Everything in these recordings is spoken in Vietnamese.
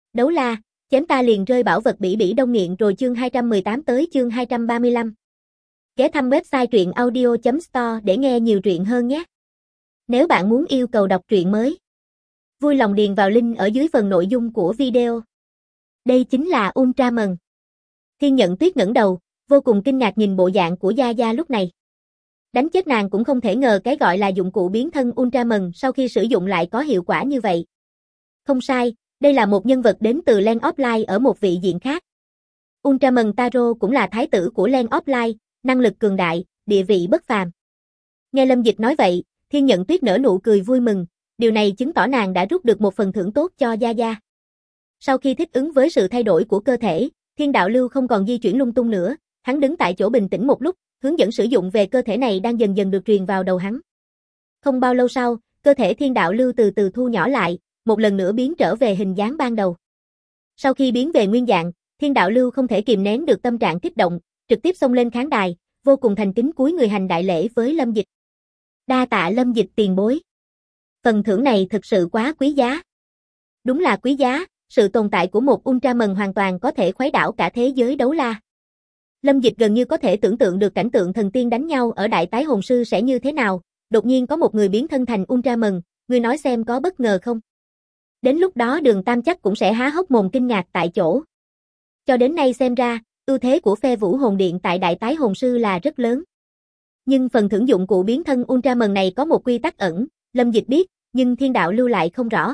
Đấu la, chém ta liền rơi bảo vật bỉ bỉ đông nghiện rồi chương 218 tới chương 235. Ghé thăm website truyện audio.store để nghe nhiều truyện hơn nhé. Nếu bạn muốn yêu cầu đọc truyện mới, vui lòng điền vào link ở dưới phần nội dung của video. Đây chính là Ultraman. Thiên Nhận Tuyết ngẩng đầu, vô cùng kinh ngạc nhìn bộ dạng của Gia Gia lúc này. Đánh chết nàng cũng không thể ngờ cái gọi là dụng cụ biến thân Ultraman sau khi sử dụng lại có hiệu quả như vậy. Không sai, đây là một nhân vật đến từ Land of Light ở một vị diện khác. Ultraman Taro cũng là thái tử của Land of Light, năng lực cường đại, địa vị bất phàm. Nghe Lâm Dịch nói vậy, Thiên Nhận Tuyết nở nụ cười vui mừng, điều này chứng tỏ nàng đã rút được một phần thưởng tốt cho Gia Gia. Sau khi thích ứng với sự thay đổi của cơ thể, Thiên Đạo Lưu không còn di chuyển lung tung nữa, hắn đứng tại chỗ bình tĩnh một lúc, hướng dẫn sử dụng về cơ thể này đang dần dần được truyền vào đầu hắn. Không bao lâu sau, cơ thể Thiên Đạo Lưu từ từ thu nhỏ lại, một lần nữa biến trở về hình dáng ban đầu. Sau khi biến về nguyên dạng, Thiên Đạo Lưu không thể kìm nén được tâm trạng kích động, trực tiếp xông lên khán đài, vô cùng thành kính cúi người hành đại lễ với Lâm Dịch. Đa tạ Lâm Dịch tiền bối. Phần thưởng này thực sự quá quý giá. Đúng là quý giá, sự tồn tại của một Ultraman hoàn toàn có thể khuấy đảo cả thế giới đấu la. Lâm Dịch gần như có thể tưởng tượng được cảnh tượng thần tiên đánh nhau ở Đại Tái Hồn Sư sẽ như thế nào, đột nhiên có một người biến thân thành Ultraman, ngươi nói xem có bất ngờ không? Đến lúc đó Đường Tam chắc cũng sẽ há hốc mồm kinh ngạc tại chỗ. Cho đến nay xem ra, ưu thế của phe Vũ Hồn Điện tại Đại Tái Hồn Sư là rất lớn. Nhưng phần thưởng dụng cụ biến thân Ultraman này có một quy tắc ẩn, Lâm Dịch biết, nhưng Thiên Đạo Lưu lại không rõ.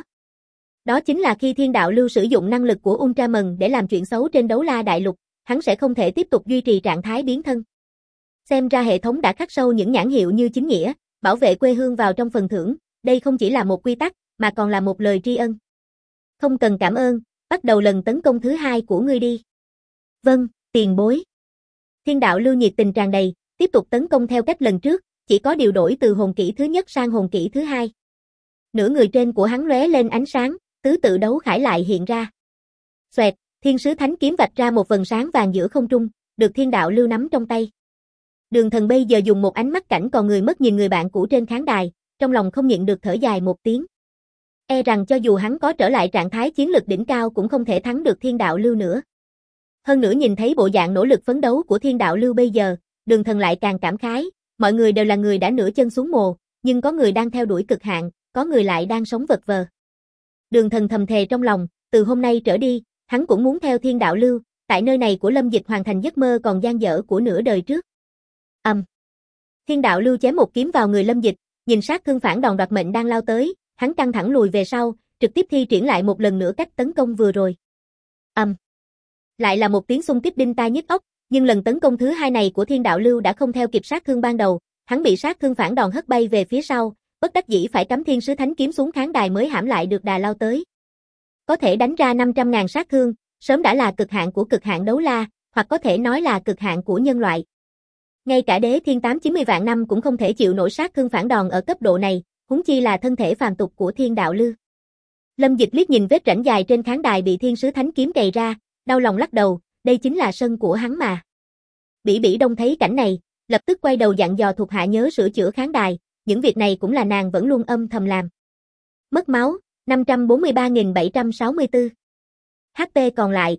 Đó chính là khi Thiên Đạo Lưu sử dụng năng lực của Ultraman để làm chuyện xấu trên đấu la đại lục, hắn sẽ không thể tiếp tục duy trì trạng thái biến thân. Xem ra hệ thống đã khắc sâu những nhãn hiệu như chính nghĩa, bảo vệ quê hương vào trong phần thưởng, đây không chỉ là một quy tắc, mà còn là một lời tri ân. Không cần cảm ơn, bắt đầu lần tấn công thứ hai của ngươi đi. Vâng, tiền bối. Thiên Đạo Lưu nhiệt tình tràn đầy, tiếp tục tấn công theo cách lần trước, chỉ có điều đổi từ hồn kỹ thứ nhất sang hồn kỹ thứ hai. Nửa người trên của hắn lóe lên ánh sáng, tứ tự đấu khải lại hiện ra. Xoẹt, Thiên Sứ Thánh kiếm vạch ra một vầng sáng vàng giữa không trung, được Thiên Đạo Lưu nắm trong tay. Đường Thần bây giờ dùng một ánh mắt cảnh còn người mất nhìn người bạn cũ trên khán đài, trong lòng không nhịn được thở dài một tiếng. E rằng cho dù hắn có trở lại trạng thái chiến lực đỉnh cao cũng không thể thắng được Thiên Đạo Lưu nữa. Hơn nữa nhìn thấy bộ dạng nỗ lực phấn đấu của Thiên Đạo Lưu bây giờ, Đường Thần lại càng cảm khái, mọi người đều là người đã nửa chân xuống mồ, nhưng có người đang theo đuổi cực hạn, có người lại đang sống vật vờ. Đường Thần thầm thề trong lòng, từ hôm nay trở đi, hắn cũng muốn theo Thiên Đạo Lưu, tại nơi này của Lâm Dịch hoàn thành giấc mơ còn dang dở của nửa đời trước. Thiên Đạo Lưu chém một kiếm vào người Lâm Dịch, nhìn sát thương phản đòn đoạt mệnh đang lao tới, hắn căng thẳng lùi về sau, trực tiếp thi triển lại một lần nữa cách tấn công vừa rồi. Lại là một tiếng xung kích đinh tai nhức óc, nhưng lần tấn công thứ hai này của Thiên Đạo Lưu đã không theo kịp sát thương ban đầu, hắn bị sát thương phản đòn hất bay về phía sau, bất đắc dĩ phải cắm Thiên Sứ Thánh kiếm xuống khán đài mới hãm lại được đà lao tới. Có thể đánh ra 500.000 sát thương, sớm đã là cực hạn của cực hạn đấu la, hoặc có thể nói là cực hạn của nhân loại. Ngay cả đế thiên 890 vạn năm cũng không thể chịu nổi sát thương phản đòn ở cấp độ này, huống chi là thân thể phàm tục của Thiên Đạo Lưu. Lâm Dịch liếc nhìn vết rãnh dài trên khán đài bị Thiên Sứ Thánh kiếm cày ra, đau lòng lắc đầu, đây chính là sân của hắn mà. Bỉ Bỉ Đông thấy cảnh này, lập tức quay đầu dặn dò thuộc hạ nhớ sửa chữa khán đài, những việc này cũng là nàng vẫn luôn âm thầm làm. Mất máu, 543.764. HP còn lại,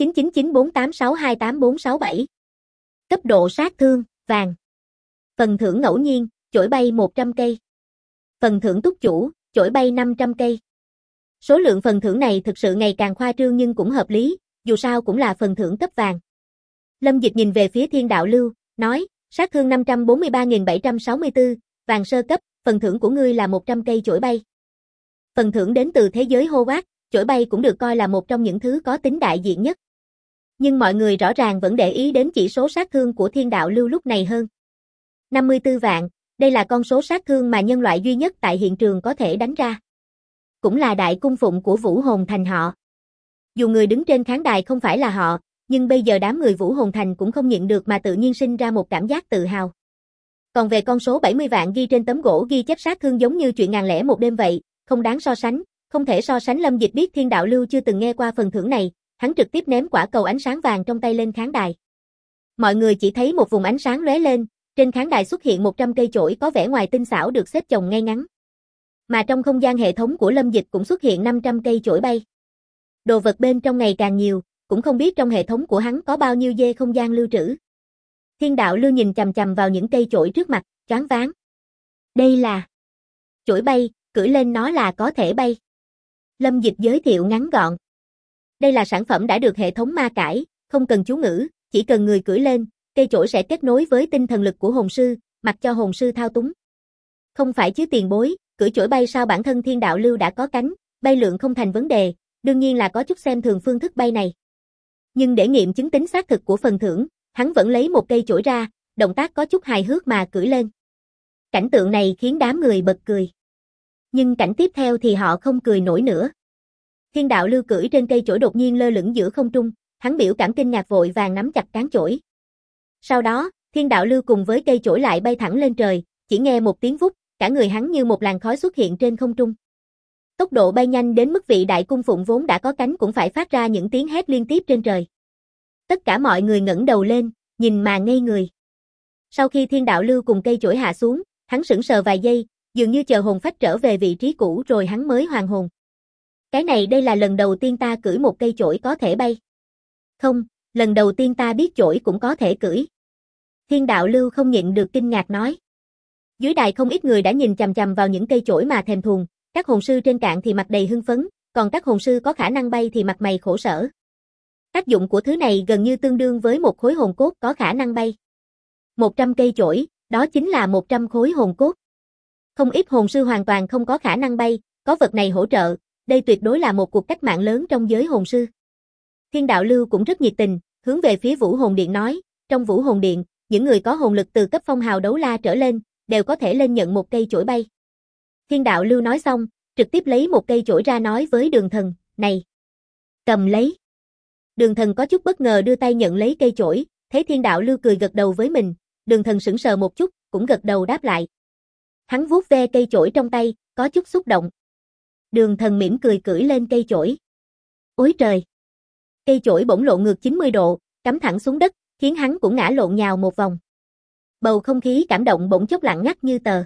899948628467. Cấp độ sát thương, vàng. Phần thưởng ngẫu nhiên, chổi bay 100 cây. Phần thưởng túc chủ, chổi bay 500 cây. Số lượng phần thưởng này thực sự ngày càng khoa trương nhưng cũng hợp lý, dù sao cũng là phần thưởng cấp vàng. Lâm Dịch nhìn về phía Thiên Đạo Lưu, nói, sát thương 543.764, vàng sơ cấp, phần thưởng của ngươi là 100 cây chổi bay. Phần thưởng đến từ thế giới Howard, chổi bay cũng được coi là một trong những thứ có tính đại diện nhất. Nhưng mọi người rõ ràng vẫn để ý đến chỉ số sát thương của Thiên Đạo Lưu lúc này hơn. 54 vạn, đây là con số sát thương mà nhân loại duy nhất tại hiện trường có thể đánh ra. Cũng là đại cung phụng của Vũ Hồn Thành họ. Dù người đứng trên khán đài không phải là họ, nhưng bây giờ đám người Vũ Hồn Thành cũng không nhịn được mà tự nhiên sinh ra một cảm giác tự hào. Còn về con số 70 vạn ghi trên tấm gỗ ghi chép sát thương giống như chuyện ngàn lẻ một đêm vậy, không đáng so sánh, không thể so sánh. Lâm Dịch biết Thiên Đạo Lưu chưa từng nghe qua phần thưởng này, hắn trực tiếp ném quả cầu ánh sáng vàng trong tay lên khán đài. Mọi người chỉ thấy một vùng ánh sáng lóe lên, trên khán đài xuất hiện 100 cây chổi có vẻ ngoài tinh xảo được xếp chồng ngay ngắn. Mà trong không gian hệ thống của Lâm Dịch cũng xuất hiện 500 cây chổi bay. Đồ vật bên trong ngày càng nhiều, cũng không biết trong hệ thống của hắn có bao nhiêu dê không gian lưu trữ. Thiên đạo lưu nhìn chằm chằm vào những cây chổi trước mặt, choáng váng. Đây là chổi bay, cưỡi lên nó là có thể bay. Lâm Dịch giới thiệu ngắn gọn. Đây là sản phẩm đã được hệ thống ma cải, không cần chú ngữ, chỉ cần người cưỡi lên, cây chổi sẽ kết nối với tinh thần lực của hồn sư, mặc cho hồn sư thao túng. Không phải chứ tiền bối, cưỡi chổi bay sao? Bản thân thiên đạo lưu đã có cánh, bay lượn không thành vấn đề, đương nhiên là có chút xem thường phương thức bay này. Nhưng để nghiệm chứng tính xác thực của phần thưởng, hắn vẫn lấy một cây chổi ra, động tác có chút hài hước mà cưỡi lên. Cảnh tượng này khiến đám người bật cười. Nhưng cảnh tiếp theo thì họ không cười nổi nữa. Thiên đạo lưu cưỡi trên cây chổi đột nhiên lơ lửng giữa không trung, hắn biểu cảm kinh ngạc vội vàng nắm chặt cán chổi. Sau đó, thiên đạo lưu cùng với cây chổi lại bay thẳng lên trời, chỉ nghe một tiếng vút, cả người hắn như một làn khói xuất hiện trên không trung. Tốc độ bay nhanh đến mức vị đại cung phụng vốn đã có cánh cũng phải phát ra những tiếng hét liên tiếp trên trời. Tất cả mọi người ngẩng đầu lên, nhìn mà ngây người. Sau khi thiên đạo lưu cùng cây chổi hạ xuống, hắn sững sờ vài giây, dường như chờ hồn phách trở về vị trí cũ rồi hắn mới hoàn hồn. Cái này đây là lần đầu tiên ta cưỡi một cây chổi có thể bay. Không, lần đầu tiên ta biết chổi cũng có thể cưỡi. Thiên đạo lưu không nhịn được kinh ngạc nói. Dưới đài không ít người đã nhìn chằm chằm vào những cây chổi mà thèm thuồng, các hồn sư trên cạn thì mặt đầy hưng phấn, còn các hồn sư có khả năng bay thì mặt mày khổ sở. Tác dụng của thứ này gần như tương đương với một khối hồn cốt có khả năng bay. 100 cây chổi, đó chính là 100 khối hồn cốt. Không ít hồn sư hoàn toàn không có khả năng bay, có vật này hỗ trợ, đây tuyệt đối là một cuộc cách mạng lớn trong giới hồn sư. Thiên đạo lưu cũng rất nhiệt tình, hướng về phía Vũ Hồn Điện nói, trong Vũ Hồn Điện, những người có hồn lực từ cấp phong hào đấu la trở lên, đều có thể lên nhận một cây chổi bay. Thiên đạo lưu nói xong, trực tiếp lấy một cây chổi ra nói với Đường Thần, này, cầm lấy. Đường Thần có chút bất ngờ đưa tay nhận lấy cây chổi, thấy thiên đạo lưu cười gật đầu với mình, Đường Thần sững sờ một chút, cũng gật đầu đáp lại. Hắn vuốt ve cây chổi trong tay, có chút xúc động. Đường Thần mỉm cười cưỡi lên cây chổi. Ôi trời! Cây chổi bỗng lộn ngược 90 độ, cắm thẳng xuống đất, khiến hắn cũng ngã lộn nhào một vòng. Bầu không khí cảm động bỗng chốc lặng ngắt như tờ.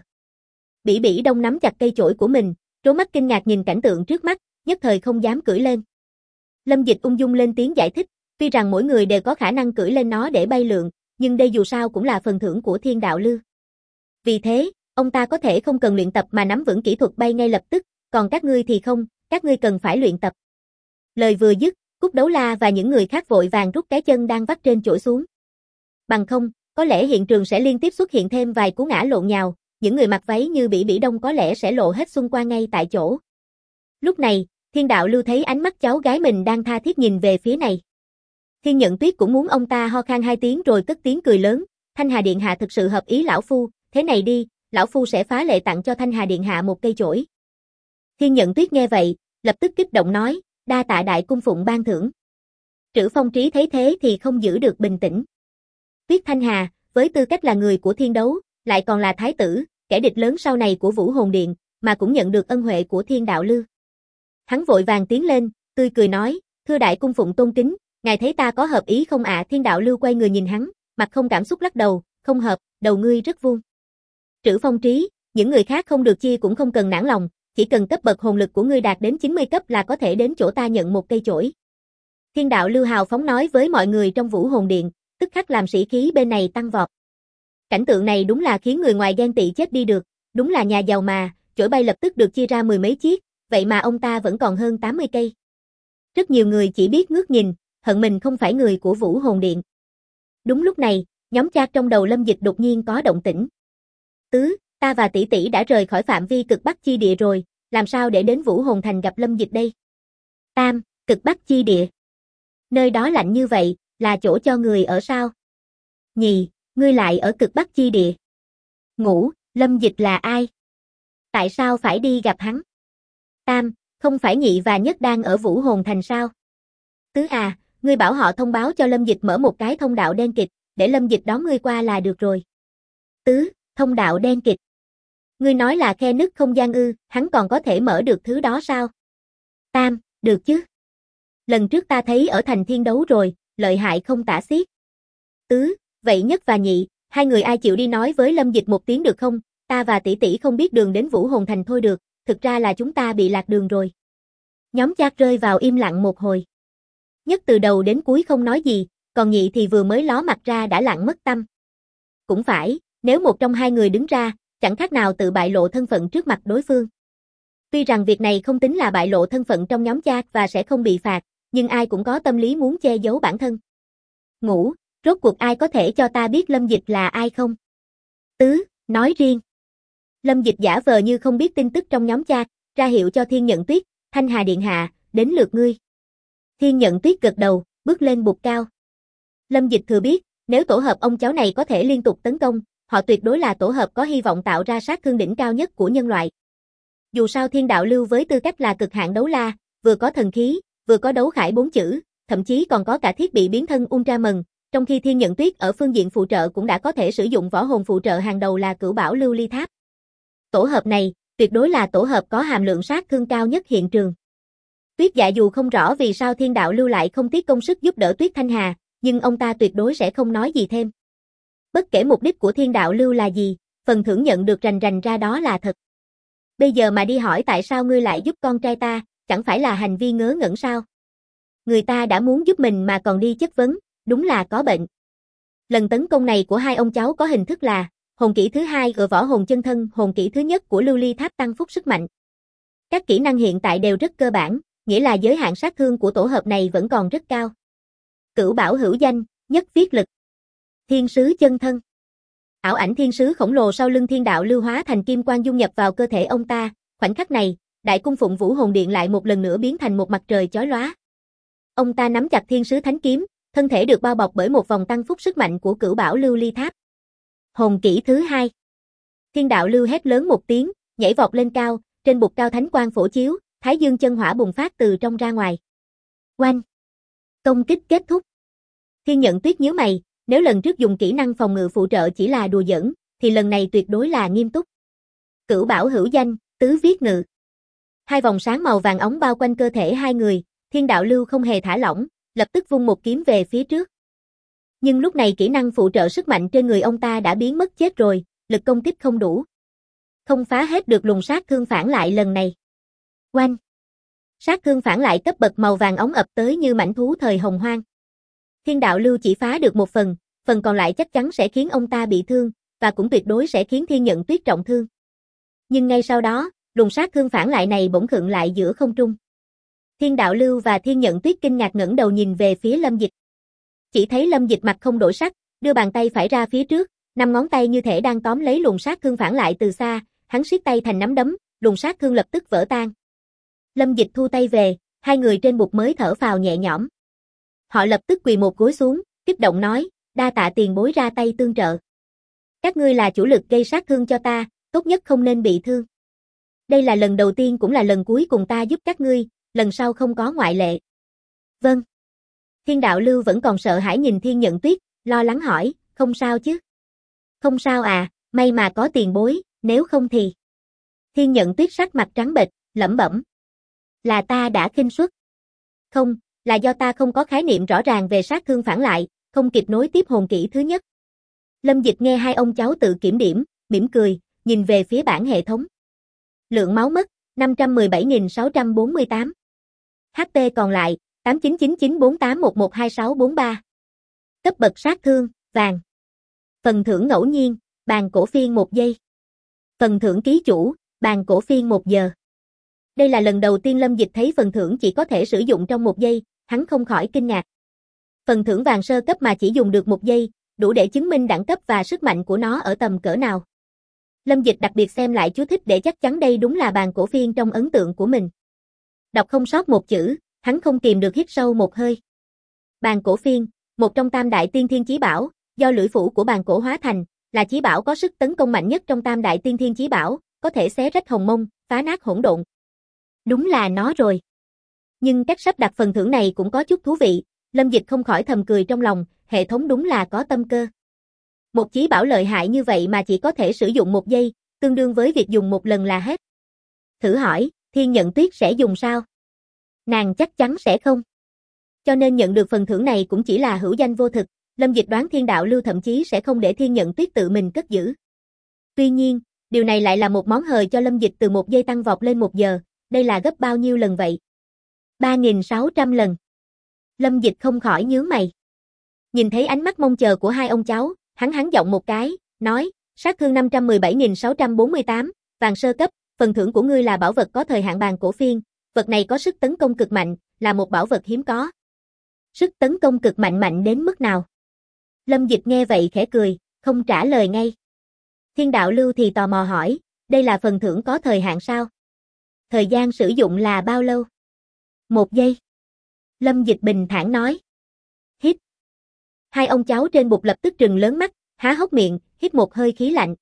Bỉ Bỉ Đông nắm chặt cây chổi của mình, trố mắt kinh ngạc nhìn cảnh tượng trước mắt, nhất thời không dám cưỡi lên. Lâm Dịch ung dung lên tiếng giải thích, tuy rằng mỗi người đều có khả năng cưỡi lên nó để bay lượn, nhưng đây dù sao cũng là phần thưởng của thiên đạo lưu. Vì thế, ông ta có thể không cần luyện tập mà nắm vững kỹ thuật bay ngay lập tức, còn các ngươi thì không, các ngươi cần phải luyện tập. Lời vừa dứt, Cúc Đấu La và những người khác vội vàng rút cái chân đang vắt trên chổi xuống. Bằng không, có lẽ hiện trường sẽ liên tiếp xuất hiện thêm vài cú ngã lộn nhào, những người mặc váy như Bỉ Bỉ Đông có lẽ sẽ lộ hết xung quanh ngay tại chỗ. Lúc này, thiên đạo lưu thấy ánh mắt cháu gái mình đang tha thiết nhìn về phía này. Thiên Nhận Tuyết cũng muốn ông ta ho khan hai tiếng rồi cất tiếng cười lớn, Thanh Hà Điện Hạ thực sự hợp ý lão phu, thế này đi, lão phu sẽ phá lệ tặng cho Thanh Hà Điện Hạ một cây chổi. Thiên Nhận Tuyết nghe vậy, lập tức kích động nói, đa tạ đại cung phụng ban thưởng. Trữ Phong Trí thấy thế thì không giữ được bình tĩnh. Tuyết Thanh Hà, với tư cách là người của thiên đấu, lại còn là thái tử, kẻ địch lớn sau này của Vũ Hồn Điện, mà cũng nhận được ân huệ của thiên đạo lưu. Hắn vội vàng tiến lên, tươi cười nói, thưa đại cung phụng tôn kính, ngài thấy ta có hợp ý không ạ? Thiên đạo lưu quay người nhìn hắn, mặt không cảm xúc lắc đầu, không hợp, đầu ngươi rất vuông. Trữ Phong Trí, những người khác không được chia cũng không cần nản lòng, chỉ cần cấp bậc hồn lực của ngươi đạt đến 90 cấp là có thể đến chỗ ta nhận một cây chổi. Thiên đạo lưu hào phóng nói với mọi người trong Vũ Hồn Điện, tức khắc làm sĩ khí bên này tăng vọt. Cảnh tượng này đúng là khiến người ngoài ghen tị chết đi được, đúng là nhà giàu mà, chổi bay lập tức được chia ra mười mấy chiếc, vậy mà ông ta vẫn còn hơn 80 cây. Rất nhiều người chỉ biết ngước nhìn, hận mình không phải người của Vũ Hồn Điện. Đúng lúc này, nhóm chat trong đầu Lâm Dịch đột nhiên có động tĩnh. Tứ, ta và tỷ tỷ đã rời khỏi phạm vi cực Bắc chi địa rồi, làm sao để đến Vũ Hồn Thành gặp Lâm Dịch đây? Tam, cực Bắc chi địa. Nơi đó lạnh như vậy, là chỗ cho người ở sao? Nhì, ngươi lại ở cực Bắc chi địa. Ngũ, Lâm Dịch là ai? Tại sao phải đi gặp hắn? Tam, không phải Nhị và Nhất đang ở Vũ Hồn Thành sao? Tứ à, ngươi bảo họ thông báo cho Lâm Dịch mở một cái thông đạo đen kịt, để Lâm Dịch đón ngươi qua là được rồi. Tứ, thông đạo đen kịt. Ngươi nói là khe nứt không gian ư, hắn còn có thể mở được thứ đó sao? Tam, được chứ. Lần trước ta thấy ở thành thiên đấu rồi, lợi hại không tả xiết. Tứ, vậy Nhất và Nhị, hai người ai chịu đi nói với Lâm Dịch một tiếng được không? Ta và tỷ tỷ không biết đường đến Vũ Hồn Thành thôi được, thực ra là chúng ta bị lạc đường rồi. Nhóm chat rơi vào im lặng một hồi. Nhất từ đầu đến cuối không nói gì, còn nhị thì vừa mới ló mặt ra đã lặng mất tăm. Cũng phải, nếu một trong hai người đứng ra, chẳng khác nào tự bại lộ thân phận trước mặt đối phương. Tuy rằng việc này không tính là bại lộ thân phận trong nhóm chat và sẽ không bị phạt, nhưng ai cũng có tâm lý muốn che giấu bản thân. Ngũ, rốt cuộc ai có thể cho ta biết Lâm Dịch là ai không? Tứ, nói riêng. Lâm Dịch giả vờ như không biết tin tức trong nhóm chat, ra hiệu cho Thiên Nhận Tuyết, Thanh Hà điện hạ, đến lượt ngươi. Thiên Nhận Tuyết gật đầu, bước lên bục cao. Lâm Dịch thừa biết, nếu tổ hợp ông cháu này có thể liên tục tấn công, họ tuyệt đối là tổ hợp có hy vọng tạo ra sát thương đỉnh cao nhất của nhân loại. Dù sao Thiên Đạo Lưu với tư cách là cực hạn đấu la, vừa có thần khí, vừa có đấu khải 4 chữ, thậm chí còn có cả thiết bị biến thân Ultraman, trong khi Thiên Nhận Tuyết ở phương diện phụ trợ cũng đã có thể sử dụng võ hồn phụ trợ hàng đầu là Cửu Bảo Lưu Ly Tháp. Tổ hợp này, tuyệt đối là tổ hợp có hàm lượng sát thương cao nhất hiện trường. Tuyết Dạ dù không rõ vì sao Thiên Đạo Lưu lại không tiếc công sức giúp đỡ Tuyết Thanh Hà, nhưng ông ta tuyệt đối sẽ không nói gì thêm. Bất kể mục đích của Thiên Đạo Lưu là gì, phần thưởng nhận được rành rành ra đó là thật. Bây giờ mà đi hỏi tại sao ngươi lại giúp con trai ta, chẳng phải là hành vi ngớ ngẩn sao? Người ta đã muốn giúp mình mà còn đi chất vấn, đúng là có bệnh. Lần tấn công này của hai ông cháu có hình thức là hồn kỹ thứ hai ở võ hồn chân thân, hồn kỹ thứ nhất của Lưu Ly Tháp tăng phúc sức mạnh. Các kỹ năng hiện tại đều rất cơ bản, nghĩa là giới hạn sát thương của tổ hợp này vẫn còn rất cao. Cửu Bảo hữu danh, nhất viết lực. Thiên sứ chân thân. Ảo ảnh thiên sứ khổng lồ sau lưng Thiên Đạo Lưu hóa thành kim quang dung nhập vào cơ thể ông ta, khoảnh khắc này, Đại cung Phụng Vũ Hồn Điện lại một lần nữa biến thành một mặt trời chói lóa. Ông ta nắm chặt thiên sứ thánh kiếm, thân thể được bao bọc bởi một vòng tăng phúc sức mạnh của Cửu Bảo Lưu Ly Tháp. Hồn kỹ thứ hai. Thiên Đạo Lưu hét lớn một tiếng, nhảy vọt lên cao, trên bục cao thánh quang phổ chiếu, Thái Dương chân hỏa bùng phát từ trong ra ngoài. Oanh! Công kích kết thúc. Thiên Nhận Tuyết nhíu mày, nếu lần trước dùng kỹ năng phòng ngự phụ trợ chỉ là đùa giỡn, thì lần này tuyệt đối là nghiêm túc. Cửu Bảo hữu danh, tứ viết ngự. Hai vòng sáng màu vàng óng bao quanh cơ thể hai người, Thiên Đạo Lưu không hề thả lỏng, lập tức vung một kiếm về phía trước. Nhưng lúc này kỹ năng phụ trợ sức mạnh trên người ông ta đã biến mất chết rồi, lực công kích không đủ. Không phá hết được luồng sát thương phản lại lần này. Oanh! Sát thương phản lại cấp bậc màu vàng óng ập tới như mãnh thú thời hồng hoang. Thiên Đạo Lưu chỉ phá được một phần còn lại chắc chắn sẽ khiến ông ta bị thương, và cũng tuyệt đối sẽ khiến Thiên Nhận Tuyết trọng thương. Nhưng ngay sau đó, luồng sát thương phản lại này bỗng khựng lại giữa không trung. Thiên Đạo Lưu và Thiên Nhận Tuyết kinh ngạc ngẩng đầu nhìn về phía Lâm Dịch. Chỉ thấy Lâm Dịch mặt không đổi sắc, đưa bàn tay phải ra phía trước, 5 ngón tay như thể đang tóm lấy luồng sát thương phản lại từ xa, hắn siết tay thành nắm đấm, luồng sát thương lập tức vỡ tan. Lâm Dịch thu tay về, hai người trên bục mới thở phào nhẹ nhõm. Họ lập tức quỳ một gối xuống, kích động nói, đa tạ tiền bối ra tay tương trợ. Các ngươi là chủ lực gây sát thương cho ta, tốt nhất không nên bị thương. Đây là lần đầu tiên cũng là lần cuối cùng ta giúp các ngươi, lần sau không có ngoại lệ. Vâng. Thiên Đạo Lưu vẫn còn sợ hãi nhìn Thiên Nhận Tuyết, lo lắng hỏi, không sao chứ? Không sao à, may mà có tiền bối, nếu không thì... Thiên Nhận Tuyết sắc mặt trắng bệch, lẩm bẩm. Là ta đã khinh suất. Không, là do ta không có khái niệm rõ ràng về sát thương phản lại, không kịp nối tiếp hồn kỹ thứ nhất. Lâm Dịch nghe hai ông cháu tự kiểm điểm, mỉm cười, nhìn về phía bảng hệ thống. Lượng máu mất, 517.648. HP còn lại, 899948112643. Cấp bậc sát thương, vàng. Phần thưởng ngẫu nhiên, bàn cổ phiên 1 giây. Phần thưởng ký chủ, bàn cổ phiên 1 giờ. Đây là lần đầu tiên Lâm Dịch thấy phần thưởng chỉ có thể sử dụng trong 1 giây, hắn không khỏi kinh ngạc. Phần thưởng vàng sơ cấp mà chỉ dùng được 1 giây, đủ để chứng minh đẳng cấp và sức mạnh của nó ở tầm cỡ nào. Lâm Dịch đặc biệt xem lại chú thích để chắc chắn đây đúng là bàn cổ phiên trong ấn tượng của mình. Đọc không sót một chữ, hắn không kìm được hít sâu một hơi. Bàn cổ phiên, một trong tam đại tiên thiên chí bảo, do lưỡi phủ của bàn cổ hóa thành, là chí bảo có sức tấn công mạnh nhất trong tam đại tiên thiên chí bảo, có thể xé rách hồng mông, phá nát hỗn độn. Đúng là nó rồi. Nhưng cách sắp đặt phần thưởng này cũng có chút thú vị, Lâm Dịch không khỏi thầm cười trong lòng, hệ thống đúng là có tâm cơ. Một chí bảo lợi hại như vậy mà chỉ có thể sử dụng 1 giây, tương đương với việc dùng một lần là hết. Thử hỏi, Thiên Nhận Tuyết sẽ dùng sao? Nàng chắc chắn sẽ không. Cho nên nhận được phần thưởng này cũng chỉ là hữu danh vô thực, Lâm Dịch đoán Thiên Đạo Lưu thậm chí sẽ không để Thiên Nhận Tuyết tự mình cất giữ. Tuy nhiên, điều này lại là một món hời cho Lâm Dịch từ 1 giây tăng vọt lên 1 giờ, đây là gấp bao nhiêu lần vậy? 3.600 lần. Lâm Dịch không khỏi nhướng mày. Nhìn thấy ánh mắt mong chờ của hai ông cháu, hắn giọng một cái, nói, sát thương 517.648, vàng sơ cấp, phần thưởng của ngươi là bảo vật có thời hạn bàn cổ phiên, vật này có sức tấn công cực mạnh, là một bảo vật hiếm có. Sức tấn công cực mạnh đến mức nào? Lâm Dịch nghe vậy khẽ cười, không trả lời ngay. Thiên đạo lưu thì tò mò hỏi, đây là phần thưởng có thời hạn sao? Thời gian sử dụng là bao lâu? 1 giây. Lâm Dịch bình thản nói. Hít. Hai ông cháu trên bục lập tức trừng lớn mắt, há hốc miệng, hít một hơi khí lạnh.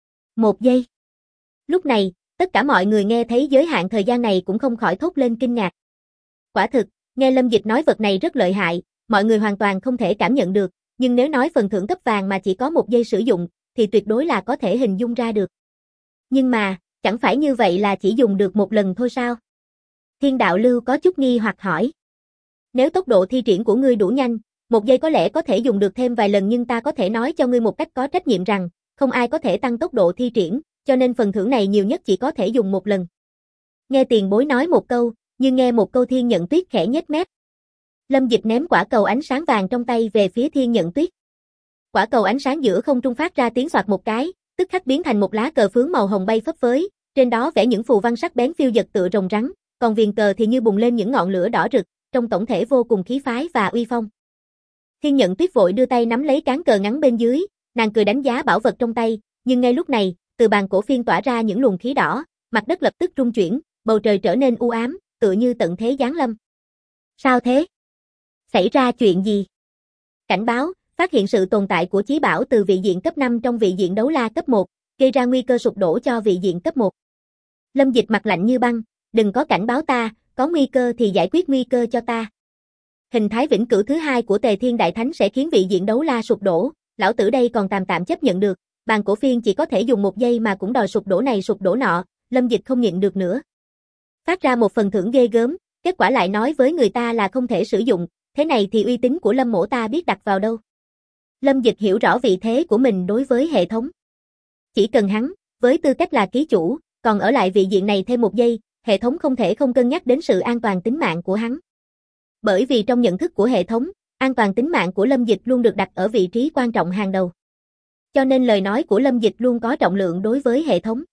1 giây. Lúc này, tất cả mọi người nghe thấy giới hạn thời gian này cũng không khỏi thốt lên kinh ngạc. Quả thực, nghe Lâm Dịch nói vật này rất lợi hại, mọi người hoàn toàn không thể cảm nhận được, nhưng nếu nói phần thưởng cấp vàng mà chỉ có 1 giây sử dụng, thì tuyệt đối là có thể hình dung ra được. Nhưng mà, chẳng phải như vậy là chỉ dùng được 1 lần thôi sao? Thiên đạo lưu có chút nghi hoặc hỏi. Nếu tốc độ thi triển của ngươi đủ nhanh, 1 giây có lẽ có thể dùng được thêm vài lần, nhưng ta có thể nói cho ngươi một cách có trách nhiệm rằng, không ai có thể tăng tốc độ thi triển, cho nên phần thưởng này nhiều nhất chỉ có thể dùng 1 lần. Nghe tiền bối nói một câu, nhưng nghe một câu Thiên Nhận Tuyết khẽ nhếch mép. Lâm Dịch ném quả cầu ánh sáng vàng trong tay về phía Thiên Nhận Tuyết. Quả cầu ánh sáng giữa không trung phát ra tiếng xoạt một cái, tức khắc biến thành một lá cờ phướng màu hồng bay phấp phới, trên đó vẽ những phù văn sắc bén phiêu dật tựa rồng rắn, còn viền cờ thì như bùng lên những ngọn lửa đỏ rực, trong tổng thể vô cùng khí phái và uy phong. Thiên Nhận Tuyết vội đưa tay nắm lấy cán cờ ngắn bên dưới, nàng cười đánh giá bảo vật trong tay, nhưng ngay lúc này, từ bàn cổ phiên tỏa ra những luồng khí đỏ, mặt đất lập tức rung chuyển, bầu trời trở nên u ám, tựa như tận thế giáng lâm. Sao thế? Xảy ra chuyện gì? Cảnh báo, phát hiện sự tồn tại của chí bảo từ vị diện cấp 5 trong vị diện đấu la cấp 1, gây ra nguy cơ sụp đổ cho vị diện cấp 1. Lâm Dịch mặt lạnh như băng, đừng có cảnh báo ta, có nguy cơ thì giải quyết nguy cơ cho ta. Hình thái vĩnh cửu thứ 2 của Tề Thiên Đại Thánh sẽ khiến vị diện đấu la sụp đổ, lão tử đây còn tạm chấp nhận được, bàn cổ phiên chỉ có thể dùng 1 giây mà cũng đòi sụp đổ này sụp đổ nọ, Lâm Dịch không nhịn được nữa. Phát ra một phần thưởng ghê gớm, kết quả lại nói với người ta là không thể sử dụng, thế này thì uy tín của Lâm mỗ ta biết đặt vào đâu. Lâm Dịch hiểu rõ vị thế của mình đối với hệ thống. Chỉ cần hắn, với tư cách là ký chủ, còn ở lại vị diện này thêm 1 giây, hệ thống không thể không cân nhắc đến sự an toàn tính mạng của hắn. Bởi vì trong nhận thức của hệ thống, an toàn tính mạng của Lâm Dịch luôn được đặt ở vị trí quan trọng hàng đầu. Cho nên lời nói của Lâm Dịch luôn có trọng lượng đối với hệ thống.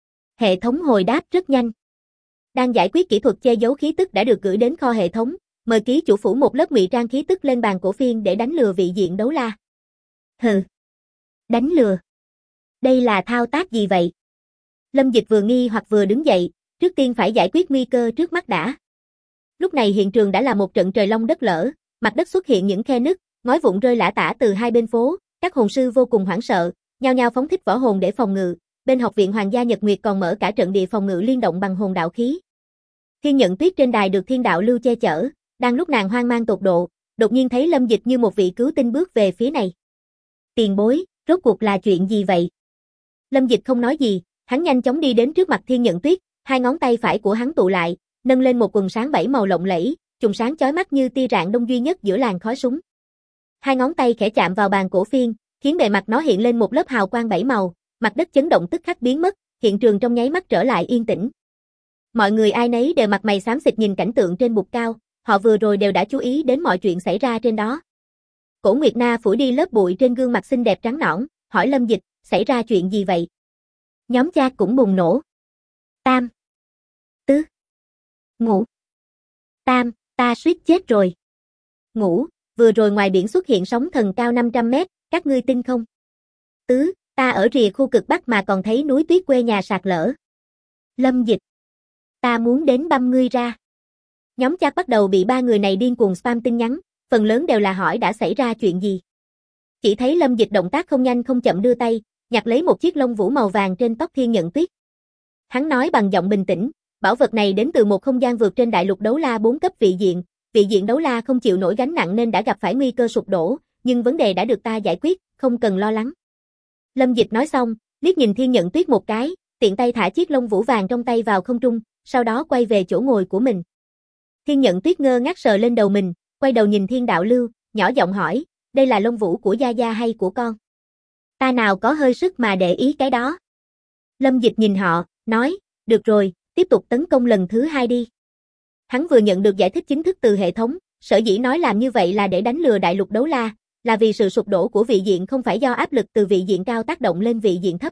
Hệ thống hồi đáp rất nhanh. Đang giải quyết kỹ thuật che giấu khí tức đã được gửi đến kho hệ thống, mời ký chủ phủ một lớp ngụy trang khí tức lên bàn cổ phiên để đánh lừa vị diện đấu la. Hừ. Đánh lừa. Đây là thao tác gì vậy? Lâm Dịch vừa nghi hoặc vừa đứng dậy, trước tiên phải giải quyết nguy cơ trước mắt đã. Lúc này hiện trường đã là một trận trời long đất lở, mặt đất xuất hiện những khe nứt, ngói vụn rơi lả tả từ hai bên phố, các hồn sư vô cùng hoảng sợ, nhao nhao phóng thích võ hồn để phòng ngự. Bên học viện Hoàng gia Nhật Nguyệt còn mở cả trận địa phòng ngự liên động bằng hồn đạo khí. Thiên Nhận Tuyết trên đài được Thiên đạo lưu che chở, đang lúc nàng hoang mang tột độ, đột nhiên thấy Lâm Dịch như một vị cứu tinh bước về phía này. Tiền bối, rốt cuộc là chuyện gì vậy? Lâm Dịch không nói gì, hắn nhanh chóng đi đến trước mặt Thiên Nhận Tuyết, hai ngón tay phải của hắn tụ lại, nâng lên một quần sáng 7 màu lộng lẫy, chùm sáng chói mắt như tia rạng đông duy nhất giữa làn khói súng. Hai ngón tay khẽ chạm vào bàn cổ phiên, khiến bề mặt nó hiện lên một lớp hào quang 7 màu, mặt đất chấn động tức khắc biến mất, hiện trường trong nháy mắt trở lại yên tĩnh. Mọi người ai nấy đều mặt mày xám xịt nhìn cảnh tượng trên bục cao, họ vừa rồi đều đã chú ý đến mọi chuyện xảy ra trên đó. Cổ Nguyệt Na phủi đi lớp bụi trên gương mặt xinh đẹp trắng nõn, hỏi Lâm Dịch, xảy ra chuyện gì vậy? Nhóm cha cũng bùng nổ. Tam. Tứ. Ngũ. Tam, ta suýt chết rồi. Ngũ, vừa rồi ngoài biển xuất hiện sóng thần cao 500 mét, các ngươi tin không? Tứ, ta ở rìa khu cực Bắc mà còn thấy núi tuyết quê nhà sạt lở. Lâm Dịch, ta muốn đến băm ngươi ra. Nhóm chat bắt đầu bị ba người này điên cuồng spam tin nhắn, phần lớn đều là hỏi đã xảy ra chuyện gì. Chỉ thấy Lâm Dịch động tác không nhanh không chậm đưa tay, nhặt lấy một chiếc lông vũ màu vàng trên tóc Thiên Nhận Tuyết. Hắn nói bằng giọng bình tĩnh, bảo vật này đến từ một không gian vượt trên đại lục đấu la 4 cấp vị diện đấu la không chịu nổi gánh nặng nên đã gặp phải nguy cơ sụp đổ, nhưng vấn đề đã được ta giải quyết, không cần lo lắng. Lâm Dịch nói xong, liếc nhìn Thiên Nhận Tuyết một cái, tiện tay thả chiếc lông vũ vàng trong tay vào không trung, sau đó quay về chỗ ngồi của mình. Thiên Nhận Tuyết ngơ ngác sờ lên đầu mình, quay đầu nhìn Thiên Đạo Lưu, nhỏ giọng hỏi, đây là lông vũ của Gia Gia hay của con? Ta nào có hơi sức mà để ý cái đó. Lâm Dịch nhìn họ, nói, được rồi, tiếp tục tấn công lần thứ 2 đi. Hắn vừa nhận được giải thích chính thức từ hệ thống, sở dĩ nói làm như vậy là để đánh lừa đại lục đấu la, là vì sự sụp đổ của vị diện không phải do áp lực từ vị diện cao tác động lên vị diện thấp,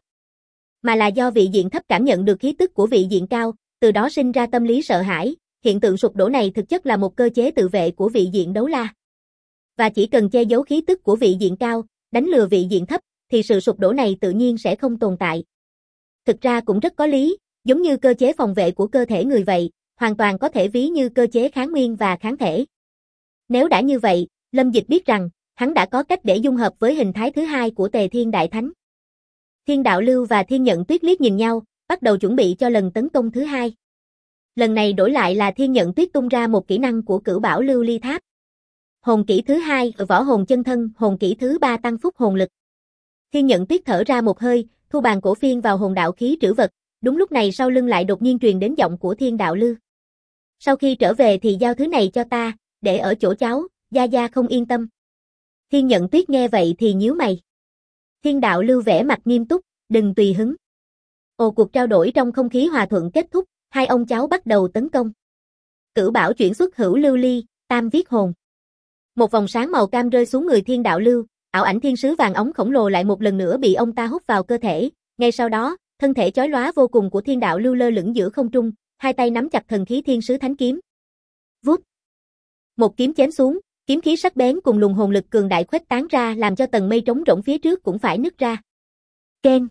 mà là do vị diện thấp cảm nhận được khí tức của vị diện cao, từ đó sinh ra tâm lý sợ hãi. Hiện tượng sụp đổ này thực chất là một cơ chế tự vệ của vị diện đấu la. Và chỉ cần che giấu khí tức của vị diện cao, đánh lừa vị diện thấp, thì sự sụp đổ này tự nhiên sẽ không tồn tại. Thực ra cũng rất có lý, giống như cơ chế phòng vệ của cơ thể người vậy, hoàn toàn có thể ví như cơ chế kháng nguyên và kháng thể. Nếu đã như vậy, Lâm Dịch biết rằng, hắn đã có cách để dung hợp với hình thái thứ hai của Tề Thiên Đại Thánh. Thiên Đạo Lưu và Thiên Nhận Tuyết liếc nhìn nhau, bắt đầu chuẩn bị cho lần tấn công thứ hai. Lần này đổi lại là Thiên Nhận Tuyết tung ra một kỹ năng của Cửu Bảo Lưu Ly Tháp. Hồn kỹ thứ hai, võ hồn chân thân, hồn kỹ thứ ba tăng phúc hồn lực. Thiên Nhận Tuyết thở ra một hơi, thu bàn cổ phiên vào hồn đạo khí trữ vật, đúng lúc này sau lưng lại đột nhiên truyền đến giọng của Thiên Đạo Lưu. Sau khi trở về thì giao thứ này cho ta, để ở chỗ cháu, gia gia không yên tâm. Thiên Nhận Tuyết nghe vậy thì nhíu mày. Thiên Đạo Lưu vẻ mặt nghiêm túc, đừng tùy hứng. Cuộc trao đổi trong không khí hòa thuận kết thúc, hai ông cháu bắt đầu tấn công. Cửu Bảo chuyển xuất hữu lưu ly, tam viết hồn. Một vòng sáng màu cam rơi xuống người Thiên Đạo Lưu, ảo ảnh thiên sứ vàng óng khổng lồ lại một lần nữa bị ông ta hút vào cơ thể. Ngay sau đó, thân thể chói lóa vô cùng của Thiên Đạo Lưu lơ lửng giữa không trung, hai tay nắm chặt thần khí thiên sứ thánh kiếm. Vút. Một kiếm chém xuống, kiếm khí sắc bén cùng luồng hồn lực cường đại khuếch tán ra làm cho tầng mây trống rỗng phía trước cũng phải nứt ra. Keng.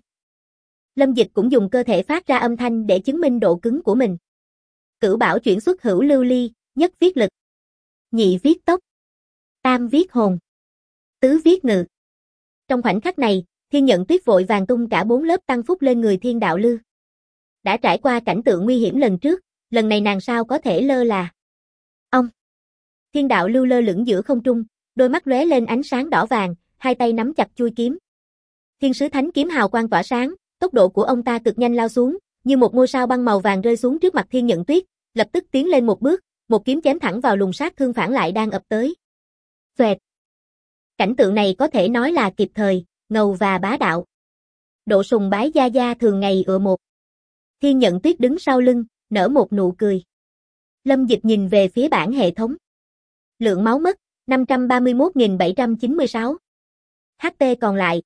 Lâm Dịch cũng dùng cơ thể phát ra âm thanh để chứng minh độ cứng của mình. Cửu Bảo chuyển xuất hữu lưu ly, nhất viết lực, nhị viết tốc, tam viết hồn, tứ viết ngự. Trong khoảnh khắc này, Thiên Nhận Tuyết vội vàng tung cả 4 lớp tăng phúc lên người Thiên Đạo Lưu. Đã trải qua cảnh tượng nguy hiểm lần trước, lần này nàng sao có thể lơ là. Ông. Thiên Đạo Lưu lơ lửng giữa không trung, đôi mắt lóe lên ánh sáng đỏ vàng, hai tay nắm chặt chuôi kiếm. Thiên sứ thánh kiếm hào quang tỏa sáng, tốc độ của ông ta cực nhanh lao xuống, như một ngôi sao băng màu vàng rơi xuống trước mặt Thiên Nhận Tuyết, lập tức tiến lên một bước, một kiếm chém thẳng vào luồng sát thương phản lại đang ập tới. Xoẹt. Cảnh tượng này có thể nói là kịp thời, ngầu và bá đạo. Độ sùng bái gia gia thường ngày ựa một. Thiên Nhận Tuyết đứng sau lưng, nở một nụ cười. Lâm Dịch nhìn về phía bảng hệ thống. Lượng máu mất, 531.796. HP còn lại,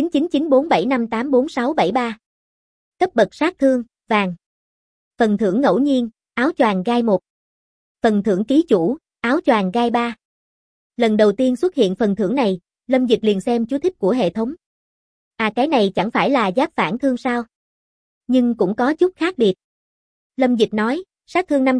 899947584673. Cấp bậc sát thương, vàng. Phần thưởng ngẫu nhiên, áo choàng gai 1. Phần thưởng ký chủ, áo choàng gai 3. Lần đầu tiên xuất hiện phần thưởng này, Lâm Dịch liền xem chú thích của hệ thống. Cái này chẳng phải là giáp phản thương sao? Nhưng cũng có chút khác biệt. Lâm Dịch nói, sát thương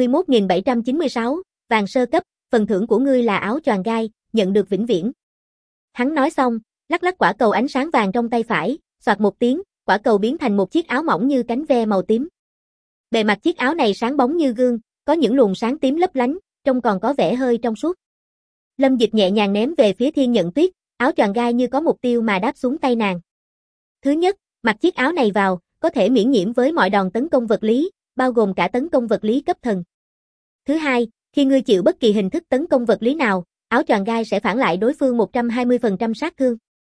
531.796, vàng sơ cấp, phần thưởng của ngươi là áo choàng gai, nhận được vĩnh viễn. Hắn nói xong, lắc lắc quả cầu ánh sáng vàng trong tay phải, xoạt một tiếng, quả cầu biến thành một chiếc áo mỏng như cánh ve màu tím. Bề mặt chiếc áo này sáng bóng như gương, có những luồng sáng tím lấp lánh, trông còn có vẻ hơi trong suốt. Lâm Dịch nhẹ nhàng ném về phía Thiên Nhận Tuyết, áo choàng gai như có mục tiêu mà đáp xuống tay nàng. Thứ nhất, mặc chiếc áo này vào, có thể miễn nhiễm với mọi đòn tấn công vật lý, bao gồm cả tấn công vật lý cấp thần. Thứ hai, khi ngươi chịu bất kỳ hình thức tấn công vật lý nào, áo choàng gai sẽ phản lại đối phương 120% sát thương.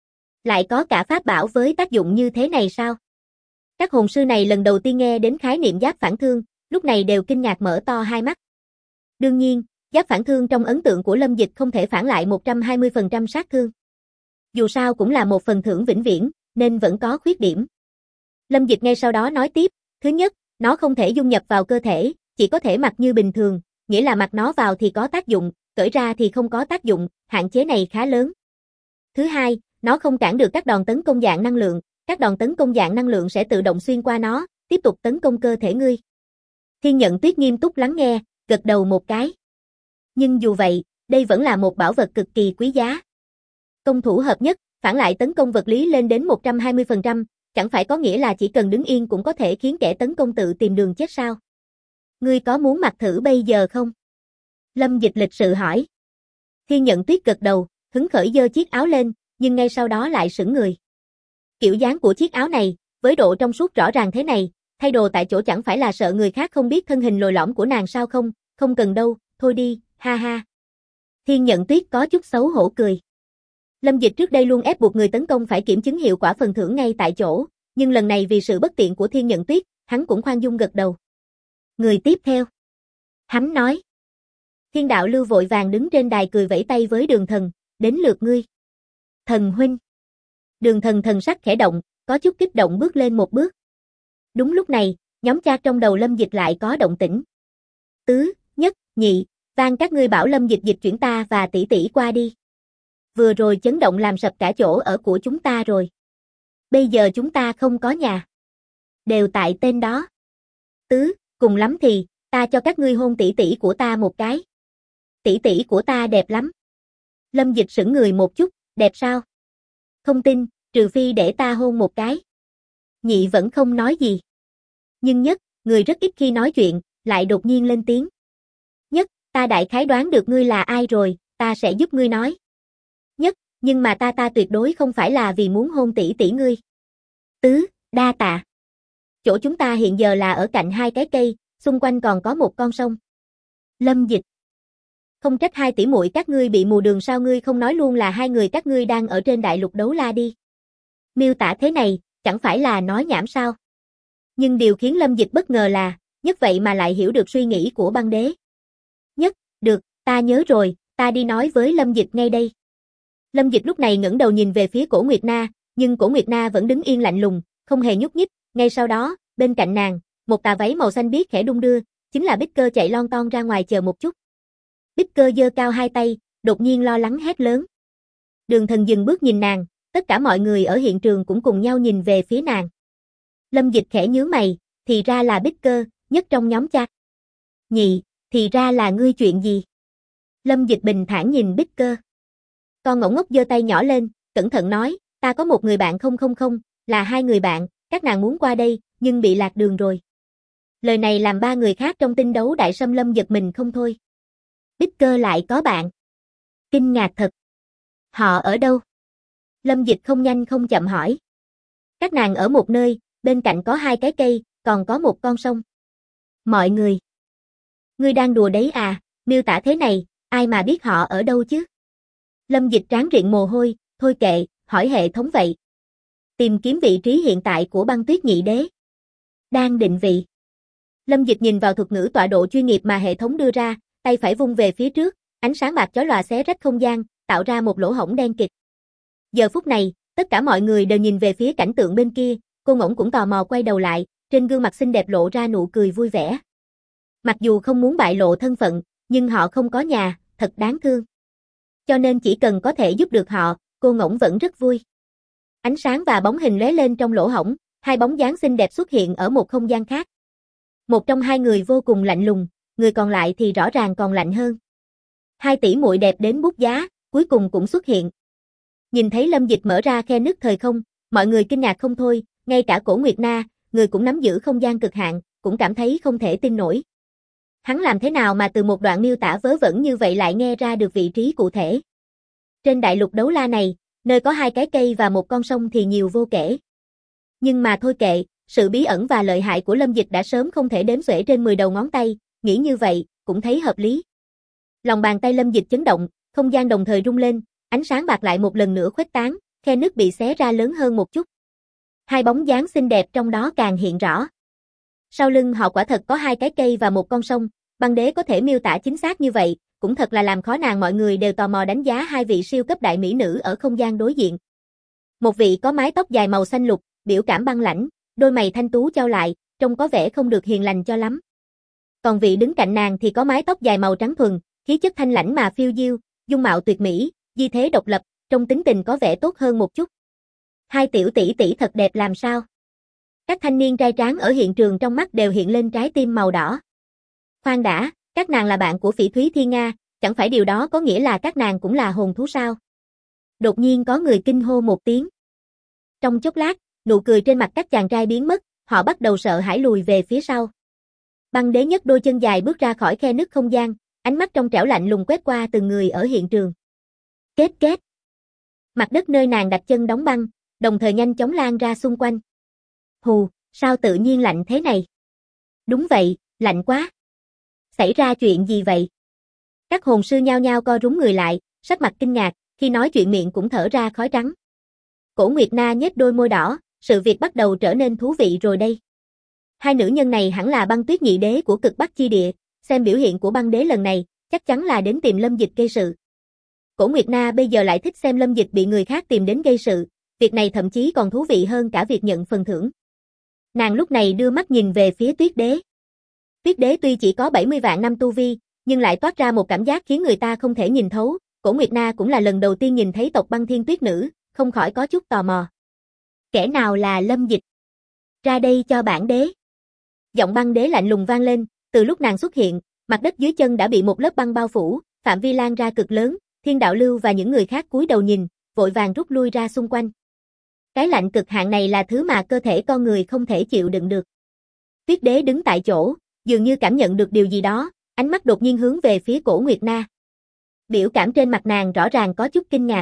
Lại có cả pháp bảo với tác dụng như thế này sao? Các hồn sư này lần đầu tiên nghe đến khái niệm giáp phản thương, lúc này đều kinh ngạc mở to hai mắt. Đương nhiên, giáp phản thương trong ấn tượng của Lâm Dịch không thể phản lại 120% sát thương. Dù sao cũng là một phần thưởng vĩnh viễn, nên vẫn có khuyết điểm. Lâm Dịch ngay sau đó nói tiếp, thứ nhất, nó không thể dung nhập vào cơ thể, chỉ có thể mặc như bình thường, nghĩa là mặc nó vào thì có tác dụng, cởi ra thì không có tác dụng, hạn chế này khá lớn. Thứ hai, nó không cản được các đòn tấn công dạng năng lượng, các đòn tấn công dạng năng lượng sẽ tự động xuyên qua nó, tiếp tục tấn công cơ thể ngươi. Thiên Nhận Tuyết nghiêm túc lắng nghe, gật đầu một cái. Nhưng dù vậy, đây vẫn là một bảo vật cực kỳ quý giá. Công thủ hợp nhất, phản lại tấn công vật lý lên đến 120%, chẳng phải có nghĩa là chỉ cần đứng yên cũng có thể khiến kẻ tấn công tự tìm đường chết sao? Ngươi có muốn mặc thử bây giờ không? Lâm Dịch lịch sự hỏi. Thiên Nhận Tuyết gật đầu, hứng khởi giơ chiếc áo lên, nhưng ngay sau đó lại sững người. Kiểu dáng của chiếc áo này, với độ trong suốt rõ ràng thế này, thay đồ tại chỗ chẳng phải là sợ người khác không biết thân hình lồi lõm của nàng sao không? Không cần đâu, thôi đi, ha ha. Thiên Nhận Tuyết có chút xấu hổ cười. Lâm Dịch trước đây luôn ép buộc người tấn công phải kiểm chứng hiệu quả phần thưởng ngay tại chỗ, nhưng lần này vì sự bất tiện của Thiên Nhận Tuyết, hắn cũng khoan dung gật đầu. Người tiếp theo. Hắn nói. Thiên đạo lưu vội vàng đứng trên đài cười vẫy tay với Đường Thần, đến lượt ngươi. Thần huynh. Đường Thần thần sắc khẽ động, có chút kích động bước lên một bước. Đúng lúc này, nhóm chat trong đầu Lâm Dịch lại có động tĩnh. Tứ, nhất, nhị, van các ngươi bảo Lâm Dịch dịch chuyển ta và tỷ tỷ qua đi. Vừa rồi chấn động làm sập cả chỗ ở của chúng ta rồi. Bây giờ chúng ta không có nhà. Đều tại tên đó. Tứ, cùng lắm thì, ta cho các ngươi hôn tỷ tỷ của ta một cái. Tỷ tỷ của ta đẹp lắm. Lâm Dịch sững người một chút, đẹp sao? Không tin, trừ phi để ta hôn một cái. Nhị vẫn không nói gì. Nhưng nhất, người rất ít khi nói chuyện, lại đột nhiên lên tiếng. Nhất, ta đại khái đoán được ngươi là ai rồi, ta sẽ giúp ngươi nói. Nhất, nhưng mà ta tuyệt đối không phải là vì muốn hôn tỷ tỷ ngươi. Tứ, đa tạ. Chỗ chúng ta hiện giờ là ở cạnh hai cái cây, xung quanh còn có một con sông. Lâm Dịch. Không trách hai tỷ muội các ngươi bị mù đường sao ngươi không nói luôn là hai người các ngươi đang ở trên đại lục đấu la đi. Miêu tả thế này, chẳng phải là nói nhảm sao. Nhưng điều khiến Lâm Dịch bất ngờ là, nhất vậy mà lại hiểu được suy nghĩ của băng đế. Nhất, được, ta nhớ rồi, ta đi nói với Lâm Dịch ngay đây. Lâm Dịch lúc này ngẩng đầu nhìn về phía Cổ Nguyệt Na, nhưng Cổ Nguyệt Na vẫn đứng yên lạnh lùng, không hề nhúc nhích, ngay sau đó, bên cạnh nàng, một tà váy màu xanh biếc khẽ đung đưa, chính là Bích Cơ chạy lon ton ra ngoài chờ một chút. Bích Cơ giơ cao hai tay, đột nhiên lo lắng hét lớn. Đường Thần dừng bước nhìn nàng, tất cả mọi người ở hiện trường cũng cùng nhau nhìn về phía nàng. Lâm Dịch khẽ nhướng mày, thì ra là Bích Cơ, nhất trong nhóm chat. Nhị, thì ra là ngươi chuyện gì? Lâm Dịch bình thản nhìn Bích Cơ. Con ngỗng ngốc giơ tay nhỏ lên, cẩn thận nói, ta có một người bạn không, là hai người bạn, các nàng muốn qua đây, nhưng bị lạc đường rồi. Lời này làm ba người khác trong tinh đấu đại xâm Lâm giật mình không thôi. Bích Cơ lại có bạn. Kinh ngạc thật. Họ ở đâu? Lâm Dịch không nhanh không chậm hỏi. Các nàng ở một nơi, bên cạnh có hai cái cây, còn có một con sông. Mọi người. Ngươi đang đùa đấy à, miêu tả thế này, ai mà biết họ ở đâu chứ? Lâm Dịch trán riện mồ hôi, thôi kệ, hỏi hệ thống vậy. Tìm kiếm vị trí hiện tại của băng tuyết nhị đế. Đang định vị. Lâm Dịch nhìn vào thuật ngữ tọa độ chuyên nghiệp mà hệ thống đưa ra, tay phải vung về phía trước, ánh sáng bạc chói lòa xé rách không gian, tạo ra một lỗ hổng đen kịt. Giờ phút này, tất cả mọi người đều nhìn về phía cảnh tượng bên kia, cô ngỗng cũng tò mò quay đầu lại, trên gương mặt xinh đẹp lộ ra nụ cười vui vẻ. Mặc dù không muốn bại lộ thân phận, nhưng họ không có nhà, thật đáng thương. Cho nên chỉ cần có thể giúp được họ, cô ngỗng vẫn rất vui. Ánh sáng và bóng hình lóe lên trong lỗ hổng, hai bóng dáng xinh đẹp xuất hiện ở một không gian khác. Một trong hai người vô cùng lạnh lùng, người còn lại thì rõ ràng còn lạnh hơn. Hai tỷ muội đẹp đến bút giá, cuối cùng cũng xuất hiện. Nhìn thấy Lâm Dịch mở ra khe nứt thời không, mọi người kinh ngạc không thôi, ngay cả Cổ Nguyệt Na, người cũng nắm giữ không gian cực hạn, cũng cảm thấy không thể tin nổi. Hắn làm thế nào mà từ một đoạn miêu tả vớ vẩn như vậy lại nghe ra được vị trí cụ thể? Trên đại lục đấu la này, nơi có hai cái cây và một con sông thì nhiều vô kể. Nhưng mà thôi kệ, sự bí ẩn và lợi hại của Lâm Dịch đã sớm không thể đếm xuể trên 10 đầu ngón tay, nghĩ như vậy, cũng thấy hợp lý. Lòng bàn tay Lâm Dịch chấn động, không gian đồng thời rung lên, ánh sáng bạc lại một lần nữa khuếch tán, khe nứt bị xé ra lớn hơn một chút. Hai bóng dáng xinh đẹp trong đó càng hiện rõ. Sau lưng họ quả thật có hai cái cây và một con sông, băng đế có thể miêu tả chính xác như vậy, cũng thật là làm khó nàng mọi người đều tò mò đánh giá hai vị siêu cấp đại mỹ nữ ở không gian đối diện. Một vị có mái tóc dài màu xanh lục, biểu cảm băng lãnh, đôi mày thanh tú chau lại, trông có vẻ không được hiền lành cho lắm. Còn vị đứng cạnh nàng thì có mái tóc dài màu trắng thuần, khí chất thanh lãnh mà phiêu diêu, dung mạo tuyệt mỹ, di thế độc lập, trong tính tình có vẻ tốt hơn một chút. Hai tiểu tỷ tỷ thật đẹp làm sao? Các thanh niên trai tráng ở hiện trường trong mắt đều hiện lên trái tim màu đỏ. Khoan đã, các nàng là bạn của Phỉ Thúy Thiên Nga, chẳng phải điều đó có nghĩa là các nàng cũng là hồn thú sao? Đột nhiên có người kinh hô một tiếng. Trong chốc lát, nụ cười trên mặt các chàng trai biến mất, họ bắt đầu sợ hãi lùi về phía sau. Băng đế nhất đôi chân dài bước ra khỏi khe nứt không gian, ánh mắt trong trẻo lạnh lùng quét qua từng người ở hiện trường. Kết kết. Mặt đất nơi nàng đặt chân đóng băng, đồng thời nhanh chóng lan ra xung quanh. Hù, sao tự nhiên lạnh thế này? Đúng vậy, lạnh quá. Xảy ra chuyện gì vậy? Các hồn sư nhao nhao co rúm người lại, sắc mặt kinh ngạc, khi nói chuyện miệng cũng thở ra khói trắng. Cổ Nguyệt Na nhếch đôi môi đỏ, sự việc bắt đầu trở nên thú vị rồi đây. Hai nữ nhân này hẳn là băng tuyết nhị đế của cực Bắc chi địa, xem biểu hiện của băng đế lần này, chắc chắn là đến tìm Lâm Dịch gây sự. Cổ Nguyệt Na bây giờ lại thích xem Lâm Dịch bị người khác tìm đến gây sự, việc này thậm chí còn thú vị hơn cả việc nhận phần thưởng. Nàng lúc này đưa mắt nhìn về phía Tuyết Đế. Tuyết Đế tuy chỉ có 70 vạn năm tu vi, nhưng lại toát ra một cảm giác khiến người ta không thể nhìn thấu. Cổ Nguyệt Na cũng là lần đầu tiên nhìn thấy tộc Băng Thiên Tuyết Nữ, không khỏi có chút tò mò. Kẻ nào là Lâm Dịch? Ra đây cho bản đế. Giọng băng đế lạnh lùng vang lên, từ lúc nàng xuất hiện, mặt đất dưới chân đã bị một lớp băng bao phủ, phạm vi lan ra cực lớn, Thiên Đạo Lưu và những người khác cúi đầu nhìn, vội vàng rút lui ra xung quanh. Cái lạnh cực hạn này là thứ mà cơ thể con người không thể chịu đựng được. Tuyết Đế đứng tại chỗ, dường như cảm nhận được điều gì đó, ánh mắt đột nhiên hướng về phía Cổ Nguyệt Na. Biểu cảm trên mặt nàng rõ ràng có chút kinh ngạc.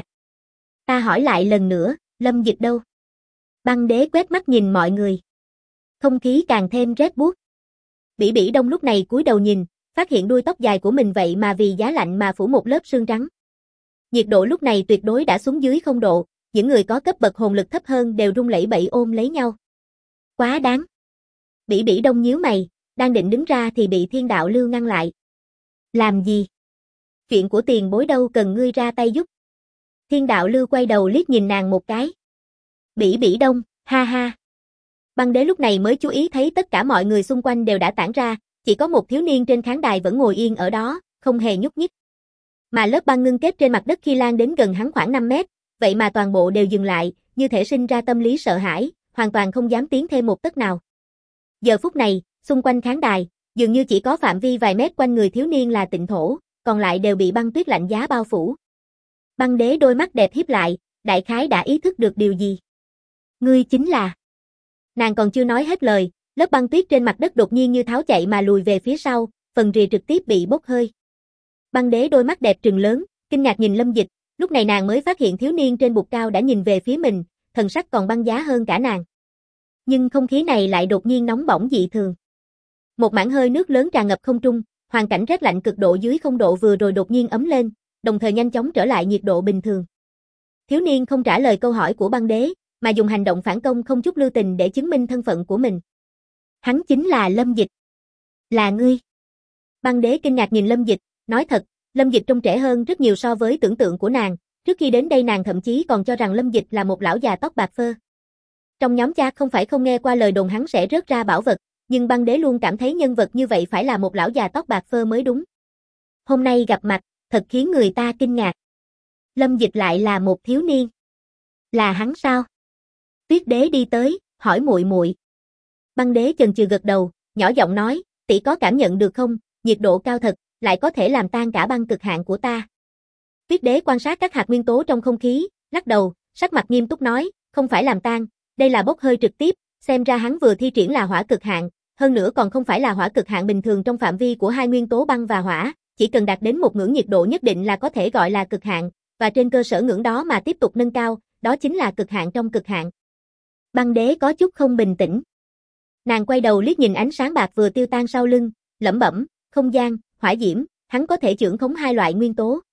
Ta hỏi lại lần nữa, Lâm Dịch đâu? Băng đế quét mắt nhìn mọi người. Không khí càng thêm rét buốt. Bỉ Bỉ Đông lúc này cúi đầu nhìn, phát hiện đuôi tóc dài của mình vậy mà vì giá lạnh mà phủ một lớp sương trắng. Nhiệt độ lúc này tuyệt đối đã xuống dưới 0 độ, những người có cấp bậc hồn lực thấp hơn đều run lẩy bẩy ôm lấy nhau. Quá đáng. Bỉ Bỉ Đông nhíu mày, đang định đứng ra thì bị Thiên Đạo Lưu ngăn lại. Làm gì? Chuyện của tiền bối đâu cần ngươi ra tay giúp. Thiên Đạo Lưu quay đầu liếc nhìn nàng một cái. Bỉ Bỉ Đông, ha ha. Băng đế lúc này mới chú ý thấy tất cả mọi người xung quanh đều đã tản ra, chỉ có một thiếu niên trên khán đài vẫn ngồi yên ở đó, không hề nhúc nhích. Mà lớp băng ngưng kết trên mặt đất khi lan đến gần hắn khoảng 5 mét, vậy mà toàn bộ đều dừng lại, như thể sinh ra tâm lý sợ hãi, hoàn toàn không dám tiến thêm một tấc nào. Giờ phút này, xung quanh khán đài, dường như chỉ có phạm vi vài mét quanh người thiếu niên là tịnh thổ, còn lại đều bị băng tuyết lạnh giá bao phủ. Băng đế đôi mắt đẹp híp lại, đại khái đã ý thức được điều gì. Ngươi chính là... Nàng còn chưa nói hết lời, lớp băng tuyết trên mặt đất đột nhiên như tháo chạy mà lùi về phía sau, phần rìa trực tiếp bị bốc hơi. Băng đế đôi mắt đẹp trừng lớn, kinh ngạc nhìn Lâm Dịch, lúc này nàng mới phát hiện thiếu niên trên bục cao đã nhìn về phía mình, thần sắc còn băng giá hơn cả nàng. Nhưng không khí này lại đột nhiên nóng bỏng dị thường. Một mảng hơi nước lớn tràn ngập không trung, hoàn cảnh rét lạnh cực độ dưới 0 độ vừa rồi đột nhiên ấm lên, đồng thời nhanh chóng trở lại nhiệt độ bình thường. Thiếu niên không trả lời câu hỏi của băng đế, mà dùng hành động phản công không chút lưu tình để chứng minh thân phận của mình. Hắn chính là Lâm Dịch. Là ngươi. Băng đế kinh ngạc nhìn Lâm Dịch, nói thật, Lâm Dịch trông trẻ hơn rất nhiều so với tưởng tượng của nàng, trước khi đến đây nàng thậm chí còn cho rằng Lâm Dịch là một lão già tóc bạc phơ. Trong nhóm cha không phải không nghe qua lời đồn hắn sẽ rớt ra bảo vật, nhưng băng đế luôn cảm thấy nhân vật như vậy phải là một lão già tóc bạc phơ mới đúng. Hôm nay gặp mặt, thật khiến người ta kinh ngạc. Lâm Dịch lại là một thiếu niên. Là hắn sao? Tuyết Đế đi tới, hỏi muội muội. Băng đế chần chừ gật đầu, nhỏ giọng nói, tỷ có cảm nhận được không, nhiệt độ cao thật, lại có thể làm tan cả băng cực hạn của ta. Tuyết Đế quan sát các hạt nguyên tố trong không khí, lắc đầu, sắc mặt nghiêm túc nói, không phải làm tan, đây là bốc hơi trực tiếp, xem ra hắn vừa thi triển là hỏa cực hạn, hơn nữa còn không phải là hỏa cực hạn bình thường trong phạm vi của hai nguyên tố băng và hỏa, chỉ cần đạt đến một ngưỡng nhiệt độ nhất định là có thể gọi là cực hạn, và trên cơ sở ngưỡng đó mà tiếp tục nâng cao, đó chính là cực hạn trong cực hạn. Băng đế có chút không bình tĩnh. Nàng quay đầu liếc nhìn ánh sáng bạc vừa tiêu tan sau lưng, lẩm bẩm, không gian, hỏa diễm, hắn có thể chưởng khống hai loại nguyên tố.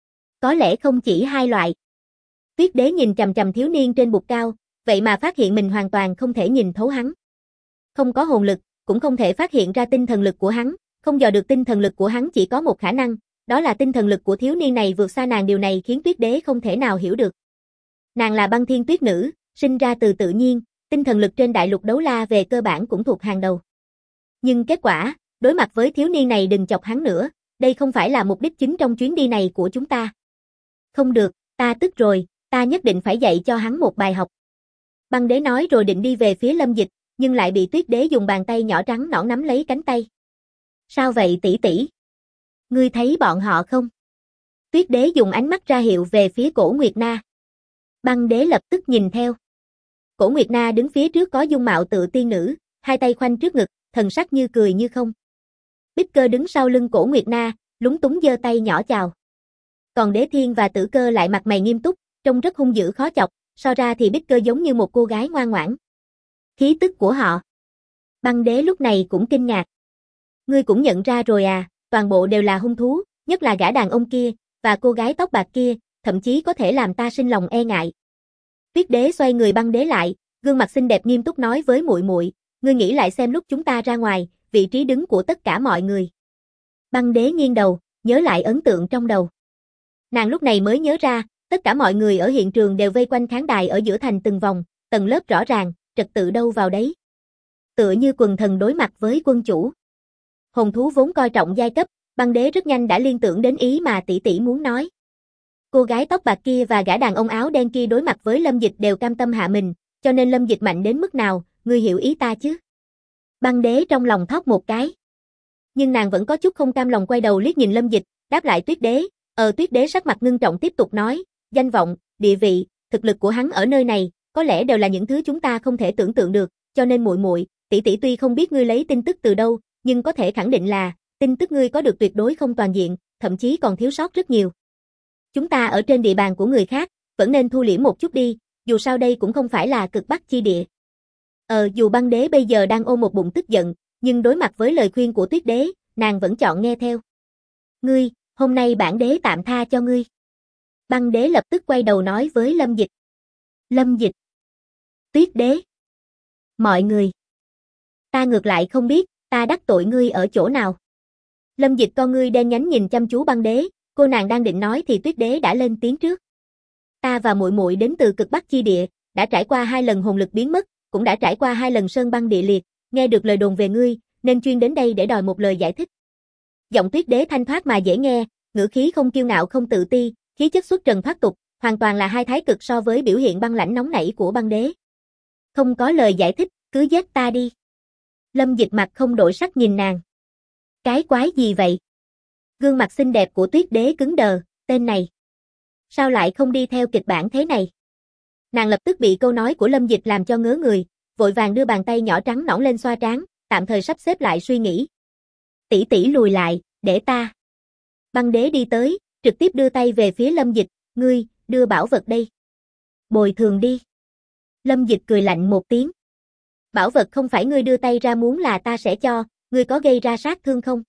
Có lẽ không chỉ hai loại. Tuyết Đế nhìn chằm chằm thiếu niên trên bục cao, vậy mà phát hiện mình hoàn toàn không thể nhìn thấu hắn. Không có hồn lực, cũng không thể phát hiện ra tinh thần lực của hắn, không dò được tinh thần lực của hắn chỉ có một khả năng, đó là tinh thần lực của thiếu niên này vượt xa nàng, điều này khiến Tuyết Đế không thể nào hiểu được. Nàng là Băng Thiên Tuyết Nữ, sinh ra từ tự nhiên, tinh thần lực trên đại lục đấu la về cơ bản cũng thuộc hàng đầu. Nhưng kết quả, đối mặt với thiếu niên này đừng chọc hắn nữa, đây không phải là mục đích chính trong chuyến đi này của chúng ta. Không được, ta tức rồi, ta nhất định phải dạy cho hắn một bài học. Băng đế nói rồi định đi về phía Lâm Dịch, nhưng lại bị Tuyết Đế dùng bàn tay nhỏ trắng nõn nắm lấy cánh tay. Sao vậy tỷ tỷ? Ngươi thấy bọn họ không? Tuyết Đế dùng ánh mắt ra hiệu về phía Cổ Nguyệt Na. Băng đế lập tức nhìn theo. Cổ Nguyệt Na đứng phía trước có dung mạo tự tiên nữ, hai tay khoanh trước ngực, thần sắc như cười như không. Bích Cơ đứng sau lưng Cổ Nguyệt Na, lúng túng giơ tay nhỏ chào. Còn Đế Thiên và Tử Cơ lại mặt mày nghiêm túc, trông rất hung dữ khó chọc, so ra thì Bích Cơ giống như một cô gái ngoan ngoãn. Khí tức của họ. Băng đế lúc này cũng kinh ngạc. Ngươi cũng nhận ra rồi à, toàn bộ đều là hung thú, nhất là gã đàn ông kia, và cô gái tóc bạc kia, thậm chí có thể làm ta sinh lòng e ngại. Tuyết Đế xoay người băng đế lại, gương mặt xinh đẹp nghiêm túc nói với muội muội, ngươi nghĩ lại xem lúc chúng ta ra ngoài, vị trí đứng của tất cả mọi người. Băng đế nghiêng đầu, nhớ lại ấn tượng trong đầu. Nàng lúc này mới nhớ ra, tất cả mọi người ở hiện trường đều vây quanh khán đài ở giữa thành từng vòng, tầng lớp rõ ràng, trật tự đâu vào đấy. Tựa như quần thần đối mặt với quân chủ. Hồn thú vốn coi trọng giai cấp, băng đế rất nhanh đã liên tưởng đến ý mà tỷ tỷ muốn nói. Cô gái tóc bạc kia và gã đàn ông áo đen kia đối mặt với Lâm Dịch đều cam tâm hạ mình, cho nên Lâm Dịch mạnh đến mức nào, ngươi hiểu ý ta chứ? Băng đế trong lòng thốt một cái. Nhưng nàng vẫn có chút không cam lòng quay đầu liếc nhìn Lâm Dịch, đáp lại Tuyết đế. Tuyết đế sắc mặt ngưng trọng tiếp tục nói, danh vọng, địa vị, thực lực của hắn ở nơi này, có lẽ đều là những thứ chúng ta không thể tưởng tượng được, cho nên muội muội, tỷ tỷ tuy không biết ngươi lấy tin tức từ đâu, nhưng có thể khẳng định là, tin tức ngươi có được tuyệt đối không toàn diện, thậm chí còn thiếu sót rất nhiều. Chúng ta ở trên địa bàn của người khác, vẫn nên thu liễm một chút đi, dù sao đây cũng không phải là cực bắc chi địa. Dù băng đế bây giờ đang ôm một bụng tức giận, nhưng đối mặt với lời khuyên của Tuyết đế, nàng vẫn chọn nghe theo. Ngươi, hôm nay bản đế tạm tha cho ngươi. Băng đế lập tức quay đầu nói với Lâm Dịch. Lâm Dịch. Tuyết đế. Mọi người. Ta ngược lại không biết, ta đắc tội ngươi ở chỗ nào. Lâm Dịch con ngươi đen nhánh nhìn chăm chú băng đế, cô nàng đang định nói thì Tuyết đế đã lên tiếng trước. Ta và muội muội đến từ cực bắc chi địa, đã trải qua 2 lần hồn lực biến mất, cũng đã trải qua 2 lần sơn băng địa liệt, nghe được lời đồn về ngươi, nên chuyên đến đây để đòi một lời giải thích. Giọng Tuyết đế thanh thoát mà dễ nghe, ngữ khí không kiêu ngạo không tự ti, khí chất xuất trần thoát tục, hoàn toàn là hai thái cực so với biểu hiện băng lãnh nóng nảy của băng đế. Không có lời giải thích, cứ giết ta đi. Lâm Dịch mặt không đổi sắc nhìn nàng. Cái quái gì vậy? Gương mặt xinh đẹp của Tuyết đế cứng đờ, tên này. Sao lại không đi theo kịch bản thế này? Nàng lập tức bị câu nói của Lâm Dịch làm cho ngớ người, vội vàng đưa bàn tay nhỏ trắng nõn lên xoa trán, tạm thời sắp xếp lại suy nghĩ. Tỷ tỷ lùi lại, để ta. Băng đế đi tới, trực tiếp đưa tay về phía Lâm Dịch, ngươi, đưa bảo vật đây. Bồi thường đi. Lâm Dịch cười lạnh một tiếng. Bảo vật không phải ngươi đưa tay ra muốn là ta sẽ cho, ngươi có gây ra sát thương không?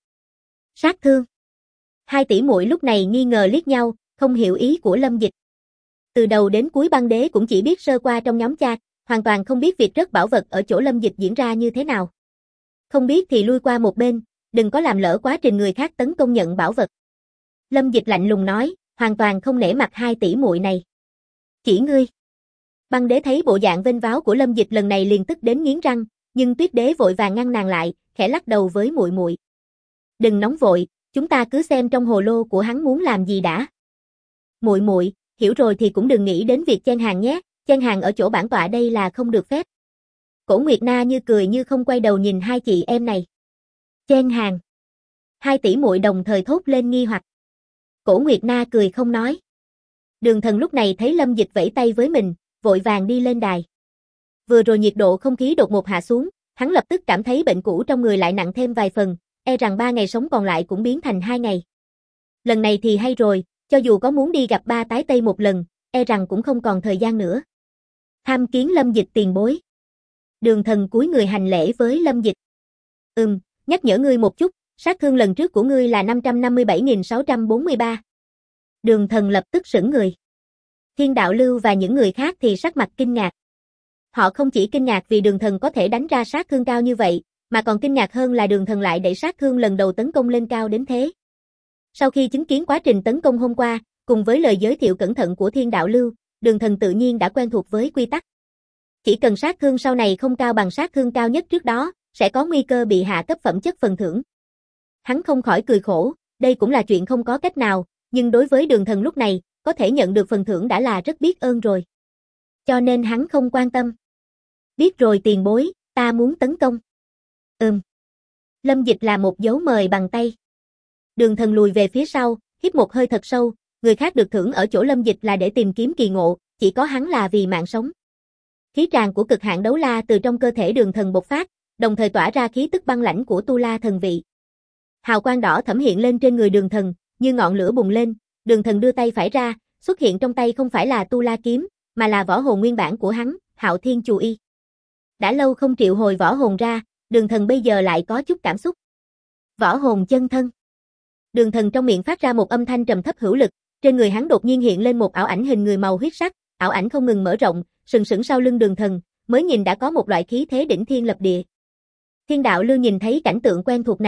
Sát thương? Hai tỷ muội lúc này nghi ngờ liếc nhau, không hiểu ý của Lâm Dịch. Từ đầu đến cuối băng đế cũng chỉ biết sơ qua trong nhóm chat, hoàn toàn không biết việc rớt bảo vật ở chỗ Lâm Dịch diễn ra như thế nào. Không biết thì lui qua một bên, đừng có làm lỡ quá trình người khác tấn công nhận bảo vật. Lâm Dịch lạnh lùng nói, hoàn toàn không nể mặt hai tỷ muội này. Chỉ ngươi. Băng đế thấy bộ dạng vênh váo của Lâm Dịch lần này liền tức đến nghiến răng, nhưng Tuyết đế vội vàng ngăn nàng lại, khẽ lắc đầu với muội muội. Đừng nóng vội, chúng ta cứ xem trong hồ lô của hắn muốn làm gì đã. Muội muội, hiểu rồi thì cũng đừng nghĩ đến việc chen hàng nhé, chen hàng ở chỗ bản tọa đây là không được phép. Cổ Nguyệt Na như cười như không quay đầu nhìn hai chị em này. Chen hàng. Hai tỷ muội đồng thời thốt lên nghi hoặc. Cổ Nguyệt Na cười không nói. Đường Thần lúc này thấy Lâm Dịch vẫy tay với mình, vội vàng đi lên đài. Vừa rồi nhiệt độ không khí đột ngột hạ xuống, hắn lập tức cảm thấy bệnh cũ trong người lại nặng thêm vài phần, e rằng 3 ngày sống còn lại cũng biến thành 2 ngày. Lần này thì hay rồi, cho dù có muốn đi gặp ba tái tây một lần, e rằng cũng không còn thời gian nữa. Tham kiến Lâm Dịch tiền bối. Đường Thần cúi người hành lễ với Lâm Dịch. Nhắc nhở ngươi một chút, sát thương lần trước của ngươi là 557.643. Đường Thần lập tức sững người. Thiên Đạo Lưu và những người khác thì sắc mặt kinh ngạc. Họ không chỉ kinh ngạc vì Đường Thần có thể đánh ra sát thương cao như vậy, mà còn kinh ngạc hơn là Đường Thần lại đẩy sát thương lần đầu tấn công lên cao đến thế. Sau khi chứng kiến quá trình tấn công hôm qua, cùng với lời giới thiệu cẩn thận của Thiên Đạo Lưu, Đường Thần tự nhiên đã quen thuộc với quy tắc. Chỉ cần sát thương sau này không cao bằng sát thương cao nhất trước đó, sẽ có nguy cơ bị hạ cấp phẩm chất phần thưởng. Hắn không khỏi cười khổ, đây cũng là chuyện không có cách nào, nhưng đối với Đường Thần lúc này, có thể nhận được phần thưởng đã là rất biết ơn rồi. Cho nên hắn không quan tâm. Biết rồi tiền bối, ta muốn tấn công. Lâm Dịch là một dấu mời bằng tay. Đường Thần lùi về phía sau, hít một hơi thật sâu, người khác được thưởng ở chỗ Lâm Dịch là để tìm kiếm kỳ ngộ, chỉ có hắn là vì mạng sống. Khí tràng của cực hạn đấu la từ trong cơ thể Đường Thần bộc phát, đồng thời tỏa ra khí tức băng lãnh của tu la thần vị. Hào quang đỏ thẫm hiện lên trên người Đường Thần, như ngọn lửa bùng lên, Đường Thần đưa tay phải ra, xuất hiện trong tay không phải là tu la kiếm, mà là võ hồn nguyên bản của hắn, Hạo Thiên Chù Y. Đã lâu không triệu hồi võ hồn ra, Đường Thần bây giờ lại có chút cảm xúc. Võ hồn chân thân. Đường Thần trong miệng phát ra một âm thanh trầm thấp hữu lực, trên người hắn đột nhiên hiện lên một ảo ảnh hình người màu huyết sắc, ảo ảnh không ngừng mở rộng, sừng sững sau lưng Đường Thần, mới nhìn đã có một loại khí thế đỉnh thiên lập địa. Thiên Đạo Lưu nhìn thấy cảnh tượng quen thuộc này,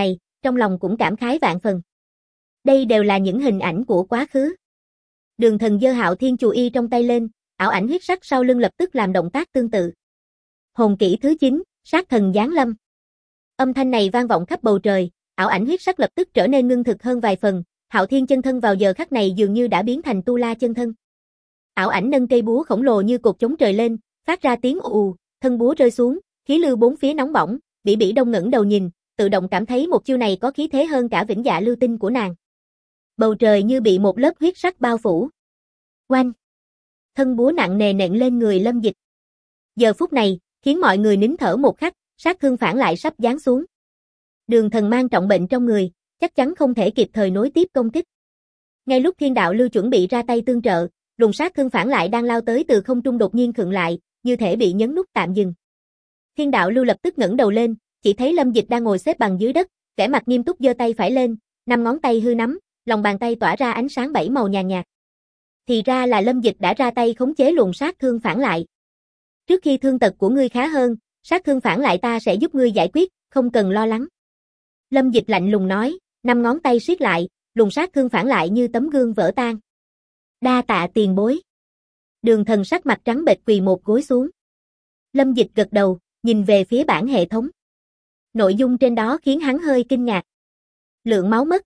trong lòng cũng cảm khái vạn phần. Đây đều là những hình ảnh của quá khứ. Đường Thần giơ Hạo Thiên Chù Y trong tay lên, ảo ảnh huyết sắc sau lưng lập tức làm động tác tương tự. Hồn kỹ thứ 9, sát thần giáng lâm. Âm thanh này vang vọng khắp bầu trời, ảo ảnh huyết sắc lập tức trở nên ngưng thực hơn vài phần, Hạo Thiên chân thân vào giờ khắc này dường như đã biến thành tu la chân thân. Ảo ảnh nâng cây búa khổng lồ như cột chống trời lên, phát ra tiếng ù, thân búa rơi xuống, khí lưu bốn phía nóng bỏng, Bỉ Bỉ Đông ngẩng đầu nhìn, tự động cảm thấy một chiêu này có khí thế hơn cả Vĩnh Dạ Lưu Tinh của nàng. Bầu trời như bị một lớp huyết sắc bao phủ. Oanh! Thân búa nặng nề nện lên người Lâm Dịch. Giờ phút này, khiến mọi người nín thở một khắc, sát thương phản lại sắp giáng xuống. Đường Thần mang trọng bệnh trong người, chắc chắn không thể kịp thời nối tiếp công kích. Ngay lúc Thiên Đạo Lưu chuẩn bị ra tay tương trợ, luồng sát thương phản lại đang lao tới từ không trung đột nhiên khựng lại, như thể bị nhấn nút tạm dừng. Thiên Đạo Lưu lập tức ngẩng đầu lên, chỉ thấy Lâm Dịch đang ngồi xếp bằng dưới đất, vẻ mặt nghiêm túc giơ tay phải lên, 5 ngón tay hư nắm, lòng bàn tay tỏa ra ánh sáng 7 màu nhàn nhạt. Thì ra là Lâm Dịch đã ra tay khống chế luồng sát thương phản lại. Trước khi thương tật của ngươi khá hơn, sát thương phản lại ta sẽ giúp ngươi giải quyết, không cần lo lắng. Lâm Dịch lạnh lùng nói, 5 ngón tay siết lại, luồng sát thương phản lại như tấm gương vỡ tan. Đa tạ tiền bối. Đường Thần sắc mặt trắng bệch quỳ một gối xuống. Lâm Dịch gật đầu, nhìn về phía bảng hệ thống. Nội dung trên đó khiến hắn hơi kinh ngạc. Lượng máu mất,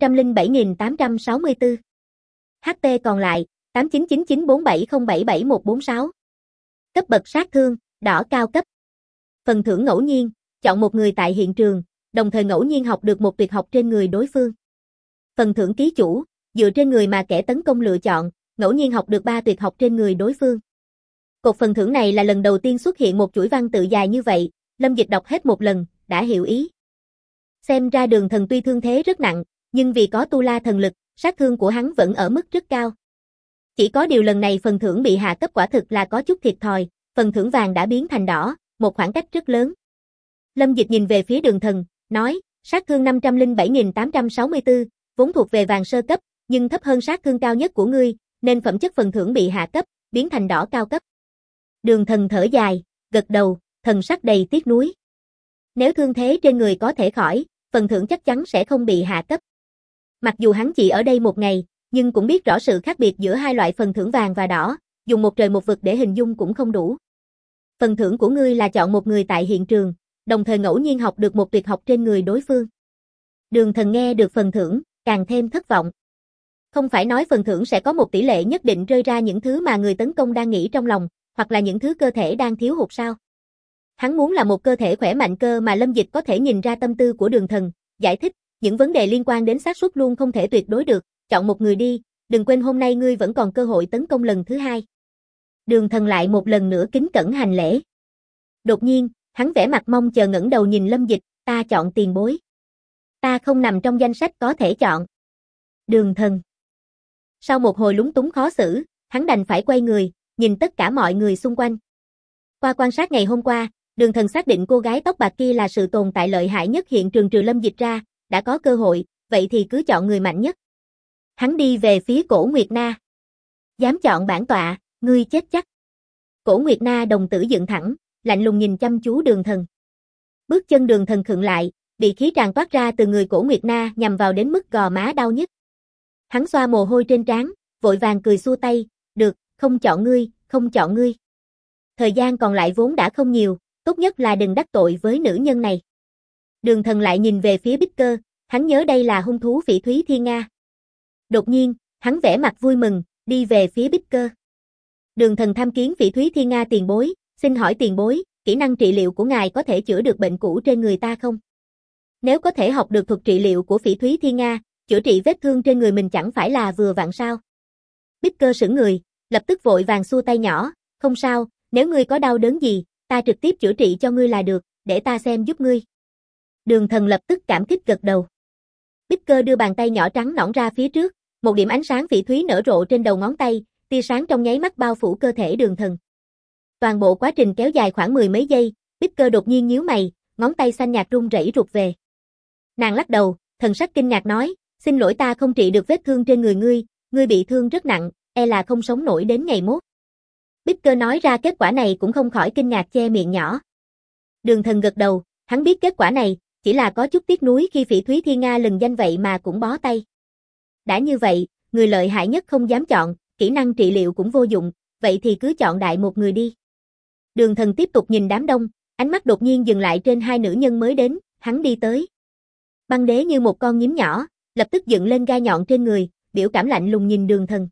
507.864. HP còn lại, 899947077146. Cấp bậc sát thương, đỏ cao cấp. Phần thưởng ngẫu nhiên, chọn một người tại hiện trường, đồng thời ngẫu nhiên học được một tuyệt học trên người đối phương. Phần thưởng ký chủ, dựa trên người mà kẻ tấn công lựa chọn, ngẫu nhiên học được 3 tuyệt học trên người đối phương. Cột phần thưởng này là lần đầu tiên xuất hiện một chuỗi văn tự dài như vậy, Lâm Dịch đọc hết một lần, đã hiểu ý. Xem ra Đường Thần tuy thương thế rất nặng, nhưng vì có tu la thần lực, sát thương của hắn vẫn ở mức rất cao. Chỉ có điều lần này phần thưởng bị hạ cấp quả thực là có chút thiệt thòi, phần thưởng vàng đã biến thành đỏ, một khoảng cách rất lớn. Lâm Dịch nhìn về phía Đường Thần, nói, sát thương 507.864, vốn thuộc về vàng sơ cấp, nhưng thấp hơn sát thương cao nhất của ngươi, nên phẩm chất phần thưởng bị hạ cấp, biến thành đỏ cao cấp. Đường Thần thở dài, gật đầu, thần sắc đầy tiếc nuối. Nếu thương thế trên người có thể khỏi, phần thưởng chắc chắn sẽ không bị hạ cấp. Mặc dù hắn chỉ ở đây một ngày, nhưng cũng biết rõ sự khác biệt giữa hai loại phần thưởng vàng và đỏ, dùng một trời một vực để hình dung cũng không đủ. Phần thưởng của ngươi là chọn một người tại hiện trường, đồng thời ngẫu nhiên học được một tuyệt học trên người đối phương. Đường Thần nghe được phần thưởng, càng thêm thất vọng. Không phải nói phần thưởng sẽ có một tỷ lệ nhất định rơi ra những thứ mà người tấn công đang nghĩ trong lòng, hoặc là những thứ cơ thể đang thiếu hụt sao? Hắn muốn là một cơ thể khỏe mạnh cơ mà Lâm Dịch có thể nhìn ra tâm tư của Đường Thần, giải thích, những vấn đề liên quan đến xác suất luôn không thể tuyệt đối được, chọn một người đi, đừng quên hôm nay ngươi vẫn còn cơ hội tấn công lần thứ 2. Đường Thần lại một lần nữa kính cẩn hành lễ. Đột nhiên, hắn vẻ mặt mong chờ ngẩng đầu nhìn Lâm Dịch, ta chọn tiền bối. Ta không nằm trong danh sách có thể chọn. Đường Thần. Sau một hồi lúng túng khó xử, hắn đành phải quay người, nhìn tất cả mọi người xung quanh. Qua quan sát ngày hôm qua, Đường Thần xác định cô gái tóc bạc kia là sự tồn tại lợi hại nhất hiện trường trừ Lâm Dịch ra, đã có cơ hội, vậy thì cứ chọn người mạnh nhất. Hắn đi về phía Cổ Nguyệt Na. Dám chọn bản tọa, ngươi chết chắc. Cổ Nguyệt Na đồng tử dựng thẳng, lạnh lùng nhìn chăm chú Đường Thần. Bước chân Đường Thần khựng lại, bị khí tràn toát ra từ người Cổ Nguyệt Na nhằm vào đến mức gò má đau nhức. Hắn xoa mồ hôi trên trán, vội vàng cười xua tay, được, không chọn ngươi, không chọn ngươi. Thời gian còn lại vốn đã không nhiều, tốt nhất là đừng đắc tội với nữ nhân này. Đường Thần lại nhìn về phía Bích Cơ, hắn nhớ đây là hung thú Phỉ Thúy Thiên Nga. Đột nhiên, hắn vẻ mặt vui mừng, đi về phía Bích Cơ. Đường Thần tham kiến Phỉ Thúy Thiên Nga tiền bối, xin hỏi tiền bối, kỹ năng trị liệu của ngài có thể chữa được bệnh cũ trên người ta không? Nếu có thể học được thuật trị liệu của Phỉ Thúy Thiên Nga, chữa trị vết thương trên người mình chẳng phải là vừa vặn sao? Bích Cơ sững người, lập tức vội vàng xua tay nhỏ, không sao, nếu ngươi có đau đớn gì, ta trực tiếp chữa trị cho ngươi là được, để ta xem giúp ngươi. Đường Thần lập tức cảm kích gật đầu. Bích Cơ đưa bàn tay nhỏ trắng nõn ra phía trước, một điểm ánh sáng phỉ thúy nở rộ trên đầu ngón tay, tia sáng trong nháy mắt bao phủ cơ thể Đường Thần. Toàn bộ quá trình kéo dài khoảng 10 mấy giây, Bích Cơ đột nhiên nhíu mày, ngón tay xanh nhạt run rẩy rụt về. Nàng lắc đầu, thần sắc kinh ngạc nói, xin lỗi ta không trị được vết thương trên người ngươi, ngươi bị thương rất nặng, e là không sống nổi đến ngày mốt. Bích Cơ nói ra kết quả này cũng không khỏi kinh ngạc che miệng nhỏ. Đường Thần gật đầu, hắn biết kết quả này, chỉ là có chút tiếc nuối khi Phỉ Thúy Thiên Nga lừng danh vậy mà cũng bó tay. Đã như vậy, người lợi hại nhất không dám chọn, kỹ năng trị liệu cũng vô dụng, vậy thì cứ chọn đại một người đi. Đường Thần tiếp tục nhìn đám đông, ánh mắt đột nhiên dừng lại trên hai nữ nhân mới đến, hắn đi tới. Băng Đế như một con nhím nhỏ, lập tức dựng lên gai nhọn trên người, biểu cảm lạnh lùng nhìn Đường Thần.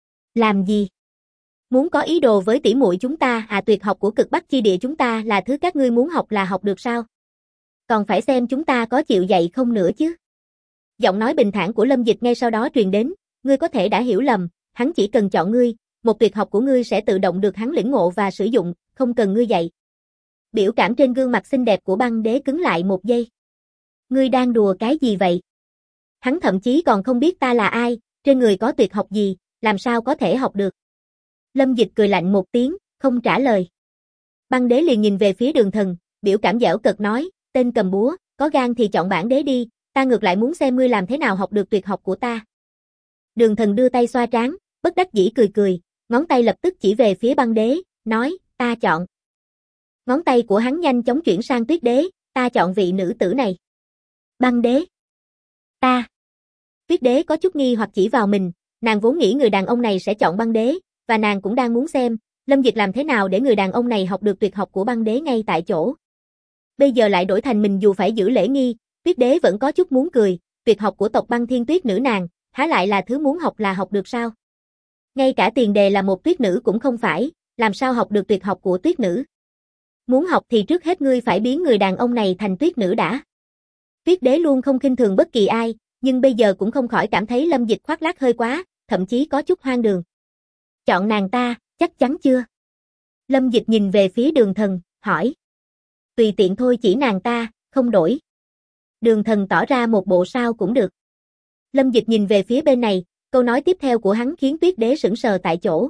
Làm gì? Muốn có ý đồ với tỷ muội chúng ta à? Tuyệt học của Cực Bắc chi địa chúng ta là thứ các ngươi muốn học là học được sao? Còn phải xem chúng ta có chịu dạy không nữa chứ. Giọng nói bình thản của Lâm Dịch ngay sau đó truyền đến, ngươi có thể đã hiểu lầm, hắn chỉ cần chọn ngươi, một tuyệt học của ngươi sẽ tự động được hắn lĩnh ngộ và sử dụng, không cần ngươi dạy. Biểu cảm trên gương mặt xinh đẹp của Băng Đế cứng lại một giây. Ngươi đang đùa cái gì vậy? Hắn thậm chí còn không biết ta là ai, trên người có tuyệt học gì, làm sao có thể học được. Lâm Dịch cười lạnh một tiếng, không trả lời. Băng Đế liền nhìn về phía Đường Thần, biểu cảm giễu cợt nói, tên cầm búa, có gan thì chọn bản đế đi, ta ngược lại muốn xem ngươi làm thế nào học được tuyệt học của ta. Đường Thần đưa tay xoa trán, bất đắc dĩ cười cười, ngón tay lập tức chỉ về phía Băng Đế, nói, ta chọn. Ngón tay của hắn nhanh chóng chuyển sang Tuyết Đế, ta chọn vị nữ tử này. Băng Đế. Ta. Tuyết Đế có chút nghi hoặc chỉ vào mình, nàng vốn nghĩ người đàn ông này sẽ chọn Băng Đế, và nàng cũng đang muốn xem, Lâm Dịch làm thế nào để người đàn ông này học được tuyệt học của Băng Đế ngay tại chỗ. Bây giờ lại đổi thành mình dù phải giữ lễ nghi, Tuyết Đế vẫn có chút muốn cười, tuyệt học của tộc Băng Thiên Tuyết nữ nàng, há lại là thứ muốn học là học được sao? Ngay cả tiền đề là một tuyết nữ cũng không phải, làm sao học được tuyệt học của tuyết nữ? Muốn học thì trước hết ngươi phải biến người đàn ông này thành tuyết nữ đã. Tuyết Đế luôn không khinh thường bất kỳ ai, nhưng bây giờ cũng không khỏi cảm thấy Lâm Dịch khoác lác hơi quá, thậm chí có chút hoang đường. Chọn nàng ta, chắc chắn chưa? Lâm Dịch nhìn về phía Đường Thần, hỏi. Tùy tiện thôi, chỉ nàng ta, không đổi. Đường Thần tỏ ra một bộ sao cũng được. Lâm Dịch nhìn về phía bên này, câu nói tiếp theo của hắn khiến Tuyết Đế sững sờ tại chỗ.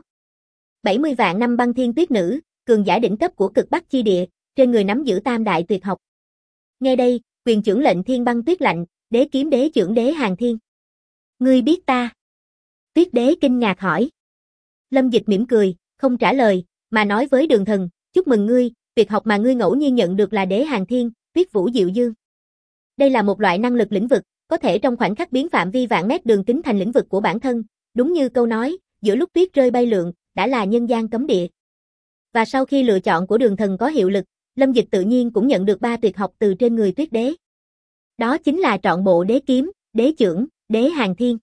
70 vạn năm băng thiên tuyết nữ, cường giả đỉnh cấp của Cực Bắc chi địa, trên người nắm giữ tam đại tuyệt học. Nghe đây, quyền trưởng lệnh thiên băng tuyết lạnh, đế kiếm đế trưởng đế hàng thiên. Ngươi biết ta? Tuyết Đế kinh ngạc hỏi. Lâm Dịch mỉm cười, không trả lời, mà nói với Đường Thần, chúc mừng ngươi, tuyệt học mà ngươi ngẫu nhiên nhận được là đế hàng thiên, Tuyết Vũ Diệu Dương. Đây là một loại năng lực lĩnh vực, có thể trong khoảnh khắc biến phạm vi vạn mét đường kính thành lĩnh vực của bản thân, đúng như câu nói, giữa lúc tuyết rơi bay lượn, đã là nhân gian cấm địa. Và sau khi lựa chọn của Đường Thần có hiệu lực, Lâm Dịch tự nhiên cũng nhận được 3 tuyệt học từ trên người Tuyết Đế. Đó chính là trọn bộ đế kiếm, đế chưởng, đế hàng thiên.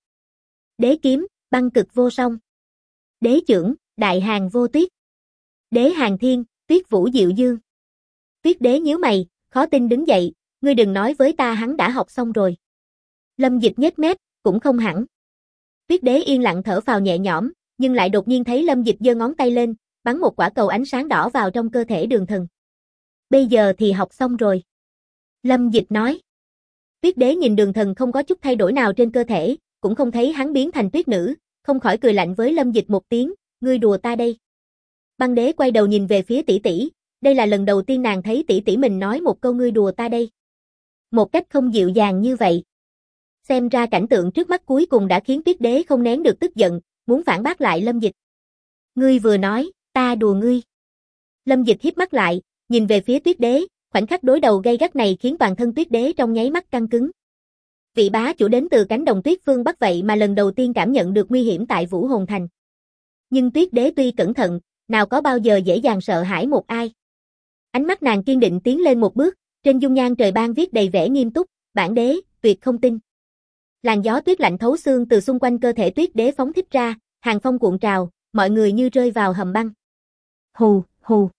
Đế kiếm, băng cực vô song. Đế chưởng, đại hàng vô tuyết. Đế hàng thiên, Tuyết Vũ Diệu Dương. Tuyết Đế nhíu mày, khó tin đứng dậy, ngươi đừng nói với ta hắn đã học xong rồi. Lâm Dịch nhếch mép, cũng không hẳn. Tuyết Đế yên lặng thở phào nhẹ nhõm, nhưng lại đột nhiên thấy Lâm Dịch giơ ngón tay lên, bắn một quả cầu ánh sáng đỏ vào trong cơ thể Đường Thần. Bây giờ thì học xong rồi. Lâm Dịch nói. Tuyết Đế nhìn Đường Thần không có chút thay đổi nào trên cơ thể, cũng không thấy hắn biến thành tuyết nữ, không khỏi cười lạnh với Lâm Dịch một tiếng, ngươi đùa ta đây. Băng Đế quay đầu nhìn về phía tỷ tỷ, đây là lần đầu tiên nàng thấy tỷ tỷ mình nói một câu ngươi đùa ta đây. Một cách không dịu dàng như vậy. Xem ra cảnh tượng trước mắt cuối cùng đã khiến Tuyết Đế không nén được tức giận, muốn phản bác lại Lâm Dịch. Ngươi vừa nói, ta đùa ngươi. Lâm Dịch híp mắt lại, nhìn về phía Tuyết Đế, khoảnh khắc đối đầu gay gắt này khiến toàn thân Tuyết Đế trong nháy mắt căng cứng. Vị bá chủ đến từ cánh đồng tuyết phương Bắc vậy mà lần đầu tiên cảm nhận được nguy hiểm tại Vũ Hồn Thành. Nhưng Tuyết Đế tuy cẩn thận, nào có bao giờ dễ dàng sợ hãi một ai. Ánh mắt nàng kiên định tiến lên một bước, trên dung nhan trời ban viết đầy vẻ nghiêm túc, bản đế, tuyệt không tin. Làn gió tuyết lạnh thấu xương từ xung quanh cơ thể Tuyết Đế phóng thích ra, hàng phong cuộn trào, mọi người như rơi vào hầm băng. Hù, hù.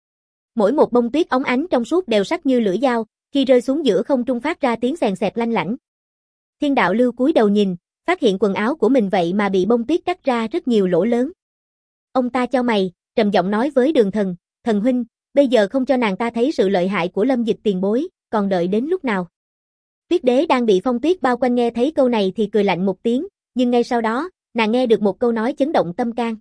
Mỗi một bông tuyết óng ánh trong suốt đều sắc như lưỡi dao, khi rơi xuống giữa không trung phát ra tiếng xèn xẹt lanh lảnh. Thiên Đạo Lưu cúi đầu nhìn, phát hiện quần áo của mình vậy mà bị bông tuyết cắt ra rất nhiều lỗ lớn. Ông ta chau mày, trầm giọng nói với Đường Thần, thần huynh, bây giờ không cho nàng ta thấy sự lợi hại của Lâm Dịch tiền bối, còn đợi đến lúc nào? Tuyết Đế đang bị phong tuyết bao quanh nghe thấy câu này thì cười lạnh một tiếng, nhưng ngay sau đó, nàng nghe được một câu nói chấn động tâm can.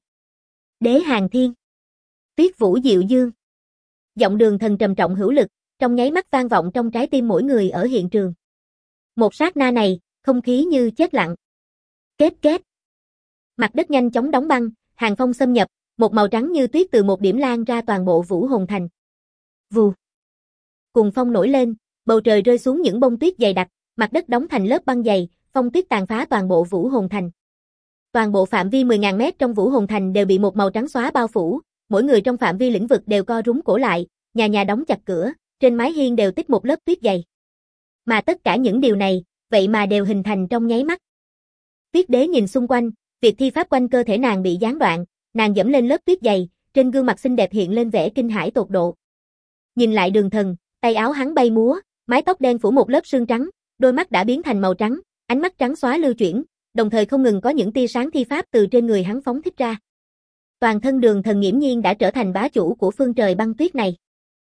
Đế hàng thiên. Tuyết Vũ Diệu Dương. Giọng Đường Thần trầm trọng hữu lực, trong nháy mắt vang vọng trong trái tim mỗi người ở hiện trường. Một sát na này, không khí như chết lặng. Kết kết. Mặt đất nhanh chóng đóng băng, hàng phong xâm nhập, một màu trắng như tuyết từ một điểm lan ra toàn bộ Vũ Hồn Thành. Vù. Cùng phong nổi lên, bầu trời rơi xuống những bông tuyết dày đặc, mặt đất đóng thành lớp băng dày, phong tuyết tàn phá toàn bộ Vũ Hồn Thành. Toàn bộ phạm vi 10.000 mét trong Vũ Hồn Thành đều bị một màu trắng xóa bao phủ, mỗi người trong phạm vi lĩnh vực đều co rúm cổ lại, nhà nhà đóng chặt cửa, trên mái hiên đều tích một lớp tuyết dày. Mà tất cả những điều này, vậy mà đều hình thành trong nháy mắt. Tuyết Đế nhìn xung quanh, việc thi pháp quanh cơ thể nàng bị gián đoạn, nàng dẫm lên lớp tuyết dày, trên gương mặt xinh đẹp hiện lên vẻ kinh hãi tột độ. Nhìn lại Đường Thần, tay áo hắn bay múa, mái tóc đen phủ một lớp sương trắng, đôi mắt đã biến thành màu trắng, ánh mắt trắng xóa lưu chuyển, đồng thời không ngừng có những tia sáng thi pháp từ trên người hắn phóng thích ra. Toàn thân Đường Thần nghiễm nhiên đã trở thành bá chủ của phương trời băng tuyết này.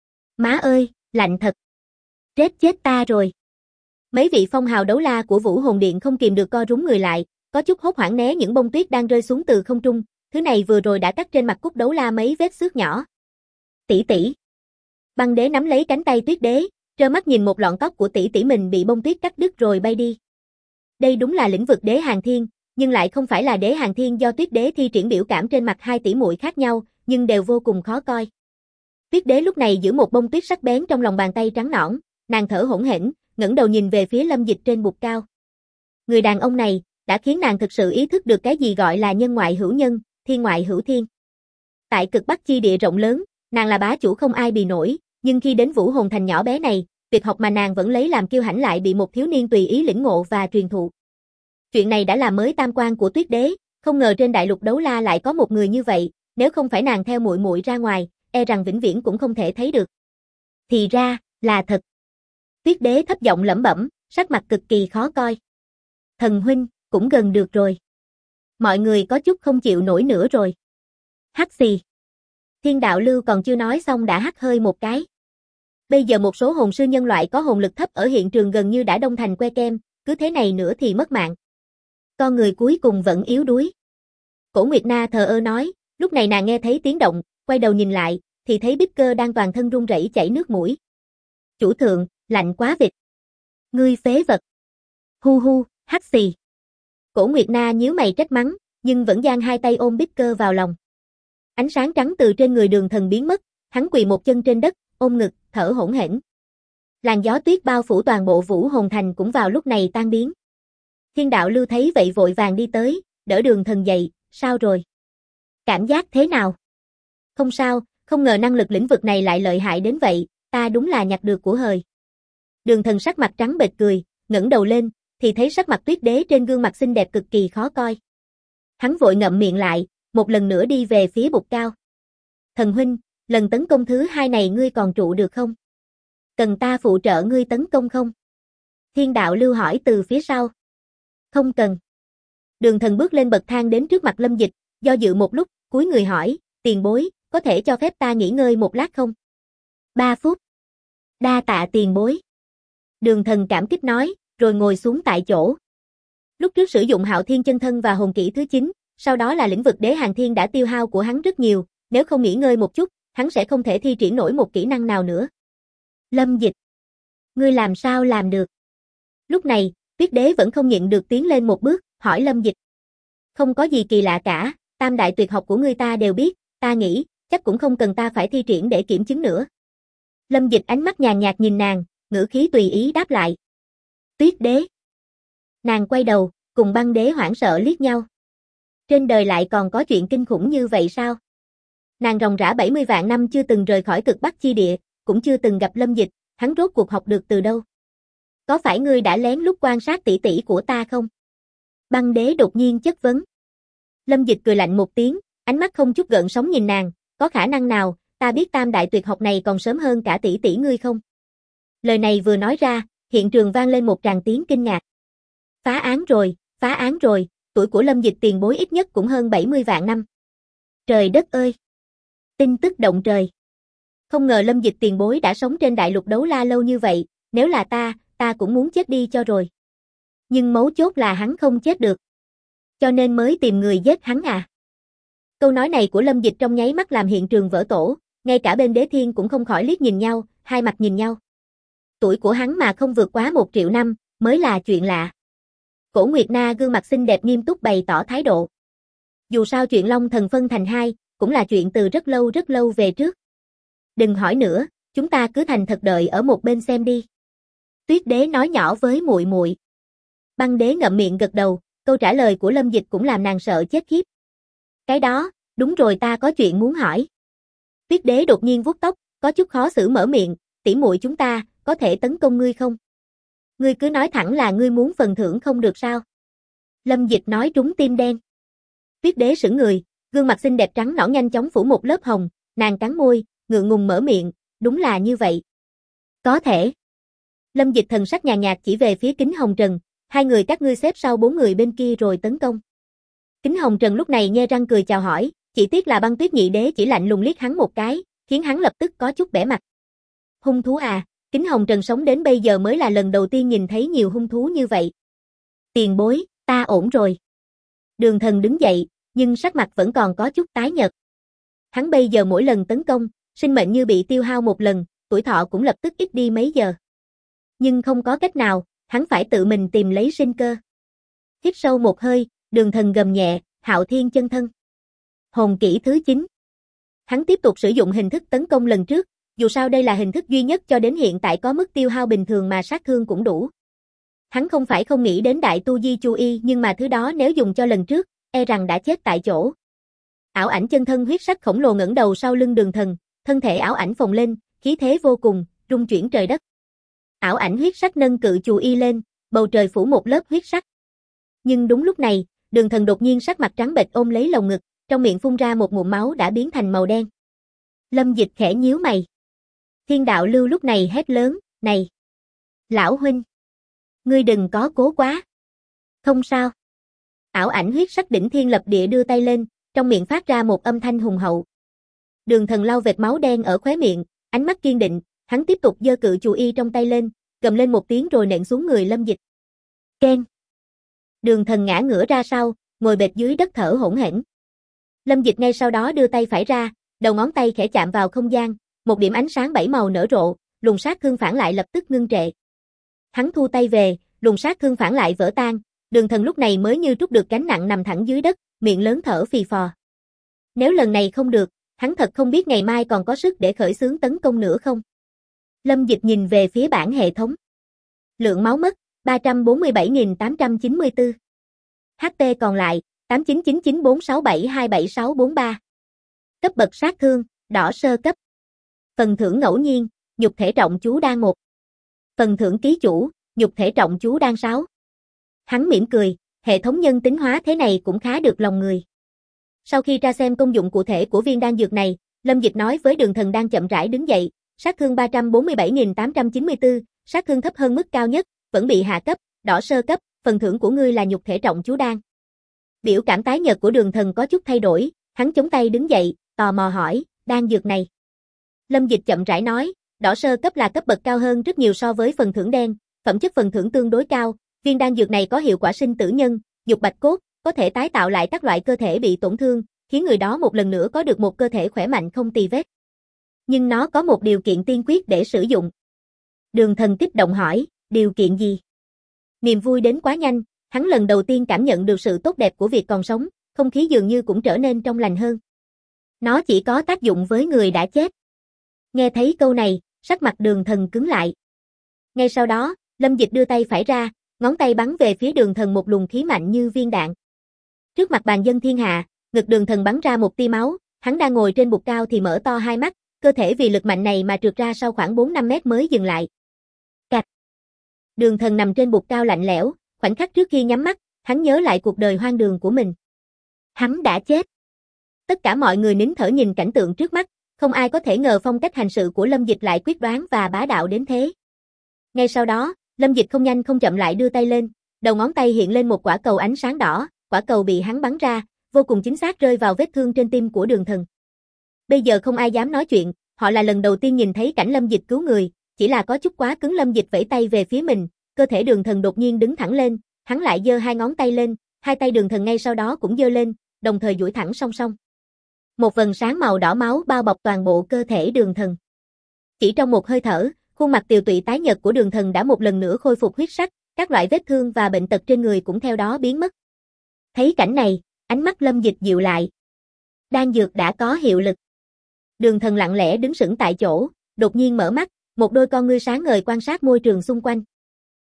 Má ơi, lạnh thật. Chết ta rồi. Mấy vị phong hào đấu la của Vũ Hồn Điện không kìm được co rúm người lại, có chút hốt hoảng né những bông tuyết đang rơi xuống từ không trung, thứ này vừa rồi đã cắt trên mặt Cúc đấu la mấy vết xước nhỏ. Tỷ tỷ. Băng Đế nắm lấy cánh tay Tuyết Đế, trơ mắt nhìn một lọn tóc của tỷ tỷ mình bị bông tuyết cắt đứt rồi bay đi. Đây đúng là lĩnh vực Đế Hàn Thiên, nhưng lại không phải là Đế Hàn Thiên do Tuyết Đế thi triển biểu cảm trên mặt hai tỷ muội khác nhau, nhưng đều vô cùng khó coi. Tuyết Đế lúc này giữ một bông tuyết sắc bén trong lòng bàn tay trắng nõn, nàng thở hổn hển, ngẩng đầu nhìn về phía Lâm Dịch trên bục cao. Người đàn ông này đã khiến nàng thực sự ý thức được cái gì gọi là nhân ngoại hữu nhân, thiên ngoại hữu thiên. Tại cực Bắc chi địa rộng lớn, nàng là bá chủ không ai bì nổi, nhưng khi đến Vũ Hồn Thành nhỏ bé này, tuyệt học mà nàng vẫn lấy làm kiêu hãnh lại bị một thiếu niên tùy ý lĩnh ngộ và truyền thụ. Chuyện này đã làm mới tam quan của Tuyết Đế, không ngờ trên đại lục đấu la lại có một người như vậy, nếu không phải nàng theo muội muội ra ngoài, e rằng vĩnh viễn cũng không thể thấy được. Thì ra, là thật. Tuyết Đế thấp giọng lẩm bẩm, sắc mặt cực kỳ khó coi. Thần huynh, cũng gần được rồi. Mọi người có chút không chịu nổi nữa rồi. Hắc xì. Thiên đạo lưu còn chưa nói xong đã hắt hơi một cái. Bây giờ một số hồn sư nhân loại có hồn lực thấp ở hiện trường gần như đã đông thành que kem, cứ thế này nữa thì mất mạng. Con người cuối cùng vẫn yếu đuối. Cổ Nguyệt Na thờ ơ nói, lúc này nàng nghe thấy tiếng động, quay đầu nhìn lại, thì thấy Bích Cơ đang toàn thân run rẩy chảy nước mũi. Chủ thượng, lạnh quá vịt. Ngươi phế vật. Hu hu, hắc xì. Cổ Nguyệt Na nhíu mày trách mắng, nhưng vẫn giang hai tay ôm Bích Cơ vào lòng. Ánh sáng trắng từ trên người Đường Thần biến mất, hắn quỳ một chân trên đất, ôm ngực, thở hổn hển. Làn gió tuyết bao phủ toàn bộ Vũ Hồn Thành cũng vào lúc này tan biến. Thiên đạo lưu thấy vậy vội vàng đi tới, đỡ Đường Thần dậy, sao rồi? Cảm giác thế nào? Không sao, không ngờ năng lực lĩnh vực này lại lợi hại đến vậy, ta đúng là nhặt được của hời. Đường Thần sắc mặt trắng bệch cười, ngẩng đầu lên, thì thấy sắc mặt Tuyết Đế trên gương mặt xinh đẹp cực kỳ khó coi. Hắn vội ngậm miệng lại, một lần nữa đi về phía bục cao. Thần huynh, lần tấn công thứ hai này ngươi còn trụ được không? Cần ta phụ trợ ngươi tấn công không? Thiên đạo lưu hỏi từ phía sau. Không cần. Đường Thần bước lên bậc thang đến trước mặt Lâm Dịch, do dự một lúc, cúi người hỏi, tiền bối, có thể cho phép ta nghỉ ngơi một lát không? 3 phút. Đa tạ tiền bối. Đường Thần cảm kích nói, rồi ngồi xuống tại chỗ. Lúc trước sử dụng Hạo Thiên chân thân và hồn kỹ thứ 9, sau đó là lĩnh vực Đế Hàn Thiên đã tiêu hao của hắn rất nhiều, nếu không nghỉ ngơi một chút, hắn sẽ không thể thi triển nổi một kỹ năng nào nữa. Lâm Dịch, ngươi làm sao làm được? Lúc này, Tuyết Đế vẫn không nhịn được tiến lên một bước, hỏi Lâm Dịch. Không có gì kỳ lạ cả, tam đại tuyệt học của ngươi ta đều biết, ta nghĩ, chắc cũng không cần ta phải thi triển để kiểm chứng nữa. Lâm Dịch ánh mắt nhàn nhạt nhìn nàng, ngữ khí tùy ý đáp lại. Tuyết Đế. Nàng quay đầu, cùng Băng Đế hoảng sợ liếc nhau. Trên đời lại còn có chuyện kinh khủng như vậy sao? Nàng ròng rã 70 vạn năm chưa từng rời khỏi cực Bắc chi địa, cũng chưa từng gặp Lâm Dịch, hắn rốt cuộc học được từ đâu? Có phải ngươi đã lén lút quan sát tỷ tỷ của ta không? Băng Đế đột nhiên chất vấn. Lâm Dịch cười lạnh một tiếng, ánh mắt không chút gợn sóng nhìn nàng, có khả năng nào, ta biết tam đại tuyệt học này còn sớm hơn cả tỷ tỷ ngươi không? Lời này vừa nói ra, hiện trường vang lên một tràng tiếng kinh ngạc. Phá án rồi, tuổi của Lâm Dịch tiền bối ít nhất cũng hơn 70 vạn năm. Trời đất ơi! Tin tức động trời. Không ngờ Lâm Dịch tiền bối đã sống trên đại lục đấu la lâu như vậy, nếu là ta cũng muốn chết đi cho rồi. Nhưng mấu chốt là hắn không chết được. Cho nên mới tìm người giết hắn à. Câu nói này của Lâm Dịch trong nháy mắt làm hiện trường vỡ tổ, ngay cả bên Đế Thiên cũng không khỏi liếc nhìn nhau, hai mặt nhìn nhau. Tuổi của hắn mà không vượt quá 1 triệu năm, mới là chuyện lạ. Cổ Nguyệt Na gương mặt xinh đẹp nghiêm túc bày tỏ thái độ. Dù sao chuyện Long Thần phân thành hai, cũng là chuyện từ rất lâu về trước. Đừng hỏi nữa, chúng ta cứ thành thật đợi ở một bên xem đi. Tuyết đế nói nhỏ với muội muội. Băng đế ngậm miệng gật đầu, câu trả lời của Lâm Dịch cũng làm nàng sợ chết khiếp. Cái đó, đúng rồi, ta có chuyện muốn hỏi. Tuyết đế đột nhiên vuốt tóc, có chút khó xử mở miệng, tỷ muội chúng ta, có thể tấn công ngươi không? Ngươi cứ nói thẳng là ngươi muốn phần thưởng không được sao? Lâm Dịch nói trúng tim đen. Tuyết đế sững người, gương mặt xinh đẹp trắng nõn nhanh chóng phủ một lớp hồng, nàng cắn môi, ngượng ngùng mở miệng, đúng là như vậy. Có thể. Lâm Dịch thần sắc nhàn nhạt chỉ về phía Kính Hồng Trần, hai người các ngươi xếp sau 4 người bên kia rồi tấn công. Kính Hồng Trần lúc này nhe răng cười chào hỏi, chỉ tiếc là Băng Tuyết nhị đế chỉ lạnh lùng liếc hắn một cái, khiến hắn lập tức có chút bẽ mặt. Hung thú à, Kính Hồng Trần sống đến bây giờ mới là lần đầu tiên nhìn thấy nhiều hung thú như vậy. Tiền bối, ta ổn rồi. Đường Thần đứng dậy, nhưng sắc mặt vẫn còn có chút tái nhợt. Hắn bây giờ mỗi lần tấn công, sinh mệnh như bị tiêu hao một lần, tuổi thọ cũng lập tức ít đi mấy giờ. Nhưng không có cách nào, hắn phải tự mình tìm lấy sinh cơ. Hít sâu một hơi, Đường Thần gầm nhẹ, Hạo Thiên chân thân. Hồn kỹ thứ 9. Hắn tiếp tục sử dụng hình thức tấn công lần trước, dù sao đây là hình thức duy nhất cho đến hiện tại có mức tiêu hao bình thường mà sát thương cũng đủ. Hắn không phải không nghĩ đến đại tu di Chu Y, nhưng mà thứ đó nếu dùng cho lần trước, e rằng đã chết tại chỗ. Ảo ảnh chân thân huyết sắc khổng lồ ngẩng đầu sau lưng Đường Thần, thân thể ảo ảnh phồng lên, khí thế vô cùng, rung chuyển trời đất. Ảo ảnh huyết sắc nâng cự Chu Y lên, bầu trời phủ một lớp huyết sắc. Nhưng đúng lúc này, Đường Thần đột nhiên sắc mặt trắng bệch ôm lấy lồng ngực, trong miệng phun ra một ngụm máu đã biến thành màu đen. Lâm Dịch khẽ nhíu mày. Thiên đạo lưu lúc này hét lớn, này! Lão huynh! Ngươi đừng có cố quá! Không sao! Ảo ảnh huyết sắc đỉnh thiên lập địa đưa tay lên, trong miệng phát ra một âm thanh hùng hậu. Đường Thần lau vệt máu đen ở khóe miệng, ánh mắt kiên định, hắn tiếp tục giơ cự Chu Y trong tay lên, gầm lên một tiếng rồi nện xuống người Lâm Dịch. Keng! Đường Thần ngã ngửa ra sau, ngồi bệt dưới đất thở hổn hển. Lâm Dịch ngay sau đó đưa tay phải ra, đầu ngón tay khẽ chạm vào không gian, một điểm ánh sáng 7 màu nở rộ, luồng sát thương phản lại lập tức ngưng trệ. Hắn thu tay về, luồng sát thương phản lại vỡ tan, Đường Thần lúc này mới như trút được gánh nặng nằm thẳng dưới đất, miệng lớn thở phì phò. Nếu lần này không được, hắn thật không biết ngày mai còn có sức để khởi xướng tấn công nữa không. Lâm Dịch nhìn về phía bảng hệ thống. Lượng máu mất, 347.894. HP còn lại, 899946727643. Cấp bậc sát thương, đỏ sơ cấp. Phần thưởng ngẫu nhiên, nhục thể trọng chú đan 1. Phần thưởng ký chủ, nhục thể trọng chú đan 6. Hắn mỉm cười, hệ thống nhân tính hóa thế này cũng khá được lòng người. Sau khi tra xem công dụng cụ thể của viên đan dược này, Lâm Dịch nói với Đường Thần đang chậm rãi đứng dậy, sát thương 347.894, sát thương thấp hơn mức cao nhất, vẫn bị hạ cấp, đỏ sơ cấp, phần thưởng của ngươi là nhục thể trọng chú đan. Biểu cảm tái nhợt của Đường Thần có chút thay đổi, hắn chống tay đứng dậy, tò mò hỏi, đan dược này. Lâm Dịch chậm rãi nói, đỏ sơ cấp là cấp bậc cao hơn rất nhiều so với phần thưởng đen, phẩm chất phần thưởng tương đối cao, viên đan dược này có hiệu quả sinh tử nhân, dục bạch cốt, có thể tái tạo lại các loại cơ thể bị tổn thương, khiến người đó một lần nữa có được một cơ thể khỏe mạnh không tì vết. Nhưng nó có một điều kiện tiên quyết để sử dụng. Đường Thần kích động hỏi, điều kiện gì? Niềm vui đến quá nhanh, hắn lần đầu tiên cảm nhận được sự tốt đẹp của việc còn sống, không khí dường như cũng trở nên trong lành hơn. Nó chỉ có tác dụng với người đã chết. Nghe thấy câu này, sắc mặt Đường Thần cứng lại. Ngay sau đó, Lâm Dịch đưa tay phải ra, ngón tay bắn về phía Đường Thần một luồng khí mạnh như viên đạn. Trước mặt bàn dân thiên hạ, ngực Đường Thần bắn ra một tia máu, hắn đang ngồi trên bục cao thì mở to hai mắt, cơ thể vì lực mạnh này mà trượt ra sau khoảng 4-5 mét mới dừng lại. Cạch. Đường Thần nằm trên bục cao lạnh lẽo, khoảnh khắc trước khi nhắm mắt, hắn nhớ lại cuộc đời hoang đường của mình. Hắn đã chết. Tất cả mọi người nín thở nhìn cảnh tượng trước mắt, không ai có thể ngờ phong cách hành sự của Lâm Dịch lại quyết đoán và bá đạo đến thế. Ngay sau đó, Lâm Dịch không nhanh không chậm lại đưa tay lên, đầu ngón tay hiện lên một quả cầu ánh sáng đỏ, quả cầu bị hắn bắn ra, vô cùng chính xác rơi vào vết thương trên tim của Đường Thần. Bây giờ không ai dám nói chuyện, họ là lần đầu tiên nhìn thấy cảnh Lâm Dịch cứu người, chỉ là có chút quá cứng. Lâm Dịch vẫy tay về phía mình, cơ thể Đường Thần đột nhiên đứng thẳng lên, hắn lại giơ hai ngón tay lên, hai tay Đường Thần ngay sau đó cũng giơ lên, đồng thời duỗi thẳng song song. Một vầng sáng màu đỏ máu bao bọc toàn bộ cơ thể Đường Thần. Chỉ trong một hơi thở, khuôn mặt tiều tụy tái nhợt của Đường Thần đã một lần nữa khôi phục huyết sắc, các loại vết thương và bệnh tật trên người cũng theo đó biến mất. Thấy cảnh này, ánh mắt Lâm Dịch dịu lại. Đan dược đã có hiệu lực. Đường Thần lặng lẽ đứng sững tại chỗ, đột nhiên mở mắt, một đôi con ngươi sáng ngời quan sát môi trường xung quanh.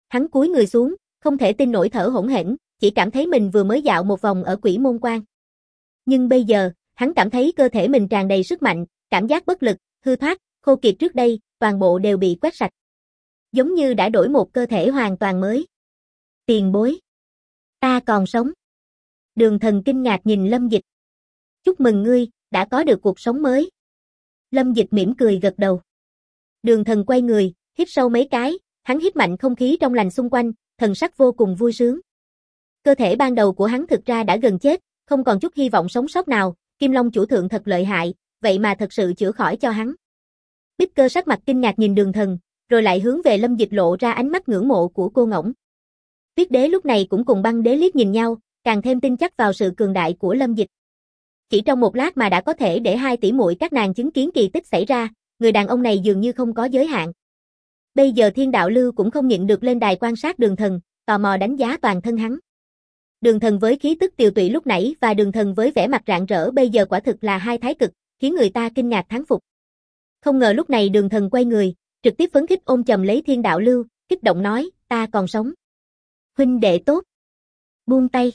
Hắn cúi người xuống, không thể tin nổi thở hổn hển, chỉ cảm thấy mình vừa mới dạo một vòng ở Quỷ Môn Quan. Nhưng bây giờ, hắn cảm thấy cơ thể mình tràn đầy sức mạnh, cảm giác bất lực, hư thoát, khô kiệt trước đây, toàn bộ đều bị quét sạch. Giống như đã đổi một cơ thể hoàn toàn mới. Tiền bối. Ta còn sống. Đường Thần kinh ngạc nhìn Lâm Dịch. Chúc mừng ngươi, đã có được cuộc sống mới. Lâm Dịch mỉm cười gật đầu. Đường Thần quay người, hít sâu mấy cái, hắn hít mạnh không khí trong lành xung quanh, thần sắc vô cùng vui sướng. Cơ thể ban đầu của hắn thực ra đã gần chết, không còn chút hy vọng sống sót nào, Kim Long chủ thượng thật lợi hại, vậy mà thật sự chữa khỏi cho hắn. Bích Cơ sắc mặt kinh ngạc nhìn Đường Thần, rồi lại hướng về Lâm Dịch lộ ra ánh mắt ngưỡng mộ của cô ngỗng. Tuyết Đế lúc này cũng cùng Băng Đế liếc nhìn nhau, càng thêm tin chắc vào sự cường đại của Lâm Dịch. Chỉ trong một lát mà đã có thể để hai tỷ muội các nàng chứng kiến kỳ tích xảy ra, người đàn ông này dường như không có giới hạn. Bây giờ Thiên Đạo Lưu cũng không nhịn được lên đài quan sát Đường Thần, tò mò đánh giá toàn thân hắn. Đường Thần với khí tức tiều tụy lúc nãy và Đường Thần với vẻ mặt rạng rỡ bây giờ quả thực là hai thái cực, khiến người ta kinh ngạc thán phục. Không ngờ lúc này Đường Thần quay người, trực tiếp phấn khích ôm chầm lấy Thiên Đạo Lưu, kích động nói, ta còn sống. Huynh đệ tốt. Buông tay.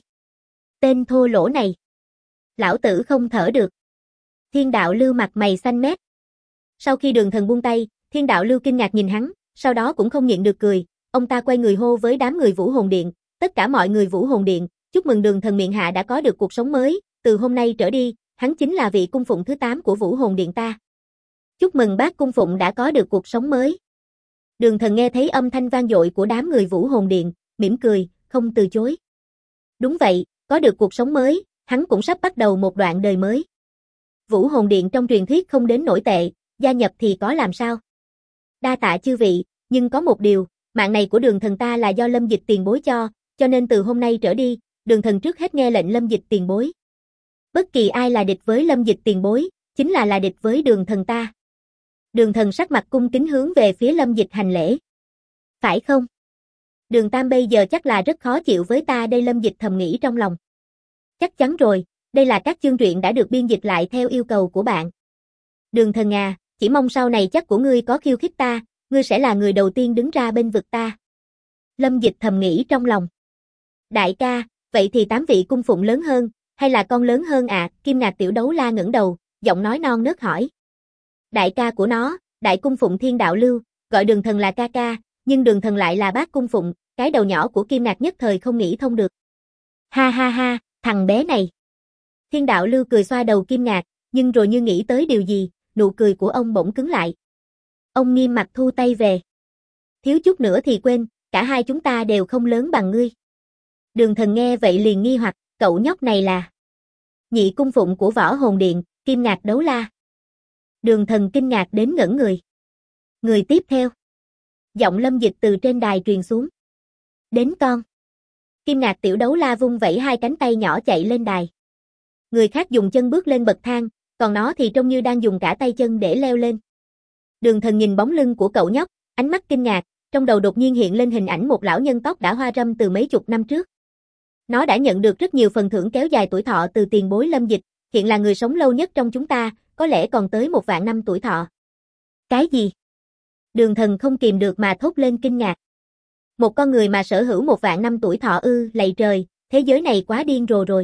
Tên thô lỗ này. Lão tử không thở được. Thiên Đạo Lưu mặt mày xanh mét. Sau khi Đường Thần buông tay, Thiên Đạo Lưu kinh ngạc nhìn hắn, sau đó cũng không nhịn được cười, ông ta quay người hô với đám người Vũ Hồn Điện, tất cả mọi người Vũ Hồn Điện, chúc mừng Đường Thần miện hạ đã có được cuộc sống mới, từ hôm nay trở đi, hắn chính là vị cung phụng thứ 8 của Vũ Hồn Điện ta. Chúc mừng bác cung phụng đã có được cuộc sống mới. Đường Thần nghe thấy âm thanh vang dội của đám người Vũ Hồn Điện, mỉm cười, không từ chối. Đúng vậy, có được cuộc sống mới, hắn cũng sắp bắt đầu một đoạn đời mới. Vũ Hồn Điện trong truyền thuyết không đến nổi tệ, gia nhập thì có làm sao. Đa tạ chư vị, nhưng có một điều, mạng này của Đường Thần ta là do Lâm Dịch tiền bối cho nên từ hôm nay trở đi, Đường Thần trước hết nghe lệnh Lâm Dịch tiền bối. Bất kỳ ai là địch với Lâm Dịch tiền bối, chính là địch với Đường Thần ta. Đường Thần sắc mặt cung kính hướng về phía Lâm Dịch hành lễ. Phải không? Đường Tam bây giờ chắc là rất khó chịu với ta đây, Lâm Dịch thầm nghĩ trong lòng. Chắc chắn rồi, đây là các chương truyện đã được biên dịch lại theo yêu cầu của bạn. Đường Thần à, chỉ mong sau này chắc của ngươi có khiêu khích ta, ngươi sẽ là người đầu tiên đứng ra bên vực ta. Lâm Dịch thầm nghĩ trong lòng. Đại ca, vậy thì 8 vị cung phụng lớn hơn, hay là con lớn hơn à? Kim Ngạc Tiểu Đấu La ngẩng đầu, giọng nói non nớt hỏi. Đại ca của nó, đại cung phụng Thiên Đạo Lưu, gọi Đường Thần là ca ca, nhưng Đường Thần lại là bác cung phụng, cái đầu nhỏ của Kim Ngạc nhất thời không nghĩ thông được. Ha ha ha, thằng bé này. Thiên Đạo Lưu cười xoa đầu Kim Ngạc, nhưng rồi như nghĩ tới điều gì, nụ cười của ông bỗng cứng lại. Ông nghiêm mặt thu tay về. Thiếu chút nữa thì quên, cả hai chúng ta đều không lớn bằng ngươi. Đường Thần nghe vậy liền nghi hoặc, cậu nhóc này là nhị cung phụng của Võ Hồn Điện, Kim Ngạc Đấu La. Đường Thần kinh ngạc đến ngẩn người. Người tiếp theo. Giọng Lâm Dịch từ trên đài truyền xuống. Đến con. Kim Ngạc Tiểu Đấu La vung vẩy hai cánh tay nhỏ chạy lên đài. Người khác dùng chân bước lên bậc thang, còn nó thì trông như đang dùng cả tay chân để leo lên. Đường Thần nhìn bóng lưng của cậu nhóc, ánh mắt kinh ngạc, trong đầu đột nhiên hiện lên hình ảnh một lão nhân tóc đã hoa râm từ mấy chục năm trước. Nó đã nhận được rất nhiều phần thưởng kéo dài tuổi thọ từ tiền bối Lâm Dịch, hiện là người sống lâu nhất trong chúng ta, có lẽ còn tới 1.000 năm tuổi thọ. Cái gì? Đường Thần không kìm được mà thốt lên kinh ngạc. Một con người mà sở hữu 1.000 năm tuổi thọ ư? Lạy trời, thế giới này quá điên rồ rồi.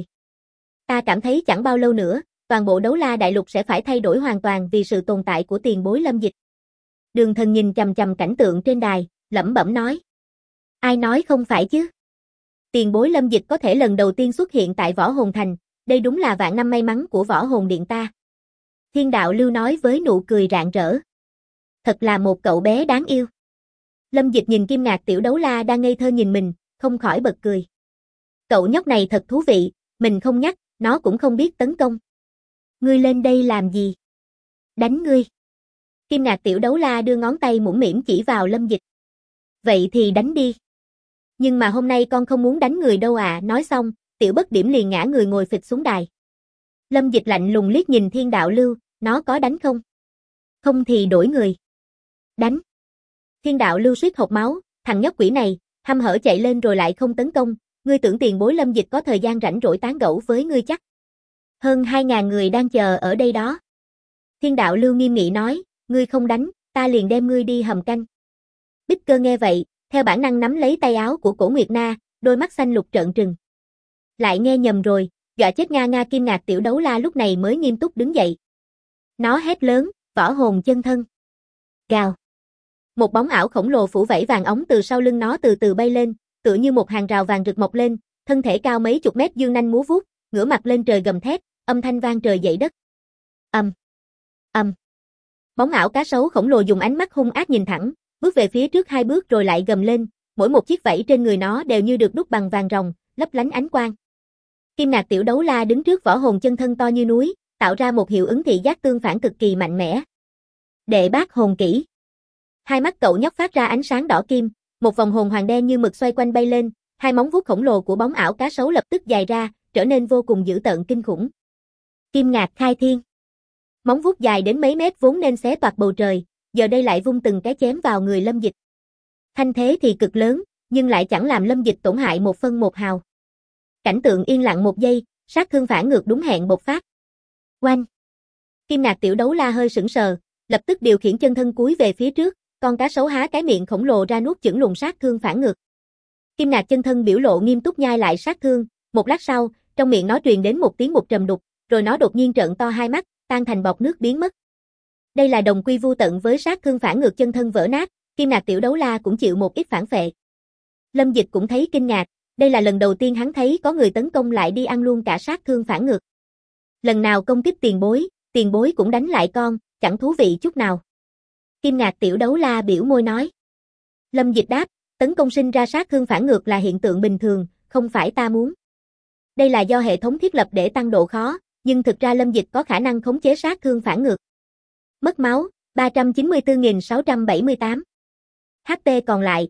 Ta cảm thấy chẳng bao lâu nữa, toàn bộ Đấu La Đại Lục sẽ phải thay đổi hoàn toàn vì sự tồn tại của tiền bối Lâm Dịch. Đường Thần nhìn chằm chằm cảnh tượng trên đài, lẩm bẩm nói. Ai nói không phải chứ? Tiền bối Lâm Dịch có thể lần đầu tiên xuất hiện tại Võ Hồn Thành, đây đúng là vạn năm may mắn của Võ Hồn Điện ta. Thiên Đạo Lưu nói với nụ cười rạng rỡ. Thật là một cậu bé đáng yêu. Lâm Dịch nhìn Kim Ngạc Tiểu Đấu La đang ngây thơ nhìn mình, không khỏi bật cười. Cậu nhóc này thật thú vị, mình không nhắc, nó cũng không biết tấn công. Ngươi lên đây làm gì? Đánh ngươi. Kim Ngạc Tiểu Đấu La đưa ngón tay mũm mĩm chỉ vào Lâm Dịch. Vậy thì đánh đi. Nhưng mà hôm nay con không muốn đánh người đâu à, nói xong, Tiểu Bất Điểm liền ngã người ngồi phịch xuống đài. Lâm Dịch lạnh lùng liếc nhìn Thiên Đạo Lưu, nó có đánh không? Không thì đổi người. Đánh. Thiên Đạo Lưu suýt hộc máu, thằng nhóc quỷ này, hăm hở chạy lên rồi lại không tấn công, ngươi tưởng tiền bối Lâm Dịch có thời gian rảnh rỗi tán gẫu với ngươi chắc. Hơn 2.000 người đang chờ ở đây đó. Thiên Đạo Lưu nghiêm nghị nói, ngươi không đánh, ta liền đem ngươi đi hầm canh. Bích Cơ nghe vậy, Theo bản năng nắm lấy tay áo của Cổ Nguyệt Na, đôi mắt xanh lục trợn trừng. Lại nghe nhầm rồi, dọa chết Nga Nga. Kim Ngạc Tiểu Đấu La lúc này mới nghiêm túc đứng dậy. Nó hét lớn, võ hồn chân thân. Gào. Một bóng ảo khổng lồ phủ vảy vàng óng từ sau lưng nó từ từ bay lên, tựa như một hàng rào vàng rực mọc lên, thân thể cao mấy chục mét dương nanh múa vuốt, ngửa mặt lên trời gầm thét, âm thanh vang trời dậy đất. Âm. Bóng ảo cá sấu khổng lồ dùng ánh mắt hung ác nhìn thẳng, bước về phía trước 2 bước rồi lại gầm lên, mỗi một chiếc vảy trên người nó đều như được đúc bằng vàng ròng, lấp lánh ánh quang. Kim Ngạc Tiểu Đấu La đứng trước võ hồn chân thân to như núi, tạo ra một hiệu ứng thị giác tương phản cực kỳ mạnh mẽ. Đệ bát hồn kỹ. Hai mắt cậu nhóc phát ra ánh sáng đỏ kim, một vòng hồn hoàng đen như mực xoay quanh bay lên, hai móng vuốt khổng lồ của bóng ảo cá sấu lập tức dài ra, trở nên vô cùng dữ tợn kinh khủng. Kim Ngạc khai thiên. Móng vuốt dài đến mấy mét vốn nên xé toạc bầu trời, giờ đây lại vung từng cái chém vào người Lâm Dịch. Thanh thế thì cực lớn, nhưng lại chẳng làm Lâm Dịch tổn hại 1/1 hào. Cảnh tượng yên lặng một giây, sát thương phản ngược đúng hẹn bộc phát. Oanh! Kim Ngạc Tiểu Đấu La hơi sững sờ, lập tức điều khiển chân thân cúi về phía trước, con cá sấu há cái miệng khổng lồ ra nuốt chửng luồng sát thương phản ngược. Kim Ngạc chân thân biểu lộ nghiêm túc nhai lại sát thương, một lát sau, trong miệng nó truyền đến một tiếng một trầm đục, rồi nó đột nhiên trợn to hai mắt, tan thành bọt nước biến mất. Đây là đồng quy vu tận với sát thương phản ngược chân thân vỡ nát, Kim Ngạc Tiểu Đấu La cũng chịu một ít phản phệ. Lâm Dịch cũng thấy kinh ngạc, đây là lần đầu tiên hắn thấy có người tấn công lại đi ăn luôn cả sát thương phản ngược. Lần nào công kích tiền bối cũng đánh lại con, chẳng thú vị chút nào. Kim Ngạc Tiểu Đấu La biểu môi nói. Lâm Dịch đáp, tấn công sinh ra sát thương phản ngược là hiện tượng bình thường, không phải ta muốn. Đây là do hệ thống thiết lập để tăng độ khó, nhưng thực ra Lâm Dịch có khả năng khống chế sát thương phản ngược. Mất máu, 394.678. HP còn lại,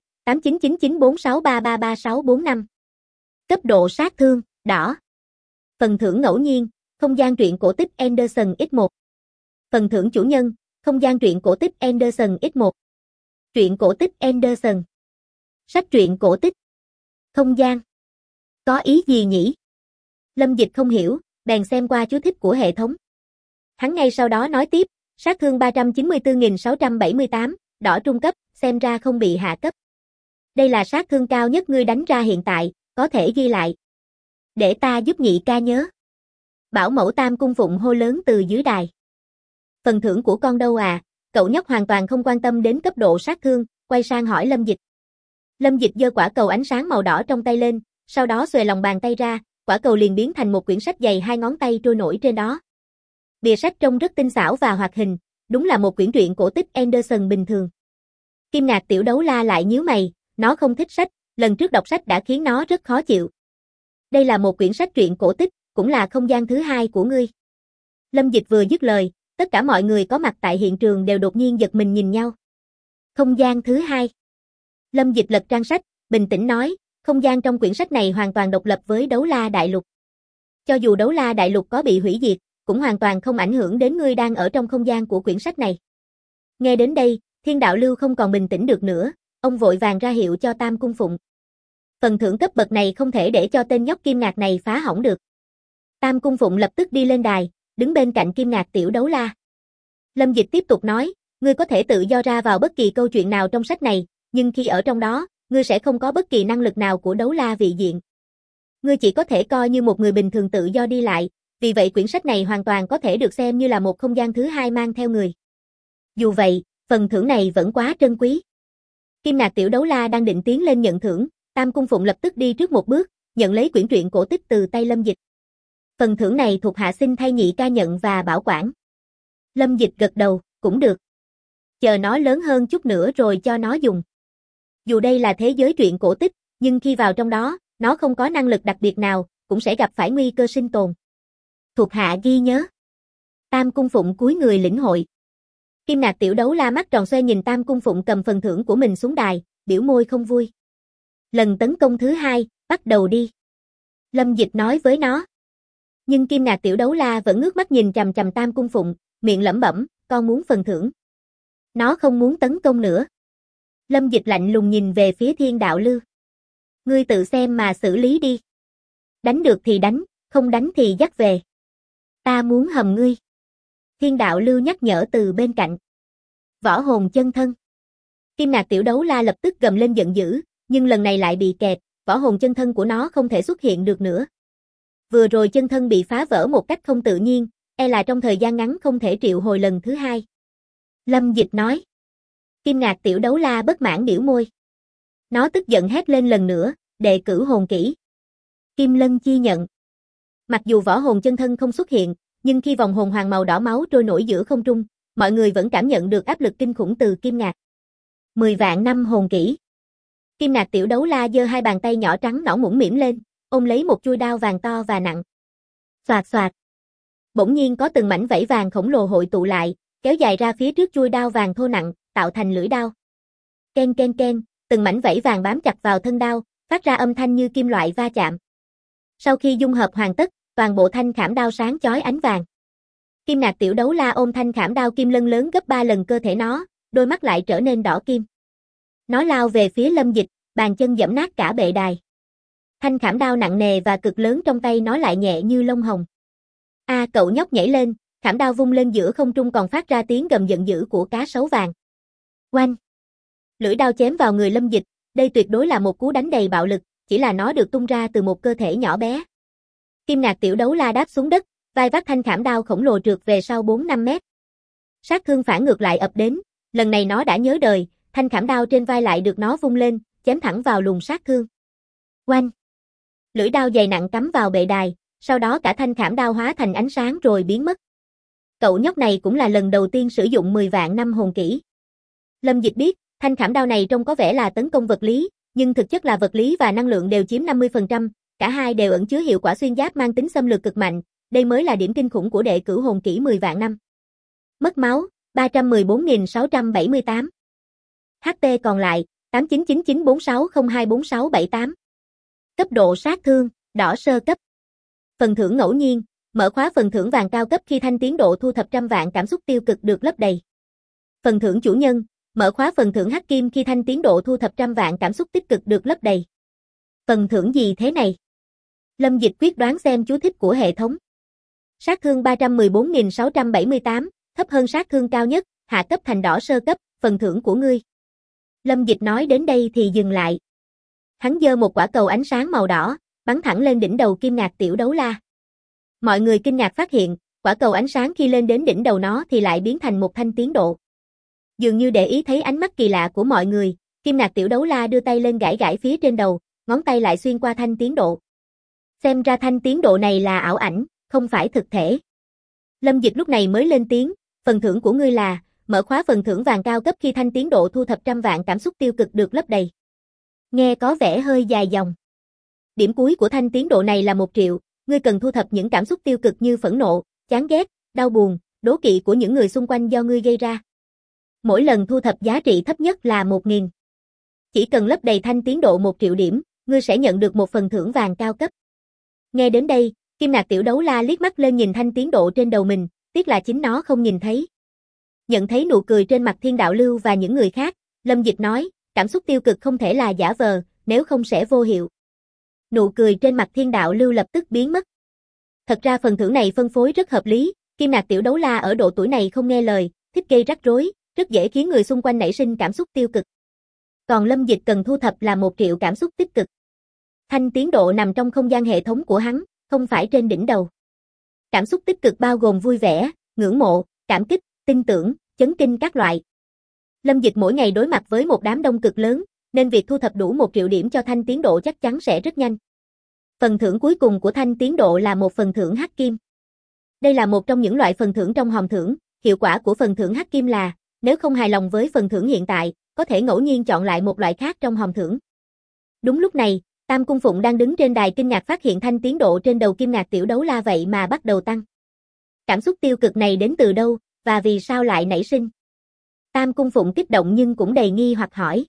899946333645. Cấp độ sát thương, đỏ. Phần thưởng ngẫu nhiên, không gian truyện cổ tích Anderson X1. Phần thưởng chủ nhân, không gian truyện cổ tích Anderson X1. Truyện cổ tích Anderson. Sách truyện cổ tích. Không gian. Có ý gì nhỉ? Lâm Dịch không hiểu, bèn xem qua chú thích của hệ thống. Hắn ngay sau đó nói tiếp, sát thương 394.678, đỏ trung cấp, xem ra không bị hạ cấp. Đây là sát thương cao nhất ngươi đánh ra hiện tại, có thể ghi lại. Để ta giúp nhị ca nhớ. Bảo mẫu Tam Cung Phụng hô lớn từ dưới đài. Phần thưởng của con đâu à? Cậu nhóc hoàn toàn không quan tâm đến cấp độ sát thương, quay sang hỏi Lâm Dịch. Lâm Dịch giơ quả cầu ánh sáng màu đỏ trong tay lên, sau đó xuề lòng bàn tay ra, quả cầu liền biến thành một quyển sách dày 2 ngón tay trôi nổi trên đó. Bìa sách trông rất tinh xảo và hoạt hình, đúng là một quyển truyện cổ tích Anderson bình thường. Kim Ngạc Tiểu Đấu La lại nhíu mày, nó không thích sách, lần trước đọc sách đã khiến nó rất khó chịu. Đây là một quyển sách truyện cổ tích, cũng là không gian thứ hai của ngươi. Lâm Dịch vừa dứt lời, tất cả mọi người có mặt tại hiện trường đều đột nhiên giật mình nhìn nhau. Không gian thứ hai. Lâm Dịch lật trang sách, bình tĩnh nói, không gian trong quyển sách này hoàn toàn độc lập với Đấu La Đại Lục. Cho dù Đấu La Đại Lục có bị hủy diệt, cũng hoàn toàn không ảnh hưởng đến ngươi đang ở trong không gian của quyển sách này. Nghe đến đây, Thiên Đạo Lưu không còn bình tĩnh được nữa, ông vội vàng ra hiệu cho Tam Cung Phụng. Phần thưởng cấp bậc này không thể để cho tên nhóc Kim Ngạc này phá hỏng được. Tam Cung Phụng lập tức đi lên đài, đứng bên cạnh Kim Ngạc Tiểu Đấu La. Lâm Dịch tiếp tục nói, ngươi có thể tự do ra vào bất kỳ câu chuyện nào trong sách này, nhưng khi ở trong đó, ngươi sẽ không có bất kỳ năng lực nào của Đấu La vị diện. Ngươi chỉ có thể coi như một người bình thường tự do đi lại, vì vậy quyển sách này hoàn toàn có thể được xem như là một không gian thứ hai mang theo người. Dù vậy, phần thưởng này vẫn quá trân quý. Kim Ngạc Tiểu Đấu La đang định tiến lên nhận thưởng, Tam Cung Phụng lập tức đi trước một bước, nhận lấy quyển truyện cổ tích từ tay Lâm Dịch. Phần thưởng này thuộc hạ xin thay nhị ca nhận và bảo quản. Lâm Dịch gật đầu, cũng được. Chờ nó lớn hơn chút nữa rồi cho nó dùng. Dù đây là thế giới truyện cổ tích, nhưng khi vào trong đó, nó không có năng lực đặc biệt nào, cũng sẽ gặp phải nguy cơ sinh tồn. Thuộc hạ ghi nhớ. Tam Cung Phụng cúi người lĩnh hội. Kim Ngạc Tiểu Đấu La mắt tròn xoe nhìn Tam Cung Phụng cầm phần thưởng của mình xuống đài, biểu môi không vui. Lần tấn công thứ hai, bắt đầu đi. Lâm Dịch nói với nó. Nhưng Kim Ngạc Tiểu Đấu La vẫn ngước mắt nhìn chằm chằm Tam Cung Phụng, miệng lẩm bẩm, con muốn phần thưởng. Nó không muốn tấn công nữa. Lâm Dịch lạnh lùng nhìn về phía Thiên Đạo Lưu. Ngươi tự xem mà xử lý đi. Đánh được thì đánh, không đánh thì dắt về. Ta muốn hầm ngươi. Thiên Đạo Lưu nhắc nhở từ bên cạnh. Võ hồn chân thân. Kim Ngạc Tiểu Đấu La lập tức gầm lên giận dữ, nhưng lần này lại bị kẹt, võ hồn chân thân của nó không thể xuất hiện được nữa. Vừa rồi chân thân bị phá vỡ một cách không tự nhiên, e là trong thời gian ngắn không thể triệu hồi lần thứ hai. Lâm Dịch nói. Kim Ngạc Tiểu Đấu La bất mãn biểu môi. Nó tức giận hét lên lần nữa, đệ cửu hồn kỹ. Kim Lân chi nhận. Mặc dù võ hồn chân thân không xuất hiện, nhưng khi vòng hồn hoàng màu đỏ máu trôi nổi giữa không trung, mọi người vẫn cảm nhận được áp lực kinh khủng từ Kim Ngạc. 10 vạn năm hồn kỹ. Kim Ngạc Tiểu Đấu La giơ hai bàn tay nhỏ trắng nõn mũm mĩm lên, ôm lấy một chuôi đao vàng to và nặng. Xoạt xoạt. Bỗng nhiên có từng mảnh vảy vàng khổng lồ hội tụ lại, kéo dài ra phía trước chuôi đao vàng thô nặng, tạo thành lưỡi đao. Ken ken ken, từng mảnh vảy vàng bám chặt vào thân đao, phát ra âm thanh như kim loại va chạm. Sau khi dung hợp hoàn tất, toàn bộ thanh khảm đao sáng chói ánh vàng. Kim Ngạc Tiểu Đấu La ôm thanh khảm đao kim lân lớn gấp 3 lần cơ thể nó, đôi mắt lại trở nên đỏ kim. Nó lao về phía Lâm Dịch, bàn chân giẫm nát cả bệ đài. Thanh khảm đao nặng nề và cực lớn trong tay nó lại nhẹ như lông hồng. Cậu nhóc nhảy lên, khảm đao vung lên giữa không trung còn phát ra tiếng gầm giận dữ của cá sấu vàng. Oanh! Lưỡi đao chém vào người Lâm Dịch, đây tuyệt đối là một cú đánh đầy bạo lực, chỉ là nó được tung ra từ một cơ thể nhỏ bé. Kim Ngạc Tiểu Đấu La đáp xuống đất, vai vác thanh khảm đao khổng lồ trượt về sau 4-5 mét. Sát thương phản ngược lại ập đến, lần này nó đã nhớ đời, thanh khảm đao trên vai lại được nó vung lên, chém thẳng vào luồng sát thương. Oanh! Lưỡi đao dày nặng cắm vào bệ đài, sau đó cả thanh khảm đao hóa thành ánh sáng rồi biến mất. Cậu nhóc này cũng là lần đầu tiên sử dụng 10 vạn năm hồn kỹ. Lâm Dịch biết, thanh khảm đao này trông có vẻ là tấn công vật lý, nhưng thực chất là vật lý và năng lượng đều chiếm 50%, cả hai đều ẩn chứa hiệu quả xuyên giáp mang tính xâm lược cực mạnh, đây mới là điểm kinh khủng của đệ cửu hồn kỹ 10 vạn năm. Mất máu, 314.678. HP còn lại, 899946024678. Cấp độ sát thương, đỏ sơ cấp. Phần thưởng ngẫu nhiên, mở khóa phần thưởng vàng cao cấp khi thanh tiến độ thu thập trăm vạn cảm xúc tiêu cực được lấp đầy. Phần thưởng chủ nhân, mở khóa phần thưởng hắc kim khi thanh tiến độ thu thập trăm vạn cảm xúc tích cực được lấp đầy. Phần thưởng gì thế này? Lâm Dịch quyết đoán xem chú thích của hệ thống. Sát thương 314.678, thấp hơn sát thương cao nhất, hạ cấp thành đỏ sơ cấp, phần thưởng của ngươi. Lâm Dịch nói đến đây thì dừng lại. Hắn giơ một quả cầu ánh sáng màu đỏ, bắn thẳng lên đỉnh đầu Kim Ngạc Tiểu Đấu La. Mọi người kinh ngạc phát hiện, quả cầu ánh sáng khi lên đến đỉnh đầu nó thì lại biến thành một thanh tiến độ. Dường như để ý thấy ánh mắt kỳ lạ của mọi người, Kim Ngạc Tiểu Đấu La đưa tay lên gãi gãi phía trên đầu, ngón tay lại xuyên qua thanh tiến độ. Xem ra thanh tiến độ này là ảo ảnh, không phải thực thể. Lâm Dịch lúc này mới lên tiếng, phần thưởng của ngươi là, mở khóa phần thưởng vàng cao cấp khi thanh tiến độ thu thập trăm vạn cảm xúc tiêu cực được lấp đầy. Nghe có vẻ hơi dài dòng. Điểm cuối của thanh tiến độ này là 1 triệu, ngươi cần thu thập những cảm xúc tiêu cực như phẫn nộ, chán ghét, đau buồn, đố kỵ của những người xung quanh do ngươi gây ra. Mỗi lần thu thập giá trị thấp nhất là 1.000. Chỉ cần lấp đầy thanh tiến độ 1 triệu điểm, ngươi sẽ nhận được một phần thưởng vàng cao cấp. Nghe đến đây, Kim Ngạc Tiểu Đấu La liếc mắt lên nhìn thanh tiến độ trên đầu mình, tiếc là chính nó không nhìn thấy. Nhận thấy nụ cười trên mặt Thiên Đạo Lưu và những người khác, Lâm Dịch nói, cảm xúc tiêu cực không thể là giả vờ, nếu không sẽ vô hiệu. Nụ cười trên mặt Thiên Đạo Lưu lập tức biến mất. Thật ra phần thưởng này phân phối rất hợp lý, Kim Ngạc Tiểu Đấu La ở độ tuổi này không nghe lời, thích gây rắc rối, rất dễ khiến người xung quanh nảy sinh cảm xúc tiêu cực. Còn Lâm Dịch cần thu thập là 1 triệu cảm xúc tích cực. Thanh tiến độ nằm trong không gian hệ thống của hắn, không phải trên đỉnh đầu. Cảm xúc tích cực bao gồm vui vẻ, ngưỡng mộ, cảm kích, tin tưởng, chấn kinh các loại. Lâm Dịch mỗi ngày đối mặt với một đám đông cực lớn, nên việc thu thập đủ 1 triệu điểm cho thanh tiến độ chắc chắn sẽ rất nhanh. Phần thưởng cuối cùng của thanh tiến độ là một phần thưởng hắc kim. Đây là một trong những loại phần thưởng trong hòm thưởng, hiệu quả của phần thưởng hắc kim là, nếu không hài lòng với phần thưởng hiện tại, có thể ngẫu nhiên chọn lại một loại khác trong hòm thưởng. Đúng lúc này, Tam Cung Phụng đang đứng trên đài kinh ngạc phát hiện thanh tiến độ trên đầu Kim Ngạc Tiểu Đấu La vậy mà bắt đầu tăng. Cảm xúc tiêu cực này đến từ đâu, và vì sao lại nảy sinh? Tam Cung Phụng kích động nhưng cũng đầy nghi hoặc hỏi.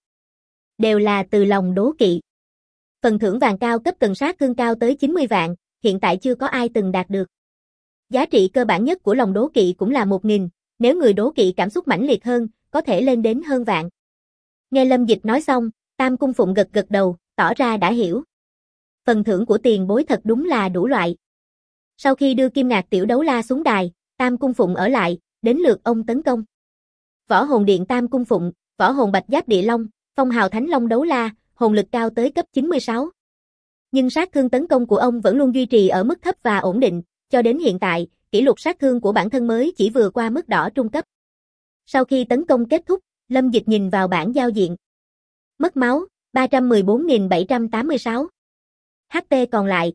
Đều là từ lòng đố kỵ. Phần thưởng vàng cao cấp cần sát thương cao tới 90 vạn, hiện tại chưa có ai từng đạt được. Giá trị cơ bản nhất của lòng đố kỵ cũng là 1.000, nếu người đố kỵ cảm xúc mãnh liệt hơn, có thể lên đến hơn vạn. Nghe Lâm Dịch nói xong, Tam Cung Phụng gật gật đầu, tỏ ra đã hiểu. Phần thưởng của tiền bối thật đúng là đủ loại. Sau khi đưa Kim Ngạc Tiểu Đấu La xuống đài, Tam Cung Phụng ở lại, đến lượt ông tấn công. Võ Hồn Điện Tam Cung Phụng, võ hồn bạch giáp địa long, phong hào thánh long đấu la, hồn lực cao tới cấp 96. Nhưng sát thương tấn công của ông vẫn luôn duy trì ở mức thấp và ổn định, cho đến hiện tại, kỷ lục sát thương của bản thân mới chỉ vừa qua mức đỏ trung cấp. Sau khi tấn công kết thúc, Lâm Dịch nhìn vào bảng giao diện. Mất máu, 314.786. HP còn lại,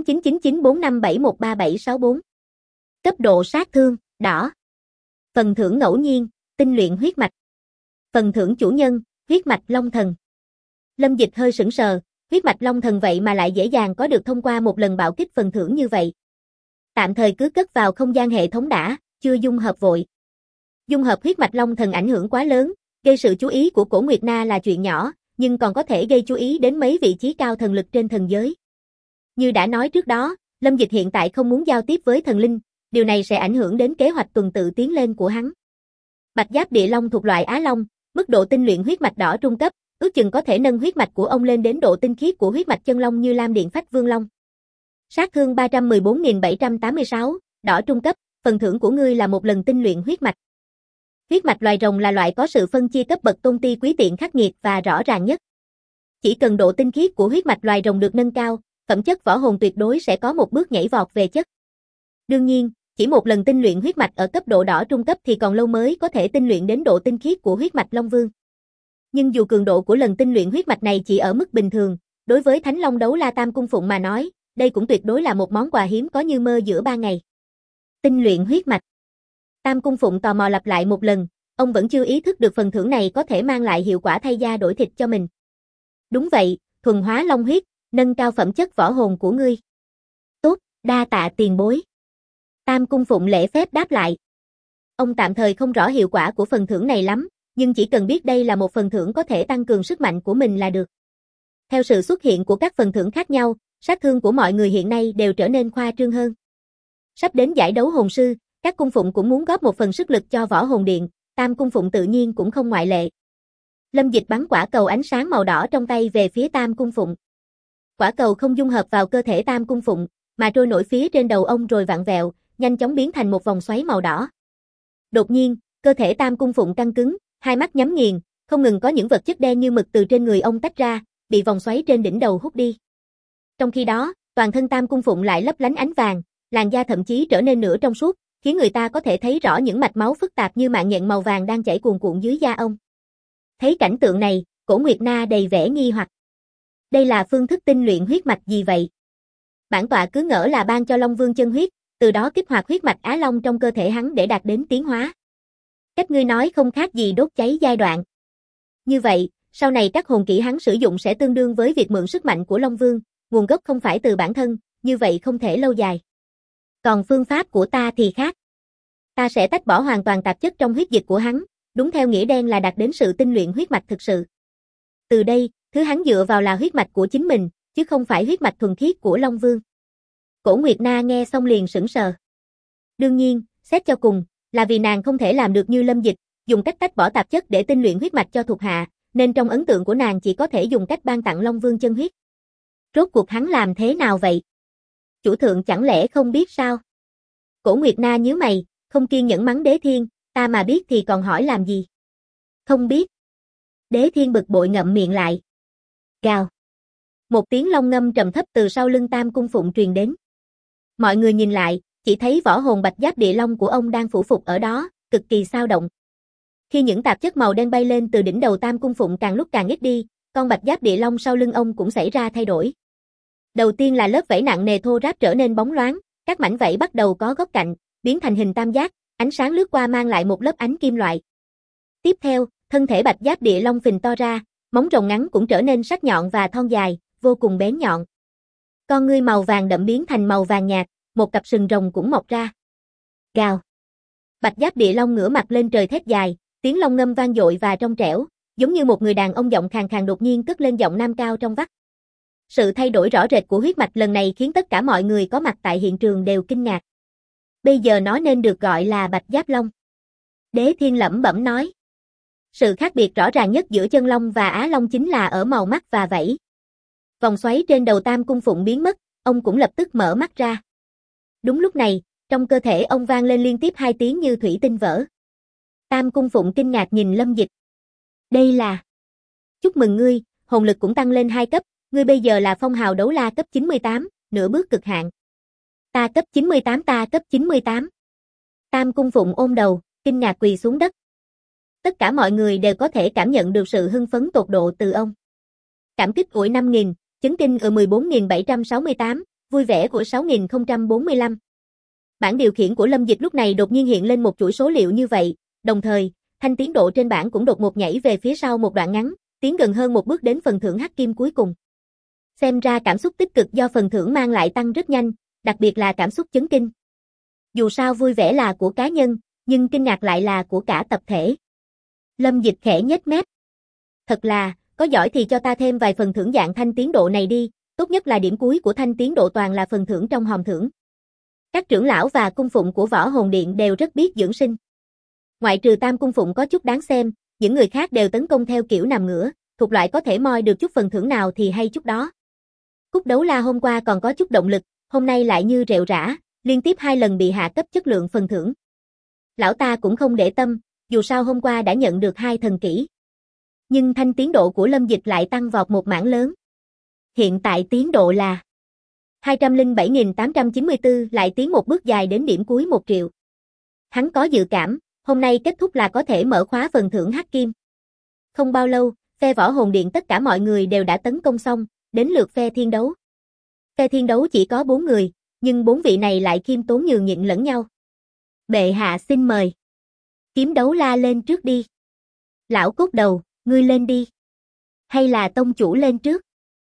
899945713764. Cấp độ sát thương, đỏ. Phần thưởng ngẫu nhiên, tinh luyện huyết mạch. Phần thưởng chủ nhân, huyết mạch long thần. Lâm Dịch hơi sững sờ, huyết mạch long thần vậy mà lại dễ dàng có được thông qua một lần bạo kích phần thưởng như vậy. Tạm thời cứ cất vào không gian hệ thống đã, chưa dung hợp vội. Dung hợp huyết mạch long thần ảnh hưởng quá lớn, gây sự chú ý của Cổ Nguyệt Na là chuyện nhỏ, nhưng còn có thể gây chú ý đến mấy vị trí cao thần lực trên thần giới. Như đã nói trước đó, Lâm Dịch hiện tại không muốn giao tiếp với thần linh, điều này sẽ ảnh hưởng đến kế hoạch tuần tự tiến lên của hắn. Bạch giáp địa long thuộc loại Á Long, mức độ tinh luyện huyết mạch đỏ trung cấp, ước chừng có thể nâng huyết mạch của ông lên đến độ tinh khiết của huyết mạch chân long như Lam Điện Phách Vương Long. Sát thương 314.786, đỏ trung cấp, phần thưởng của ngươi là một lần tinh luyện huyết mạch. Huyết mạch loài rồng là loại có sự phân chia cấp bậc tôn ti quý tiện khắc nghiệt và rõ ràng nhất. Chỉ cần độ tinh khiết của huyết mạch loài rồng được nâng cao, phẩm chất võ hồn tuyệt đối sẽ có một bước nhảy vọt về chất. Đương nhiên, chỉ một lần tinh luyện huyết mạch ở cấp độ đỏ trung cấp thì còn lâu mới có thể tinh luyện đến độ tinh khiết của huyết mạch Long Vương. Nhưng dù cường độ của lần tinh luyện huyết mạch này chỉ ở mức bình thường, đối với Thánh Long đấu la Tam Cung Phụng mà nói, đây cũng tuyệt đối là một món quà hiếm có như mơ giữa ban ngày. Tinh luyện huyết mạch. Tam Cung Phụng tò mò lặp lại một lần, ông vẫn chưa ý thức được phần thưởng này có thể mang lại hiệu quả thay da đổi thịt cho mình. Đúng vậy, thuần hóa long huyết, nâng cao phẩm chất võ hồn của ngươi. Tốt, đa tạ tiền bối. Tam Cung Phụng lễ phép đáp lại. Ông tạm thời không rõ hiệu quả của phần thưởng này lắm, nhưng chỉ cần biết đây là một phần thưởng có thể tăng cường sức mạnh của mình là được. Theo sự xuất hiện của các phần thưởng khác nhau, sát thương của mọi người hiện nay đều trở nên khoa trương hơn. Sắp đến giải đấu hồn sư, các cung phụng cũng muốn góp một phần sức lực cho võ hồn điện, Tam Cung Phụng tự nhiên cũng không ngoại lệ. Lâm Dịch bắn quả cầu ánh sáng màu đỏ trong tay về phía Tam Cung Phụng. Quả cầu không dung hợp vào cơ thể Tam Cung Phụng, mà trôi nổi phía trên đầu ông rồi vặn vẹo, nhanh chóng biến thành một vòng xoáy màu đỏ. Đột nhiên, cơ thể Tam Cung Phụng căng cứng, hai mắt nhắm nghiền, không ngừng có những vật chất đen như mực từ trên người ông tách ra, bị vòng xoáy trên đỉnh đầu hút đi. Trong khi đó, toàn thân Tam Cung Phụng lại lấp lánh ánh vàng, làn da thậm chí trở nên nửa trong suốt, khiến người ta có thể thấy rõ những mạch máu phức tạp như mạng nhện màu vàng đang chảy cuồn cuộn dưới da ông. Thấy cảnh tượng này, Cổ Nguyệt Na đầy vẻ nghi hoặc. Đây là phương thức tinh luyện huyết mạch gì vậy? Bản tọa cứ ngỡ là ban cho Long Vương chân huyết, từ đó kích hoạt huyết mạch Á Long trong cơ thể hắn để đạt đến tiến hóa. Cách ngươi nói không khác gì đốt cháy giai đoạn. Như vậy, sau này các hồn kỹ hắn sử dụng sẽ tương đương với việc mượn sức mạnh của Long Vương, nguồn gốc không phải từ bản thân, như vậy không thể lâu dài. Còn phương pháp của ta thì khác. Ta sẽ tách bỏ hoàn toàn tạp chất trong huyết dịch của hắn, đúng theo nghĩa đen là đạt đến sự tinh luyện huyết mạch thực sự. Từ đây, thứ hắn dựa vào là huyết mạch của chính mình, chứ không phải huyết mạch thuần khiết của Long Vương. Cổ Nguyệt Na nghe xong liền sững sờ. Đương nhiên, xét cho cùng, là vì nàng không thể làm được như Lâm Dịch, dùng cách tách bỏ tạp chất để tinh luyện huyết mạch cho thuộc hạ, nên trong ấn tượng của nàng chỉ có thể dùng cách ban tặng Long Vương chân huyết. Rốt cuộc hắn làm thế nào vậy? Chủ thượng chẳng lẽ không biết sao? Cổ Nguyệt Na nhíu mày, không kiên nhẫn mắng Đế Thiên, ta mà biết thì còn hỏi làm gì? Không biết. Đế Thiên bực bội ngậm miệng lại. Gào. Một tiếng long ngâm trầm thấp từ sau lưng Tam Cung Phụng truyền đến. Mọi người nhìn lại, chỉ thấy võ hồn bạch giáp địa long của ông đang phủ phục ở đó, cực kỳ xao động. Khi những tạp chất màu đen bay lên từ đỉnh đầu Tam Cung Phụng càng lúc càng ít đi, con bạch giáp địa long sau lưng ông cũng xảy ra thay đổi. Đầu tiên là lớp vảy nặng nề thô ráp trở nên bóng loáng, các mảnh vảy bắt đầu có góc cạnh, biến thành hình tam giác, ánh sáng lướt qua mang lại một lớp ánh kim loại. Tiếp theo, thân thể bạch giáp địa long phình to ra, móng rồng ngắn cũng trở nên sắc nhọn và thon dài, vô cùng bén nhọn. Con ngươi màu vàng đậm biến thành màu vàng nhạt, một cặp sừng rồng cũng mọc ra. Gào. Bạch giáp địa long ngửa mặt lên trời thét dài, tiếng long ngâm vang dội và trong trẻo, giống như một người đàn ông giọng khàn khàn đột nhiên cất lên giọng nam cao trong vắt. Sự thay đổi rõ rệt của huyết mạch lần này khiến tất cả mọi người có mặt tại hiện trường đều kinh ngạc. Bây giờ nó nên được gọi là bạch giáp long. Đế Thiên lẩm bẩm nói. Sự khác biệt rõ ràng nhất giữa chân long và Á Long chính là ở màu mắt và vảy. Vòng xoáy trên đầu Tam Cung Phụng biến mất, ông cũng lập tức mở mắt ra. Đúng lúc này, trong cơ thể ông vang lên liên tiếp hai tiếng như thủy tinh vỡ. Tam Cung Phụng kinh ngạc nhìn Lâm Dịch. Đây là... Chúc mừng ngươi, hồn lực cũng tăng lên 2 cấp, ngươi bây giờ là phong hào đấu la cấp 98, nửa bước cực hạn. Ta cấp 98, ta cấp 98. Tam Cung Phụng ôm đầu, kinh ngạc quỳ xuống đất. Tất cả mọi người đều có thể cảm nhận được sự hưng phấn tột độ từ ông. Cảm kích ủi 5.000, chấn kinh 14.768, vui vẻ của 6.045. Bảng điều khiển của Lâm Dịch lúc này đột nhiên hiện lên một chuỗi số liệu như vậy, đồng thời, thanh tiến độ trên bảng cũng đột ngột nhảy về phía sau một đoạn ngắn, tiến gần hơn một bước đến phần thưởng hắc kim cuối cùng. Xem ra cảm xúc tích cực do phần thưởng mang lại tăng rất nhanh, đặc biệt là cảm xúc chấn kinh. Dù sao vui vẻ là của cá nhân, nhưng kinh ngạc lại là của cả tập thể. Lâm Dịch khẽ nhếch mép. Thật là, có giỏi thì cho ta thêm vài phần thưởng dạng thanh tiến độ này đi, tốt nhất là điểm cuối của thanh tiến độ toàn là phần thưởng trong hòm thưởng. Các trưởng lão và cung phụng của Võ Hồn Điện đều rất biết dưỡng sinh. Ngoại trừ Tam Cung Phụng có chút đáng xem, những người khác đều tấn công theo kiểu nằm ngửa, thuộc loại có thể moi được chút phần thưởng nào thì hay chút đó. Cúc Đấu La hôm qua còn có chút động lực, hôm nay lại như rệu rã, liên tiếp 2 lần bị hạ cấp chất lượng phần thưởng. Lão ta cũng không để tâm, dù sao hôm qua đã nhận được 2 thần kỹ. Nhưng thanh tiến độ của Lâm Dịch lại tăng vọt một mảng lớn. Hiện tại tiến độ là 207.894, lại tiến một bước dài đến điểm cuối 1 triệu. Hắn có dự cảm, hôm nay kết thúc là có thể mở khóa phần thưởng hắc kim. Không bao lâu, phe Võ Hồn Điện tất cả mọi người đều đã tấn công xong, đến lượt phe Thiên Đấu. Phe Thiên Đấu chỉ có 4 người, nhưng 4 vị này lại khiêm tốn nhường nhịn lẫn nhau. Bệ hạ xin mời. Kiếm Đấu La lên trước đi. Lão Cốt Đầu, ngươi lên đi. Hay là tông chủ lên trước?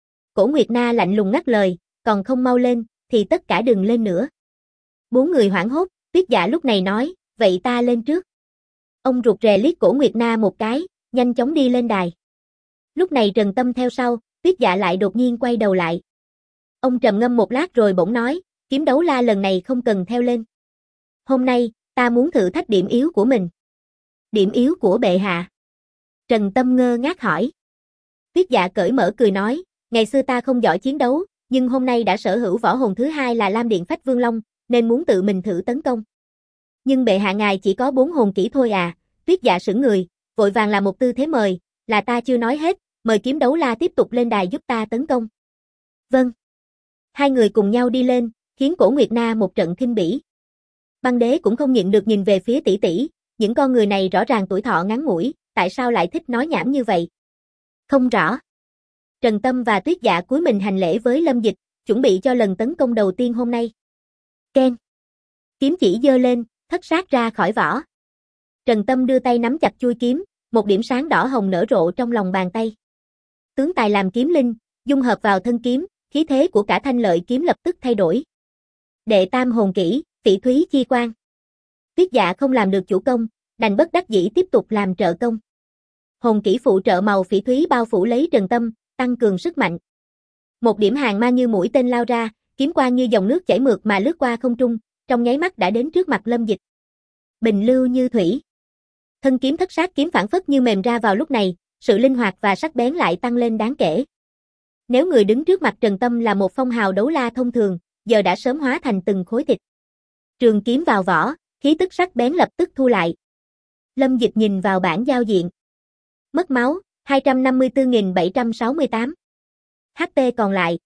Cổ Nguyệt Na lạnh lùng ngắt lời, còn không mau lên, thì tất cả đừng lên nữa. 4 người hoảng hốt, Tuyết Dạ lúc này nói, vậy ta lên trước. Ông rụt rè liếc Cổ Nguyệt Na một cái, nhanh chóng đi lên đài. Lúc này Trần Tâm theo sau, Tuyết Dạ lại đột nhiên quay đầu lại. Ông trầm ngâm một lát rồi bỗng nói, Kiếm Đấu La lần này không cần theo lên. Hôm nay, ta muốn thử thách điểm yếu của mình. Điểm yếu của bệ hạ? Trần Tâm ngơ ngác hỏi. Tuyết Dạ cởi mở cười nói, ngày xưa ta không giỏi chiến đấu, nhưng hôm nay đã sở hữu võ hồn thứ 2 là Lam Điện Phách Vương Long, nên muốn tự mình thử tấn công. Nhưng bệ hạ ngài chỉ có 4 hồn kỹ thôi à? Tuyết Dạ sững người, vội vàng làm một tư thế mời, là ta chưa nói hết, mời Kiếm Đấu La tiếp tục lên đài giúp ta tấn công. Vâng. 2 người cùng nhau đi lên, khiến Cổ Nguyệt Na một trận khinh bỉ. Băng Đế cũng không nhịn được nhìn về phía tỷ tỷ, những con người này rõ ràng tuổi thọ ngắn ngủi, tại sao lại thích nói nhảm như vậy? Không rõ. Trần Tâm và Tuyết Dạ cúi mình hành lễ với Lâm Dịch, chuẩn bị cho lần tấn công đầu tiên hôm nay. Keng. Kiếm chỉ giơ lên, thất sát ra khỏi vỏ. Trần Tâm đưa tay nắm chặt chuôi kiếm, một điểm sáng đỏ hồng nở rộ trong lòng bàn tay. Tướng tài làm kiếm linh, dung hợp vào thân kiếm, khí thế của cả thanh lợi kiếm lập tức thay đổi. Đệ tam hồn kỹ, Phỉ Thúy Chi Quang. Tuyết Dạ không làm được chủ công, đành bất đắc dĩ tiếp tục làm trợ công. Hồn kỹ phụ trợ màu phỉ thúy bao phủ lấy Trần Tâm, tăng cường sức mạnh. Một điểm hàng ma như mũi tên lao ra, kiếm quang như dòng nước chảy mượt mà lướt qua không trung, trong nháy mắt đã đến trước mặt Lâm Dịch. Bình lưu như thủy. Thân kiếm thất sát kiếm phảng phất như mềm ra vào lúc này, sự linh hoạt và sắc bén lại tăng lên đáng kể. Nếu người đứng trước mặt Trần Tâm là một phong hào đấu la thông thường, giờ đã sớm hóa thành từng khối thịt. Trường kiếm vào vỏ, khí tức sắc bén lập tức thu lại. Lâm Dịch nhìn vào bảng giao diện. Mất máu, 254.768. HP còn lại,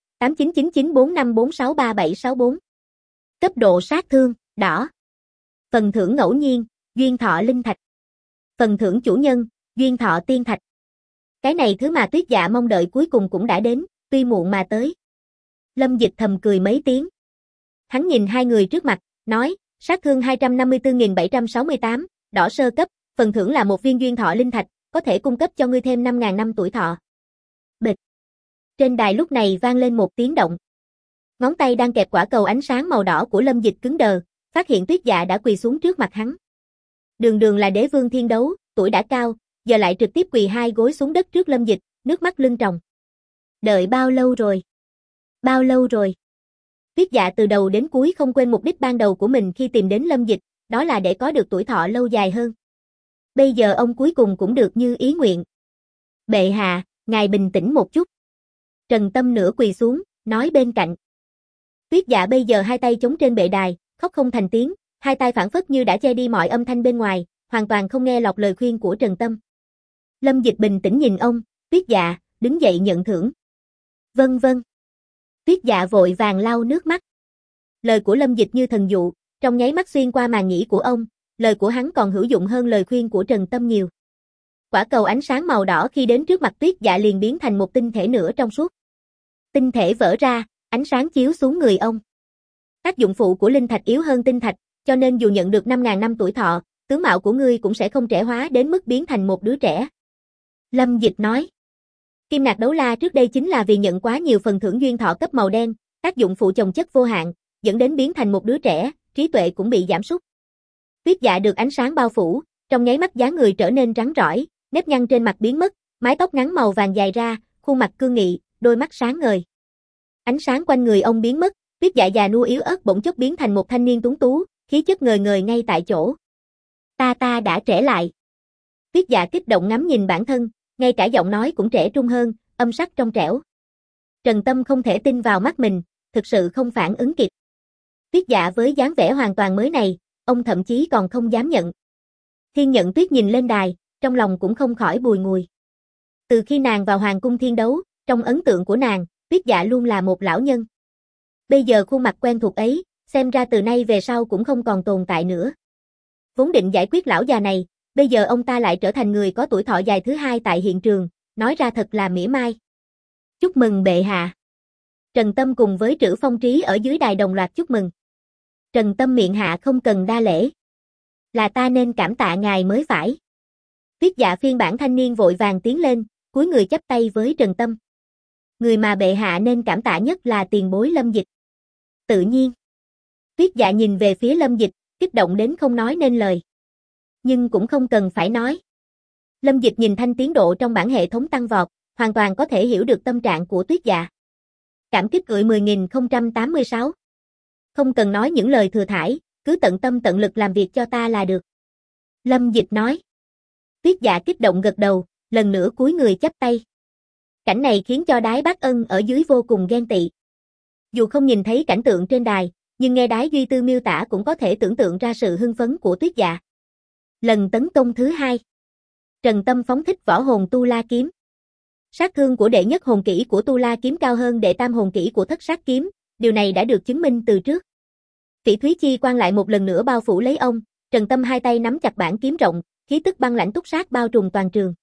899945463764. Cấp độ sát thương, đỏ. Phần thưởng ngẫu nhiên, duyên thọ linh thạch. Phần thưởng chủ nhân, duyên thọ tiên thạch. Cái này thứ mà Tuyết Dạ mong đợi cuối cùng cũng đã đến, tuy muộn mà tới. Lâm Dịch thầm cười mấy tiếng. Hắn nhìn 2 người trước mặt, nói, sát thương 254.768, đỏ sơ cấp, phần thưởng là một viên duyên thọ linh thạch, có thể cung cấp cho ngươi thêm 5.000 năm tuổi thọ. Bịch. Trên đài lúc này vang lên một tiếng động. Ngón tay đang kẹp quả cầu ánh sáng màu đỏ của Lâm Dịch cứng đờ, phát hiện Tuyết Dạ đã quỳ xuống trước mặt hắn. Đường đường là đế vương thiên đấu, tuổi đã cao, giờ lại trực tiếp quỳ 2 gối xuống đất trước Lâm Dịch, nước mắt lưng tròng. Đợi bao lâu rồi? Bao lâu rồi? Tuyết Dạ từ đầu đến cuối không quên mục đích ban đầu của mình khi tìm đến Lâm Dịch, đó là để có được tuổi thọ lâu dài hơn. Bây giờ ông cuối cùng cũng được như ý nguyện. Bệ hạ, ngài bình tĩnh một chút. Trần Tâm nửa quỳ xuống, nói bên cạnh. Tuyết Dạ bây giờ 2 tay chống trên bệ đài, khóc không thành tiếng, 2 tay phảng phất như đã che đi mọi âm thanh bên ngoài, hoàn toàn không nghe lọt lời khuyên của Trần Tâm. Lâm Dịch bình tĩnh nhìn ông, Tuyết Dạ, đứng dậy nhận thưởng. Vâng vâng. Tuyết Dạ vội vàng lau nước mắt. Lời của Lâm Dịch như thần dụ, trong nháy mắt xuyên qua màn nhĩ của ông, lời của hắn còn hữu dụng hơn lời khuyên của Trần Tâm nhiều. Quả cầu ánh sáng màu đỏ khi đến trước mặt Tuyết Dạ liền biến thành một tinh thể nữa trong suốt. Tinh thể vỡ ra, ánh sáng chiếu xuống người ông. Tác dụng phụ của linh thạch yếu hơn tinh thạch, cho nên dù nhận được 5.000 năm tuổi thọ, tướng mạo của ngươi cũng sẽ không trẻ hóa đến mức biến thành một đứa trẻ. Lâm Dịch nói. Kim Ngạc Đấu La trước đây chính là vì nhận quá nhiều phần thưởng duyên thọ cấp màu đen, tác dụng phụ chồng chất vô hạn, dẫn đến biến thành một đứa trẻ, trí tuệ cũng bị giảm sút. Tuyết Dạ được ánh sáng bao phủ, trong nháy mắt dáng người trở nên rắn rỏi, nếp nhăn trên mặt biến mất, mái tóc ngắn màu vàng dài ra, khuôn mặt cương nghị, đôi mắt sáng ngời. Ánh sáng quanh người ông biến mất, Tuyết Dạ già nua yếu ớt bỗng chốc biến thành một thanh niên tuấn tú, khí chất ngời ngời ngay tại chỗ. Ta đã trẻ lại. Tuyết Dạ kích động ngắm nhìn bản thân, ngay cả giọng nói cũng trẻ trung hơn, âm sắc trong trẻo. Trần Tâm không thể tin vào mắt mình, thực sự không phản ứng kịp. Tuyết Dạ với dáng vẻ hoàn toàn mới này, ông thậm chí còn không dám nhận. Thiên Nhận Tuyết nhìn lên đài, trong lòng cũng không khỏi bùi ngùi. Từ khi nàng vào Hoàng cung thiên đấu, trong ấn tượng của nàng, Tuyết Dạ luôn là một lão nhân. Bây giờ khuôn mặt quen thuộc ấy, xem ra từ nay về sau cũng không còn tồn tại nữa. Vốn định giải quyết lão già này, bây giờ ông ta lại trở thành người có tuổi thọ dài thứ hai tại hiện trường, nói ra thật là mỉa mai. Chúc mừng bệ hạ. Trần Tâm cùng với Trữ Phong Trí ở dưới đài đồng loạt chúc mừng. Trần Tâm miệng hạ không cần đa lễ. Là ta nên cảm tạ ngài mới phải. Tuyết Dạ phiên bản thanh niên vội vàng tiến lên, cúi người chắp tay với Trần Tâm. Người mà bệ hạ nên cảm tạ nhất là tiền bối Lâm Dịch. Tự nhiên. Tuyết Dạ nhìn về phía Lâm Dịch, kích động đến không nói nên lời. Nhưng cũng không cần phải nói. Lâm Dịch nhìn thanh tiến độ trong bản hệ thống tăng vọt, hoàn toàn có thể hiểu được tâm trạng của Tuyết Dạ. Cảm kích gửi 10.086. Không cần nói những lời thừa thãi, cứ tận tâm tận lực làm việc cho ta là được. Lâm Dịch nói. Tuyết Dạ kích động gật đầu, lần nữa cúi người chắp tay. Cảnh này khiến cho Đái Bác Ân ở dưới vô cùng ghen tị. Dù không nhìn thấy cảnh tượng trên đài, nhưng nghe Đái Duy Tư miêu tả cũng có thể tưởng tượng ra sự hưng phấn của Tuyết Dạ. Lần tấn công thứ hai. Trần Tâm phóng thích võ hồn Tu La Kiếm. Sát thương của đệ nhất hồn kỹ của Tu La Kiếm cao hơn đệ tam hồn kỹ của Thất Sát Kiếm, điều này đã được chứng minh từ trước. Phỉ Thúy Chi quang lại một lần nữa bao phủ lấy ông, Trần Tâm hai tay nắm chặt bản kiếm rộng, khí tức băng lãnh túc sát bao trùm toàn trường.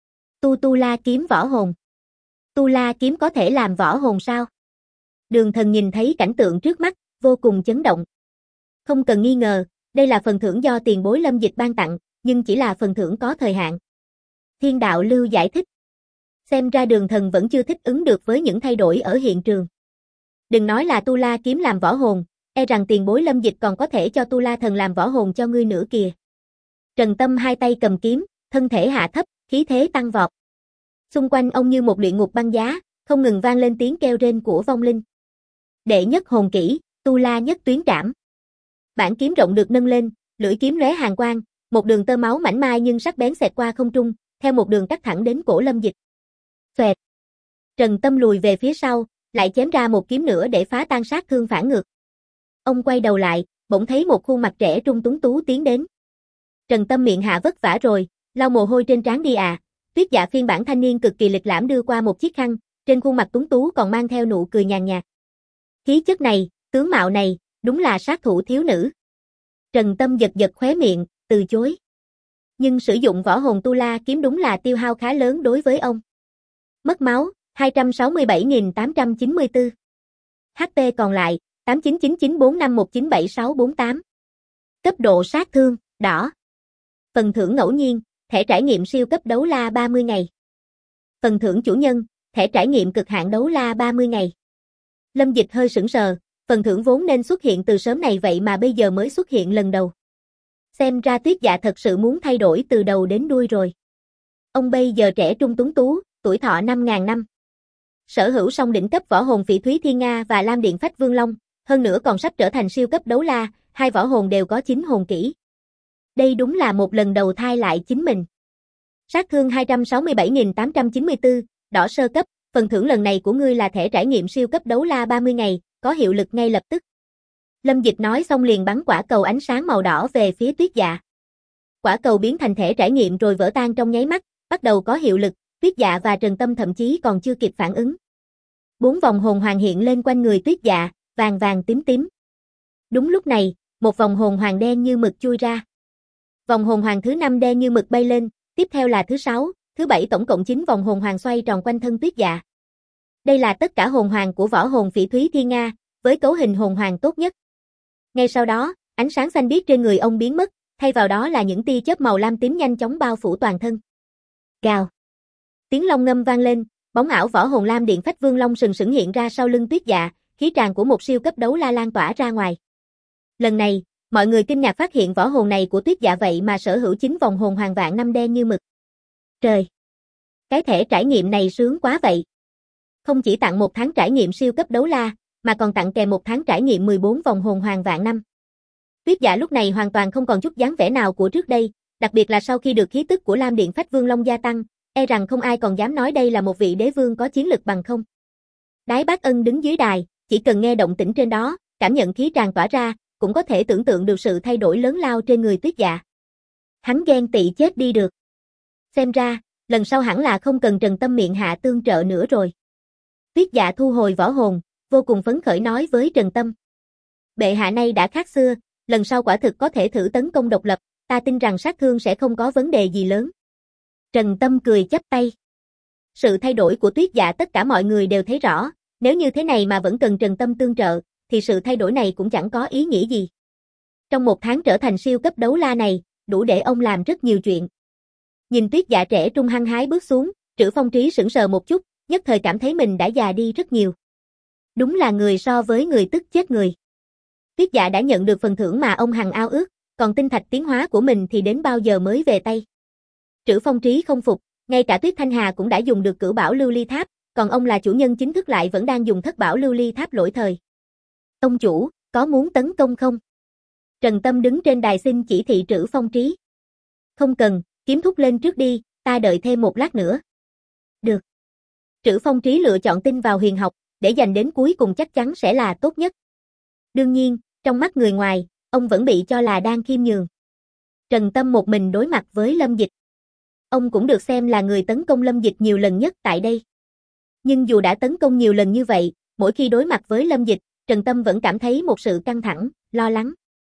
Tu La Kiếm võ hồn. Tu La Kiếm có thể làm võ hồn sao? Đường Thần nhìn thấy cảnh tượng trước mắt, vô cùng chấn động. Không cần nghi ngờ, đây là phần thưởng do tiền bối Lâm Dịch ban tặng, nhưng chỉ là phần thưởng có thời hạn. Thiên Đạo Lưu giải thích. Xem ra Đường Thần vẫn chưa thích ứng được với những thay đổi ở hiện trường. Đừng nói là Tu La Kiếm làm võ hồn, e rằng tiền bối Lâm Dịch còn có thể cho Tu La Thần làm võ hồn cho ngươi nữa kìa. Trần Tâm hai tay cầm kiếm, thân thể hạ thấp, khí thế tăng vọt. Xung quanh ông như một luyện ngục băng giá, không ngừng vang lên tiếng kêu rên của vong linh. Đệ nhất hồn kỹ, Tu La Nhất Tuyến Trảm. Bản kiếm rộng được nâng lên, lưỡi kiếm lóe hàn quang, một đường tơ máu mảnh mai nhưng sắc bén xẹt qua không trung, theo một đường cắt thẳng đến cổ Lâm Dịch. Xoẹt. Trần Tâm lùi về phía sau, lại chém ra một kiếm nữa để phá tan sát thương phản ngược. Ông quay đầu lại, bỗng thấy một khuôn mặt trẻ trung tuấn tú tiến đến. Trần Tâm miệng hạ vất vả rồi, lau mồ hôi trên trán đi à. Tuyết Dạ phiên bản thanh niên cực kỳ lịch lãm đưa qua một chiếc khăn, trên khuôn mặt tuấn tú còn mang theo nụ cười nhàn nhạt. Khí chất này, tướng mạo này, đúng là sát thủ thiếu nữ. Trần Tâm giật giật khóe miệng, từ chối. Nhưng sử dụng võ hồn Tu La Kiếm đúng là tiêu hao khá lớn đối với ông. Mất máu, 267.894. HP còn lại, 899945197648. Cấp độ sát thương, đỏ. Phần thưởng ngẫu nhiên, thẻ trải nghiệm siêu cấp đấu la 30 ngày. Phần thưởng chủ nhân, thẻ trải nghiệm cực hạn đấu la 30 ngày. Lâm Dịch hơi sững sờ, phần thưởng vốn nên xuất hiện từ sớm này vậy mà bây giờ mới xuất hiện lần đầu. Xem ra Tuyết Dạ thật sự muốn thay đổi từ đầu đến đuôi rồi. Ông bây giờ trẻ trung tuấn tú, tuổi thọ 5.000 năm. Sở hữu song đỉnh cấp võ hồn Phỉ Thúy Thiên Nga và Lam Điện Phách Vương Long, hơn nữa còn sắp trở thành siêu cấp đấu la, hai võ hồn đều có 9 hồn kỹ. Đây đúng là một lần đầu thai lại chính mình. Sát thương 267.894, đỏ sơ cấp, phần thưởng lần này của ngươi là thẻ trải nghiệm siêu cấp đấu la 30 ngày, có hiệu lực ngay lập tức. Lâm Dịch nói xong liền bắn quả cầu ánh sáng màu đỏ về phía Tuyết Dạ. Quả cầu biến thành thẻ trải nghiệm rồi vỡ tan trong nháy mắt, bắt đầu có hiệu lực, Tuyết Dạ và Trần Tâm thậm chí còn chưa kịp phản ứng. 4 vòng hồn hoàng hiện lên quanh người Tuyết Dạ, vàng vàng tím tím. Đúng lúc này, một vòng hồn hoàng đen như mực chui ra. Vòng hồn hoàng thứ 5 đen như mực bay lên, tiếp theo là thứ 6, thứ 7, tổng cộng 9 vòng hồn hoàng xoay tròn quanh thân Tuyết Dạ. Đây là tất cả hồn hoàng của võ hồn Phỉ Thúy Thiên Nga, với cấu hình hồn hoàng tốt nhất. Ngay sau đó, ánh sáng xanh biếc trên người ông biến mất, thay vào đó là những tia chớp màu lam tím nhanh chóng bao phủ toàn thân. Gào. Tiếng long ngâm vang lên, bóng ảo võ hồn lam điện phách vương long sừng sững hiện ra sau lưng Tuyết Dạ, khí tràng của một siêu cấp đấu la lan tỏa ra ngoài. Lần này, mọi người kinh ngạc phát hiện võ hồn này của Tuyết Dạ vậy mà sở hữu 9 vòng hồn hoàng vạn năm đen như mực. Trời! Cái thẻ trải nghiệm này sướng quá vậy. Không chỉ tặng 1 tháng trải nghiệm siêu cấp đấu la, mà còn tặng kèm 1 tháng trải nghiệm 14 vòng hồn hoàng vạn năm. Tuyết Dạ lúc này hoàn toàn không còn chút dáng vẻ nào của trước đây, đặc biệt là sau khi được khí tức của Lam Điện Phách Vương Long gia tăng, e rằng không ai còn dám nói đây là một vị đế vương có chiến lực bằng không. Đái Bác Ân đứng dưới đài, chỉ cần nghe động tĩnh trên đó, cảm nhận khí tràn tỏa ra, cũng có thể tưởng tượng được sự thay đổi lớn lao trên người Tuyết Dạ. Hắn ghen tị chết đi được. Xem ra, lần sau hẳn là không cần Trần Tâm miệng hạ tương trợ nữa rồi. Tuyết Dạ thu hồi võ hồn, vô cùng phấn khởi nói với Trần Tâm. Bệ hạ nay đã khác xưa, lần sau quả thực có thể thử tấn công độc lập, ta tin rằng sát thương sẽ không có vấn đề gì lớn. Trần Tâm cười chắp tay. Sự thay đổi của Tuyết Dạ tất cả mọi người đều thấy rõ, nếu như thế này mà vẫn cần Trần Tâm tương trợ, thì sự thay đổi này cũng chẳng có ý nghĩa gì. Trong 1 tháng trở thành siêu cấp đấu la này, đủ để ông làm rất nhiều chuyện. Nhìn Tuyết Dạ trẻ trung hăng hái bước xuống, Trữ Phong Trí sững sờ một chút, nhất thời cảm thấy mình đã già đi rất nhiều. Đúng là người so với người tức chết người. Tuyết Dạ đã nhận được phần thưởng mà ông hằng ao ước, còn tinh thạch tiến hóa của mình thì đến bao giờ mới về tay. Trữ Phong Trí không phục, ngay cả Tuyết Thanh Hà cũng đã dùng được cửu bảo lưu ly tháp, còn ông là chủ nhân chính thức lại vẫn đang dùng thất bảo lưu ly tháp lỗi thời. Ông chủ, có muốn tấn công không? Trần Tâm đứng trên đài xin chỉ thị Trữ Phong Trí. Không cần, kiếm thúc lên trước đi, ta đợi thêm 1 lát nữa. Được. Trữ Phong Trí lựa chọn tin vào huyền học, để dành đến cuối cùng chắc chắn sẽ là tốt nhất. Đương nhiên, trong mắt người ngoài, ông vẫn bị cho là đang khiêm nhường. Trần Tâm một mình đối mặt với Lâm Dịch. Ông cũng được xem là người tấn công Lâm Dịch nhiều lần nhất tại đây. Nhưng dù đã tấn công nhiều lần như vậy, mỗi khi đối mặt với Lâm Dịch, Trần Tâm vẫn cảm thấy một sự căng thẳng, lo lắng.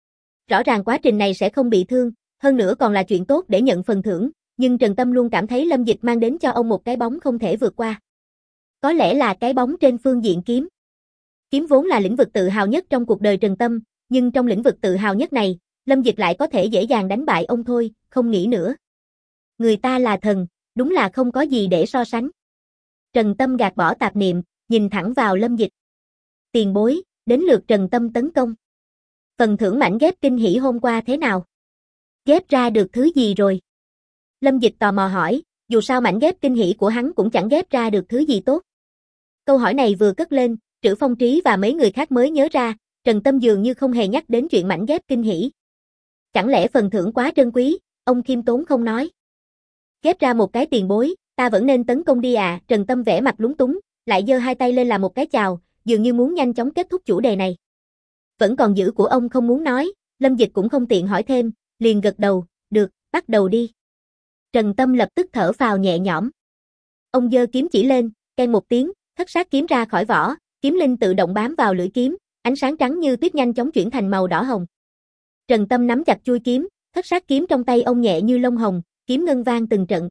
Rõ ràng quá trình này sẽ không bị thương, hơn nữa còn là chuyện tốt để nhận phần thưởng, nhưng Trần Tâm luôn cảm thấy Lâm Dịch mang đến cho ông một cái bóng không thể vượt qua. Có lẽ là cái bóng trên phương diện kiếm. Kiếm vốn là lĩnh vực tự hào nhất trong cuộc đời Trần Tâm, nhưng trong lĩnh vực tự hào nhất này, Lâm Dịch lại có thể dễ dàng đánh bại ông thôi, không nghĩ nữa. Người ta là thần, đúng là không có gì để so sánh. Trần Tâm gạt bỏ tạp niệm, nhìn thẳng vào Lâm Dịch. Tiền bối, đến lượt Trần Tâm tấn công. Phần thưởng mảnh ghép kinh hỉ hôm qua thế nào? Ghép ra được thứ gì rồi? Lâm Dịch tò mò hỏi, dù sao mảnh ghép kinh hỉ của hắn cũng chẳng ghép ra được thứ gì tốt. Câu hỏi này vừa cất lên, Trữ Phong Trí và mấy người khác mới nhớ ra, Trần Tâm dường như không hề nhắc đến chuyện mảnh ghép kinh hỉ. Chẳng lẽ phần thưởng quá trân quý, ông khiêm tốn không nói. Ghép ra một cái tiền bối, ta vẫn nên tấn công đi à, Trần Tâm vẻ mặt lúng túng, lại giơ hai tay lên làm một cái chào, dường như muốn nhanh chóng kết thúc chủ đề này. Vẫn còn giữ của ông không muốn nói, Lâm Dịch cũng không tiện hỏi thêm, liền gật đầu, được, bắt đầu đi. Trần Tâm lập tức thở phào nhẹ nhõm. Ông giơ kiếm chỉ lên, keng một tiếng, thất sát kiếm ra khỏi vỏ, kiếm linh tự động bám vào lưỡi kiếm, ánh sáng trắng như tuyết nhanh chóng chuyển thành màu đỏ hồng. Trần Tâm nắm chặt chuôi kiếm, thất sát kiếm trong tay ông nhẹ như lông hồng, kiếm ngân vang từng trận.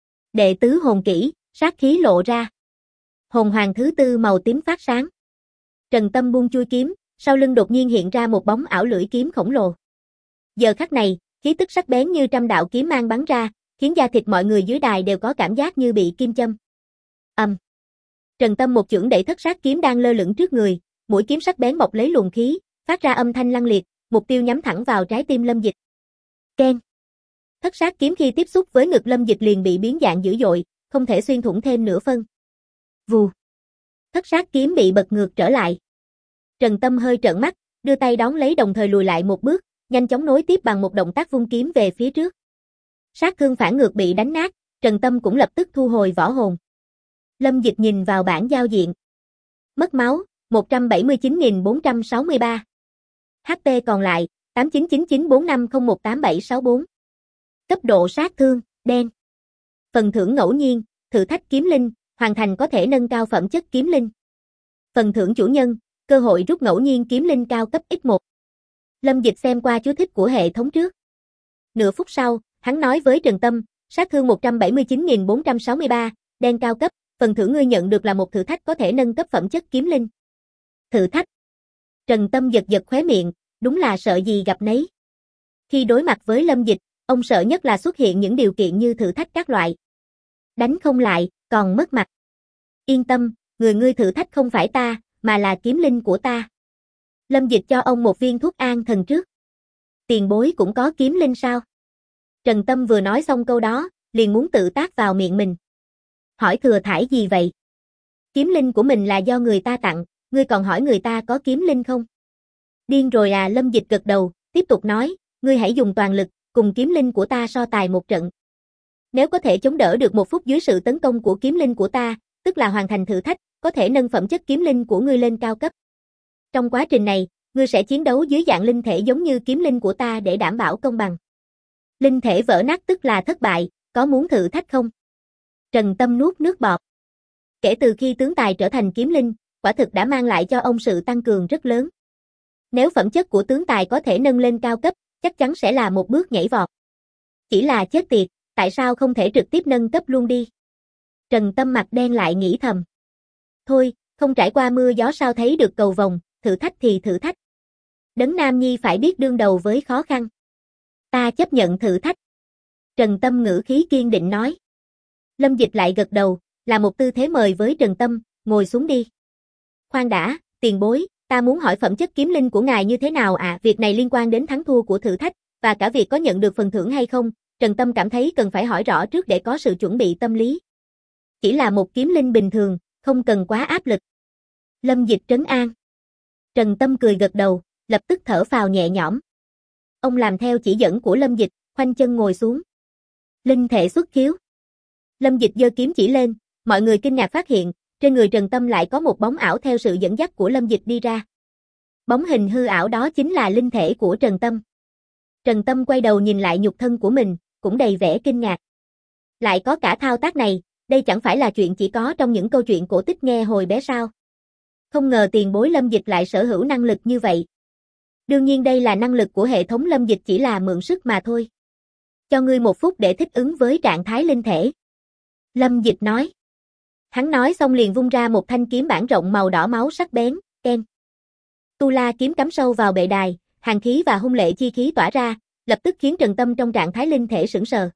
Đệ tứ hồn kỹ, sát khí lộ ra. Hồn hoàng thứ 4 màu tím phát sáng. Trần Tâm buông chuôi kiếm, sau lưng đột nhiên hiện ra một bóng ảo lưỡi kiếm khổng lồ. Giờ khắc này, khí tức sắc bén như trăm đạo kiếm mang bắn ra, khiến da thịt mọi người dưới đài đều có cảm giác như bị kim châm. Trần Tâm một chưởng đẩy thất sát kiếm đang lơ lửng trước người, mũi kiếm sắc bén bọc lấy luồng khí, phát ra âm thanh lăng liệt, mục tiêu nhắm thẳng vào trái tim Lâm Dịch. Keng. Thất sát kiếm khi tiếp xúc với ngực Lâm Dịch liền bị biến dạng dữ dội, không thể xuyên thủng thêm nửa phân. Vù. Thất sát kiếm bị bật ngược trở lại. Trần Tâm hơi trợn mắt, đưa tay đón lấy đồng thời lùi lại một bước, nhanh chóng nối tiếp bằng một động tác vung kiếm về phía trước. Sát thương phản ngược bị đánh nát, Trần Tâm cũng lập tức thu hồi võ hồn. Lâm Dịch nhìn vào bảng giao diện. Mất máu, 179.463. HP còn lại, 899945018764. Cấp độ sát thương, đen. Phần thưởng ngẫu nhiên, thử thách kiếm linh, hoàn thành có thể nâng cao phẩm chất kiếm linh. Phần thưởng chủ nhân, cơ hội rút ngẫu nhiên kiếm linh cao cấp X1. Lâm Dịch xem qua chú thích của hệ thống trước. Nửa phút sau, hắn nói với Trần Tâm, sát thương 179.463, đen cao cấp, phần thưởng ngươi nhận được là một thử thách có thể nâng cấp phẩm chất kiếm linh. Thử thách. Trần Tâm giật giật khóe miệng, đúng là sợ gì gặp nấy. Khi đối mặt với Lâm Dịch, ông sợ nhất là xuất hiện những điều kiện như thử thách các loại. Đánh không lại, còn mất mặt. Yên tâm, người ngươi thử thách không phải ta, mà là kiếm linh của ta. Lâm Dịch cho ông một viên thuốc an thần trước. Tiền bối cũng có kiếm linh sao? Trần Tâm vừa nói xong câu đó, liền muốn tự tát vào miệng mình. Hỏi thừa thải gì vậy? Kiếm linh của mình là do người ta tặng, ngươi còn hỏi người ta có kiếm linh không? Điên rồi à? Lâm Dịch gật đầu, tiếp tục nói, ngươi hãy dùng toàn lực, cùng kiếm linh của ta so tài một trận. Nếu có thể chống đỡ được 1 phút dưới sự tấn công của kiếm linh của ta, tức là hoàn thành thử thách, có thể nâng phẩm chất kiếm linh của ngươi lên cao cấp. Trong quá trình này, ngươi sẽ chiến đấu dưới dạng linh thể giống như kiếm linh của ta để đảm bảo công bằng. Linh thể vỡ nát tức là thất bại, có muốn thử thách không? Trần Tâm nuốt nước bọt. Kể từ khi tướng tài trở thành kiếm linh, quả thực đã mang lại cho ông sự tăng cường rất lớn. Nếu phẩm chất của tướng tài có thể nâng lên cao cấp, chắc chắn sẽ là một bước nhảy vọt. Chỉ là chết tiệt, tại sao không thể trực tiếp nâng cấp luôn đi? Trần Tâm mặt đen lại nghĩ thầm. Thôi, không trải qua mưa gió sao thấy được cầu vồng, thử thách thì thử thách. Đấng nam nhi phải biết đương đầu với khó khăn. Ta chấp nhận thử thách. Trần Tâm ngữ khí kiên định nói. Lâm Dịch lại gật đầu, là một tư thế mời với Trần Tâm, ngồi xuống đi. Khoan đã, tiền bối, ta muốn hỏi phẩm chất kiếm linh của ngài như thế nào ạ? Việc này liên quan đến thắng thua của thử thách, và cả việc có nhận được phần thưởng hay không, Trần Tâm cảm thấy cần phải hỏi rõ trước để có sự chuẩn bị tâm lý. Chỉ là một kiếm linh bình thường, không cần quá áp lực. Lâm Dịch trấn an. Trần Tâm cười gật đầu, lập tức thở phào nhẹ nhõm. Ông làm theo chỉ dẫn của Lâm Dịch, khoanh chân ngồi xuống. Linh thể xuất khiếu. Lâm Dịch giơ kiếm chỉ lên, mọi người kinh ngạc phát hiện, trên người Trần Tâm lại có một bóng ảo theo sự dẫn dắt của Lâm Dịch đi ra. Bóng hình hư ảo đó chính là linh thể của Trần Tâm. Trần Tâm quay đầu nhìn lại nhục thân của mình, cũng đầy vẻ kinh ngạc. Lại có cả thao tác này, đây chẳng phải là chuyện chỉ có trong những câu chuyện cổ tích nghe hồi bé sao? Không ngờ tiền bối Lâm Dịch lại sở hữu năng lực như vậy. Đương nhiên đây là năng lực của hệ thống Lâm Dịch, chỉ là mượn sức mà thôi. Cho ngươi 1 phút để thích ứng với trạng thái linh thể. Lâm Dịch nói. Hắn nói xong liền vung ra một thanh kiếm bản rộng màu đỏ máu sắc bén, keng. Tu La kiếm cắm sâu vào bệ đài, hàn khí và hung lệ chi khí tỏa ra, lập tức khiến Trần Tâm trong trạng thái linh thể sững sờ.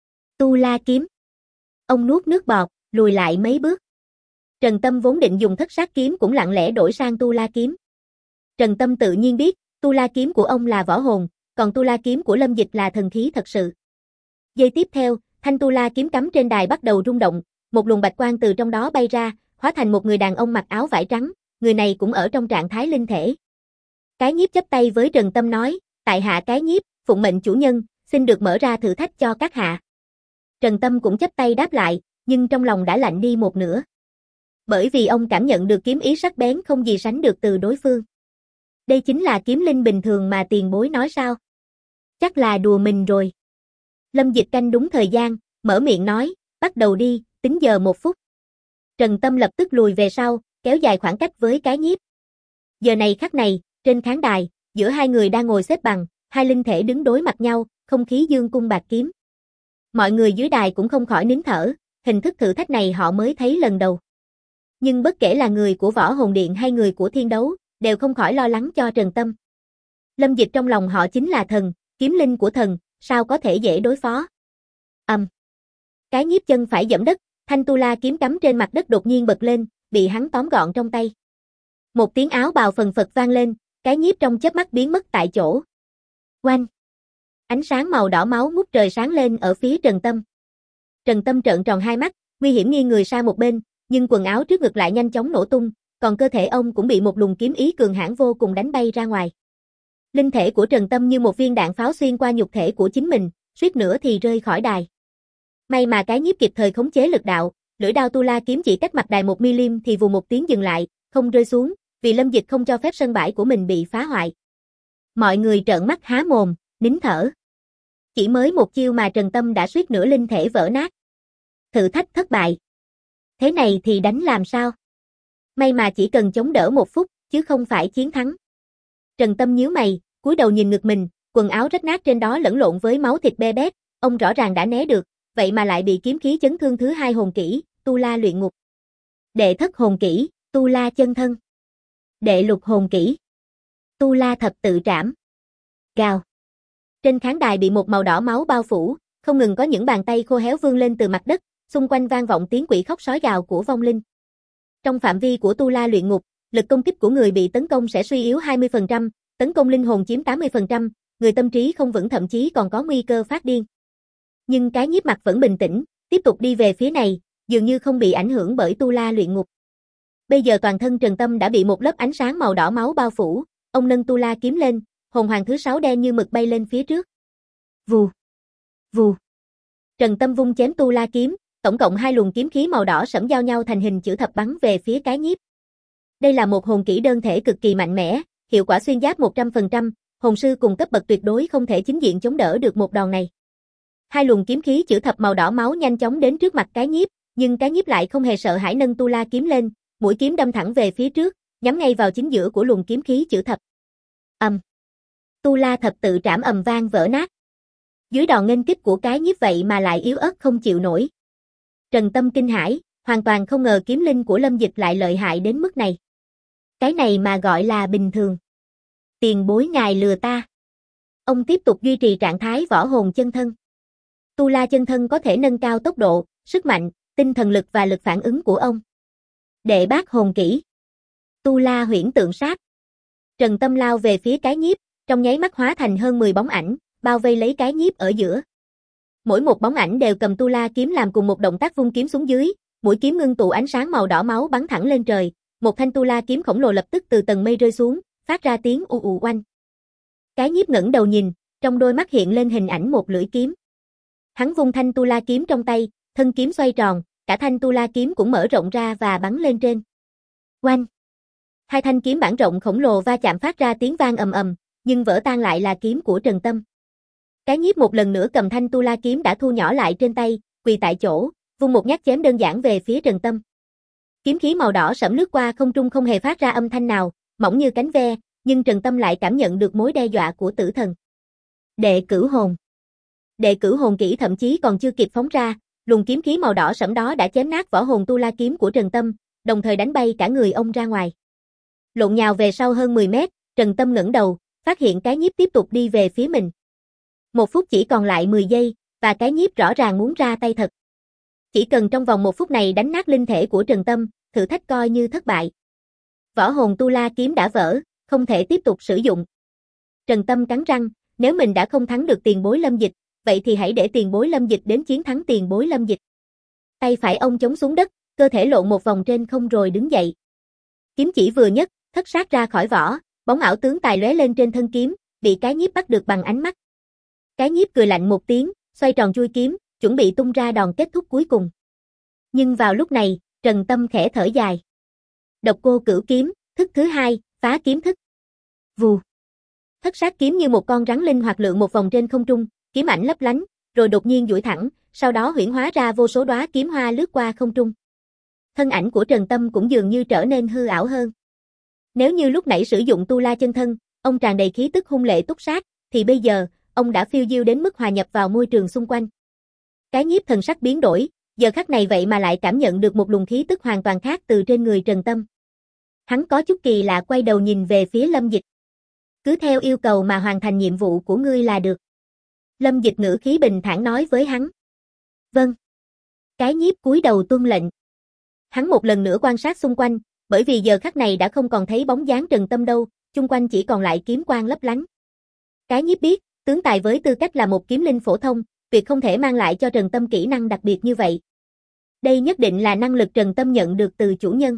Tu La kiếm. Ông nuốt nước bọt, lùi lại mấy bước. Trần Tâm vốn định dùng thất sát kiếm cũng lặng lẽ đổi sang Tu La kiếm. Trần Tâm tự nhiên biết, Tu La kiếm của ông là võ hồn, còn Tu La kiếm của Lâm Dịch là thần khí thật sự. Giây tiếp theo, thanh Tu La kiếm cắm trên đài bắt đầu rung động, một luồng bạch quang từ trong đó bay ra, hóa thành một người đàn ông mặc áo vải trắng, người này cũng ở trong trạng thái linh thể. Cái Nhiếp chắp tay với Trần Tâm nói, tại hạ Cái Nhiếp, phụng mệnh chủ nhân, xin được mở ra thử thách cho các hạ. Trần Tâm cũng chắp tay đáp lại, nhưng trong lòng đã lạnh đi một nửa. Bởi vì ông cảm nhận được kiếm ý sắc bén không gì sánh được từ đối phương. Đây chính là kiếm linh bình thường mà tiền bối nói sao? Chắc là đùa mình rồi. Lâm Dịch canh đúng thời gian, mở miệng nói, bắt đầu đi, tính giờ 1 phút. Trần Tâm lập tức lùi về sau, kéo dài khoảng cách với Cái Nhiếp. Giờ này khắc này, trên khán đài, giữa hai người đang ngồi xếp bằng, hai linh thể đứng đối mặt nhau, không khí dương cung bạt kiếm. Mọi người dưới đài cũng không khỏi nín thở, hình thức thử thách này họ mới thấy lần đầu. Nhưng bất kể là người của Võ Hồn Điện hay người của Thiên Đấu, đều không khỏi lo lắng cho Trần Tâm. Lâm Dịch trong lòng họ chính là thần, kiếm linh của thần, sao có thể dễ đối phó. Cái Nhiếp chân phải giẫm đất, thanh Tu La kiếm cắm trên mặt đất đột nhiên bật lên, bị hắn tóm gọn trong tay. Một tiếng áo bào phần phật vang lên, Cái Nhiếp trong chớp mắt biến mất tại chỗ. Oanh! Ánh sáng màu đỏ máu ngút trời sáng lên ở phía Trần Tâm. Trần Tâm trợn tròn hai mắt, nguy hiểm nghiêng người sang một bên, nhưng quần áo trước ngực lại nhanh chóng nổ tung, còn cơ thể ông cũng bị một luồng kiếm ý cường hãn vô cùng đánh bay ra ngoài. Linh thể của Trần Tâm như một viên đạn pháo xuyên qua nhục thể của chính mình, suýt nữa thì rơi khỏi đài. May mà Cái Nhiếp kịp thời khống chế lực đạo, lưỡi đao Tu La kiếm chỉ cách mặt đài 1 mm thì vù một tiếng dừng lại, không rơi xuống, vì Lâm Dịch không cho phép sân bãi của mình bị phá hoại. Mọi người trợn mắt há mồm, nín thở. Chỉ mới một chiêu mà Trần Tâm đã suýt nữa linh thể vỡ nát. Thử thách thất bại. Thế này thì đánh làm sao? May mà chỉ cần chống đỡ 1 phút, chứ không phải chiến thắng. Trần Tâm nhíu mày, cúi đầu nhìn ngực mình, quần áo rách nát trên đó lẫn lộn với máu thịt be bét, ông rõ ràng đã né được, vậy mà lại bị kiếm khí chấn thương thứ 2 hồn kỹ, Tu La luyện ngục. Đệ thất hồn kỹ, Tu La chân thân. Đệ lục hồn kỹ, Tu La thập tự trảm. Gào. Trên khán đài bị một màu đỏ máu bao phủ, không ngừng có những bàn tay khô héo vươn lên từ mặt đất, xung quanh vang vọng tiếng quỷ khóc sói gào của vong linh. Trong phạm vi của Tu La luyện ngục, lực công kích của người bị tấn công sẽ suy yếu 20%, tấn công linh hồn chiếm 80%, người tâm trí không vững thậm chí còn có nguy cơ phát điên. Nhưng cái nhiếp mặt vẫn bình tĩnh, tiếp tục đi về phía này, dường như không bị ảnh hưởng bởi Tu La luyện ngục. Bây giờ toàn thân Trần Tâm đã bị một lớp ánh sáng màu đỏ máu bao phủ, ông nâng Tu La kiếm lên, hồn hoàng thứ 6 đen như mực bay lên phía trước. Vù, vù. Trần Tâm vung chém Tu La kiếm, tổng cộng 2 luồng kiếm khí màu đỏ sẫm giao nhau thành hình chữ thập bắn về phía cái nhiếp. Đây là một hồn kỹ đơn thể cực kỳ mạnh mẽ, hiệu quả xuyên giáp 100%, hồn sư cùng cấp bậc tuyệt đối không thể chính diện chống đỡ được một đòn này. 2 luồng kiếm khí chữ thập màu đỏ máu nhanh chóng đến trước mặt cái nhiếp, nhưng cái nhiếp lại không hề sợ hãi nâng Tu La kiếm lên, mũi kiếm đâm thẳng về phía trước, nhắm ngay vào chính giữa của luồng kiếm khí chữ thập. Tu La thập tự trảm ầm vang vỡ nát. Dưới đòn nghênh kích của cái nhiếp vậy mà lại yếu ớt không chịu nổi. Trần Tâm kinh hãi, hoàn toàn không ngờ kiếm linh của Lâm Dịch lại lợi hại đến mức này. Cái này mà gọi là bình thường. Tiền bối ngài lừa ta. Ông tiếp tục duy trì trạng thái võ hồn chân thân. Tu La chân thân có thể nâng cao tốc độ, sức mạnh, tinh thần lực và lực phản ứng của ông. Đệ bát hồn kỹ. Tu La huyễn tượng sát. Trần Tâm lao về phía cái nhiếp, trong nháy mắt hóa thành hơn 10 bóng ảnh, bao vây lấy cái nhiếp ở giữa. Mỗi một bóng ảnh đều cầm Tu La kiếm làm cùng một động tác vung kiếm xuống dưới, mũi kiếm ngưng tụ ánh sáng màu đỏ máu bắn thẳng lên trời, một thanh Tu La kiếm khổng lồ lập tức từ tầng mây rơi xuống, phát ra tiếng ù ù oanh. Cái nhiếp ngẩng đầu nhìn, trong đôi mắt hiện lên hình ảnh một lưỡi kiếm. Hắn vung thanh Tu La kiếm trong tay, thân kiếm xoay tròn, cả thanh Tu La kiếm cũng mở rộng ra và bắn lên trên. Oanh! 2 thanh kiếm bản rộng khổng lồ va chạm phát ra tiếng vang ầm ầm, nhưng vỡ tan lại là kiếm của Trần Tâm. Cái nhiếp một lần nữa cầm thanh Tu La kiếm đã thu nhỏ lại trên tay, quỳ tại chỗ, vung một nhát chém đơn giản về phía Trần Tâm. Kiếm khí màu đỏ sẫm lướt qua không trung không hề phát ra âm thanh nào, mỏng như cánh ve, nhưng Trần Tâm lại cảm nhận được mối đe dọa của tử thần. Đệ cửu hồn. Đệ cửu hồn kỹ thậm chí còn chưa kịp phóng ra, luồng kiếm khí màu đỏ sẫm đó đã chém nát võ hồn Tu La kiếm của Trần Tâm, đồng thời đánh bay cả người ông ra ngoài. Lộn nhào về sau hơn 10 mét, Trần Tâm ngẩng đầu, phát hiện cái nhiếp tiếp tục đi về phía mình. 1 phút chỉ còn lại 10 giây, và cái nhiếp rõ ràng muốn ra tay thật. Chỉ cần trong vòng 1 phút này đánh nát linh thể của Trần Tâm, thử thách coi như thất bại. Võ hồn Tu La kiếm đã vỡ, không thể tiếp tục sử dụng. Trần Tâm cắn răng, nếu mình đã không thắng được tiền bối Lâm Dịch, vậy thì hãy để tiền bối Lâm Dịch đến chiến thắng tiền bối Lâm Dịch. Tay phải ông chống xuống đất, cơ thể lộn một vòng trên không rồi đứng dậy. Kiếm chỉ vừa nhấc, thất sát ra khỏi vỏ, bóng ảo tướng tài lóe lên trên thân kiếm, bị cái nhiếp bắt được bằng ánh mắt. Cái nhiếp cười lạnh một tiếng, xoay tròn chui kiếm, chuẩn bị tung ra đòn kết thúc cuối cùng. Nhưng vào lúc này, Trần Tâm khẽ thở dài. Độc cô cửu kiếm, thức thứ 2, phá kiếm thức. Vù. Thất sát kiếm như một con rắn linh hoạt lượn một vòng trên không trung, kiếm ảnh lấp lánh, rồi đột nhiên duỗi thẳng, sau đó huyễn hóa ra vô số đóa kiếm hoa lướt qua không trung. Thân ảnh của Trần Tâm cũng dường như trở nên hư ảo hơn. Nếu như lúc nãy sử dụng Tu La chân thân, ông tràn đầy khí tức hung lệ túc sát, thì bây giờ, ông đã phiêu diêu đến mức hòa nhập vào môi trường xung quanh. Cái nhiếp thần sắc biến đổi, giờ khắc này vậy mà lại cảm nhận được một luồng khí tức hoàn toàn khác từ trên người Trần Tâm. Hắn có chút kỳ lạ quay đầu nhìn về phía Lâm Dịch. Cứ theo yêu cầu mà hoàn thành nhiệm vụ của ngươi là được. Lâm Dịch ngữ khí bình thản nói với hắn. Vâng. Cái nhiếp cúi đầu tuân lệnh. Hắn một lần nữa quan sát xung quanh, bởi vì giờ khắc này đã không còn thấy bóng dáng Trần Tâm đâu, chung quanh chỉ còn lại kiếm quang lấp lánh. Cái nhiếp biết, tướng tài với tư cách là một kiếm linh phổ thông, tuyệt không thể mang lại cho Trần Tâm kỹ năng đặc biệt như vậy. Đây nhất định là năng lực Trần Tâm nhận được từ chủ nhân.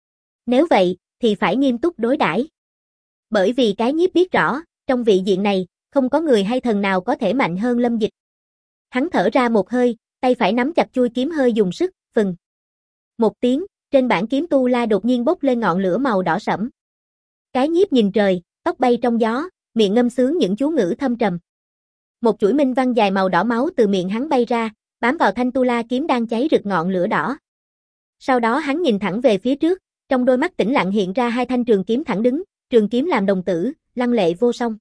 Nếu vậy, thì phải nghiêm túc đối đãi. Bởi vì cái nhiếp biết rõ, trong vị diện này, không có người hay thần nào có thể mạnh hơn Lâm Dịch. Hắn thở ra một hơi, tay phải nắm chặt chuôi kiếm hơi dùng sức, phừng. Một tiếng, trên bản kiếm Tu La đột nhiên bốc lên ngọn lửa màu đỏ sẫm. Cái nhiếp nhìn trời, tóc bay trong gió, miệng ngâm sướng những chú ngữ thâm trầm. Một chuỗi minh văn dài màu đỏ máu từ miệng hắn bay ra, bám vào thanh tu la kiếm đang cháy rực ngọn lửa đỏ. Sau đó hắn nhìn thẳng về phía trước, trong đôi mắt tĩnh lặng hiện ra hai thanh trường kiếm thẳng đứng, trường kiếm làm đồng tử, lăng lệ vô song.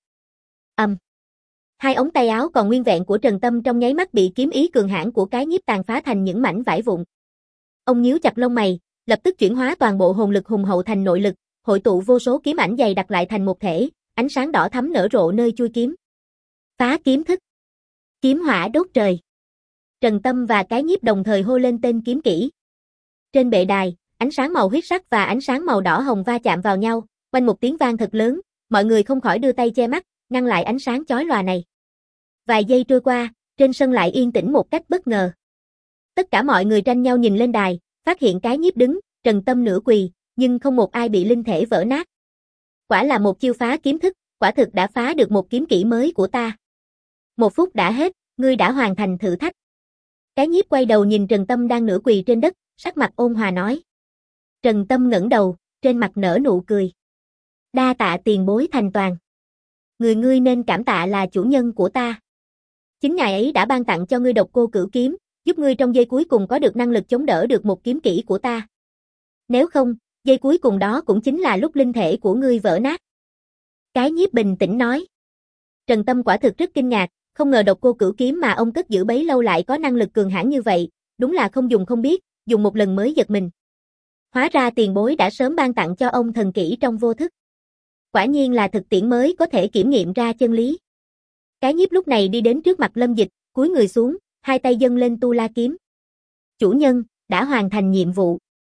Hai ống tay áo còn nguyên vẹn của Trần Tâm trong nháy mắt bị kiếm ý cường hãn của cái nhiếp tàn phá thành những mảnh vải vụn. Ông nhíu chặt lông mày, lập tức chuyển hóa toàn bộ hồn lực hùng hậu thành nội lực, hội tụ vô số kiếm ảnh dày đặt lại thành một thể, ánh sáng đỏ thắm nở rộ nơi chui kiếm. Phá kiếm thức. Kiếm hỏa đốt trời. Trần Tâm và cái nhiếp đồng thời hô lên tên kiếm kỹ. Trên bệ đài, ánh sáng màu huyết sắc và ánh sáng màu đỏ hồng va chạm vào nhau, quanh một tiếng vang thật lớn, mọi người không khỏi đưa tay che mắt, ngăn lại ánh sáng chói lòa này. Vài giây trôi qua, trên sân lại yên tĩnh một cách bất ngờ. Tất cả mọi người tranh nhau nhìn lên đài, phát hiện cái nhiếp đứng, Trần Tâm nửa quỳ, nhưng không một ai bị linh thể vỡ nát. Quả là một chiêu phá kiếm thức, quả thực đã phá được một kiếm kỹ mới của ta. 1 phút đã hết, ngươi đã hoàn thành thử thách. Cái nhiếp quay đầu nhìn Trần Tâm đang nửa quỳ trên đất, sắc mặt ôn hòa nói. Trần Tâm ngẩng đầu, trên mặt nở nụ cười. Đa tạ tiền bối thành toàn. Ngươi nên cảm tạ là chủ nhân của ta. Chính ngài ấy đã ban tặng cho ngươi độc cô cửu kiếm, giúp ngươi trong giây cuối cùng có được năng lực chống đỡ được một kiếm kỹ của ta. Nếu không, giây cuối cùng đó cũng chính là lúc linh thể của ngươi vỡ nát. Cái nhiếp bình tĩnh nói. Trần Tâm quả thực rất kinh ngạc, không ngờ độc cô cửu kiếm mà ông cất giữ bấy lâu lại có năng lực cường hãn như vậy, đúng là không dùng không biết, dùng một lần mới giật mình. Hóa ra tiền bối đã sớm ban tặng cho ông thần kỹ trong vô thức. Quả nhiên là thực tiễn mới có thể kiểm nghiệm ra chân lý. Cái nhiếp lúc này đi đến trước mặt Lâm Dịch, cúi người xuống, hai tay dâng lên tu la kiếm. Chủ nhân, đã hoàn thành nhiệm vụ.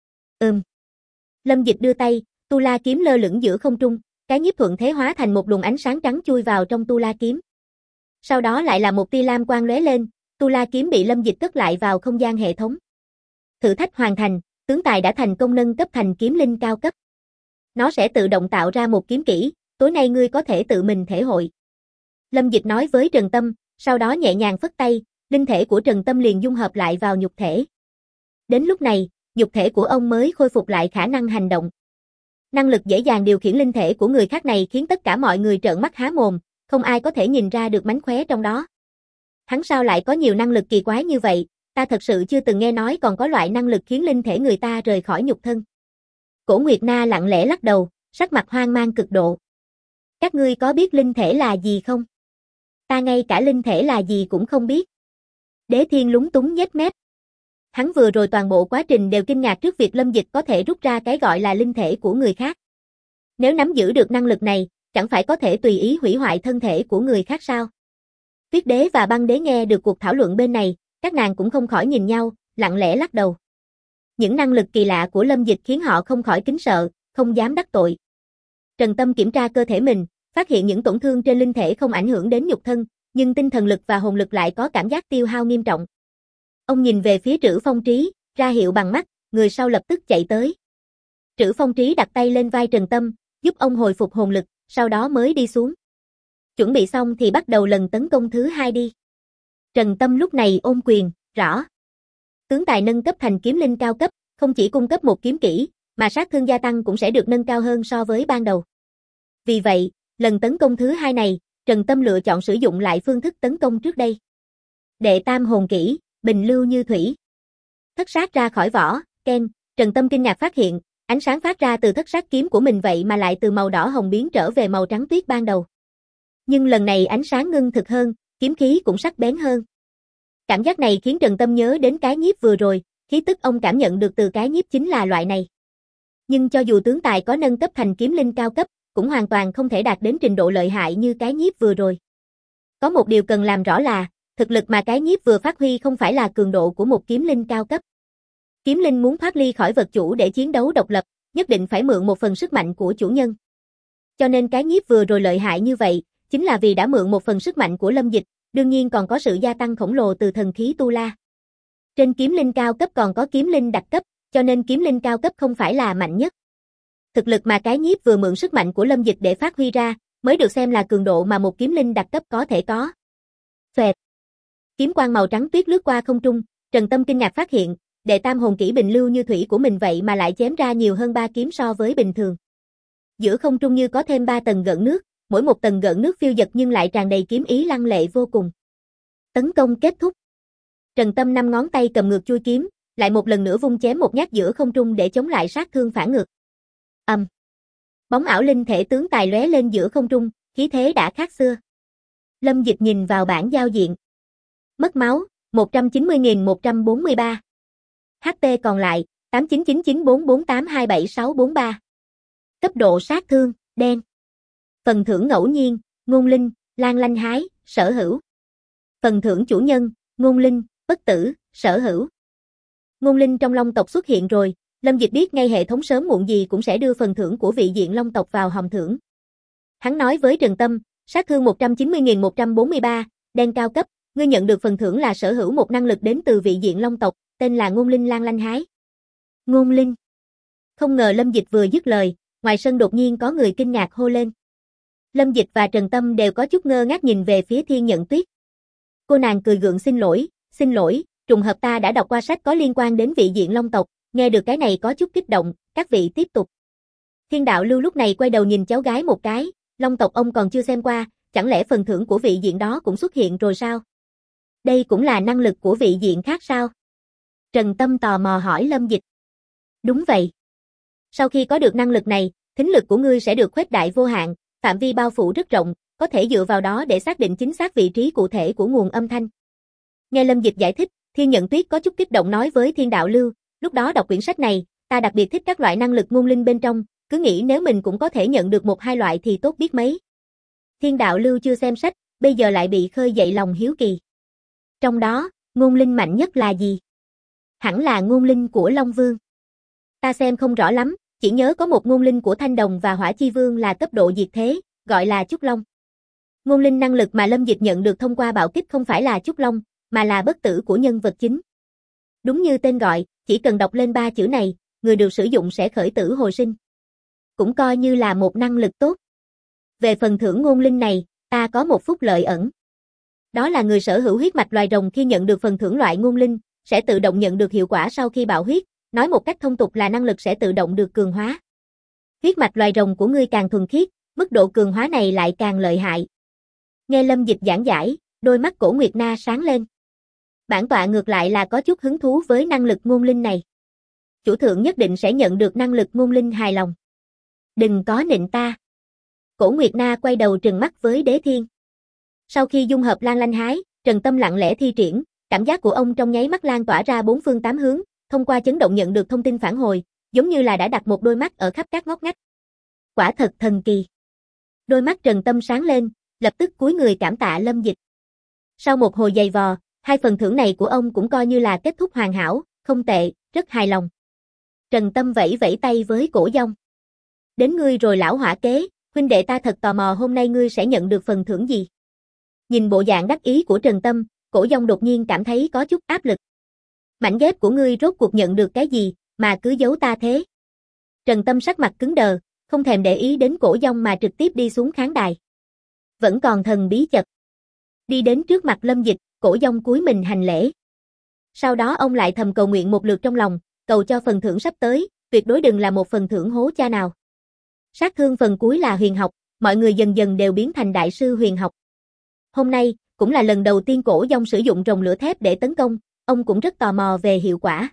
Lâm Dịch đưa tay, tu la kiếm lơ lửng giữa không trung, cái nhiếp thuận thế hóa thành một luồng ánh sáng trắng chui vào trong tu la kiếm. Sau đó lại là một tia lam quang lóe lên, tu la kiếm bị Lâm Dịch cất lại vào không gian hệ thống. Thử thách hoàn thành, tướng tài đã thành công nâng cấp thành kiếm linh cao cấp. Nó sẽ tự động tạo ra một kiếm kỹ, tối nay ngươi có thể tự mình thể hội. Lâm Dịch nói với Trần Tâm, sau đó nhẹ nhàng phất tay, linh thể của Trần Tâm liền dung hợp lại vào nhục thể. Đến lúc này, nhục thể của ông mới khôi phục lại khả năng hành động. Năng lực dễ dàng điều khiển linh thể của người khác này khiến tất cả mọi người trợn mắt há mồm, không ai có thể nhìn ra được mánh khóe trong đó. Hắn sao lại có nhiều năng lực kỳ quái như vậy, ta thật sự chưa từng nghe nói còn có loại năng lực khiến linh thể người ta rời khỏi nhục thân. Cổ Nguyệt Na lặng lẽ lắc đầu, sắc mặt hoang mang cực độ. Các ngươi có biết linh thể là gì không? Ta ngay cả linh thể là gì cũng không biết. Đế Thiên lúng túng nhếch mép. Hắn vừa rồi toàn bộ quá trình đều kinh ngạc trước việc Lâm Dịch có thể rút ra cái gọi là linh thể của người khác. Nếu nắm giữ được năng lực này, chẳng phải có thể tùy ý hủy hoại thân thể của người khác sao? Tuyết Đế và Băng Đế nghe được cuộc thảo luận bên này, các nàng cũng không khỏi nhìn nhau, lặng lẽ lắc đầu. Những năng lực kỳ lạ của Lâm Dịch khiến họ không khỏi kính sợ, không dám đắc tội. Trần Tâm kiểm tra cơ thể mình, phát hiện những tổn thương trên linh thể không ảnh hưởng đến nhục thân, nhưng tinh thần lực và hồn lực lại có cảm giác tiêu hao nghiêm trọng. Ông nhìn về phía Trữ Phong Trí, ra hiệu bằng mắt, người sau lập tức chạy tới. Trữ Phong Trí đặt tay lên vai Trần Tâm, giúp ông hồi phục hồn lực, sau đó mới đi xuống. Chuẩn bị xong thì bắt đầu lần tấn công thứ 2 đi. Trần Tâm lúc này ôm quyền, rõ. Tướng tài nâng cấp thành kiếm linh cao cấp, không chỉ cung cấp một kiếm kỹ, mà sát thương gia tăng cũng sẽ được nâng cao hơn so với ban đầu. Vì vậy, lần tấn công thứ 2 này, Trần Tâm lựa chọn sử dụng lại phương thức tấn công trước đây. Đệ tam hồn kỹ, bình lưu như thủy. Thất sát ra khỏi vỏ, ken, Trần Tâm kinh ngạc phát hiện, ánh sáng phát ra từ thất sát kiếm của mình vậy mà lại từ màu đỏ hồng biến trở về màu trắng tuyết ban đầu. Nhưng lần này ánh sáng ngưng thực hơn, kiếm khí cũng sắc bén hơn. Cảm giác này khiến Trần Tâm nhớ đến cái nhiếp vừa rồi, khí tức ông cảm nhận được từ cái nhiếp chính là loại này. Nhưng cho dù tướng tài có nâng cấp thành kiếm linh cao cấp, cũng hoàn toàn không thể đạt đến trình độ lợi hại như cái nhiếp vừa rồi. Có một điều cần làm rõ là, thực lực mà cái nhiếp vừa phát huy không phải là cường độ của một kiếm linh cao cấp. Kiếm linh muốn thoát ly khỏi vật chủ để chiến đấu độc lập, nhất định phải mượn một phần sức mạnh của chủ nhân. Cho nên cái nhiếp vừa rồi lợi hại như vậy, chính là vì đã mượn một phần sức mạnh của Lâm Dịch, đương nhiên còn có sự gia tăng khổng lồ từ thần khí tu la. Trên kiếm linh cao cấp còn có kiếm linh đặc cấp, cho nên kiếm linh cao cấp không phải là mạnh nhất. Thực lực mà cái nhiếp vừa mượn sức mạnh của Lâm Dịch để phát huy ra, mới được xem là cường độ mà một kiếm linh đặc cấp có thể có. Xoẹt. Kiếm quang màu trắng tuyết lướt qua không trung, Trần Tâm kinh ngạc phát hiện, đệ tam hồn kỹ bình lưu như thủy của mình vậy mà lại chém ra nhiều hơn 3 kiếm so với bình thường. Giữa không trung như có thêm 3 tầng gợn nước, mỗi một tầng gợn nước phiêu dật nhưng lại tràn đầy kiếm ý lăng lệ vô cùng. Tấn công kết thúc. Trần Tâm năm ngón tay cầm ngược chuôi kiếm, lại một lần nữa vung chém một nhát giữa không trung để chống lại sát thương phản ngược. Bóng ảo linh thể tướng tài lóe lên giữa không trung, khí thế đã khác xưa. Lâm Dịch nhìn vào bảng giao diện. Mất máu, 190.143. HP còn lại, 899944827643. Cấp độ sát thương, đen. Phần thưởng ngẫu nhiên, ngôn linh, Lan Lanh Hái, sở hữu. Phần thưởng chủ nhân, ngôn linh, bất tử, sở hữu. Ngôn linh trong Long tộc xuất hiện rồi, Lâm Dịch biết ngay hệ thống sớm muộn gì cũng sẽ đưa phần thưởng của vị diện Long tộc vào hòm thưởng. Hắn nói với Trần Tâm, sát thương 190.143, đen cao cấp, ngươi nhận được phần thưởng là sở hữu một năng lực đến từ vị diện Long tộc, tên là ngôn linh Lan Lanh Hái. Ngôn linh. Không ngờ Lâm Dịch vừa dứt lời, ngoài sân đột nhiên có người kinh ngạc hô lên. Lâm Dịch và Trần Tâm đều có chút ngơ ngác nhìn về phía Thiên Nhận Tuyết. Cô nàng cười gượng xin lỗi, trùng hợp ta đã đọc qua sách có liên quan đến vị diện Long tộc, nghe được cái này có chút kích động, các vị tiếp tục. Thiên Đạo Lưu lúc này quay đầu nhìn cháu gái một cái, Long tộc ông còn chưa xem qua, chẳng lẽ phần thưởng của vị diện đó cũng xuất hiện rồi sao? Đây cũng là năng lực của vị diện khác sao? Trần Tâm tò mò hỏi Lâm Dịch. Đúng vậy. Sau khi có được năng lực này, thính lực của ngươi sẽ được khuếch đại vô hạn, phạm vi bao phủ rất rộng, có thể dựa vào đó để xác định chính xác vị trí cụ thể của nguồn âm thanh. Nghe Lâm Dịch giải thích, Thiên Nhận Tuyết có chút kích động nói với Thiên Đạo Lưu, lúc đó đọc quyển sách này, ta đặc biệt thích các loại năng lực ngôn linh bên trong, cứ nghĩ nếu mình cũng có thể nhận được một hai loại thì tốt biết mấy. Thiên Đạo Lưu chưa xem sách, bây giờ lại bị khơi dậy lòng hiếu kỳ. Trong đó, ngôn linh mạnh nhất là gì? Hẳn là ngôn linh của Long Vương. Ta xem không rõ lắm, chỉ nhớ có một ngôn linh của Thanh Đồng và Hỏa Chi Vương là cấp độ diệt thế, gọi là Chúc Long. Ngôn linh năng lực mà Lâm Dịch nhận được thông qua bạo kích không phải là Chúc Long, mà là bất tử của nhân vật chính. Đúng như tên gọi, chỉ cần đọc lên 3 chữ này, người được sử dụng sẽ khởi tử hồi sinh. Cũng coi như là một năng lực tốt. Về phần thưởng ngôn linh này, ta có một phúc lợi ẩn. Đó là người sở hữu huyết mạch loài rồng khi nhận được phần thưởng loại ngôn linh, sẽ tự động nhận được hiệu quả sau khi bạo huyết, nói một cách thông tục là năng lực sẽ tự động được cường hóa. Huyết mạch loài rồng của ngươi càng thuần khiết, mức độ cường hóa này lại càng lợi hại. Nghe Lâm Dịch giảng giải, đôi mắt Cổ Nguyệt Na sáng lên. Bản tọa ngược lại là có chút hứng thú với năng lực ngôn linh này. Chủ thượng nhất định sẽ nhận được năng lực ngôn linh hài lòng. Đừng có nịnh ta. Cổ Nguyệt Na quay đầu trừng mắt với Đế Thiên. Sau khi dung hợp Lan Lanh Hái, Trần Tâm lặng lẽ thi triển, cảm giác của ông trong nháy mắt lan tỏa ra bốn phương tám hướng, thông qua chấn động nhận được thông tin phản hồi, giống như là đã đặt một đôi mắt ở khắp các ngóc ngách. Quả thật thần kỳ. Đôi mắt Trần Tâm sáng lên, lập tức cúi người cảm tạ Lâm Dịch. Sau một hồi giày vò, hai phần thưởng này của ông cũng coi như là kết thúc hoàn hảo, không tệ, rất hài lòng. Trần Tâm vẫy vẫy tay với Cổ Dông. Đến ngươi rồi lão hỏa kế, huynh đệ ta thật tò mò hôm nay ngươi sẽ nhận được phần thưởng gì. Nhìn bộ dạng đắc ý của Trần Tâm, Cổ Dông đột nhiên cảm thấy có chút áp lực. Mảnh ghép của ngươi rốt cuộc nhận được cái gì, mà cứ giấu ta thế. Trần Tâm sắc mặt cứng đờ, không thèm để ý đến Cổ Dông mà trực tiếp đi xuống khán đài. Vẫn còn thần bí chật. Đi đến trước mặt Lâm Dịch, Cổ Dông cúi mình hành lễ. Sau đó ông lại thầm cầu nguyện một lượt trong lòng, cầu cho phần thưởng sắp tới, tuyệt đối đừng là một phần thưởng hố cha nào. Sát thương phần cuối là huyền học, mọi người dần dần đều biến thành đại sư huyền học. Hôm nay, cũng là lần đầu tiên Cổ Dông sử dụng rồng lửa thép để tấn công, ông cũng rất tò mò về hiệu quả.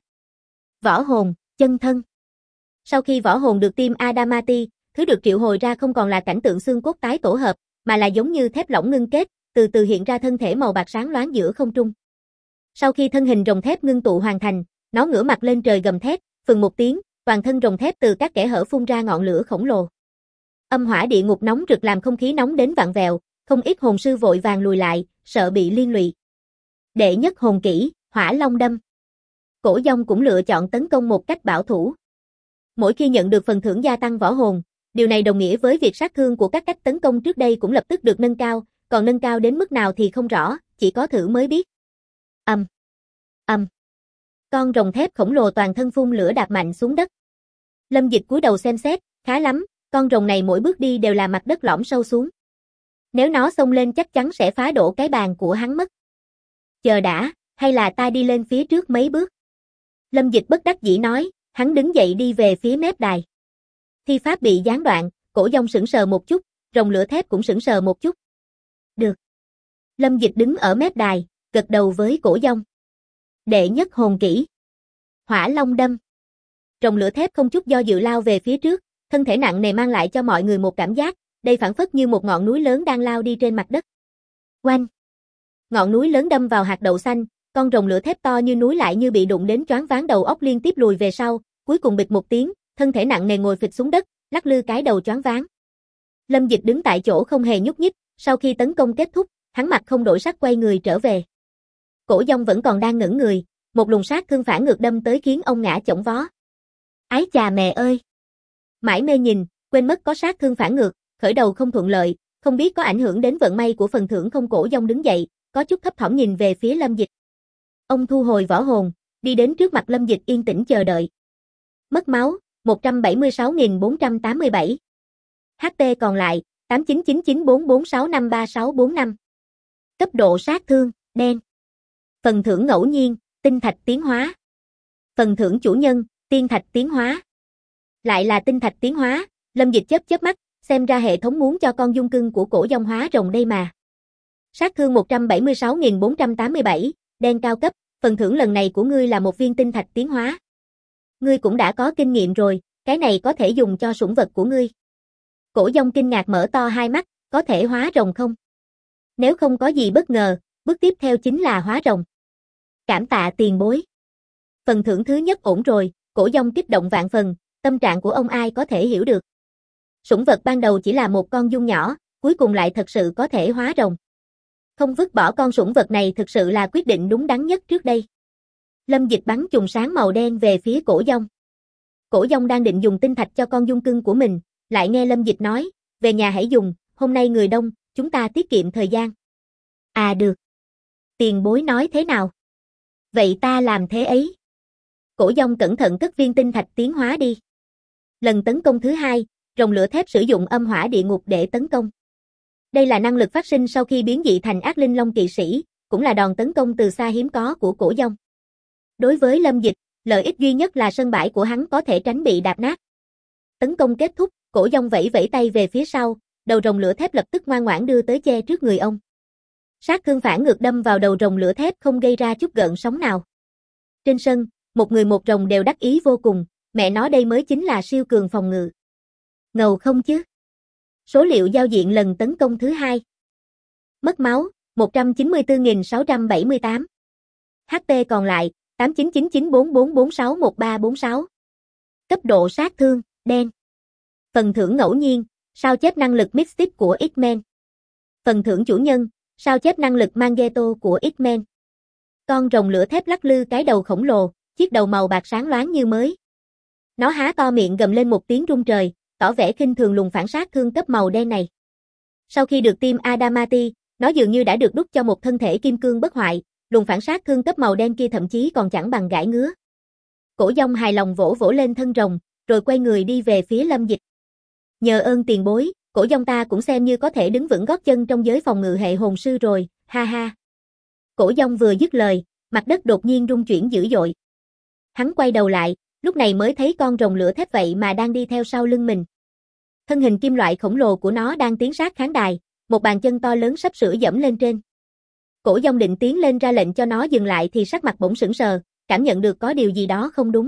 Võ hồn, chân thân. Sau khi võ hồn được tiêm Adamati, thứ được triệu hồi ra không còn là cảnh tượng xương cốt tái tổ hợp, mà là giống như thép lỏng ngưng kết, từ từ hiện ra thân thể màu bạc sáng loáng giữa không trung. Sau khi thân hình rồng thép ngưng tụ hoàn thành, nó ngửa mặt lên trời gầm thét, phừng một tiếng, toàn thân rồng thép từ các kẽ hở phun ra ngọn lửa khổng lồ. Âm hỏa địa ngục nóng rực làm không khí nóng đến vặn vẹo, không ít hồn sư vội vàng lùi lại, sợ bị liên lụy. Đệ nhất hồn kỹ, Hỏa Long Đâm. Cổ Dông cũng lựa chọn tấn công một cách bảo thủ. Mỗi khi nhận được phần thưởng gia tăng võ hồn, điều này đồng nghĩa với việc sát thương của các cách tấn công trước đây cũng lập tức được nâng cao, còn nâng cao đến mức nào thì không rõ, chỉ có thử mới biết. Con rồng thép khổng lồ toàn thân phun lửa đạp mạnh xuống đất. Lâm Dịch cúi đầu xem xét, khá lắm, con rồng này mỗi bước đi đều là mặt đất lõm sâu xuống. Nếu nó xông lên chắc chắn sẽ phá đổ cái bàn của hắn mất. Chờ đã, hay là ta đi lên phía trước mấy bước? Lâm Dịch bất đắc dĩ nói, hắn đứng dậy đi về phía mép đài. Thi pháp bị gián đoạn, Cổ Dông sững sờ một chút, rồng lửa thép cũng sững sờ một chút. Được. Lâm Dịch đứng ở mép đài, gật đầu với Cổ Dông. Đệ nhất hồn kỹ. Hỏa Long đâm. Rồng lửa thép không chút do dự lao về phía trước, thân thể nặng nề mang lại cho mọi người một cảm giác, đây phảng phất như một ngọn núi lớn đang lao đi trên mặt đất. Oanh! Ngọn núi lớn đâm vào hạt đậu xanh, con rồng lửa thép to như núi lại như bị đụng đến choáng váng đầu óc liên tiếp lùi về sau, cuối cùng bịch một tiếng, thân thể nặng nề ngồi phịch xuống đất, lắc lư cái đầu choáng váng. Lâm Dịch đứng tại chỗ không hề nhúc nhích, sau khi tấn công kết thúc, hắn mặt không đổi sắc quay người trở về. Cổ Dông vẫn còn đang ngẩn người, một luồng sát thương phản ngược đâm tới khiến ông ngã chổng vó. Ái chà mẹ ơi! Mãi mê nhìn, quên mất có sát thương phản ngược, khởi đầu không thuận lợi, không biết có ảnh hưởng đến vận may của phần thưởng không. Cổ Dông đứng dậy, có chút thấp thỏm nhìn về phía Lâm Dịch. Ông thu hồi võ hồn, đi đến trước mặt Lâm Dịch yên tĩnh chờ đợi. Mất máu, 176.487. HP còn lại, 899944653645. Cấp độ sát thương, đen. Phần thưởng ngẫu nhiên, tinh thạch tiến hóa. Phần thưởng chủ nhân, tiên thạch tiến hóa. Lại là tinh thạch tiến hóa, Lâm Dịch chớp mắt, xem ra hệ thống muốn cho con dung cưng của Cổ Dông hóa rồng đây mà. Sát thương 176.487, đen cao cấp, phần thưởng lần này của ngươi là một viên tinh thạch tiến hóa. Ngươi cũng đã có kinh nghiệm rồi, cái này có thể dùng cho sủng vật của ngươi. Cổ Dông kinh ngạc mở to hai mắt, có thể hóa rồng không? Nếu không có gì bất ngờ, bước tiếp theo chính là hóa rồng. Cảm tạ tiền bối. Phần thưởng thứ nhất ổn rồi, Cổ Dông kích động vạn phần, tâm trạng của ông ai có thể hiểu được. Sủng vật ban đầu chỉ là một con giun nhỏ, cuối cùng lại thật sự có thể hóa rồng. Không vứt bỏ con sủng vật này thực sự là quyết định đúng đắn nhất trước đây. Lâm Dịch bắn chùm sáng màu đen về phía Cổ Dông. Cổ Dông đang định dùng tinh thạch cho con giun cưng của mình, lại nghe Lâm Dịch nói, về nhà hãy dùng, hôm nay người đông, chúng ta tiết kiệm thời gian. À được. Tiền bối nói thế nào? Vậy ta làm thế ấy. Cổ Dông cẩn thận cất viên tinh thạch tiến hóa đi. Lần tấn công thứ hai, rồng lửa thép sử dụng âm hỏa địa ngục để tấn công. Đây là năng lực phát sinh sau khi biến dị thành ác linh long kỵ sĩ, cũng là đòn tấn công từ xa hiếm có của Cổ Dông. Đối với Lâm Dịch, lợi ích duy nhất là sân bãi của hắn có thể tránh bị đạp nát. Tấn công kết thúc, Cổ Dông vẫy vẫy tay về phía sau, đầu rồng lửa thép lập tức ngoan ngoãn đưa tới che trước người ông. Sát thương phản ngược đâm vào đầu rồng lửa thép không gây ra chút gợn sóng nào. Trên sân, một người một rồng đều đắc ý vô cùng, mẹ nó đây mới chính là siêu cường phòng ngự. Ngầu không chứ? Số liệu giao diện lần tấn công thứ hai. Mất máu, 194.678. HP còn lại, 899944461346. Cấp độ sát thương, đen. Phần thưởng ngẫu nhiên, sao chép năng lực Mystic của X-Men. Phần thưởng chủ nhân, sao chép năng lực Magneto của X-Men. Con rồng lửa thép lắc lư cái đầu khổng lồ, chiếc đầu màu bạc sáng loáng như mới. Nó há to miệng gầm lên một tiếng rung trời, tỏ vẻ khinh thường luồng phản sát thương cấp màu đen này. Sau khi được tiêm Adamati, nó dường như đã được đúc cho một thân thể kim cương bất hoại, luồng phản sát thương cấp màu đen kia thậm chí còn chẳng bằng gãi ngứa. Cổ Dông hài lòng vỗ vỗ lên thân rồng, rồi quay người đi về phía Lâm Dịch. Nhờ ơn tiền bối, Cổ Dông ta cũng xem như có thể đứng vững gót chân trong giới phòng ngự hệ hồn sư rồi, ha ha. Cổ Dông vừa dứt lời, mặt đất đột nhiên rung chuyển dữ dội. Hắn quay đầu lại, lúc này mới thấy con rồng lửa thép vậy mà đang đi theo sau lưng mình. Thân hình kim loại khổng lồ của nó đang tiến sát khán đài, một bàn chân to lớn sắp sửa dẫm lên trên. Cổ Dông định tiến lên ra lệnh cho nó dừng lại thì sắc mặt bỗng sững sờ, cảm nhận được có điều gì đó không đúng.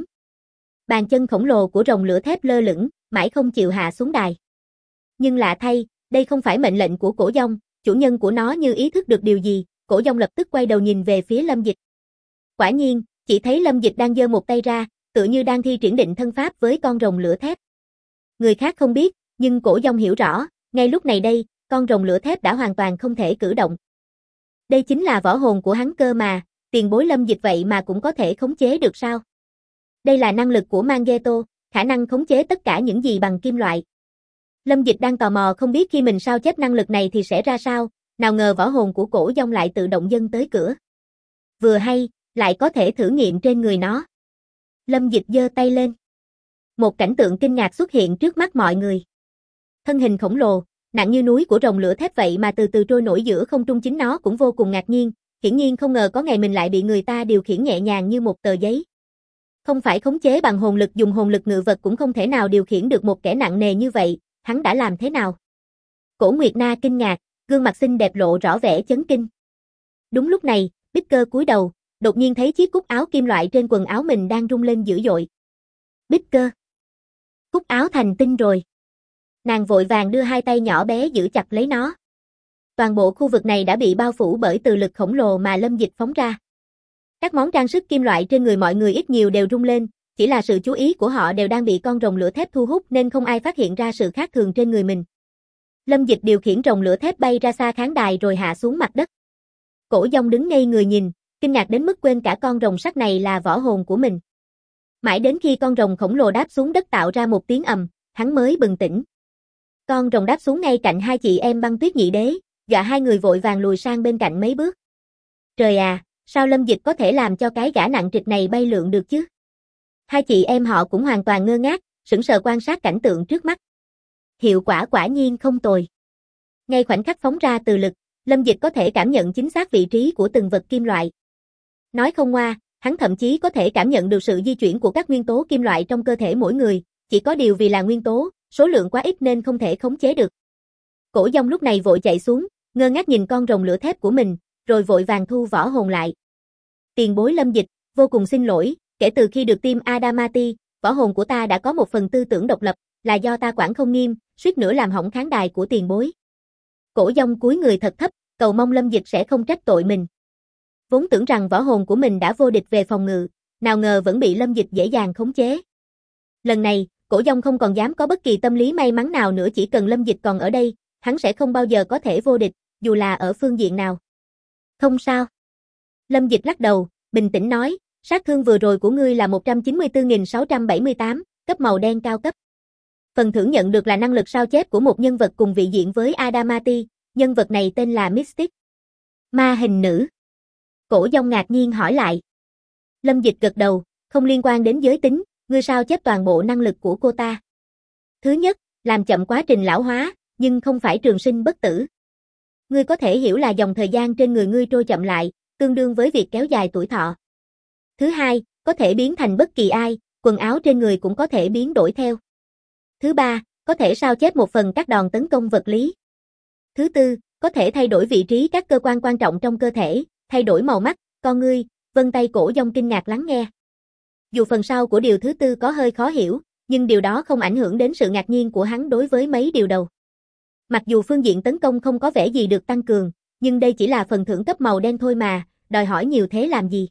Bàn chân khổng lồ của rồng lửa thép lơ lửng, mãi không chịu hạ xuống đài. Nhưng lạ thay, đây không phải mệnh lệnh của Cổ Dông, chủ nhân của nó như ý thức được điều gì, Cổ Dông lập tức quay đầu nhìn về phía Lâm Dịch. Quả nhiên, chỉ thấy Lâm Dịch đang giơ một tay ra, tựa như đang thi triển định thân pháp với con rồng lửa thép. Người khác không biết, nhưng Cổ Dông hiểu rõ, ngay lúc này đây, con rồng lửa thép đã hoàn toàn không thể cử động. Đây chính là võ hồn của hắn cơ mà, tiền bối Lâm Dịch vậy mà cũng có thể khống chế được sao? Đây là năng lực của Magneto, khả năng khống chế tất cả những gì bằng kim loại. Lâm Dịch đang tò mò không biết khi mình sao chép năng lực này thì sẽ ra sao, nào ngờ võ hồn của Cổ Dông lại tự động dâng tới cửa. Vừa hay, lại có thể thử nghiệm trên người nó. Lâm Dịch giơ tay lên. Một cảnh tượng kinh ngạc xuất hiện trước mắt mọi người. Thân hình khổng lồ, nặng như núi của rồng lửa thép vậy mà từ từ trôi nổi giữa không trung, chính nó cũng vô cùng ngạc nhiên, hiển nhiên không ngờ có ngày mình lại bị người ta điều khiển nhẹ nhàng như một tờ giấy. Không phải khống chế bằng hồn lực, dùng hồn lực ngự vật cũng không thể nào điều khiển được một kẻ nặng nề như vậy, hắn đã làm thế nào? Cổ Nguyệt Na kinh ngạc, gương mặt xinh đẹp lộ rõ vẻ chấn kinh. Đúng lúc này, Picker cúi đầu đột nhiên thấy chiếc cúc áo kim loại trên quần áo mình đang rung lên dữ dội. Bích Cơ. Cúc áo thành tinh rồi. Nàng vội vàng đưa hai tay nhỏ bé giữ chặt lấy nó. Toàn bộ khu vực này đã bị bao phủ bởi từ lực khổng lồ mà Lâm Dịch phóng ra. Các món trang sức kim loại trên người mọi người ít nhiều đều rung lên, chỉ là sự chú ý của họ đều đang bị con rồng lửa thép thu hút nên không ai phát hiện ra sự khác thường trên người mình. Lâm Dịch điều khiển rồng lửa thép bay ra xa khán đài rồi hạ xuống mặt đất. Cổ Dông đứng ngây người nhìn, kinh ngạc đến mức quên cả con rồng sắt này là võ hồn của mình. Mãi đến khi con rồng khổng lồ đáp xuống đất tạo ra một tiếng ầm, hắn mới bừng tỉnh. Con rồng đáp xuống ngay cạnh hai chị em Băng Tuyết Nhị Đế, dọa hai người vội vàng lùi sang bên cạnh mấy bước. Trời à, sao Lâm Dịch có thể làm cho cái gã nặng trịch này bay lượn được chứ? Hai chị em họ cũng hoàn toàn ngơ ngác, sững sờ quan sát cảnh tượng trước mắt. Hiệu quả quả nhiên không tồi. Ngay khoảnh khắc phóng ra từ lực, Lâm Dịch có thể cảm nhận chính xác vị trí của từng vật kim loại. Nói không ngoa, hắn thậm chí có thể cảm nhận được sự di chuyển của các nguyên tố kim loại trong cơ thể mỗi người, chỉ có điều vì là nguyên tố, số lượng quá ít nên không thể khống chế được. Cổ Dông lúc này vội chạy xuống, ngơ ngác nhìn con rồng lửa thép của mình, rồi vội vàng thu võ hồn lại. Tiền bối Lâm Dịch, vô cùng xin lỗi, kể từ khi được tiêm Adamati, võ hồn của ta đã có một phần tư tưởng độc lập, là do ta quản không nghiêm, suýt nữa làm hỏng khán đài của tiền bối. Cổ Dông cúi người thật thấp, cầu mong Lâm Dịch sẽ không trách tội mình. Vốn tưởng rằng võ hồn của mình đã vô địch về phòng ngự, nào ngờ vẫn bị Lâm Dịch dễ dàng khống chế. Lần này, Cổ Dông không còn dám có bất kỳ tâm lý may mắn nào nữa, chỉ cần Lâm Dịch còn ở đây, hắn sẽ không bao giờ có thể vô địch, dù là ở phương diện nào. Không sao. Lâm Dịch lắc đầu, bình tĩnh nói, sát thương vừa rồi của ngươi là 194.678, cấp màu đen cao cấp. Phần thưởng nhận được là năng lực sao chép của một nhân vật cùng vị diện với Adamati, nhân vật này tên là Mystic. Ma hình nữ. Cổ Dông ngạc nhiên hỏi lại. Lâm Dịch gật đầu, không liên quan đến giới tính, ngươi sao chép toàn bộ năng lực của cô ta. Thứ nhất, làm chậm quá trình lão hóa, nhưng không phải trường sinh bất tử. Ngươi có thể hiểu là dòng thời gian trên người ngươi trôi chậm lại, tương đương với việc kéo dài tuổi thọ. Thứ hai, có thể biến thành bất kỳ ai, quần áo trên người cũng có thể biến đổi theo. Thứ ba, có thể sao chép một phần các đòn tấn công vật lý. Thứ tư, có thể thay đổi vị trí các cơ quan quan trọng trong cơ thể, thay đổi màu mắt, con ngươi, vân tay. Cổ Dông kinh ngạc lắng nghe. Dù phần sau của điều thứ tư có hơi khó hiểu, nhưng điều đó không ảnh hưởng đến sự ngạc nhiên của hắn đối với mấy điều đầu. Mặc dù phương diện tấn công không có vẻ gì được tăng cường, nhưng đây chỉ là phần thưởng cấp màu đen thôi mà, đòi hỏi nhiều thế làm gì.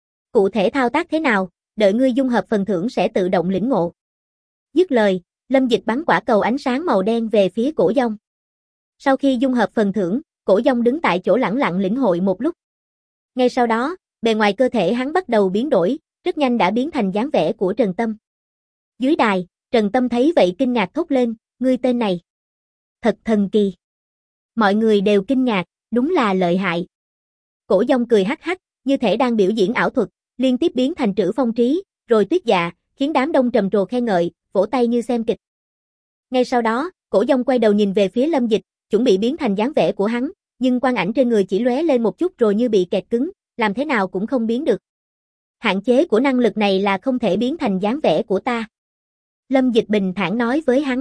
Cụ thể thao tác thế nào, đợi ngươi dung hợp phần thưởng sẽ tự động lĩnh ngộ. Dứt lời, Lâm Dịch bắn quả cầu ánh sáng màu đen về phía Cổ Dông. Sau khi dung hợp phần thưởng, Cổ Dông đứng tại chỗ lẳng lặng lĩnh hội một lúc. Ngay sau đó, bề ngoài cơ thể hắn bắt đầu biến đổi, rất nhanh đã biến thành dáng vẻ của Trần Tâm. Dưới đài, Trần Tâm thấy vậy kinh ngạc thốt lên, ngươi tên này. Thật thần kỳ. Mọi người đều kinh ngạc, đúng là lợi hại. Cổ Dông cười hắc hắc, như thể đang biểu diễn ảo thuật, liên tiếp biến thành Trữ Phong Trí, rồi Tuyết Dạ, khiến đám đông trầm trồ khen ngợi, vỗ tay như xem kịch. Ngay sau đó, Cổ Dông quay đầu nhìn về phía Lâm Dịch, chuẩn bị biến thành dáng vẻ của hắn, nhưng quang ảnh trên người chỉ lóe lên một chút rồi như bị kẹt cứng, làm thế nào cũng không biến được. Hạn chế của năng lực này là không thể biến thành dáng vẻ của ta. Lâm Dịch bình thản nói với hắn.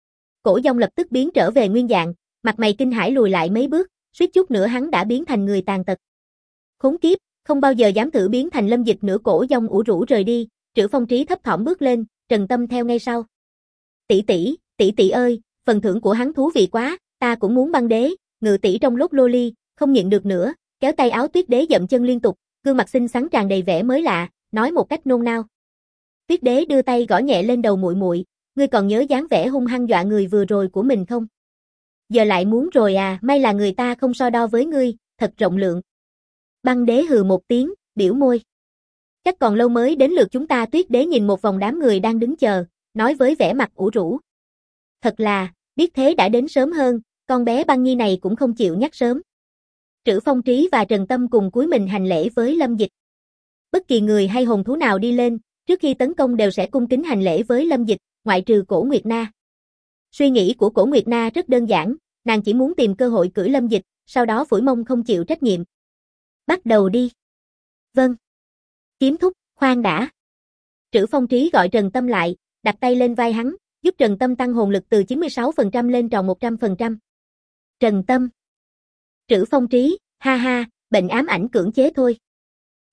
Cổ Dông lập tức biến trở về nguyên dạng, mặt mày kinh hãi lùi lại mấy bước, suýt chút nữa hắn đã biến thành người tàn tật. Khốn kiếp, không bao giờ dám thử biến thành Lâm Dịch nữa. Cổ Dông ủ rũ rời đi, Trữ Phong Trí thấp thỏm bước lên, Trần Tâm theo ngay sau. Tỷ tỷ ơi, phần thưởng của hắn thú vị quá, ta cũng muốn. Băng Đế, Ngự tỷ trong lốt loli, không nhịn được nữa, kéo tay áo Tuyết Đế dậm chân liên tục, gương mặt xinh xắn tràn đầy vẻ mới lạ, nói một cách nôn nao. Tuyết Đế đưa tay gõ nhẹ lên đầu muội muội, ngươi còn nhớ dáng vẻ hung hăng dọa người vừa rồi của mình không? Giờ lại muốn rồi à, may là người ta không so đo với ngươi, thật rộng lượng. Băng Đế hừ một tiếng, biểu môi. Chắc còn lâu mới đến lượt chúng ta. Tuyết Đế nhìn một vòng đám người đang đứng chờ, nói với vẻ mặt ủ rũ. Thật là, biết thế đã đến sớm hơn, con bé Băng Nhi này cũng không chịu nhắc sớm. Trữ Phong Trí và Trần Tâm cùng cúi mình hành lễ với Lâm Dịch. Bất kỳ người hay hồn thú nào đi lên, trước khi tấn công đều sẽ cung kính hành lễ với Lâm Dịch, ngoại trừ Cổ Nguyệt Na. Suy nghĩ của Cổ Nguyệt Na rất đơn giản, nàng chỉ muốn tìm cơ hội cưỡi Lâm Dịch, sau đó phủi mông không chịu trách nhiệm. Bắt đầu đi. Vâng. Kiếm thúc, khoan đã. Trữ Phong Trí gọi Trần Tâm lại, đặt tay lên vai hắn, giúp Trần Tâm tăng hồn lực từ 96% lên tròn 100%. Trần Tâm. Trữ Phong Trí, ha ha, bệnh ám ảnh cưỡng chế thôi.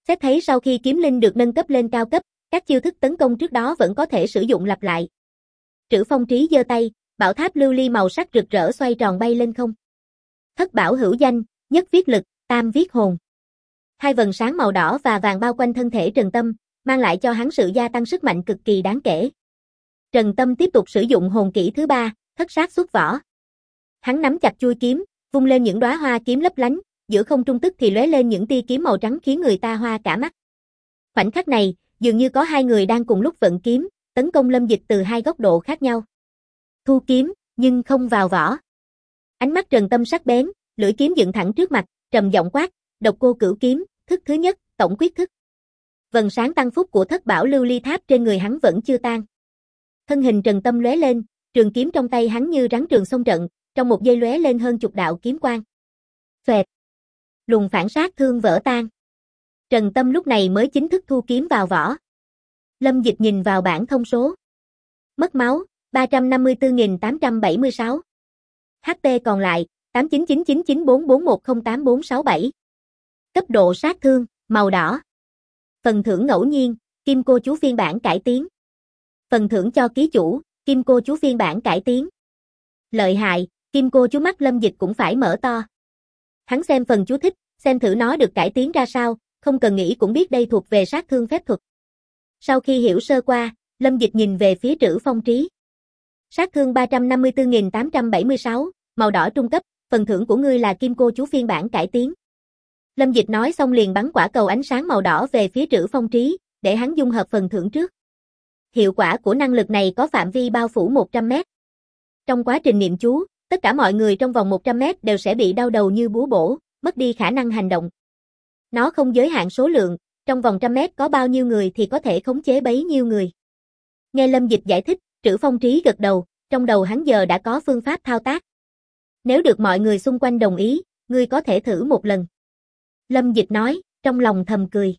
Xét thấy sau khi kiếm linh được nâng cấp lên cao cấp, các chiêu thức tấn công trước đó vẫn có thể sử dụng lặp lại. Trữ Phong Trí giơ tay, bảo tháp lưu ly màu sắc rực rỡ xoay tròn bay lên không. Thất bảo hữu danh, nhất viết lực, tam viết hồn. Hai vầng sáng màu đỏ và vàng bao quanh thân thể Trần Tâm, mang lại cho hắn sự gia tăng sức mạnh cực kỳ đáng kể. Trần Tâm tiếp tục sử dụng hồn kỹ thứ 3, thất sát xuất vỏ. Hắn nắm chặt chuôi kiếm, vung lên những đóa hoa kiếm lấp lánh, giữa không trung tức thì lóe lên những tia kiếm màu trắng khiến người ta hoa cả mắt. Khoảnh khắc này, dường như có hai người đang cùng lúc vận kiếm, tấn công Lâm Dịch từ hai góc độ khác nhau. Thu kiếm, nhưng không vào vỏ. Ánh mắt Trần Tâm sắc bén, lưỡi kiếm dựng thẳng trước mặt, trầm giọng quát, độc cô cửu kiếm, thức thứ nhất, tổng quyết thức. Vầng sáng tăng phúc của thất bảo lưu ly tháp trên người hắn vẫn chưa tan. Thân hình Trần Tâm lóe lên, trường kiếm trong tay hắn như rắn trường xông trận, trong một giây lóe lên hơn chục đạo kiếm quang. Phệt. Luồng phản sát thương vỡ tan. Trần Tâm lúc này mới chính thức thu kiếm vào vỏ. Lâm Dịch nhìn vào bảng thông số. Mất máu, 354.876. HP còn lại, 89999441084467. Cấp độ sát thương, màu đỏ. Phần thưởng ngẫu nhiên, Kim Cô Chú phiên bản cải tiến. Phần thưởng cho ký chủ, Kim Cô Chú phiên bản cải tiến. Lợi hại, Kim Cô Chú mắt Lâm Dịch cũng phải mở to. Hắn xem phần chú thích, xem thử nó được cải tiến ra sao, không cần nghĩ cũng biết đây thuộc về sát thương phép thuật. Sau khi hiểu sơ qua, Lâm Dịch nhìn về phía Trữ Phong Trí. Sát thương 354.876, màu đỏ trung cấp, phần thưởng của ngươi là Kim Cô Chú phiên bản cải tiến. Lâm Dịch nói xong liền bắn quả cầu ánh sáng màu đỏ về phía Trữ Phong Trí, để hắn dung hợp phần thưởng trước. Hiệu quả của năng lực này có phạm vi bao phủ 100 mét. Trong quá trình niệm chú, tất cả mọi người trong vòng 100 mét đều sẽ bị đau đầu như búa bổ, mất đi khả năng hành động. Nó không giới hạn số lượng, trong vòng 100 mét có bao nhiêu người thì có thể khống chế bấy nhiêu người. Nghe Lâm Dịch giải thích, Trữ Phong Trí gật đầu, trong đầu hắn giờ đã có phương pháp thao tác. Nếu được mọi người xung quanh đồng ý, ngươi có thể thử một lần. Lâm Dịch nói, trong lòng thầm cười.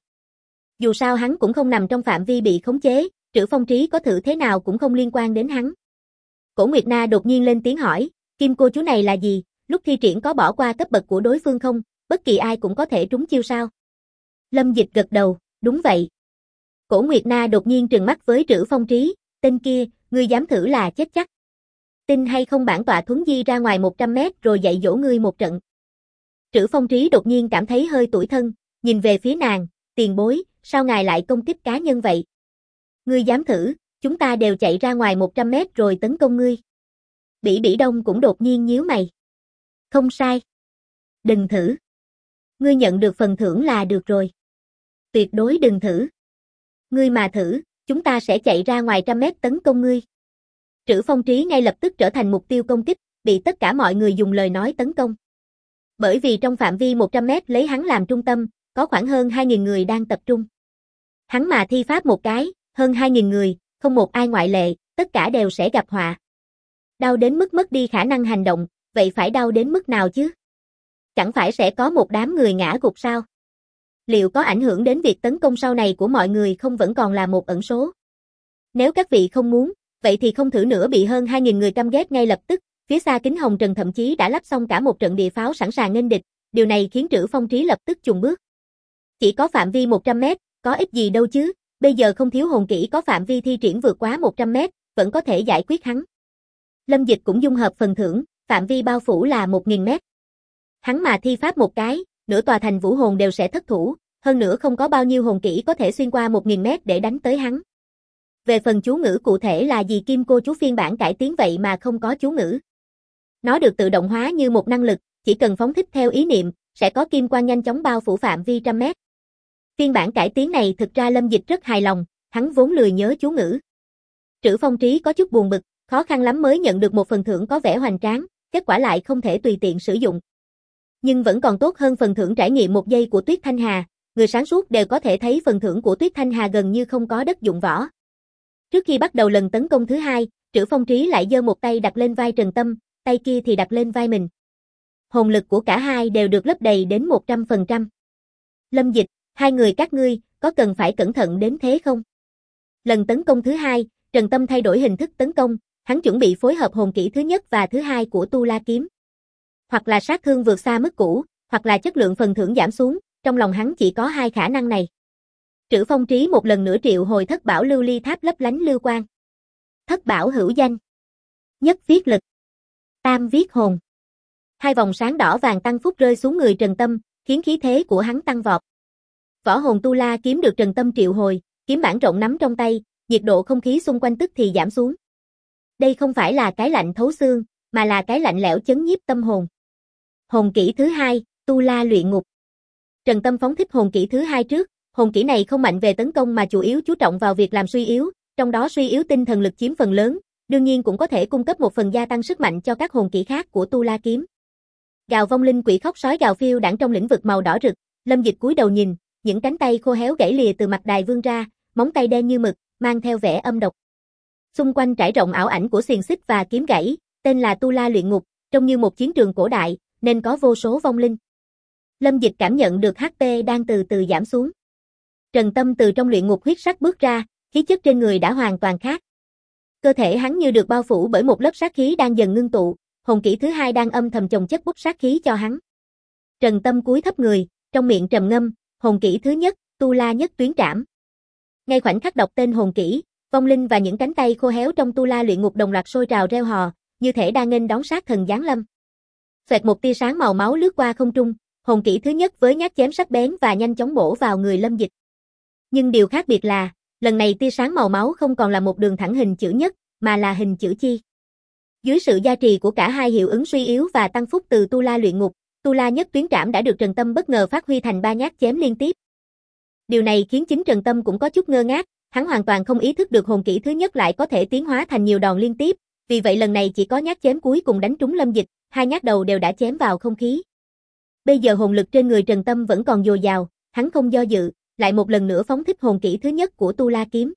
Dù sao hắn cũng không nằm trong phạm vi bị khống chế, Trữ Phong Trí có thử thế nào cũng không liên quan đến hắn. Cổ Nguyệt Na đột nhiên lên tiếng hỏi, Kim Cô Chú này là gì, lúc thi triển có bỏ qua cấp bậc của đối phương không, bất kỳ ai cũng có thể trúng chiêu sao? Lâm Dịch gật đầu, đúng vậy. Cổ Nguyệt Na đột nhiên trừng mắt với Trữ Phong Trí, tên kia, ngươi dám thử là chết chắc. Tin hay không bản tọa thuấn di ra ngoài 100 mét rồi dạy dỗ ngươi một trận. Trữ Phong Trí đột nhiên cảm thấy hơi tủi thân, nhìn về phía nàng, tiền bối, sao ngài lại công kích cá nhân vậy? Ngươi dám thử, chúng ta đều chạy ra ngoài 100 mét rồi tấn công ngươi. Bỉ Bỉ Đông cũng đột nhiên nhíu mày. Không sai. Đừng thử. Ngươi nhận được phần thưởng là được rồi. Tuyệt đối đừng thử. Ngươi mà thử, chúng ta sẽ chạy ra ngoài 100 mét tấn công ngươi. Trữ Phong Trí ngay lập tức trở thành mục tiêu công kích, bị tất cả mọi người dùng lời nói tấn công. Bởi vì trong phạm vi 100 mét lấy hắn làm trung tâm, có khoảng hơn 2.000 người đang tập trung. Hắn mà thi pháp một cái, hơn 2.000 người, không một ai ngoại lệ, tất cả đều sẽ gặp họa. Đau đến mức mất đi khả năng hành động, vậy phải đau đến mức nào chứ? Chẳng phải sẽ có một đám người ngã gục sao? Liệu có ảnh hưởng đến việc tấn công sau này của mọi người không vẫn còn là một ẩn số? Nếu các vị không muốn, vậy thì không thử nữa. Bị hơn 2.000 người căm ghét ngay lập tức, phía xa Kính Hồng Trần thậm chí đã lắp xong cả một trận địa pháo sẵn sàng nghênh địch, điều này khiến Trữ Phong Trí lập tức chùn bước. Chỉ có phạm vi 100 mét, có ích gì đâu chứ, bây giờ không thiếu hồn kỹ có phạm vi thi triển vượt quá 100 mét, vẫn có thể giải quyết hắn. Lâm Dịch cũng dung hợp phần thưởng, phạm vi bao phủ là 1.000 mét. Hắn mà thi pháp một cái, nửa tòa thành vũ hồn đều sẽ thất thủ, hơn nữa không có bao nhiêu hồn kỹ có thể xuyên qua 1.000 mét để đánh tới hắn. Về phần chú ngữ cụ thể là gì, Kim Cô Chú phiên bản cải tiến vậy mà không có chú ngữ. Nó được tự động hóa như một năng lực, chỉ cần phóng thích theo ý niệm, sẽ có kim quang nhanh chóng bao phủ phạm vi 100 mét. Phiên bản cải tiến này thực ra Lâm Dịch rất hài lòng, hắn vốn lười nhớ chú ngữ. Trữ Phong Trí có chút buồn bực, khó khăn lắm mới nhận được một phần thưởng có vẻ hoành tráng, kết quả lại không thể tùy tiện sử dụng. Nhưng vẫn còn tốt hơn phần thưởng trải nghiệm 1 giây của Tuyết Thanh Hà, người sáng suốt đều có thể thấy phần thưởng của Tuyết Thanh Hà gần như không có đất dụng võ. Trước khi bắt đầu lần tấn công thứ 2, Trữ Phong Trí lại giơ một tay đặt lên vai Trần Tâm, tay kia thì đặt lên vai mình. Hồn lực của cả hai đều được lấp đầy đến 100%. Lâm Dịch, hai người các ngươi, có cần phải cẩn thận đến thế không? Lần tấn công thứ 2, Trần Tâm thay đổi hình thức tấn công, hắn chuẩn bị phối hợp hồn kỹ thứ nhất và thứ 2 của Tu La Kiếm. Hoặc là sát thương vượt xa mức cũ, hoặc là chất lượng phần thưởng giảm xuống, trong lòng hắn chỉ có hai khả năng này. Trữ Phong Trí một lần nữa triệu hồi thất bảo lưu ly tháp lấp lánh lưu quang. Thất bảo hữu danh. Nhất viết lực. Tam viết hồn. Hai vòng sáng đỏ vàng tăng phúc rơi xuống người Trần Tâm, khiến khí thế của hắn tăng vọt. Võ hồn tu la kiếm được Trần Tâm triệu hồi, kiếm bản rộng nắm trong tay, nhiệt độ không khí xung quanh tức thì giảm xuống. Đây không phải là cái lạnh thấu xương, mà là cái lạnh lẽo chấn nhiếp tâm hồn. Hồn kỹ thứ hai, tu la luyện ngục. Trần Tâm phóng thích hồn kỹ thứ hai trước, hồn kỹ này không mạnh về tấn công mà chủ yếu chú trọng vào việc làm suy yếu, trong đó suy yếu tinh thần lực chiếm phần lớn, đương nhiên cũng có thể cung cấp một phần gia tăng sức mạnh cho các hồn kỹ khác của tu la kiếm. Gào vong linh quỷ khóc sói gào phiêu đãng trong lĩnh vực màu đỏ rực, Lâm Dịch cúi đầu nhìn, những cánh tay khô héo gãy lìa từ mặt đài vươn ra, móng tay đen như mực, mang theo vẻ âm độc. Xung quanh trải rộng ảo ảnh của xiềng xích và kiếm gãy, tên là tu la luyện ngục, trông như một chiến trường cổ đại, nên có vô số vong linh. Lâm Dịch cảm nhận được HP đang từ từ giảm xuống. Trần Tâm từ trong luyện ngục huyết sắc bước ra, khí chất trên người đã hoàn toàn khác. Cơ thể hắn như được bao phủ bởi một lớp sát khí đang dần ngưng tụ, hồn kỹ thứ hai đang âm thầm chồng chất bút sát khí cho hắn. Trần Tâm cúi thấp người, trong miệng trầm ngâm, hồn kỹ thứ nhất, tu la nhất tuyến trảm. Ngay khoảnh khắc đọc tên hồn kỹ, vong linh và những cánh tay khô héo trong tu la luyện ngục đồng loạt sôi trào reo hò, như thể đang nghênh đón sát thần giáng lâm. Xoẹt một tia sáng màu máu lướt qua không trung, hồn kỹ thứ nhất với nhát chém sắc bén và nhanh chóng bổ vào người Lâm Dịch. Nhưng điều khác biệt là, lần này tia sáng màu máu không còn là một đường thẳng hình chữ nhất, mà là hình chữ chi. Dưới sự gia trì của cả hai hiệu ứng suy yếu và tăng phúc từ tu la luyện ngục, tu la nhất tuyến trảm đã được Trần Tâm bất ngờ phát huy thành 3 nhát chém liên tiếp. Điều này khiến chính Trần Tâm cũng có chút ngơ ngác, hắn hoàn toàn không ý thức được hồn kỹ thứ nhất lại có thể tiến hóa thành nhiều đòn liên tiếp, vì vậy lần này chỉ có nhát chém cuối cùng đánh trúng Lâm Dịch, hai nhát đầu đều đã chém vào không khí. Bây giờ hồn lực trên người Trần Tâm vẫn còn dồi dào, hắn không do dự, lại một lần nữa phóng thích hồn kỹ thứ nhất của tu la kiếm.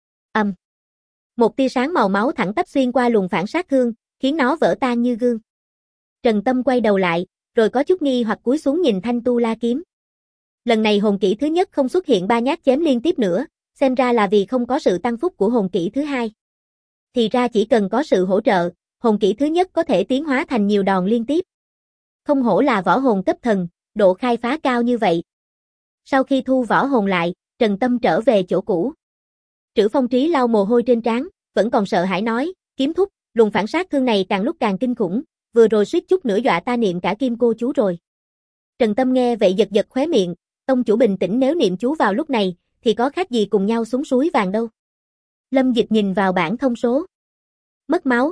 Một tia sáng màu máu thẳng tắp xuyên qua luồng phản sát thương, khiến nó vỡ tan như gương. Trần Tâm quay đầu lại, rồi có chút nghi hoặc cúi xuống nhìn thanh tu la kiếm. Lần này hồn kỹ thứ nhất không xuất hiện 3 nhát chém liên tiếp nữa, xem ra là vì không có sự tăng phúc của hồn kỹ thứ hai. Thì ra chỉ cần có sự hỗ trợ, hồn kỹ thứ nhất có thể tiến hóa thành nhiều đòn liên tiếp. Không hổ là võ hồn cấp thần, độ khai phá cao như vậy. Sau khi thu võ hồn lại, Trần Tâm trở về chỗ cũ. Trữ Phong Trí lau mồ hôi trên trán, vẫn còn sợ hãi nói, kiếm thúc, luồng phản sát thương này càng lúc càng kinh khủng, vừa rồi suýt chút nữa dọa ta niệm cả kim cô chú rồi. Trần Tâm nghe vậy giật giật khóe miệng, tông chủ bình tĩnh, nếu niệm chú vào lúc này, thì có khác gì cùng nhau xuống suối vàng đâu. Lâm Dịch nhìn vào bảng thông số. Mất máu,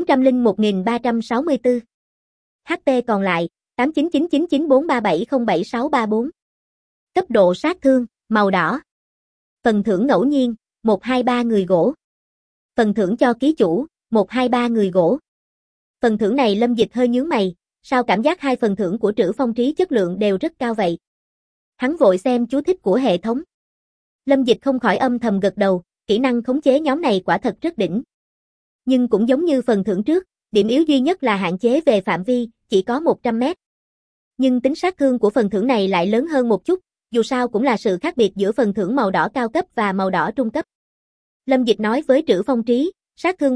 401.364. HP còn lại, 89999437077634. Cấp độ sát thương, màu đỏ. Phần thưởng ngẫu nhiên, 123 người gỗ. Phần thưởng cho ký chủ, 123 người gỗ. Phần thưởng này Lâm Dịch hơi nhướng mày, sao cảm giác hai phần thưởng của Trữ Phong Trí chất lượng đều rất cao vậy? Hắn vội xem chú thích của hệ thống. Lâm Dịch không khỏi âm thầm gật đầu, kỹ năng khống chế nhóm này quả thật rất đỉnh. Nhưng cũng giống như phần thưởng trước, điểm yếu duy nhất là hạn chế về phạm vi, chỉ có 100 mét. Nhưng tính sát thương của phần thưởng này lại lớn hơn một chút, dù sao cũng là sự khác biệt giữa phần thưởng màu đỏ cao cấp và màu đỏ trung cấp. Lâm Dịch nói với Trữ Phong Trí, sát thương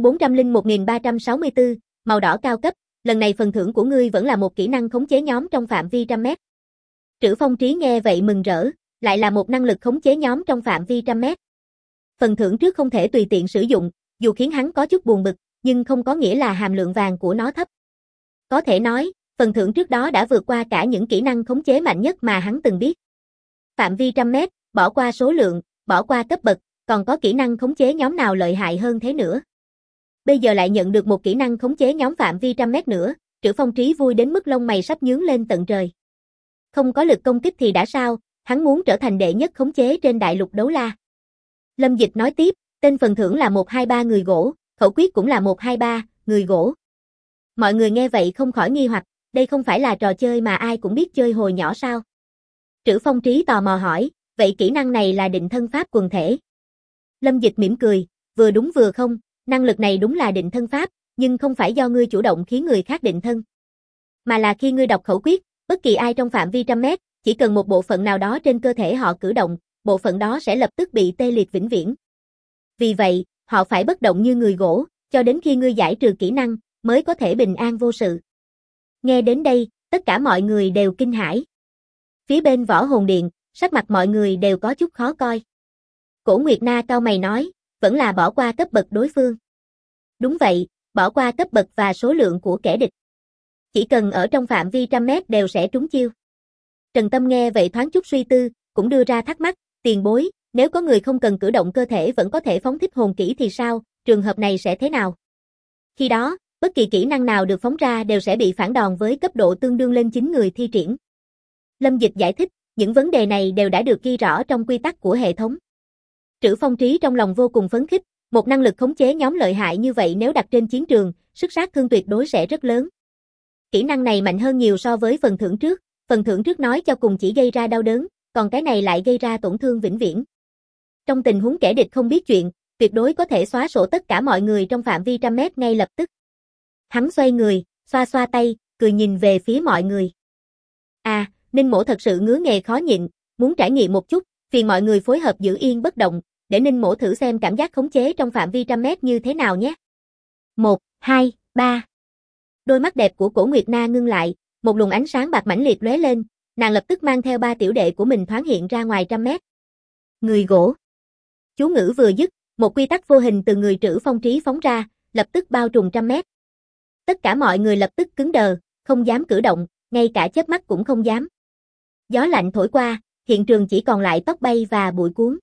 401.364, màu đỏ cao cấp, lần này phần thưởng của ngươi vẫn là một kỹ năng khống chế nhóm trong phạm vi 100 mét. Trữ Phong Trí nghe vậy mừng rỡ, lại là một năng lực khống chế nhóm trong phạm vi 100 mét. Phần thưởng trước không thể tùy tiện sử dụng, dù khiến hắn có chút buồn bực, nhưng không có nghĩa là hàm lượng vàng của nó thấp. Có thể nói, phần thưởng trước đó đã vượt qua cả những kỹ năng khống chế mạnh nhất mà hắn từng biết. Phạm vi 100 mét, bỏ qua số lượng, bỏ qua cấp bậc, còn có kỹ năng khống chế nhóm nào lợi hại hơn thế nữa. Bây giờ lại nhận được một kỹ năng khống chế nhóm phạm vi 100 mét nữa, Trữ Phong Trí vui đến mức lông mày sắp nhướng lên tận trời. Không có lực công kích thì đã sao, hắn muốn trở thành đệ nhất khống chế trên đại lục đấu la. Lâm Dịch nói tiếp, tên phần thưởng là 123 người gỗ, khẩu quyết cũng là 123, người gỗ. Mọi người nghe vậy không khỏi nghi hoặc, đây không phải là trò chơi mà ai cũng biết chơi hồi nhỏ sao? Trữ Phong Trí tò mò hỏi, vậy kỹ năng này là định thân pháp quần thể. Lâm Dịch mỉm cười, vừa đúng vừa không, năng lực này đúng là định thân pháp, nhưng không phải do ngươi chủ động khiến người khác định thân. Mà là khi ngươi đọc khẩu quyết, bất kỳ ai trong phạm vi 100 mét, chỉ cần một bộ phận nào đó trên cơ thể họ cử động, bộ phận đó sẽ lập tức bị tê liệt vĩnh viễn. Vì vậy, họ phải bất động như người gỗ, cho đến khi ngươi giải trừ kỹ năng, mới có thể bình an vô sự. Nghe đến đây, tất cả mọi người đều kinh hãi. Phía bên Võ Hồn Điện, Sắc mặt mọi người đều có chút khó coi. Cổ Nguyệt Na cau mày nói, vẫn là bỏ qua cấp bậc đối phương. Đúng vậy, bỏ qua cấp bậc và số lượng của kẻ địch. Chỉ cần ở trong phạm vi trăm mét đều sẽ trúng chiêu. Trần Tâm nghe vậy thoáng chút suy tư, cũng đưa ra thắc mắc, tiền bối, nếu có người không cần cử động cơ thể vẫn có thể phóng thích hồn kỹ thì sao, trường hợp này sẽ thế nào? Khi đó, bất kỳ kỹ năng nào được phóng ra đều sẽ bị phản đòn với cấp độ tương đương lên 9 người thi triển. Lâm Dịch giải thích, những vấn đề này đều đã được ghi rõ trong quy tắc của hệ thống. Trữ Phong Trí trong lòng vô cùng phấn khích, một năng lực khống chế nhóm lợi hại như vậy nếu đặt trên chiến trường, sức sát thương tuyệt đối sẽ rất lớn. Kỹ năng này mạnh hơn nhiều so với phần thưởng trước nói cho cùng chỉ gây ra đau đớn, còn cái này lại gây ra tổn thương vĩnh viễn. Trong tình huống kẻ địch không biết chuyện, tuyệt đối có thể xóa sổ tất cả mọi người trong phạm vi trăm mét ngay lập tức. Hắn xoay người, xoa xoa tay, cười nhìn về phía mọi người. À, Ninh Mỗ thật sự ngứa nghề khó nhịn, muốn trải nghiệm một chút, phiền mọi người phối hợp giữ yên bất động, để Ninh Mỗ thử xem cảm giác khống chế trong phạm vi trăm mét như thế nào nhé. 1, 2, 3. Đôi mắt đẹp của Cổ Nguyệt Na ngưng lại, một luồng ánh sáng bạc mãnh liệt lóe lên, nàng lập tức mang theo 3 tiểu đệ của mình thoáng hiện ra ngoài trăm mét. Người gỗ. Chú ngữ vừa dứt, một quy tắc vô hình từ người Trữ Phong Trí phóng ra, lập tức bao trùm trăm mét. Tất cả mọi người lập tức cứng đờ, không dám cử động, ngay cả chớp mắt cũng không dám. Gió lạnh thổi qua, hiện trường chỉ còn lại tóc bay và bụi cuốn.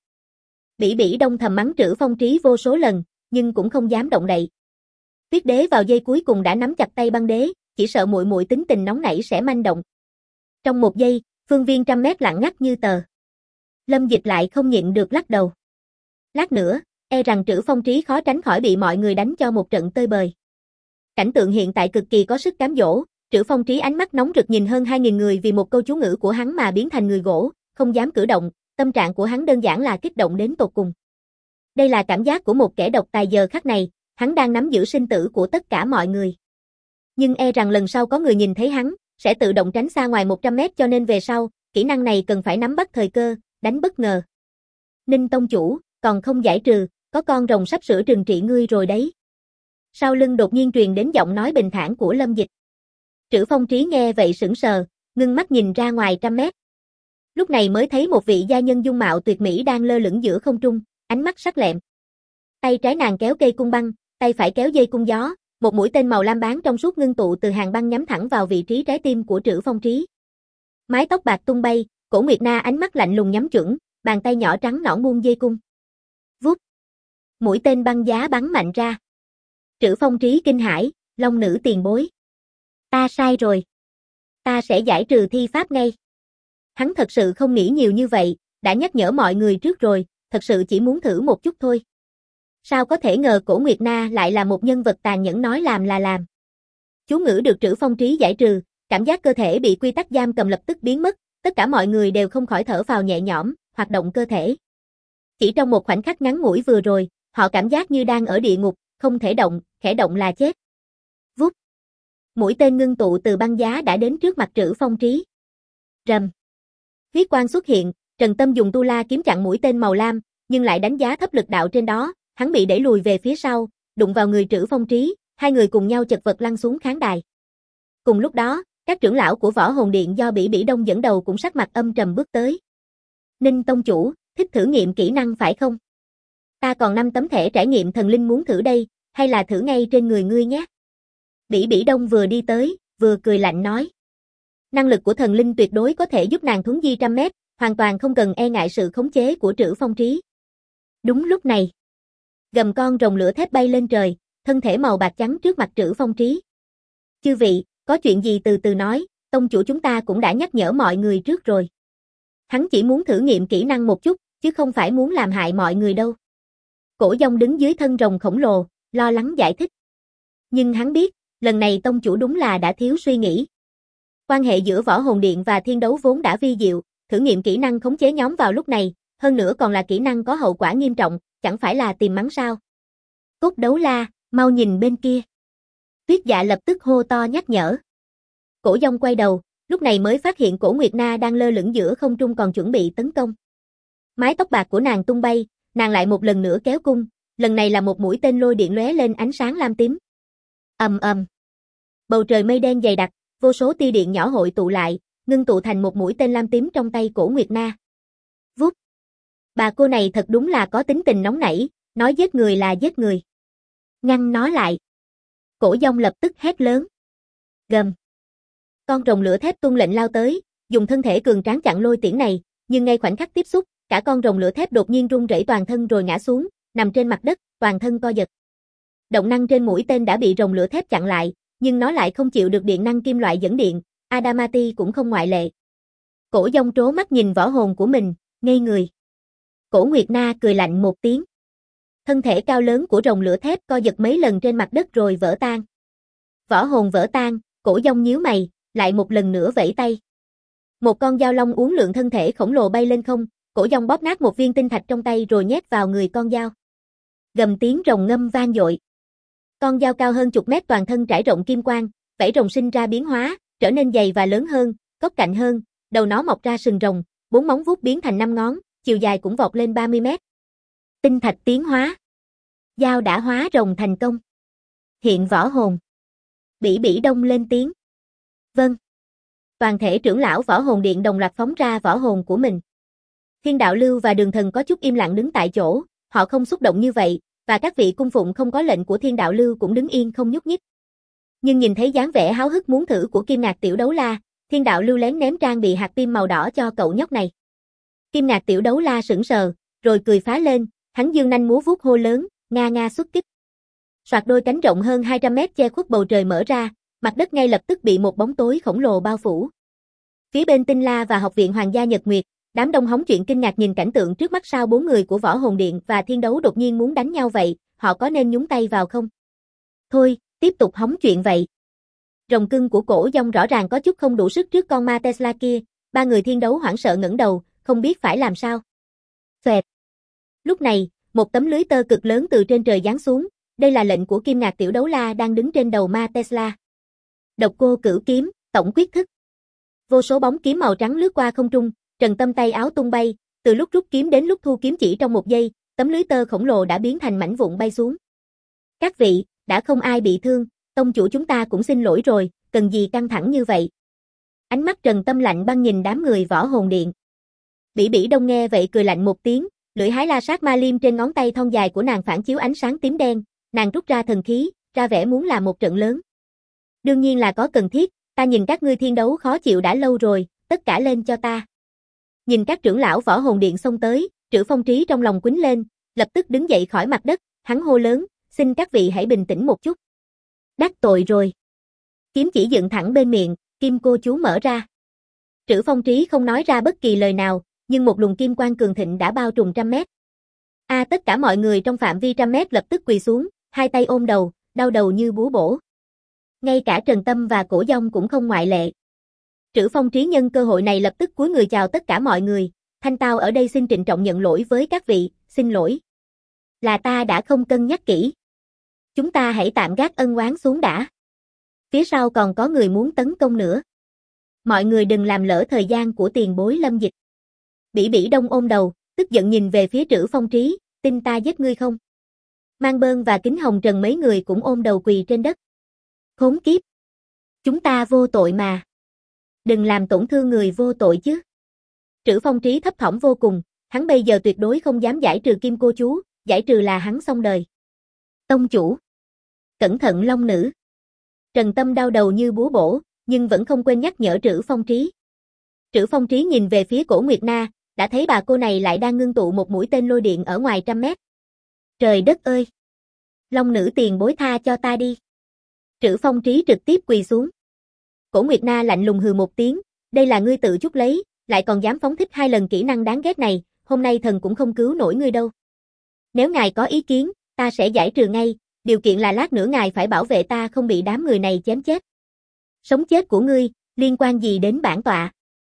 Bỉ Bỉ Đông thầm mắng Trữ Phong Trí vô số lần, nhưng cũng không dám động đậy. Tuyết Đế vào giây cuối cùng đã nắm chặt tay Băng Đế, chỉ sợ muội muội tính tình nóng nảy sẽ manh động. Trong một giây, phương viên trăm mét lặng ngắt như tờ. Lâm Dịch lại không nhịn được lắc đầu. Lát nữa, e rằng Trữ Phong Trí khó tránh khỏi bị mọi người đánh cho một trận tơi bời. Cảnh tượng hiện tại cực kỳ có sức cám dỗ, Trữ Phong Trí ánh mắt nóng rực nhìn hơn 2.000 người vì một câu chú ngữ của hắn mà biến thành người gỗ, không dám cử động, tâm trạng của hắn đơn giản là kích động đến tột cùng. Đây là cảm giác của một kẻ độc tài giờ khắc này, hắn đang nắm giữ sinh tử của tất cả mọi người. Nhưng e rằng lần sau có người nhìn thấy hắn, sẽ tự động tránh xa ngoài 100 mét cho nên về sau, kỹ năng này cần phải nắm bắt thời cơ, đánh bất ngờ. Ninh Tông Chủ, còn không giải trừ, có con rồng sắp sửa trừng trị ngươi rồi đấy. Sau lưng đột nhiên truyền đến giọng nói bình thản của Lâm Dịch. Trữ Phong Trí nghe vậy sững sờ, ngưng mắt nhìn ra ngoài trăm mét. Lúc này mới thấy một vị gia nhân dung mạo tuyệt mỹ đang lơ lửng giữa không trung, ánh mắt sắc lẹm. Tay trái nàng kéo cây cung băng, tay phải kéo dây cung gió, một mũi tên màu lam báng trong suốt ngưng tụ từ hàng băng nhắm thẳng vào vị trí trái tim của Trữ Phong Trí. Mái tóc bạc tung bay, Cổ Nguyệt Na ánh mắt lạnh lùng nhắm chuẩn, bàn tay nhỏ trắng nõn buông dây cung. Vút. Mũi tên băng giá bắn mạnh ra. Trữ Phong Trí kinh hãi, Long nữ tiền bối. Ta sai rồi. Ta sẽ giải trừ thi pháp ngay. Hắn thật sự không nghĩ nhiều như vậy, đã nhắc nhở mọi người trước rồi, thật sự chỉ muốn thử một chút thôi. Sao có thể ngờ Cổ Nguyệt Na lại là một nhân vật tàn nhẫn nói làm là làm. Chú ngữ được Trữ Phong Trí giải trừ, cảm giác cơ thể bị quy tắc giam cầm lập tức biến mất, tất cả mọi người đều không khỏi thở phào nhẹ nhõm, hoạt động cơ thể. Chỉ trong một khoảnh khắc ngắn ngủi vừa rồi, họ cảm giác như đang ở địa ngục, không thể động, khẽ động là chết. Vút. Mũi tên ngưng tụ từ băng giá đã đến trước mặt Trữ Phong Trí. Rầm. Huyết quang xuất hiện, Trần Tâm dùng tu la kiếm chặn mũi tên màu lam, nhưng lại đánh giá thấp lực đạo trên đó, hắn bị đẩy lùi về phía sau, đụng vào người Trữ Phong Trí, hai người cùng nhau chật vật lăn xuống khán đài. Cùng lúc đó, các trưởng lão của Võ Hồn Điện do Bỉ Bỉ Đông dẫn đầu cũng sắc mặt âm trầm bước tới. Ninh Tông Chủ, thích thử nghiệm kỹ năng phải không? Ta còn 5 tấm thẻ trải nghiệm thần linh muốn thử đây, hay là thử ngay trên người ngươi nhé? Bỉ Bỉ Đông vừa đi tới, vừa cười lạnh nói. Năng lực của thần linh tuyệt đối có thể giúp nàng thuấn di trăm mét, hoàn toàn không cần e ngại sự khống chế của Trữ Phong Trí. Đúng lúc này, gầm con rồng lửa thép bay lên trời, thân thể màu bạc trắng trước mặt Trữ Phong Trí. Chư vị, có chuyện gì từ từ nói, tông chủ chúng ta cũng đã nhắc nhở mọi người trước rồi. Hắn chỉ muốn thử nghiệm kỹ năng một chút, chứ không phải muốn làm hại mọi người đâu. Cổ Dông đứng dưới thân rồng khổng lồ, lo lắng giải thích. Nhưng hắn biết, lần này tông chủ đúng là đã thiếu suy nghĩ. Quan hệ giữa Võ Hồn Điện và Thiên Đấu vốn đã vi diệu, thử nghiệm kỹ năng khống chế nhóm vào lúc này, hơn nữa còn là kỹ năng có hậu quả nghiêm trọng, chẳng phải là tìm mắng sao. Cốt Đấu La, mau nhìn bên kia. Tuyết Dạ lập tức hô to nhắc nhở. Cổ Dông quay đầu, lúc này mới phát hiện Cổ Nguyệt Na đang lơ lửng giữa không trung còn chuẩn bị tấn công. Mái tóc bạc của nàng tung bay, nàng lại một lần nữa kéo cung, lần này là một mũi tên lôi điện lóe lên ánh sáng lam tím. Ầm ầm. Bầu trời mây đen dày đặc, vô số tia điện nhỏ hội tụ lại, ngưng tụ thành một mũi tên lam tím trong tay Cổ Nguyệt Na. Vút. Bà cô này thật đúng là có tính tình nóng nảy, nói giết người là giết người. Ngăn nó lại. Cổ Dông lập tức hét lớn. Gầm. Con rồng lửa thép tuân lệnh lao tới, dùng thân thể cường tráng chặn lôi tiễn này, nhưng ngay khoảnh khắc tiếp xúc, cả con rồng lửa thép đột nhiên rung rẩy toàn thân rồi ngã xuống, nằm trên mặt đất, toàn thân co giật. Động năng trên mũi tên đã bị rồng lửa thép chặn lại, nhưng nó lại không chịu được điện năng kim loại dẫn điện, Adamati cũng không ngoại lệ. Cổ Dông trố mắt nhìn võ hồn của mình, ngây người. Cổ Nguyệt Na cười lạnh một tiếng. Thân thể cao lớn của rồng lửa thép co giật mấy lần trên mặt đất rồi vỡ tan. Võ hồn vỡ tan, Cổ Dông nhíu mày, lại một lần nữa vẫy tay. Một con dao long uốn lượn thân thể khổng lồ bay lên không, Cổ Dông bóp nát một viên tinh thạch trong tay rồi nhét vào người con dao. Gầm tiếng rồng ngâm vang dội. Con dao cao hơn chục mét toàn thân trải rộng kim quang, vảy rồng sinh ra biến hóa, trở nên dày và lớn hơn, cốc cạnh hơn, đầu nó mọc ra sừng rồng, 4 móng vuốt biến thành 5 ngón, chiều dài cũng vọt lên 30 mét. Tinh thạch tiến hóa. Dao đã hóa rồng thành công. Hiện võ hồn. Bỉ Bỉ Đông lên tiếng. Vâng. Toàn thể trưởng lão võ hồn điện đồng loạt phóng ra võ hồn của mình. Thiên Đạo Lưu và Đường Thần có chút im lặng đứng tại chỗ, họ không xúc động như vậy, và các vị cung phụng không có lệnh của Thiên Đạo Lưu cũng đứng yên không nhúc nhích. Nhưng nhìn thấy dáng vẻ háo hức muốn thử của Kim Ngạc Tiểu Đấu La, Thiên Đạo Lưu lén ném trang bị hạt tim màu đỏ cho cậu nhóc này. Kim Ngạc Tiểu Đấu La sững sờ, rồi cười phá lên, hắn dương nanh múa vuốt hô lớn, nga nga xuất kích. Soạt đôi cánh rộng hơn 200 mét che khuất bầu trời mở ra, mặt đất ngay lập tức bị một bóng tối khổng lồ bao phủ. Phía bên Tinh La và Học viện Hoàng gia Nhật Nguyệt, đám đông hóng chuyện kinh ngạc nhìn cảnh tượng trước mắt, sao 4 người của Võ Hồn Điện và Thiên Đấu đột nhiên muốn đánh nhau vậy, họ có nên nhúng tay vào không? Thôi, tiếp tục hóng chuyện vậy. Rồng cưng của Cổ Dông rõ ràng có chút không đủ sức trước con ma Tesla kia, 3 người Thiên Đấu hoảng sợ ngẩng đầu, không biết phải làm sao. Xoẹt. Lúc này, một tấm lưới tơ cực lớn từ trên trời giáng xuống, đây là lệnh của Kim Ngạc Tiểu Đấu La đang đứng trên đầu ma Tesla. Độc Cô Cửu Kiếm, tổng quyết thức. Vô số bóng kiếm màu trắng lướt qua không trung, Trần Tâm tay áo tung bay, từ lúc rút kiếm đến lúc thu kiếm chỉ trong một giây, tấm lưới tơ khổng lồ đã biến thành mảnh vụn bay xuống. Các vị, đã không ai bị thương, tông chủ chúng ta cũng xin lỗi rồi, cần gì căng thẳng như vậy. Ánh mắt Trần Tâm lạnh băng nhìn đám người Võ Hồn Điện. Bỉ Bỉ Đông nghe vậy cười lạnh một tiếng, lưỡi hái la sát ma liêm trên ngón tay thon dài của nàng phản chiếu ánh sáng tím đen, nàng rút ra thần khí, ra vẻ muốn làm một trận lớn. Đương nhiên là có cần thiết, ta nhìn các ngươi Thiên Đấu khó chịu đã lâu rồi, tất cả lên cho ta. Nhìn các trưởng lão Võ Hồn Điện xông tới, Trữ Phong Trí trong lòng quýnh lên, lập tức đứng dậy khỏi mặt đất, hắn hô lớn, xin các vị hãy bình tĩnh một chút. Đắc tội rồi. Kiếm chỉ dựng thẳng bên miệng, kim cô chú mở ra. Trữ Phong Trí không nói ra bất kỳ lời nào, nhưng một luồng kim quang cường thịnh đã bao trùm 100 mét. Tất cả mọi người trong phạm vi 100 mét lập tức quỳ xuống, hai tay ôm đầu, đau đầu như búa bổ. Ngay cả Trần Tâm và Cổ Dông cũng không ngoại lệ. Trữ Phong Trí nhân cơ hội này lập tức cúi người chào tất cả mọi người, Thanh Tao ở đây xin trịnh trọng nhận lỗi với các vị, xin lỗi. Là ta đã không cân nhắc kỹ. Chúng ta hãy tạm gác ân oán xuống đã. Phía sau còn có người muốn tấn công nữa. Mọi người đừng làm lỡ thời gian của tiền bối Lâm Dịch. Bỉ Bỉ Đông ôm đầu, tức giận nhìn về phía Trữ Phong Trí, tin ta giết ngươi không? Mang Bơn và Kính Hồng Trần mấy người cũng ôm đầu quỳ trên đất. Khốn kiếp! Chúng ta vô tội mà. Đừng làm tổn thương người vô tội chứ. Trữ Phong Trí thấp thỏm vô cùng, hắn bây giờ tuyệt đối không dám giải trừ kim cô chú, giải trừ là hắn xong đời. Tông chủ! Cẩn thận long nữ! Trần Tâm đau đầu như búa bổ, nhưng vẫn không quên nhắc nhở Trữ Phong Trí. Trữ Phong Trí nhìn về phía Cổ Nguyệt Na, đã thấy bà cô này lại đang ngưng tụ một mũi tên lôi điện ở ngoài 100 mét. Trời đất ơi! Long nữ tiền bối tha cho ta đi. Trữ Phong Trí trực tiếp quỳ xuống. Cổ Nguyệt Na lạnh lùng hừ một tiếng, đây là ngươi tự chuốc lấy, lại còn dám phóng thích 2 lần kỹ năng đáng ghét này, hôm nay thần cũng không cứu nổi ngươi đâu. Nếu ngài có ý kiến, ta sẽ giải trừ ngay, điều kiện là lát nữa ngài phải bảo vệ ta không bị đám người này chém chết. Sống chết của ngươi, liên quan gì đến bản tọa?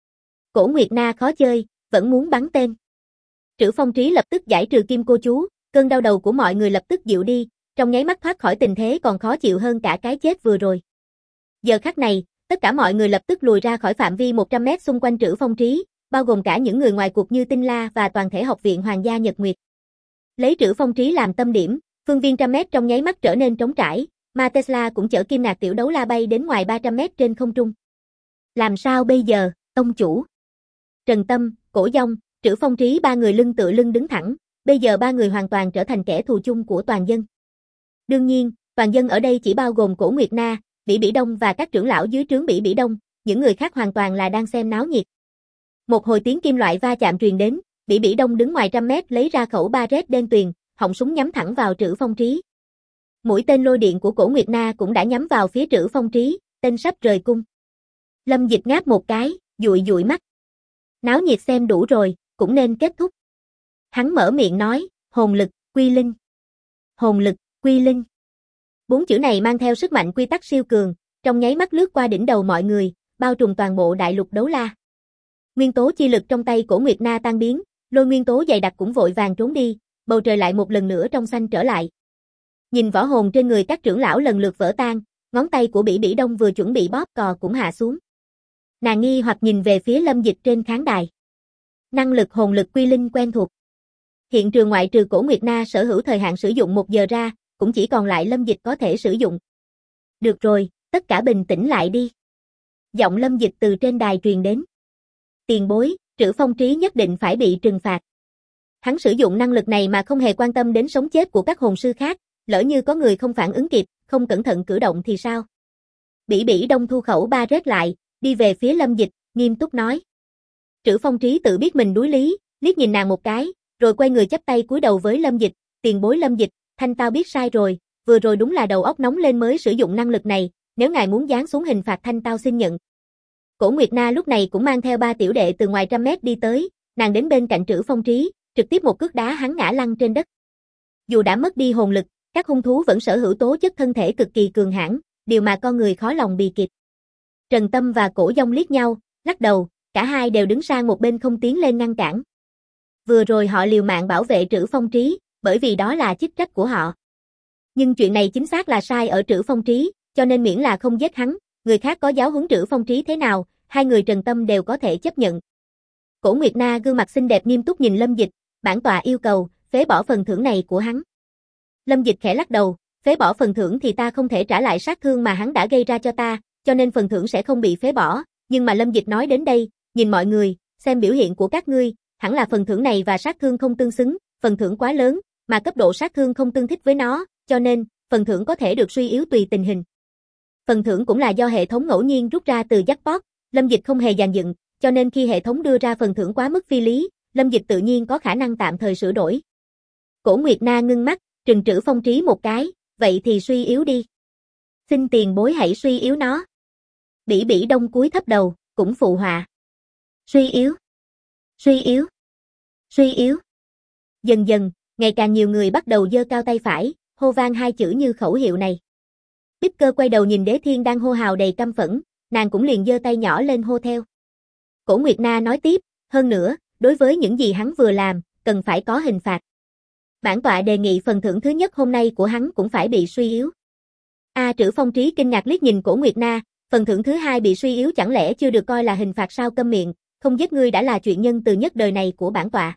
Cổ Nguyệt Na khó chơi, vẫn muốn bắn tên. Trữ Phong Trí lập tức giải trừ kim cô chú, cơn đau đầu của mọi người lập tức dịu đi, trong nháy mắt thoát khỏi tình thế còn khó chịu hơn cả cái chết vừa rồi. Giờ khắc này, tất cả mọi người lập tức lùi ra khỏi phạm vi 100 mét xung quanh Trữ Phong Trí, bao gồm cả những người ngoài cuộc như Tinh La và toàn thể Học viện Hoàng gia Nhật Nguyệt. Lấy Trữ Phong Trí làm tâm điểm, phương viên 100 mét trong nháy mắt trở nên trống trải, ma Tesla cũng chở Kim Ngạc Tiểu Đấu La bay đến ngoài 300 mét trên không trung. Làm sao bây giờ, tông chủ? Trần Tâm, Cổ Dông, Trữ Phong Trí ba người lưng tựa lưng đứng thẳng, bây giờ ba người hoàn toàn trở thành kẻ thù chung của toàn dân. Đương nhiên, toàn dân ở đây chỉ bao gồm Cổ Nguyệt Na, Bỉ Bỉ Đông và các trưởng lão dưới trướng Bỉ Bỉ Đông, những người khác hoàn toàn là đang xem náo nhiệt. Một hồi tiếng kim loại va chạm truyền đến, Bỉ Bỉ Đông đứng ngoài trăm mét lấy ra khẩu Barret đen tuyền, họng súng nhắm thẳng vào Trữ Phong Trí. Mũi tên lôi điện của Cổ Nguyệt Na cũng đã nhắm vào phía Trữ Phong Trí, tên sắp rời cung. Lâm Dịch ngáp một cái, dụi dụi mắt. Náo nhiệt xem đủ rồi, cũng nên kết thúc. Hắn mở miệng nói, hồn lực, quy linh. Hồn lực, quy linh. 4 chữ này mang theo sức mạnh quy tắc siêu cường, trong nháy mắt lướt qua đỉnh đầu mọi người, bao trùm toàn bộ đại lục đấu la. Nguyên tố chi lực trong tay Cổ Nguyệt Na tan biến, lôi nguyên tố dày đặc cũng vội vàng trốn đi, bầu trời lại một lần nữa trong xanh trở lại. Nhìn võ hồn trên người các trưởng lão lần lượt vỡ tan, ngón tay của Bỉ Bỉ Đông vừa chuẩn bị bóp cò cũng hạ xuống. Nàng nghi hoặc nhìn về phía Lâm Dịch trên khán đài. Năng lực hồn lực quy linh quen thuộc. Hiện trường ngoại trừ Cổ Nguyệt Na sở hữu thời hạn sử dụng 1 giờ ra, cũng chỉ còn lại Lâm Dịch có thể sử dụng. Được rồi, tất cả bình tĩnh lại đi. Giọng Lâm Dịch từ trên đài truyền đến. Tiền bối, Trữ Phong Trí nhất định phải bị trừng phạt. Hắn sử dụng năng lực này mà không hề quan tâm đến sống chết của các hồn sư khác, lỡ như có người không phản ứng kịp, không cẩn thận cử động thì sao? Bỉ Bỉ Đông thu khẩu Barret lại, đi về phía Lâm Dịch, nghiêm túc nói. Trữ Phong Trí tự biết mình đuối lý, liếc nhìn nàng một cái, rồi quay người chắp tay cúi đầu với Lâm Dịch, tiền bối Lâm Dịch, thanh tao biết sai rồi, vừa rồi đúng là đầu óc nóng lên mới sử dụng năng lực này, nếu ngài muốn giáng xuống hình phạt thanh tao xin nhận. Cổ Nguyệt Na lúc này cũng mang theo 3 tiểu đệ từ ngoài trăm mét đi tới, nàng đến bên cạnh Trữ Phong Trí, trực tiếp một cước đá hắn ngã lăn trên đất. Dù đã mất đi hồn lực, các hung thú vẫn sở hữu tố chất thân thể cực kỳ cường hãn, điều mà con người khó lòng bì kịp. Trần Tâm và Cổ Dông liếc nhau, lắc đầu, cả hai đều đứng sang một bên không tiến lên ngăn cản. Vừa rồi họ liều mạng bảo vệ Trữ Phong Trí, bởi vì đó là chức trách của họ. Nhưng chuyện này chính xác là sai ở Trữ Phong Trí, cho nên miễn là không giết hắn, người khác có giáo huấn Trữ Phong Trí thế nào, hai người Trần Tâm đều có thể chấp nhận. Cổ Nguyệt Na gương mặt xinh đẹp nghiêm túc nhìn Lâm Dịch, bản tọa yêu cầu, phế bỏ phần thưởng này của hắn. Lâm Dịch khẽ lắc đầu, phế bỏ phần thưởng thì ta không thể trả lại sát thương mà hắn đã gây ra cho ta, cho nên phần thưởng sẽ không bị phế bỏ, nhưng mà Lâm Dịch nói đến đây, nhìn mọi người, xem biểu hiện của các ngươi, hẳn là phần thưởng này và sát thương không tương xứng, phần thưởng quá lớn, mà cấp độ sát thương không tương thích với nó, cho nên, phần thưởng có thể được suy yếu tùy tình hình. Phần thưởng cũng là do hệ thống ngẫu nhiên rút ra từ jackpot, Lâm Dịch không hề dàn dựng, cho nên khi hệ thống đưa ra phần thưởng quá mức phi lý, Lâm Dịch tự nhiên có khả năng tạm thời sửa đổi. Cổ Nguyệt Na ngưng mắt, trừng Trữ Phong Trí một cái, vậy thì suy yếu đi. Xin tiền bối hãy suy yếu nó. Bỉ Bỉ Đông cúi thấp đầu, cũng phụ họa. Suy yếu. Suy yếu. Suy yếu. Dần dần, ngày càng nhiều người bắt đầu giơ cao tay phải, hô vang 2 chữ như khẩu hiệu này. Bích Cơ quay đầu nhìn Đế Thiên đang hô hào đầy căm phẫn, nàng cũng liền giơ tay nhỏ lên hô theo. Cổ Nguyệt Na nói tiếp, hơn nữa, đối với những gì hắn vừa làm, cần phải có hình phạt. Bản tọa đề nghị phần thưởng thứ nhất hôm nay của hắn cũng phải bị suy yếu. Trữ Phong Trí kinh ngạc liếc nhìn Cổ Nguyệt Na, phần thưởng thứ hai bị suy yếu chẳng lẽ chưa được coi là hình phạt sao? Câm miệng, không giết ngươi đã là chuyện nhân từ nhất đời này của bản tọa.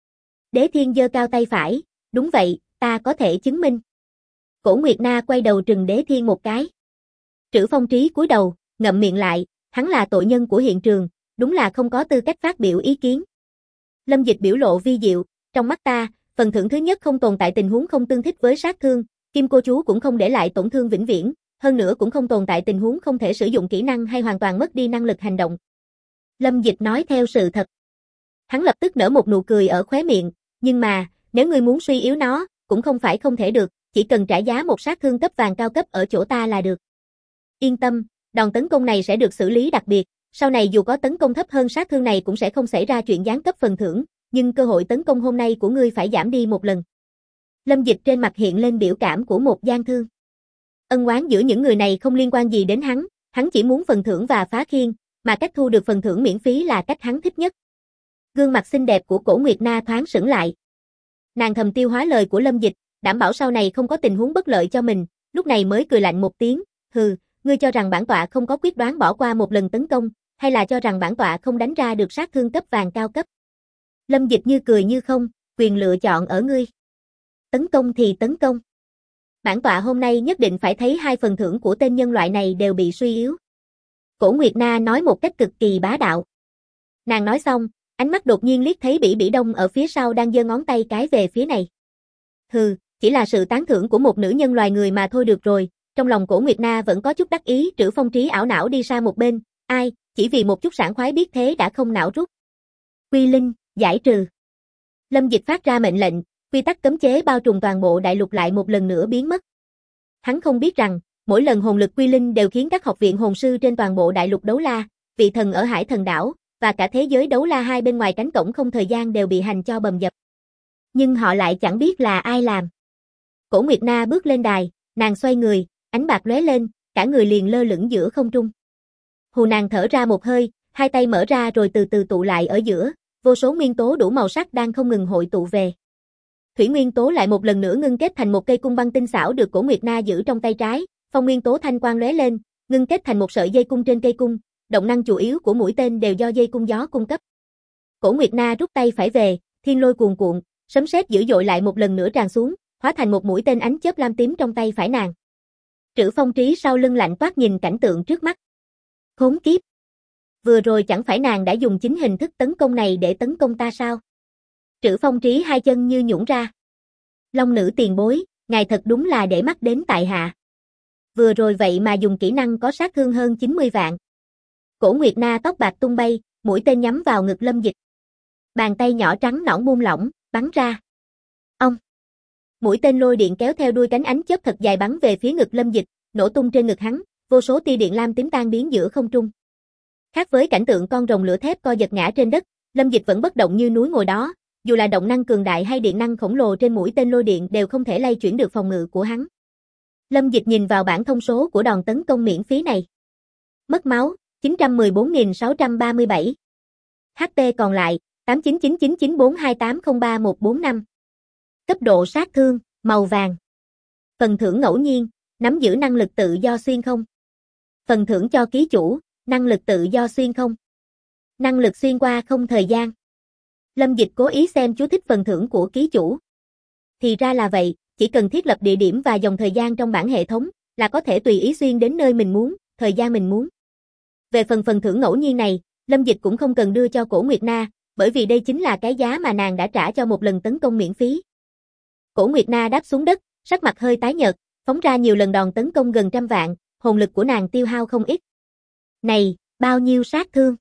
Đế Thiên giơ cao tay phải, đúng vậy, ta có thể chứng minh. Cổ Nguyệt Na quay đầu trừng Đế Thiên một cái. Trữ Phong Trí cúi đầu, ngậm miệng lại, hắn là tội nhân của hiện trường, đúng là không có tư cách phát biểu ý kiến. Lâm Dịch biểu lộ vi diệu, trong mắt ta, phần thưởng thứ nhất không tồn tại tình huống không tương thích với sát thương, Kim Cô Chú cũng không để lại tổn thương vĩnh viễn, hơn nữa cũng không tồn tại tình huống không thể sử dụng kỹ năng hay hoàn toàn mất đi năng lực hành động. Lâm Dịch nói theo sự thật. Hắn lập tức nở một nụ cười ở khóe miệng, nhưng mà, nếu ngươi muốn suy yếu nó, cũng không phải không thể được, chỉ cần trả giá một sát thương cấp vàng cao cấp ở chỗ ta là được. Yên tâm, đòn tấn công này sẽ được xử lý đặc biệt, sau này dù có tấn công thấp hơn sát thương này cũng sẽ không xảy ra chuyện giáng cấp phần thưởng, nhưng cơ hội tấn công hôm nay của ngươi phải giảm đi một lần. Lâm Dịch trên mặt hiện lên biểu cảm của một gian thương. Ân oán giữa những người này không liên quan gì đến hắn chỉ muốn phần thưởng và phá khiên, mà cách thu được phần thưởng miễn phí là cách hắn thích nhất. Gương mặt xinh đẹp của Cổ Nguyệt Na thoáng sững lại. Nàng thầm tiêu hóa lời của Lâm Dịch, đảm bảo sau này không có tình huống bất lợi cho mình, lúc này mới cười lạnh một tiếng, hừ, ngươi cho rằng bản tọa không có quyết đoán bỏ qua một lần tấn công, hay là cho rằng bản tọa không đánh ra được sát thương cấp vàng cao cấp. Lâm Dịch như cười như không, quyền lựa chọn ở ngươi. Tấn công thì tấn công. Bản tọa hôm nay nhất định phải thấy 2 phần thưởng của tên nhân loại này đều bị suy yếu. Cổ Nguyệt Na nói một cách cực kỳ bá đạo. Nàng nói xong, Ánh mắt đột nhiên liếc thấy Bỉ Bỉ Đông ở phía sau đang giơ ngón tay cái về phía này. Hừ, chỉ là sự tán thưởng của một nữ nhân loài người mà thôi được rồi. Trong lòng Cổ Nguyệt Na vẫn có chút đắc ý, Trữ Phong Trí ảo não đi sang một bên, ai, chỉ vì một chút sảng khoái biết thế đã không não rút. Quy linh, giải trừ. Lâm Dịch phát ra mệnh lệnh, quy tắc cấm chế bao trùm toàn bộ đại lục lại một lần nữa biến mất. Hắn không biết rằng, mỗi lần hồn lực quy linh đều khiến các học viện hồn sư trên toàn bộ đại lục Đấu La, vị thần ở Hải Thần Đảo, và cả thế giới Đấu La hai bên ngoài cánh cổng không thời gian đều bị hành cho bầm dập. Nhưng họ lại chẳng biết là ai làm. Cổ Nguyệt Na bước lên đài, nàng xoay người, ánh bạc lóe lên, cả người liền lơ lửng giữa không trung. Hù nàng thở ra một hơi, hai tay mở ra rồi từ từ tụ lại ở giữa, vô số nguyên tố đủ màu sắc đang không ngừng hội tụ về. Thủy nguyên tố lại một lần nữa ngưng kết thành một cây cung băng tinh xảo được Cổ Nguyệt Na giữ trong tay trái, phong nguyên tố thanh quang lóe lên, ngưng kết thành một sợi dây cung trên cây cung, động năng chủ yếu của mũi tên đều do dây cung gió cung cấp. Cổ Nguyệt Na rút tay phải về, thiên lôi cuồn cuộn, sấm sét dữ dội lại một lần nữa tràn xuống, hóa thành một mũi tên ánh chớp lam tím trong tay phải nàng. Trữ Phong Trí sau lưng lạnh toát nhìn cảnh tượng trước mắt. Khốn kiếp! Vừa rồi chẳng phải nàng đã dùng chính hình thức tấn công này để tấn công ta sao? Trữ Phong Trí hai chân như nhũn ra. Long nữ tiền bối, ngài thật đúng là để mắt đến tại hạ. Vừa rồi vậy mà dùng kỹ năng có sát thương hơn 90 vạn. Cổ Nguyệt Na tóc bạc tung bay, mũi tên nhắm vào ngực Lâm Dịch. Bàn tay nhỏ trắng nõn buông lỏng, bắn ra. Ông! Mũi tên lôi điện kéo theo đuôi cánh ánh chớp thật dài bắn về phía ngực Lâm Dịch, nổ tung trên ngực hắn, vô số tia điện lam tím tan biến giữa không trung. Khác với cảnh tượng con rồng lửa thép co giật ngã trên đất, Lâm Dịch vẫn bất động như núi ngồi đó, dù là động năng cường đại hay điện năng khổng lồ trên mũi tên lôi điện đều không thể lay chuyển được phòng ngự của hắn. Lâm Dịch nhìn vào bảng thông số của đòn tấn công miễn phí này. Mất máu, 914.637. HP còn lại, 89999428031145. Cấp độ sát thương, màu vàng. Phần thưởng ngẫu nhiên, nắm giữ năng lực tự do xuyên không. Phần thưởng cho ký chủ, năng lực tự do xuyên không. Năng lực xuyên qua không thời gian. Lâm Dịch cố ý xem chú thích phần thưởng của ký chủ. Thì ra là vậy, chỉ cần thiết lập địa điểm và dòng thời gian trong bảng hệ thống, là có thể tùy ý xuyên đến nơi mình muốn, thời gian mình muốn. Về phần thưởng ngẫu nhiên này, Lâm Dịch cũng không cần đưa cho Cổ Nguyệt Na, bởi vì đây chính là cái giá mà nàng đã trả cho một lần tấn công miễn phí. Cổ Nguyệt Na đáp xuống đất, sắc mặt hơi tái nhợt, phóng ra nhiều lần đòn tấn công gần 100 vạn, hồn lực của nàng tiêu hao không ít. Này, bao nhiêu sát thương?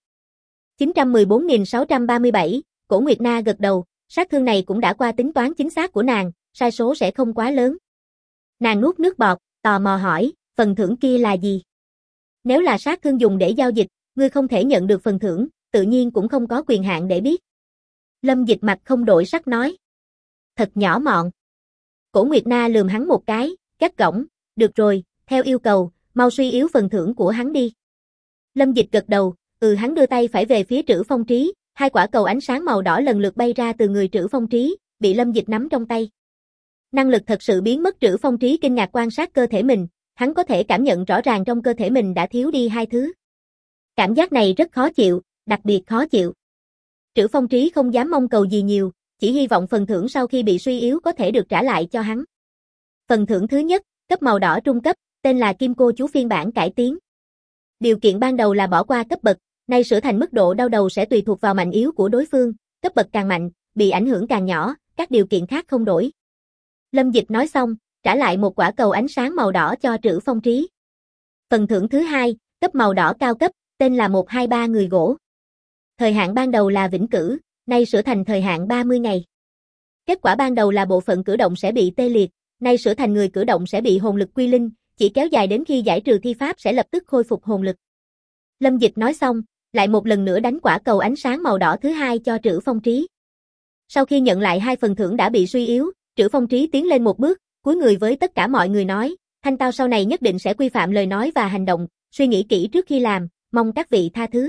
914.637, Cổ Nguyệt Na gật đầu, sát thương này cũng đã qua tính toán chính xác của nàng, sai số sẽ không quá lớn. Nàng nuốt nước bọt, tò mò hỏi, phần thưởng kia là gì? Nếu là sát thương dùng để giao dịch, ngươi không thể nhận được phần thưởng, tự nhiên cũng không có quyền hạn để biết. Lâm Dịch mặt không đổi sắc nói. Thật nhỏ mọn. Cổ Nguyệt Na lườm hắn một cái, gắt gỏng, được rồi, theo yêu cầu, mau suy yếu phần thưởng của hắn đi. Lâm Dịch gật đầu, hắn đưa tay phải về phía Trữ Phong Trí, hai quả cầu ánh sáng màu đỏ lần lượt bay ra từ người Trữ Phong Trí, bị Lâm Dịch nắm trong tay. Năng lực thật sự biến mất. Trữ Phong Trí kinh ngạc quan sát cơ thể mình, hắn có thể cảm nhận rõ ràng trong cơ thể mình đã thiếu đi hai thứ. Cảm giác này rất khó chịu, đặc biệt khó chịu. Trữ Phong Trí không dám mong cầu gì nhiều, chỉ hy vọng phần thưởng sau khi bị suy yếu có thể được trả lại cho hắn. Phần thưởng thứ nhất, cấp màu đỏ trung cấp, tên là Kim Cô Chú phiên bản cải tiến. Điều kiện ban đầu là bỏ qua cấp bậc, nay sửa thành mức độ đau đầu sẽ tùy thuộc vào mạnh yếu của đối phương, cấp bậc càng mạnh, bị ảnh hưởng càng nhỏ, các điều kiện khác không đổi. Lâm Dịch nói xong, trả lại một quả cầu ánh sáng màu đỏ cho Trữ Phong Trí. Phần thưởng thứ hai, cấp màu đỏ cao cấp, tên là 123 người gỗ. Thời hạn ban đầu là vĩnh cửu, nay sửa thành thời hạn 30 ngày. Kết quả ban đầu là bộ phận cử động sẽ bị tê liệt, nay sửa thành người cử động sẽ bị hồn lực quy linh, chỉ kéo dài đến khi giải trừ thi pháp sẽ lập tức khôi phục hồn lực. Lâm Dịch nói xong, lại một lần nữa đánh quả cầu ánh sáng màu đỏ thứ hai cho Trữ Phong Trí. Sau khi nhận lại hai phần thưởng đã bị suy yếu, Trữ Phong Trí tiến lên một bước, cúi người với tất cả mọi người nói, thanh tao sau này nhất định sẽ quy phạm lời nói và hành động, suy nghĩ kỹ trước khi làm, mong các vị tha thứ.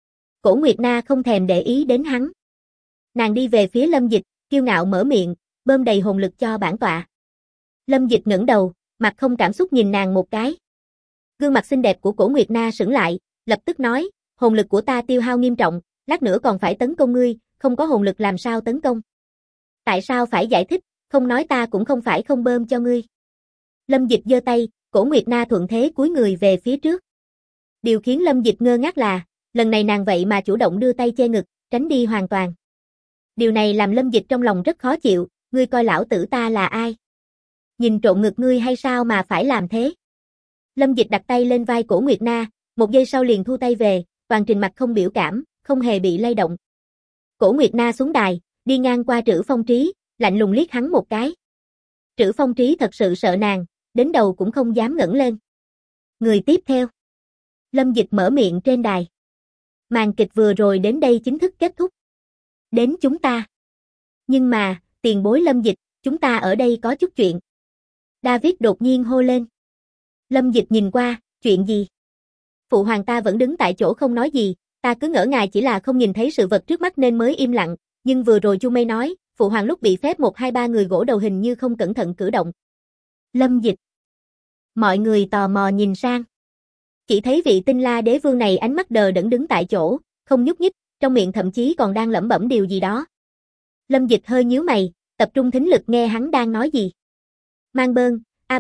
Cổ Nguyệt Na không thèm để ý đến hắn. Nàng đi về phía Lâm Dịch, kiêu ngạo mở miệng, bơm đầy hồn lực cho bản tọa. Lâm Dịch ngẩng đầu, mặt không cảm xúc nhìn nàng một cái. Gương mặt xinh đẹp của Cổ Nguyệt Na sững lại, lập tức nói, hồn lực của ta tiêu hao nghiêm trọng, lát nữa còn phải tấn công ngươi, không có hồn lực làm sao tấn công. Tại sao phải giải thích, không nói ta cũng không phải không bơm cho ngươi. Lâm Dịch giơ tay, Cổ Nguyệt Na thuận thế cúi người về phía trước. Điều khiến Lâm Dịch ngơ ngác là, lần này nàng vậy mà chủ động đưa tay che ngực, tránh đi hoàn toàn. Điều này làm Lâm Dịch trong lòng rất khó chịu, ngươi coi lão tử ta là ai? Nhìn trộn ngực ngươi hay sao mà phải làm thế? Lâm Dịch đặt tay lên vai Cổ Nguyệt Na, một giây sau liền thu tay về, toàn trình mặt không biểu cảm, không hề bị lay động. Cổ Nguyệt Na xuống đài, đi ngang qua Trữ Phong Trí, lạnh lùng liếc hắn một cái. Trữ Phong Trí thật sự sợ nàng, đến đầu cũng không dám ngẩng lên. Người tiếp theo. Lâm Dịch mở miệng trên đài. Màn kịch vừa rồi đến đây chính thức kết thúc. Đến chúng ta. Nhưng mà, tiền bối Lâm Dịch, chúng ta ở đây có chút chuyện. David đột nhiên hô lên. Lâm Dịch nhìn qua, chuyện gì? Phụ hoàng ta vẫn đứng tại chỗ không nói gì, ta cứ ngỡ ngài chỉ là không nhìn thấy sự vật trước mắt nên mới im lặng, nhưng vừa rồi Chu Mây nói, phụ hoàng lúc bị phép 1 2 3 người gỗ đầu hình như không cẩn thận cử động. Lâm Dịch. Mọi người tò mò nhìn sang. Chỉ thấy vị Tinh La đế vương này ánh mắt đờ đẫn đứng tại chỗ, không nhúc nhích, trong miệng thậm chí còn đang lẩm bẩm điều gì đó. Lâm Dịch hơi nhíu mày, tập trung thính lực nghe hắn đang nói gì. Mang bơn,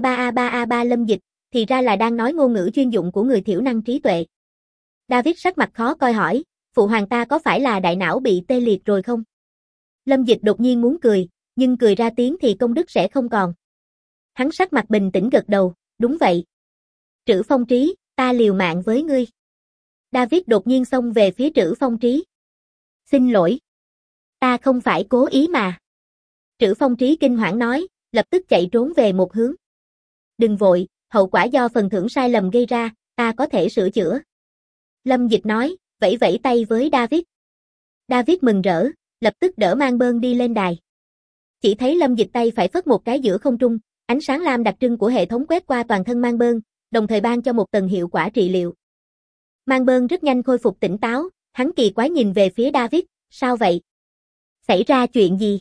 A3 Lâm Dịch, thì ra là đang nói ngôn ngữ chuyên dụng của người thiểu năng trí tuệ. David sắc mặt khó coi hỏi, phụ hoàng ta có phải là đại não bị tê liệt rồi không? Lâm Dịch đột nhiên muốn cười, nhưng cười ra tiếng thì công đức sẽ không còn. Hắn sắc mặt bình tĩnh gật đầu, đúng vậy. Trữ Phong Trí, ta liều mạng với ngươi. David đột nhiên xông về phía Trữ Phong Trí. Xin lỗi. Ta không phải cố ý mà. Trữ Phong Trí kinh hoảng nói, lập tức chạy trốn về một hướng. Đừng vội, hậu quả do phần thưởng sai lầm gây ra, ta có thể sửa chữa. Lâm Dịch nói, vẫy vẫy tay với David. David mừng rỡ, lập tức đỡ Mang Bơn đi lên đài. Chỉ thấy Lâm Dịch tay phải phất một cái giữa không trung, ánh sáng lam đặc trưng của hệ thống quét qua toàn thân Mang Bơn, đồng thời ban cho một tầng hiệu quả trị liệu. Mang Bơn rất nhanh khôi phục tỉnh táo, hắn kỳ quái nhìn về phía David, sao vậy? Xảy ra chuyện gì?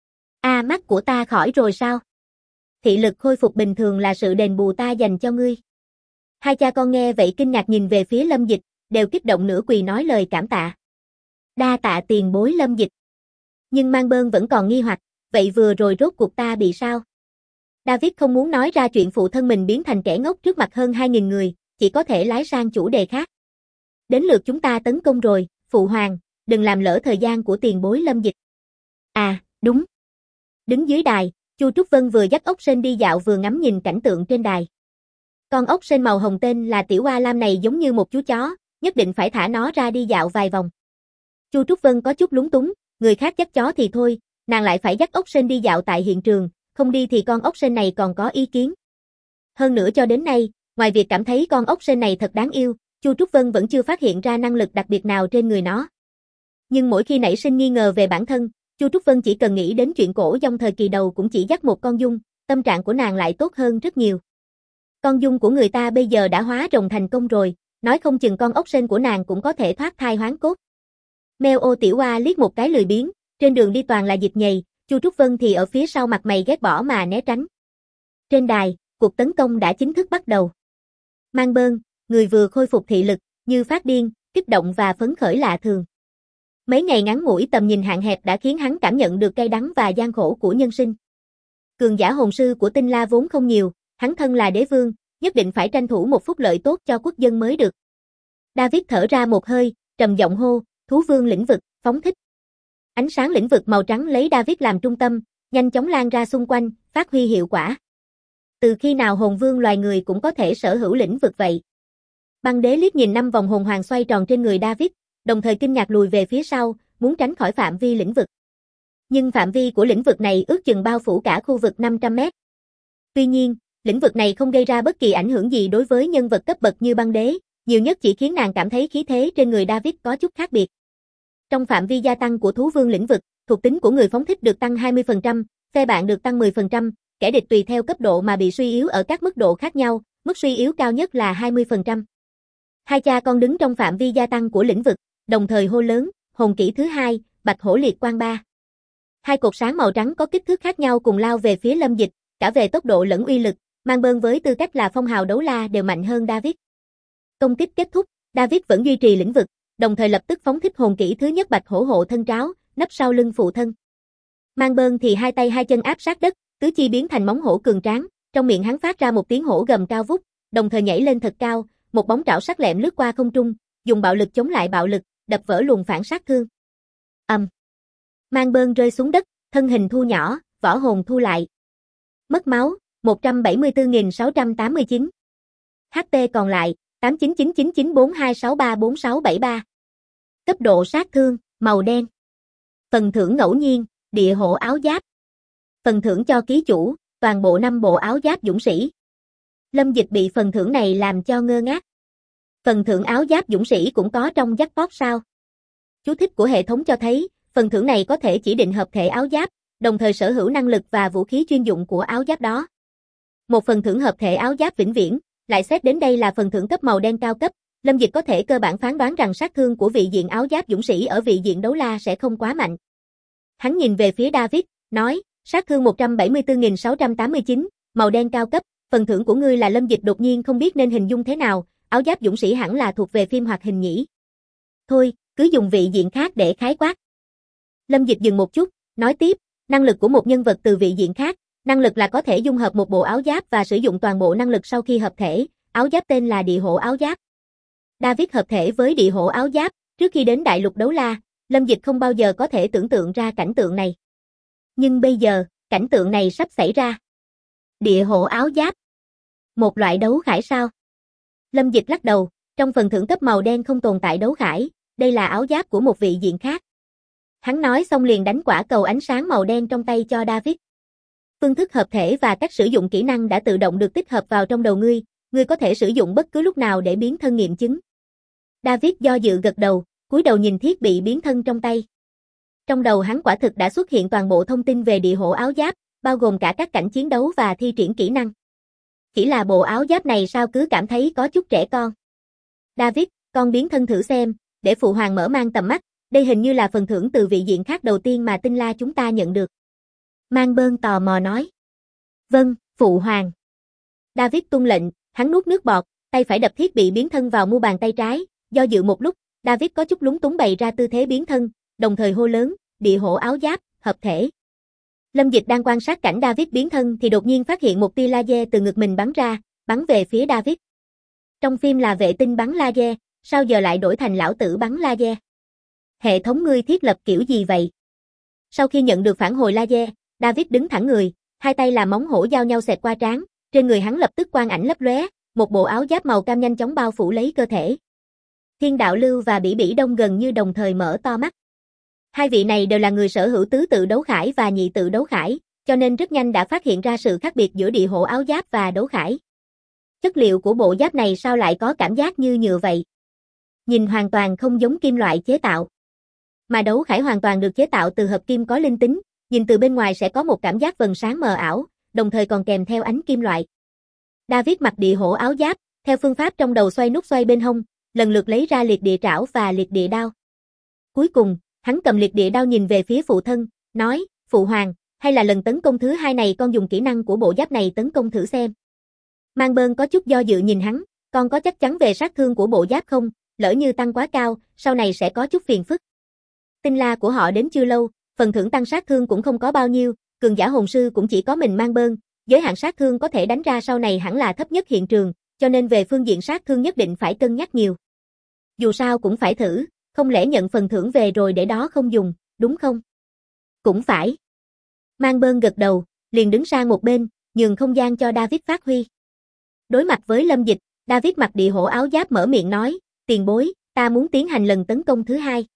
Mắt của ta khỏi rồi sao? Thị lực khôi phục bình thường là sự đền bù ta dành cho ngươi. Hai cha con nghe vậy kinh ngạc nhìn về phía Lâm Dịch, đều kích động nửa quỳ nói lời cảm tạ. Đa tạ tiền bối Lâm Dịch. Nhưng Mang Bơn vẫn còn nghi hoặc, vậy vừa rồi rốt cuộc ta bị sao? David không muốn nói ra chuyện phụ thân mình biến thành kẻ ngốc trước mặt hơn 2.000 người, chỉ có thể lái sang chủ đề khác. Đến lượt chúng ta tấn công rồi, phụ hoàng, đừng làm lỡ thời gian của tiền bối Lâm Dịch. Đúng. Đứng dưới đài, Chu Trúc Vân vừa dắt ốc sên đi dạo vừa ngắm nhìn cảnh tượng trên đài. Con ốc sên màu hồng tên là Tiểu Oa Lam này giống như một chú chó, nhất định phải thả nó ra đi dạo vài vòng. Chu Trúc Vân có chút lúng túng, người khác dắt chó thì thôi, nàng lại phải dắt ốc sên đi dạo tại hiện trường, không đi thì con ốc sên này còn có ý kiến. Hơn nữa cho đến nay, ngoài việc cảm thấy con ốc sên này thật đáng yêu, Chu Trúc Vân vẫn chưa phát hiện ra năng lực đặc biệt nào trên người nó. Nhưng mỗi khi nảy sinh nghi ngờ về bản thân, Chu Trúc Vân chỉ cần nghĩ đến chuyện cổ dông thời kỳ đầu cũng chỉ dắt một con dung, tâm trạng của nàng lại tốt hơn rất nhiều. Con dung của người ta bây giờ đã hóa rồng thành công rồi, nói không chừng con ốc sên của nàng cũng có thể thoát thai hoán cốt. Meo ô Tiểu Oa liếc một cái lười biếng, trên đường đi toàn là dịch nhầy, Chu Trúc Vân thì ở phía sau mặt mày ghét bỏ mà né tránh. Trên đài, cuộc tấn công đã chính thức bắt đầu. Mang Bơn, người vừa khôi phục thị lực, như phát điên, kích động và phấn khởi lạ thường. Mấy ngày ngắn ngủi tầm nhìn hạn hẹp đã khiến hắn cảm nhận được cay đắng và gian khổ của nhân sinh. Cường giả hồn sư của Tinh La vốn không nhiều, hắn thân là đế vương, nhất định phải tranh thủ một phúc lợi tốt cho quốc dân mới được. David thở ra một hơi, trầm giọng hô, thú vương lĩnh vực, phóng thích. Ánh sáng lĩnh vực màu trắng lấy David làm trung tâm, nhanh chóng lan ra xung quanh, phát huy hiệu quả. Từ khi nào hồn vương loài người cũng có thể sở hữu lĩnh vực vậy? Băng đế liếc nhìn 5 vòng hồn hoàng xoay tròn trên người David, đồng thời kinh ngạc lùi về phía sau, muốn tránh khỏi phạm vi lĩnh vực. Nhưng phạm vi của lĩnh vực này ước chừng bao phủ cả khu vực 500 mét. Tuy nhiên, lĩnh vực này không gây ra bất kỳ ảnh hưởng gì đối với nhân vật cấp bậc như băng đế, nhiều nhất chỉ khiến nàng cảm thấy khí thế trên người David có chút khác biệt. Trong phạm vi gia tăng của thú vương lĩnh vực, thuộc tính của người phóng thích được tăng 20%, phe bạn được tăng 10%, kẻ địch tùy theo cấp độ mà bị suy yếu ở các mức độ khác nhau, mức suy yếu cao nhất là 20%. Hai cha con đứng trong phạm vi gia tăng của lĩnh vực, đồng thời hô lớn, hồn kỹ thứ 2, Bạch Hổ Liệt Quang 3. Hai cột sáng màu trắng có kích thước khác nhau cùng lao về phía Lâm Dịch, cả về tốc độ lẫn uy lực, Mang Bơn với tư cách là phong hào đấu la đều mạnh hơn David. Công kích kết thúc, David vẫn duy trì lĩnh vực, đồng thời lập tức phóng thích hồn kỹ thứ nhất Bạch Hổ Hộ Thân Tráo, nấp sau lưng phụ thân. Mang Bơn thì hai tay hai chân áp sát đất, tứ chi biến thành móng hổ cường tráng, trong miệng hắn phát ra một tiếng hổ gầm cao vút, đồng thời nhảy lên thật cao, một bóng trảo sắc lẹm lướt qua không trung, dùng bạo lực chống lại bạo lực, đập vỡ luồng phản sát thương. Ầm. Mang bơn rơi xuống đất, thân hình thu nhỏ, võ hồn thu lại. Mất máu, 174.689. HP còn lại, 89999426346373. Cấp độ sát thương, màu đen. Phần thưởng ngẫu nhiên, địa hộ áo giáp. Phần thưởng cho ký chủ, toàn bộ 5 bộ áo giáp dũng sĩ. Lâm Dịch bị phần thưởng này làm cho ngơ ngác. Phần thưởng áo giáp dũng sĩ cũng có trong jackpot sao? Chú thích của hệ thống cho thấy, phần thưởng này có thể chỉ định hợp thể áo giáp, đồng thời sở hữu năng lực và vũ khí chuyên dụng của áo giáp đó. Một phần thưởng hợp thể áo giáp vĩnh viễn, lại xét đến đây là phần thưởng cấp màu đen cao cấp, Lâm Dịch có thể cơ bản phán đoán rằng sát thương của vị diện áo giáp dũng sĩ ở vị diện đấu la sẽ không quá mạnh. Hắn nhìn về phía David, nói, sát thương 174.689, màu đen cao cấp, phần thưởng của ngươi là Lâm Dịch đột nhiên không biết nên hình dung thế nào, áo giáp dũng sĩ hẳn là thuộc về phim hoạt hình nhỉ. Thôi, cứ dùng vị diện khác để khái quát. Lâm Dịch dừng một chút, nói tiếp, năng lực của một nhân vật từ vị diện khác, năng lực là có thể dung hợp một bộ áo giáp và sử dụng toàn bộ năng lực sau khi hợp thể, áo giáp tên là địa hộ áo giáp. David hợp thể với địa hộ áo giáp, trước khi đến đại lục đấu la, Lâm Dịch không bao giờ có thể tưởng tượng ra cảnh tượng này. Nhưng bây giờ, cảnh tượng này sắp xảy ra. Địa hộ áo giáp. Một loại đấu khải sao? Lâm Dịch lắc đầu, trong phần thưởng cấp màu đen không tồn tại đấu khải, đây là áo giáp của một vị diện khác. Hắn nói xong liền đánh quả cầu ánh sáng màu đen trong tay cho David. Phương thức hợp thể và cách sử dụng kỹ năng đã tự động được tích hợp vào trong đầu ngươi có thể sử dụng bất cứ lúc nào để biến thân nghiệm chứng. David do dự gật đầu, cúi đầu nhìn thiết bị biến thân trong tay. Trong đầu hắn quả thực đã xuất hiện toàn bộ thông tin về địa hộ áo giáp, bao gồm cả các cảnh chiến đấu và thi triển kỹ năng. Chỉ là bộ áo giáp này sao cứ cảm thấy có chút trẻ con. David, con biến thân thử xem, để phụ hoàng mở mang tầm mắt, đây hình như là phần thưởng từ vị diện khác đầu tiên mà Tinh La chúng ta nhận được. Mang bơn tò mò nói. Vâng, phụ hoàng. David tuân lệnh, hắn nuốt nước bọt, tay phải đập thiết bị biến thân vào mu bàn tay trái, do dự một lúc, David có chút lúng túng bày ra tư thế biến thân, đồng thời hô lớn, địa hộ áo giáp, hợp thể. Lâm Dịch đang quan sát cảnh David biến thân thì đột nhiên phát hiện một tia laser từ ngực mình bắn ra, bắn về phía David. Trong phim là vệ tinh bắn laser, sao giờ lại đổi thành lão tử bắn laser? Hệ thống ngươi thiết lập kiểu gì vậy? Sau khi nhận được phản hồi laser, David đứng thẳng người, hai tay là móng hổ giao nhau xẹt qua trán, trên người hắn lập tức quang ảnh lấp lóe, một bộ áo giáp màu cam nhanh chóng bao phủ lấy cơ thể. Thiên Đạo Lưu và Bỉ Bỉ Đông gần như đồng thời mở to mắt. Hai vị này đều là người sở hữu tứ tự đấu khải và nhị tự đấu khải, cho nên rất nhanh đã phát hiện ra sự khác biệt giữa địa hộ áo giáp và đấu khải. Chất liệu của bộ giáp này sao lại có cảm giác như nhựa vậy? Nhìn hoàn toàn không giống kim loại chế tạo. Mà đấu khải hoàn toàn được chế tạo từ hợp kim có linh tính, nhìn từ bên ngoài sẽ có một cảm giác vầng sáng mờ ảo, đồng thời còn kèm theo ánh kim loại. David mặc địa hộ áo giáp, theo phương pháp trong đầu xoay nút xoay bên hông, lần lượt lấy ra liệt địa trảo và liệt địa đao. Cuối cùng, hắn cầm liệt địa đao nhìn về phía phụ thân, nói, phụ hoàng, hay là lần tấn công thứ hai này con dùng kỹ năng của bộ giáp này tấn công thử xem. Mang bơn có chút do dự nhìn hắn, con có chắc chắn về sát thương của bộ giáp không, lỡ như tăng quá cao, sau này sẽ có chút phiền phức. Tinh La của họ đến chưa lâu, phần thưởng tăng sát thương cũng không có bao nhiêu, cường giả hồn sư cũng chỉ có mình Mang bơn, giới hạn sát thương có thể đánh ra sau này hẳn là thấp nhất hiện trường, cho nên về phương diện sát thương nhất định phải cân nhắc nhiều. Dù sao cũng phải thử, không lẽ nhận phần thưởng về rồi để đó không dùng, đúng không? Cũng phải. Mang bơn gật đầu, liền đứng sang một bên, nhường không gian cho David phát huy. Đối mặt với Lâm Dịch, David mặc địa hộ áo giáp mở miệng nói, tiền bối, ta muốn tiến hành lần tấn công thứ hai.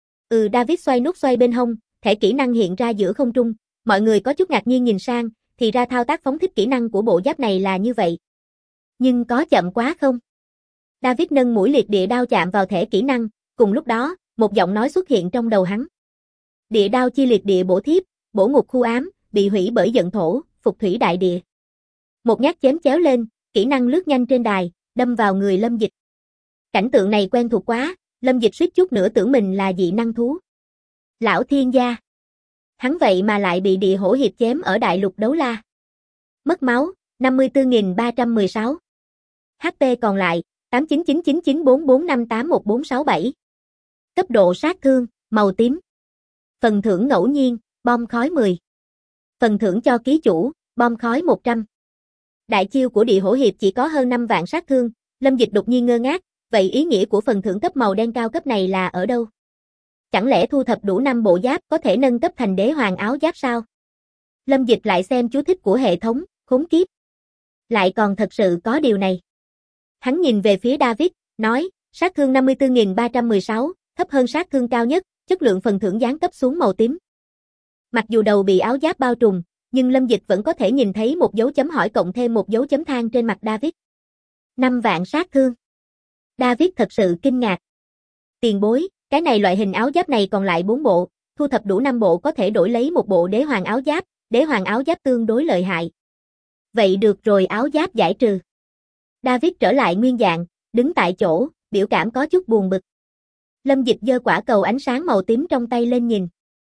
David xoay nút xoay bên hông, thẻ kỹ năng hiện ra giữa không trung, mọi người có chút ngạc nhiên nhìn sang, thì ra thao tác phóng thích kỹ năng của bộ giáp này là như vậy. Nhưng có chậm quá không? David nâng mũi liệt địa đao chạm vào thẻ kỹ năng, cùng lúc đó, một giọng nói xuất hiện trong đầu hắn. Địa đao chi liệt địa bổ thiếp, bổ ngục khu ám, bị hủy bởi giận thổ, phục thủy đại địa. Một nhát chém chéo lên, kỹ năng lướt nhanh trên đài, đâm vào người Lâm Dịch. Cảnh tượng này quen thuộc quá, Lâm Dịch suýt chút nữa tưởng mình là dị năng thú. Lão thiên gia. Hắn vậy mà lại bị địa hổ hiệp chém ở đại lục đấu la. Mất máu, 54.316. HP còn lại, 89999445811467. Cấp độ sát thương, màu tím. Phần thưởng ngẫu nhiên, bom khói 10. Phần thưởng cho ký chủ, bom khói 100. Đại chiêu của địa hổ hiệp chỉ có hơn 5 vạn sát thương, Lâm Dịch đột nhiên ngơ ngác, vậy ý nghĩa của phần thưởng cấp màu đen cao cấp này là ở đâu? Chẳng lẽ thu thập đủ 5 bộ giáp có thể nâng cấp thành đế hoàng áo giáp sao? Lâm Dịch lại xem chú thích của hệ thống, khốn kiếp. Lại còn thật sự có điều này. Hắn nhìn về phía David, nói, sát thương 54.316, thấp hơn sát thương cao nhất, chất lượng phần thưởng giáng cấp xuống màu tím. Mặc dù đầu bị áo giáp bao trùm, nhưng Lâm Dịch vẫn có thể nhìn thấy một dấu chấm hỏi cộng thêm một dấu chấm than trên mặt David. 5 vạn sát thương. David thật sự kinh ngạc. Tiền bối, cái này loại hình áo giáp này còn lại 4 bộ, thu thập đủ 5 bộ có thể đổi lấy một bộ đế hoàng áo giáp tương đối lợi hại. Vậy được rồi, áo giáp giải trừ. David trở lại nguyên dạng, đứng tại chỗ, biểu cảm có chút buồn bực. Lâm Dịch giơ quả cầu ánh sáng màu tím trong tay lên nhìn.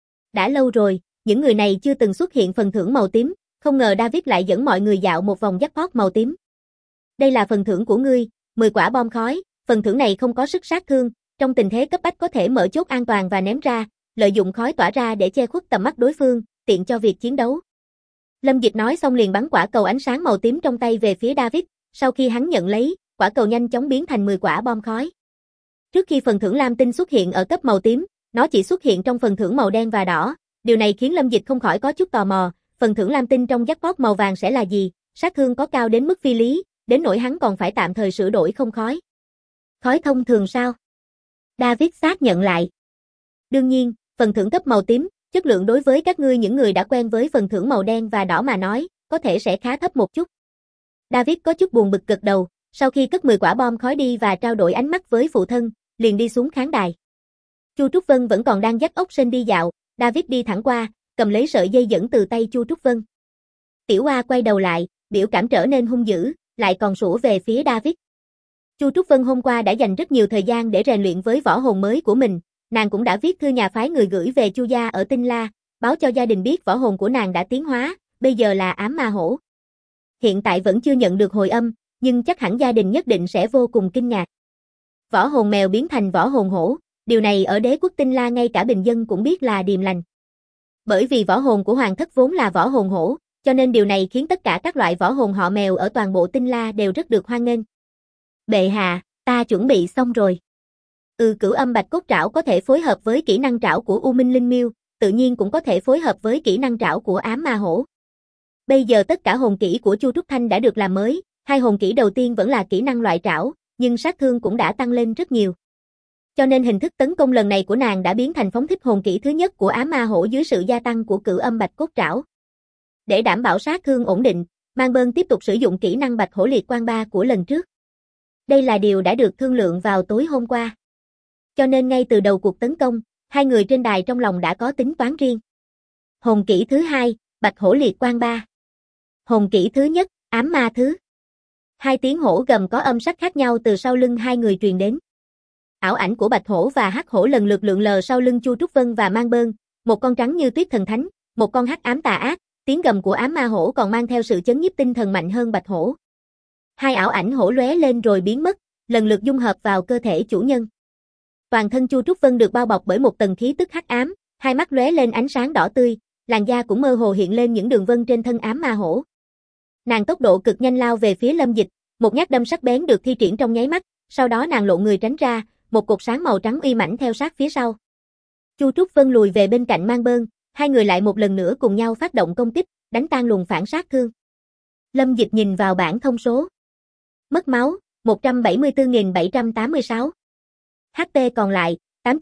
Đã lâu rồi, những người này chưa từng xuất hiện phần thưởng màu tím, không ngờ David lại dẫn mọi người dạo một vòng jackpot màu tím. Đây là phần thưởng của ngươi, 10 quả bom khói, phần thưởng này không có sức sát thương, trong tình thế cấp bách có thể mở chốt an toàn và ném ra, lợi dụng khói tỏa ra để che khuất tầm mắt đối phương, tiện cho việc chiến đấu. Lâm Dịch nói xong liền bắn quả cầu ánh sáng màu tím trong tay về phía David, sau khi hắn nhận lấy, quả cầu nhanh chóng biến thành 10 quả bom khói. Trước khi phần thưởng lam tinh xuất hiện ở cấp màu tím, nó chỉ xuất hiện trong phần thưởng màu đen và đỏ, điều này khiến Lâm Dịch không khỏi có chút tò mò, phần thưởng lam tinh trong jackpot màu vàng sẽ là gì, sát thương có cao đến mức phi lý, đến nỗi hắn còn phải tạm thời sửa đổi không khói. Khói thông thường sao? David xác nhận lại. Đương nhiên, phần thưởng cấp màu tím, chất lượng đối với các ngươi những người đã quen với phần thưởng màu đen và đỏ mà nói, có thể sẽ khá thấp một chút. David có chút buồn bực gật đầu, sau khi cất 10 quả bom khói đi và trao đổi ánh mắt với phụ thân, liền đi xuống khán đài. Chu Trúc Vân vẫn còn đang dắt ốc sên đi dạo, David đi thẳng qua, cầm lấy sợi dây dẫn từ tay Chu Trúc Vân. Tiểu Oa quay đầu lại, biểu cảm trở nên hung dữ, lại còn sủa về phía David. Chu Trúc Vân hôm qua đã dành rất nhiều thời gian để rèn luyện với võ hồn mới của mình, nàng cũng đã viết thư nhà phái người gửi về Chu gia ở Tinh La, báo cho gia đình biết võ hồn của nàng đã tiến hóa, bây giờ là ám ma hổ. Hiện tại vẫn chưa nhận được hồi âm, nhưng chắc hẳn gia đình nhất định sẽ vô cùng kinh ngạc. Võ hồn mèo biến thành võ hồn hổ, điều này ở đế quốc Tinh La ngay cả bình dân cũng biết là điềm lành. Bởi vì võ hồn của hoàng thất vốn là võ hồn hổ, cho nên điều này khiến tất cả các loại võ hồn họ mèo ở toàn bộ Tinh La đều rất được hoan nghênh. Bệ hạ, ta chuẩn bị xong rồi. Cửu âm bạch cốt trảo có thể phối hợp với kỹ năng trảo của U Minh Linh Miêu, tự nhiên cũng có thể phối hợp với kỹ năng trảo của ám ma hổ. Bây giờ tất cả hồn kỹ của Chu Trúc Thanh đã được làm mới, 2 hồn kỹ đầu tiên vẫn là kỹ năng loại trảo, nhưng sát thương cũng đã tăng lên rất nhiều. Cho nên hình thức tấn công lần này của nàng đã biến thành phóng thích hồn kỹ thứ nhất của ám ma hổ dưới sự gia tăng của cửu âm bạch cốt trảo. Để đảm bảo sát thương ổn định, Mang Bơn tiếp tục sử dụng kỹ năng bạch hổ liệt quang 3 của lần trước. Đây là điều đã được thương lượng vào tối hôm qua. Cho nên ngay từ đầu cuộc tấn công, hai người trên đài trong lòng đã có tính toán riêng. Hồn kỹ thứ 2, bạch hổ liệt quang 3. Hồn kỹ thứ nhất, ám ma thứ. 2 tiếng hổ gầm có âm sắc khác nhau từ sau lưng hai người truyền đến. Ảo ảnh của bạch hổ và hắc hổ lần lượt lượn lờ sau lưng Chu Trúc Vân và Mang Bơn, một con trắng như tuyết thần thánh, một con hắc ám tà ác, tiếng gầm của ám ma hổ còn mang theo sự chấn nhiếp tinh thần mạnh hơn bạch hổ. 2 ảo ảnh hổ lóe lên rồi biến mất, lần lượt dung hợp vào cơ thể chủ nhân. Toàn thân Chu Trúc Vân được bao bọc bởi một tầng khí tức hắc ám, hai mắt lóe lên ánh sáng đỏ tươi, làn da cũng mơ hồ hiện lên những đường vân trên thân ám ma hổ. Nàng tốc độ cực nhanh lao về phía Lâm Dịch, một nhát đâm sắc bén được thi triển trong nháy mắt, sau đó nàng lộ người tránh ra, một cột sáng màu trắng uy mãnh theo sát phía sau. Chu Trúc Vân lùi về bên cạnh Mang Bơn, hai người lại một lần nữa cùng nhau phát động công kích, đánh tan luồng phản sát thương. Lâm Dịch nhìn vào bảng thông số. Mất máu, 174.786. HP còn lại,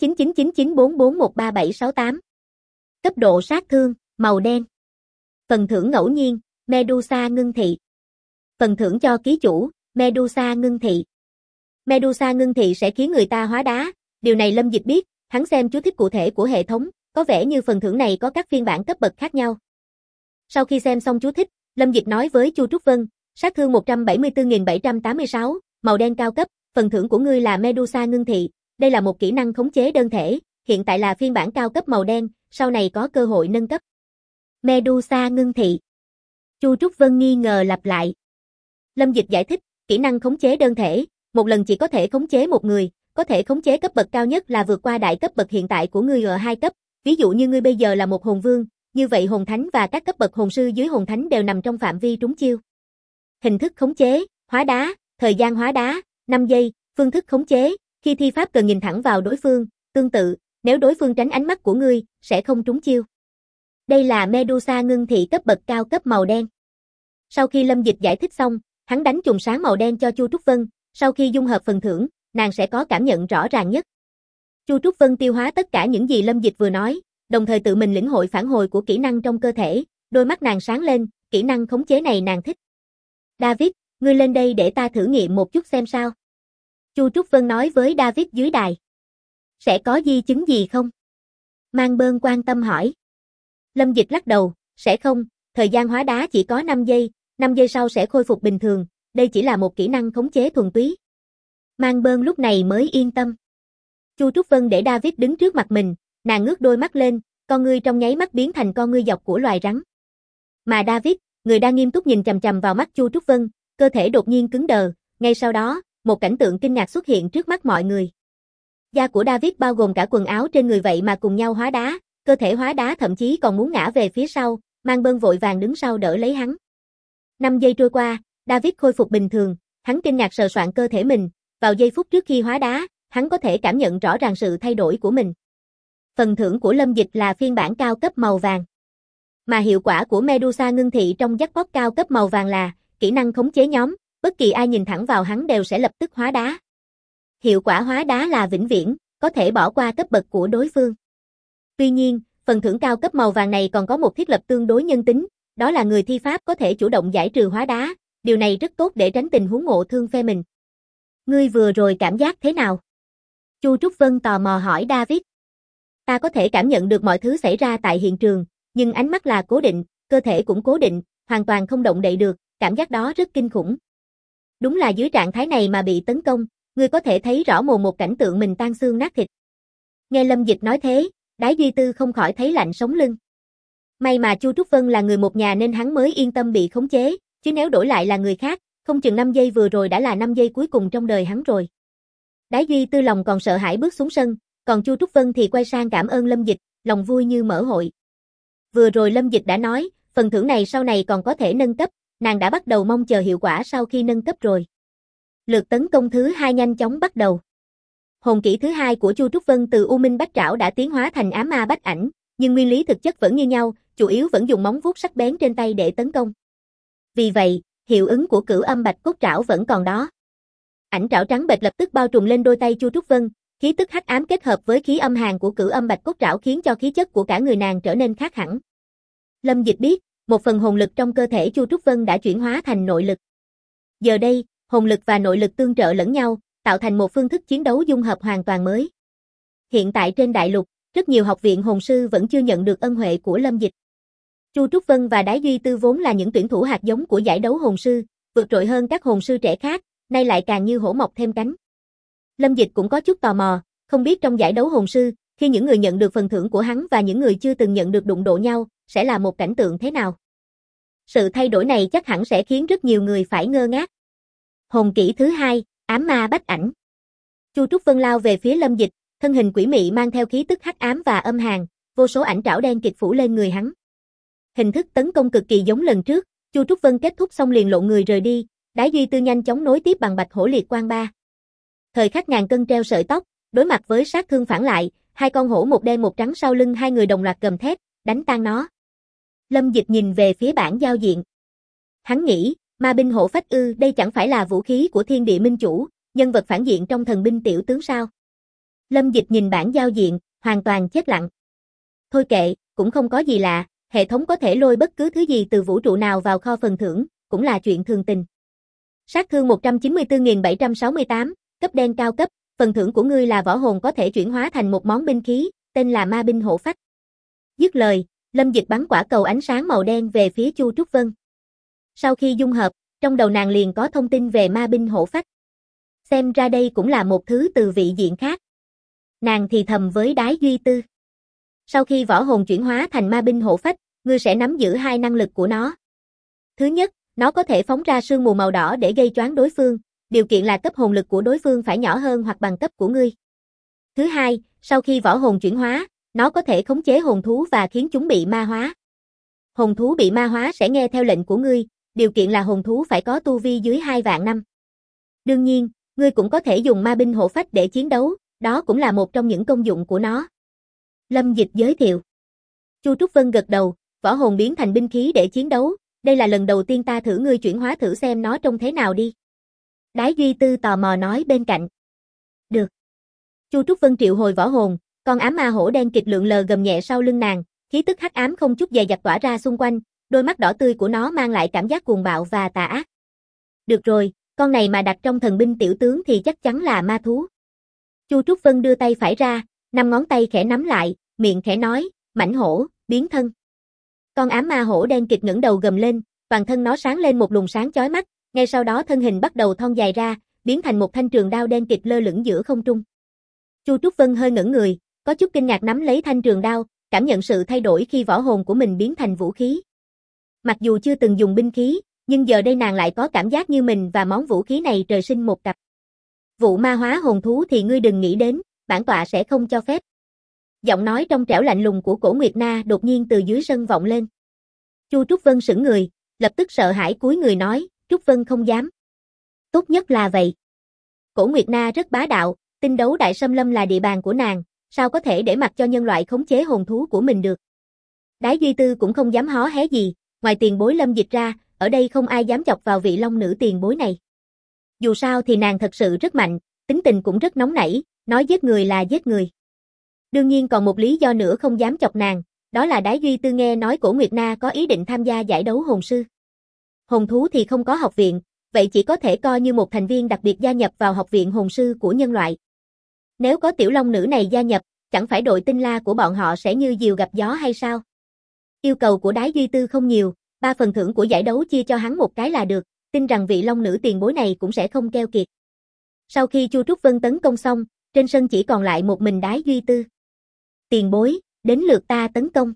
899994413768. Cấp độ sát thương, màu đen. Phần thưởng ngẫu nhiên, Medusa ngưng thị. Phần thưởng cho ký chủ, Medusa ngưng thị. Medusa ngưng thị sẽ khiến người ta hóa đá, điều này Lâm Dịch biết, hắn xem chú thích cụ thể của hệ thống, có vẻ như phần thưởng này có các phiên bản cấp bậc khác nhau. Sau khi xem xong chú thích, Lâm Dịch nói với Chu Trúc Vân, sát thương 174.786, màu đen cao cấp, phần thưởng của ngươi là Medusa ngưng thị, đây là một kỹ năng khống chế đơn thể, hiện tại là phiên bản cao cấp màu đen, sau này có cơ hội nâng cấp. Medusa ngưng thị. Chu Trúc Vân nghi ngờ lặp lại. Lâm Dịch giải thích, kỹ năng khống chế đơn thể, một lần chỉ có thể khống chế một người, có thể khống chế cấp bậc cao nhất là vượt qua đại cấp bậc hiện tại của ngươi ở 2 cấp, ví dụ như ngươi bây giờ là một hồn vương, như vậy hồn thánh và các cấp bậc hồn sư dưới hồn thánh đều nằm trong phạm vi trúng chiêu. Hình thức khống chế, hóa đá, thời gian hóa đá, 5 giây, phương thức khống chế, khi thi pháp cần nhìn thẳng vào đối phương, tương tự, nếu đối phương tránh ánh mắt của ngươi, sẽ không trúng chiêu. Đây là Medusa ngưng thị cấp bậc cao cấp màu đen. Sau khi Lâm Dịch giải thích xong, hắn đánh chùm sáng màu đen cho Chu Trúc Vân, sau khi dung hợp phần thưởng, nàng sẽ có cảm nhận rõ ràng nhất. Chu Trúc Vân tiêu hóa tất cả những gì Lâm Dịch vừa nói, đồng thời tự mình lĩnh hội phản hồi của kỹ năng trong cơ thể, đôi mắt nàng sáng lên, kỹ năng khống chế này nàng thích. David, ngươi lên đây để ta thử nghiệm một chút xem sao. Chu Trúc Vân nói với David dưới đài. Sẽ có di chứng gì không? Mang Bơn quan tâm hỏi. Lâm Dịch lắc đầu, sẽ không, thời gian hóa đá chỉ có 5 giây, 5 giây sau sẽ khôi phục bình thường, đây chỉ là một kỹ năng khống chế thuần túy. Mang Bơn lúc này mới yên tâm. Chu Trúc Vân để David đứng trước mặt mình, nàng ngước đôi mắt lên, con ngươi trong nháy mắt biến thành con ngươi dọc của loài rắn. Mà David, người đang nghiêm túc nhìn chằm chằm vào mắt Chu Trúc Vân, cơ thể đột nhiên cứng đờ, ngay sau đó, một cảnh tượng kinh ngạc xuất hiện trước mắt mọi người. Da của David bao gồm cả quần áo trên người vậy mà cùng nhau hóa đá, cơ thể hóa đá thậm chí còn muốn ngã về phía sau, Mang Bơn vội vàng đứng sau đỡ lấy hắn. 5 giây trôi qua, David khôi phục bình thường, hắn kinh ngạc sờ soạn cơ thể mình, vào giây phút trước khi hóa đá, hắn có thể cảm nhận rõ ràng sự thay đổi của mình. Phần thưởng của Lâm Dịch là phiên bản cao cấp màu vàng. Mà hiệu quả của Medusa ngưng thị trong jackpot cao cấp màu vàng là kỹ năng khống chế nhóm, bất kỳ ai nhìn thẳng vào hắn đều sẽ lập tức hóa đá. Hiệu quả hóa đá là vĩnh viễn, có thể bỏ qua cấp bậc của đối phương. Tuy nhiên, phần thưởng cao cấp màu vàng này còn có một thiết lập tương đối nhân tính, đó là người thi pháp có thể chủ động giải trừ hóa đá, điều này rất tốt để tránh tình huống ngộ thương phe mình. Ngươi vừa rồi cảm giác thế nào? Chu Trúc Vân tò mò hỏi David. Ta có thể cảm nhận được mọi thứ xảy ra tại hiện trường, nhưng ánh mắt là cố định, cơ thể cũng cố định, hoàn toàn không động đậy được, cảm giác đó rất kinh khủng. Đúng là dưới trạng thái này mà bị tấn công, ngươi có thể thấy rõ mồn một cảnh tượng mình tan xương nát thịt. Nghe Lâm Dịch nói thế, Đái Duy Tư không khỏi thấy lạnh sống lưng. May mà Chu Trúc Vân là người một nhà nên hắn mới yên tâm bị khống chế, chứ nếu đổi lại là người khác, không chừng 5 giây vừa rồi đã là 5 giây cuối cùng trong đời hắn rồi. Đái Duy Tư lòng còn sợ hãi bước xuống sân, còn Chu Trúc Vân thì quay sang cảm ơn Lâm Dịch, lòng vui như mở hội. Vừa rồi Lâm Dịch đã nói, phần thưởng này sau này còn có thể nâng cấp, nàng đã bắt đầu mong chờ hiệu quả sau khi nâng cấp rồi. Lượt tấn công thứ 2 nhanh chóng bắt đầu. Hồn kỹ thứ 2 của Chu Trúc Vân từ U Minh Bách Trảo đã tiến hóa thành Ám Ma Bách Ảnh, nhưng nguyên lý thực chất vẫn như nhau, chủ yếu vẫn dùng móng vuốt sắc bén trên tay để tấn công. Vì vậy, hiệu ứng của Cửu Âm Bạch Cốt Trảo vẫn còn đó. Ảnh trảo trắng bệch lập tức bao trùm lên đôi tay Chu Trúc Vân, khí tức hắc ám kết hợp với khí âm hàn của Cửu Âm Bạch Cốt Trảo khiến cho khí chất của cả người nàng trở nên khác hẳn. Lâm Dịch biết, một phần hồn lực trong cơ thể Chu Trúc Vân đã chuyển hóa thành nội lực. Giờ đây, hồn lực và nội lực tương trợ lẫn nhau, tạo thành một phương thức chiến đấu dung hợp hoàn toàn mới. Hiện tại trên đại lục, rất nhiều học viện hồn sư vẫn chưa nhận được ân huệ của Lâm Dịch. Chu Trúc Vân và Đái Duy Tư vốn là những tuyển thủ hạt giống của giải đấu hồn sư, vượt trội hơn các hồn sư trẻ khác, nay lại càng như hổ mọc thêm cánh. Lâm Dịch cũng có chút tò mò, không biết trong giải đấu hồn sư, khi những người nhận được phần thưởng của hắn và những người chưa từng nhận được đụng độ nhau, sẽ là một cảnh tượng thế nào. Sự thay đổi này chắc hẳn sẽ khiến rất nhiều người phải ngơ ngác. Hồn kỹ thứ 2, Ám Ma Bách Ảnh. Chu Trúc Vân lao về phía Lâm Dịch, thân hình quỷ mị mang theo khí tức hắc ám và âm hàn, vô số ảnh trảo đen kịt phủ lên người hắn. Hình thức tấn công cực kỳ giống lần trước, Chu Trúc Vân kết thúc xong liền lộn người rời đi, Đái Duy Tư nhanh chóng nối tiếp bằng Bạch Hổ Liệt Quang Ba. Thời khắc ngàn cân treo sợi tóc, đối mặt với sát thương phản lại, hai con hổ một đen một trắng sau lưng hai người đồng loạt gầm thét, đánh tan nó. Lâm Dịch nhìn về phía bảng giao diện. Hắn nghĩ, ma binh hổ phách ư, đây chẳng phải là vũ khí của Thiên Địa Minh Chủ, nhân vật phản diện trong thần binh tiểu tướng sao? Lâm Dịch nhìn bảng giao diện, hoàn toàn chết lặng. Thôi kệ, cũng không có gì lạ, hệ thống có thể lôi bất cứ thứ gì từ vũ trụ nào vào kho phần thưởng, cũng là chuyện thường tình. Sát thương 194.768, cấp đen cao cấp, phần thưởng của ngươi là võ hồn có thể chuyển hóa thành một món binh khí, tên là ma binh hổ phách. Dứt lời, Lâm Dịch bắn quả cầu ánh sáng màu đen về phía Chu Trúc Vân. Sau khi dung hợp, trong đầu nàng liền có thông tin về ma binh hổ phách. Xem ra đây cũng là một thứ từ vị diện khác. Nàng thì thầm với Đái Duy Tư. Sau khi võ hồn chuyển hóa thành ma binh hổ phách, ngươi sẽ nắm giữ hai năng lực của nó. Thứ nhất, nó có thể phóng ra sương mù màu đỏ để gây choáng đối phương, điều kiện là cấp hồn lực của đối phương phải nhỏ hơn hoặc bằng cấp của ngươi. Thứ hai, sau khi võ hồn chuyển hóa, nó có thể khống chế hồn thú và khiến chúng bị ma hóa. Hồn thú bị ma hóa sẽ nghe theo lệnh của ngươi, điều kiện là hồn thú phải có tu vi dưới 2 vạn năm. Đương nhiên, ngươi cũng có thể dùng ma binh hổ phách để chiến đấu, đó cũng là một trong những công dụng của nó. Lâm Dịch giới thiệu. Chu Trúc Vân gật đầu, võ hồn biến thành binh khí để chiến đấu, đây là lần đầu tiên ta thử ngươi chuyển hóa thử xem nó trông thế nào đi. Đái Duy Tư tò mò nói bên cạnh. Được. Chu Trúc Vân triệu hồi võ hồn, con ám ma hổ đen kịch lượn lờ gầm nhẹ sau lưng nàng, khí tức hắc ám không chút dè dặt tỏa ra xung quanh, đôi mắt đỏ tươi của nó mang lại cảm giác cuồng bạo và tà ác. Được rồi, con này mà đặt trong thần binh tiểu tướng thì chắc chắn là ma thú. Chu Trúc Vân đưa tay phải ra, 5 ngón tay khẽ nắm lại, miệng khẽ nói, mãnh hổ, biến thân. Con ám ma hổ đen kịch ngẩng đầu gầm lên, toàn thân nó sáng lên một luồng sáng chói mắt, ngay sau đó thân hình bắt đầu thon dài ra, biến thành một thanh trường đao đen kịch lơ lửng giữa không trung. Chu Trúc Vân hơi ngẩn người, có chút kinh ngạc nắm lấy thanh trường đao, cảm nhận sự thay đổi khi võ hồn của mình biến thành vũ khí. Mặc dù chưa từng dùng binh khí, nhưng giờ đây nàng lại có cảm giác như mình và món vũ khí này trời sinh một cặp. Vụ ma hóa hồn thú thì ngươi đừng nghĩ đến, bản tọa sẽ không cho phép. Giọng nói trong trẻo lạnh lùng của Cổ Nguyệt Na đột nhiên từ dưới sân vọng lên. Chu Trúc Vân sững người, lập tức sợ hãi cúi người nói, Trúc Vân không dám. Tốt nhất là vậy. Cổ Nguyệt Na rất bá đạo, tinh đấu đại xâm lâm là địa bàn của nàng, sao có thể để mặc cho nhân loại khống chế hồn thú của mình được. Đái Duy Tư cũng không dám hó hé gì, ngoài tiền bối Lâm Dịch ra, ở đây không ai dám chọc vào vị long nữ tiền bối này. Dù sao thì nàng thật sự rất mạnh, tính tình cũng rất nóng nảy, nói giết người là giết người. Đương nhiên còn một lý do nữa không dám chọc nàng, đó là Đái Duy Tư nghe nói Cổ Nguyệt Na có ý định tham gia giải đấu hồn sư. Hồn thú thì không có học viện, vậy chỉ có thể coi như một thành viên đặc biệt gia nhập vào học viện hồn sư của nhân loại. Nếu có tiểu long nữ này gia nhập, chẳng phải đội tinh la của bọn họ sẽ như diều gặp gió hay sao? Yêu cầu của Đái Duy Tư không nhiều, 3 phần thưởng của giải đấu chia cho hắn một cái là được, tin rằng vị long nữ tiền bối này cũng sẽ không keo kiệt. Sau khi Chu Trúc Vân tấn công xong, trên sân chỉ còn lại một mình Đái Duy Tư. Tiền bối, đến lượt ta tấn công.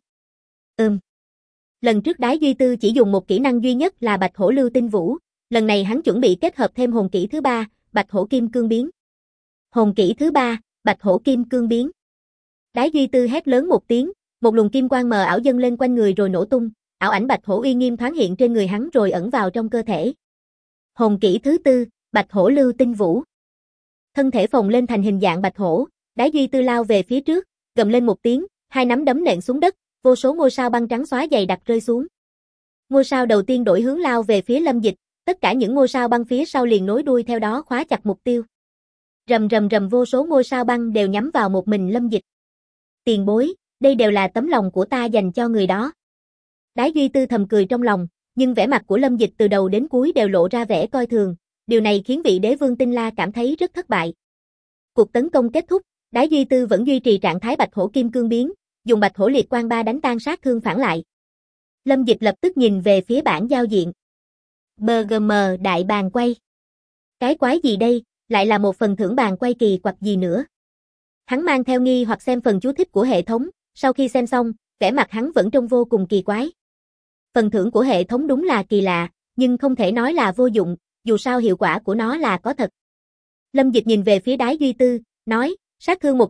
Lần trước Đái Duy Tư chỉ dùng một kỹ năng duy nhất là Bạch Hổ Lưu Tinh Vũ, lần này hắn chuẩn bị kết hợp thêm hồn kỹ thứ 3, Bạch Hổ Kim Cương Biến. Hồn kỹ thứ 3, Bạch Hổ Kim Cương Biến. Đái Duy Tư hét lớn một tiếng, một luồng kim quang mờ ảo dâng lên quanh người rồi nổ tung, ảo ảnh Bạch Hổ uy nghiêm thoáng hiện trên người hắn rồi ẩn vào trong cơ thể. Hồn kỹ thứ 4, Bạch Hổ Lưu Tinh Vũ. Thân thể phồng lên thành hình dạng bạch hổ, Đái Duy Tư lao về phía trước, gầm lên một tiếng, 2 nắm đấm nện xuống đất, vô số ngôi sao băng trắng xóa dày đặc rơi xuống. Ngôi sao đầu tiên đổi hướng lao về phía Lâm Dịch, tất cả những ngôi sao băng phía sau liền nối đuôi theo đó khóa chặt mục tiêu. Rầm rầm rầm, vô số ngôi sao băng đều nhắm vào một mình Lâm Dịch. Tiền bối, đây đều là tấm lòng của ta dành cho người đó. Đái Duy Tư thầm cười trong lòng, nhưng vẻ mặt của Lâm Dịch từ đầu đến cuối đều lộ ra vẻ coi thường, điều này khiến vị đế vương Tinh La cảm thấy rất thất bại. Cuộc tấn công kết thúc, Đái Duy Tư vẫn duy trì trạng thái Bạch Hổ Kim Cương Biến, dùng Bạch Hổ Liệt Quang 3 đánh tan sát thương phản lại. Lâm Dịch lập tức nhìn về phía bảng giao diện. BGM đại bàn quay. Cái quái gì đây, lại là một phần thưởng bàn quay kỳ quặc gì nữa. Hắn mang theo nghi hoặc xem phần chú thích của hệ thống, sau khi xem xong, vẻ mặt hắn vẫn trông vô cùng kỳ quái. Phần thưởng của hệ thống đúng là kỳ lạ, nhưng không thể nói là vô dụng, dù sao hiệu quả của nó là có thật. Lâm Dịch nhìn về phía Đái Duy Tư, nói, sát thương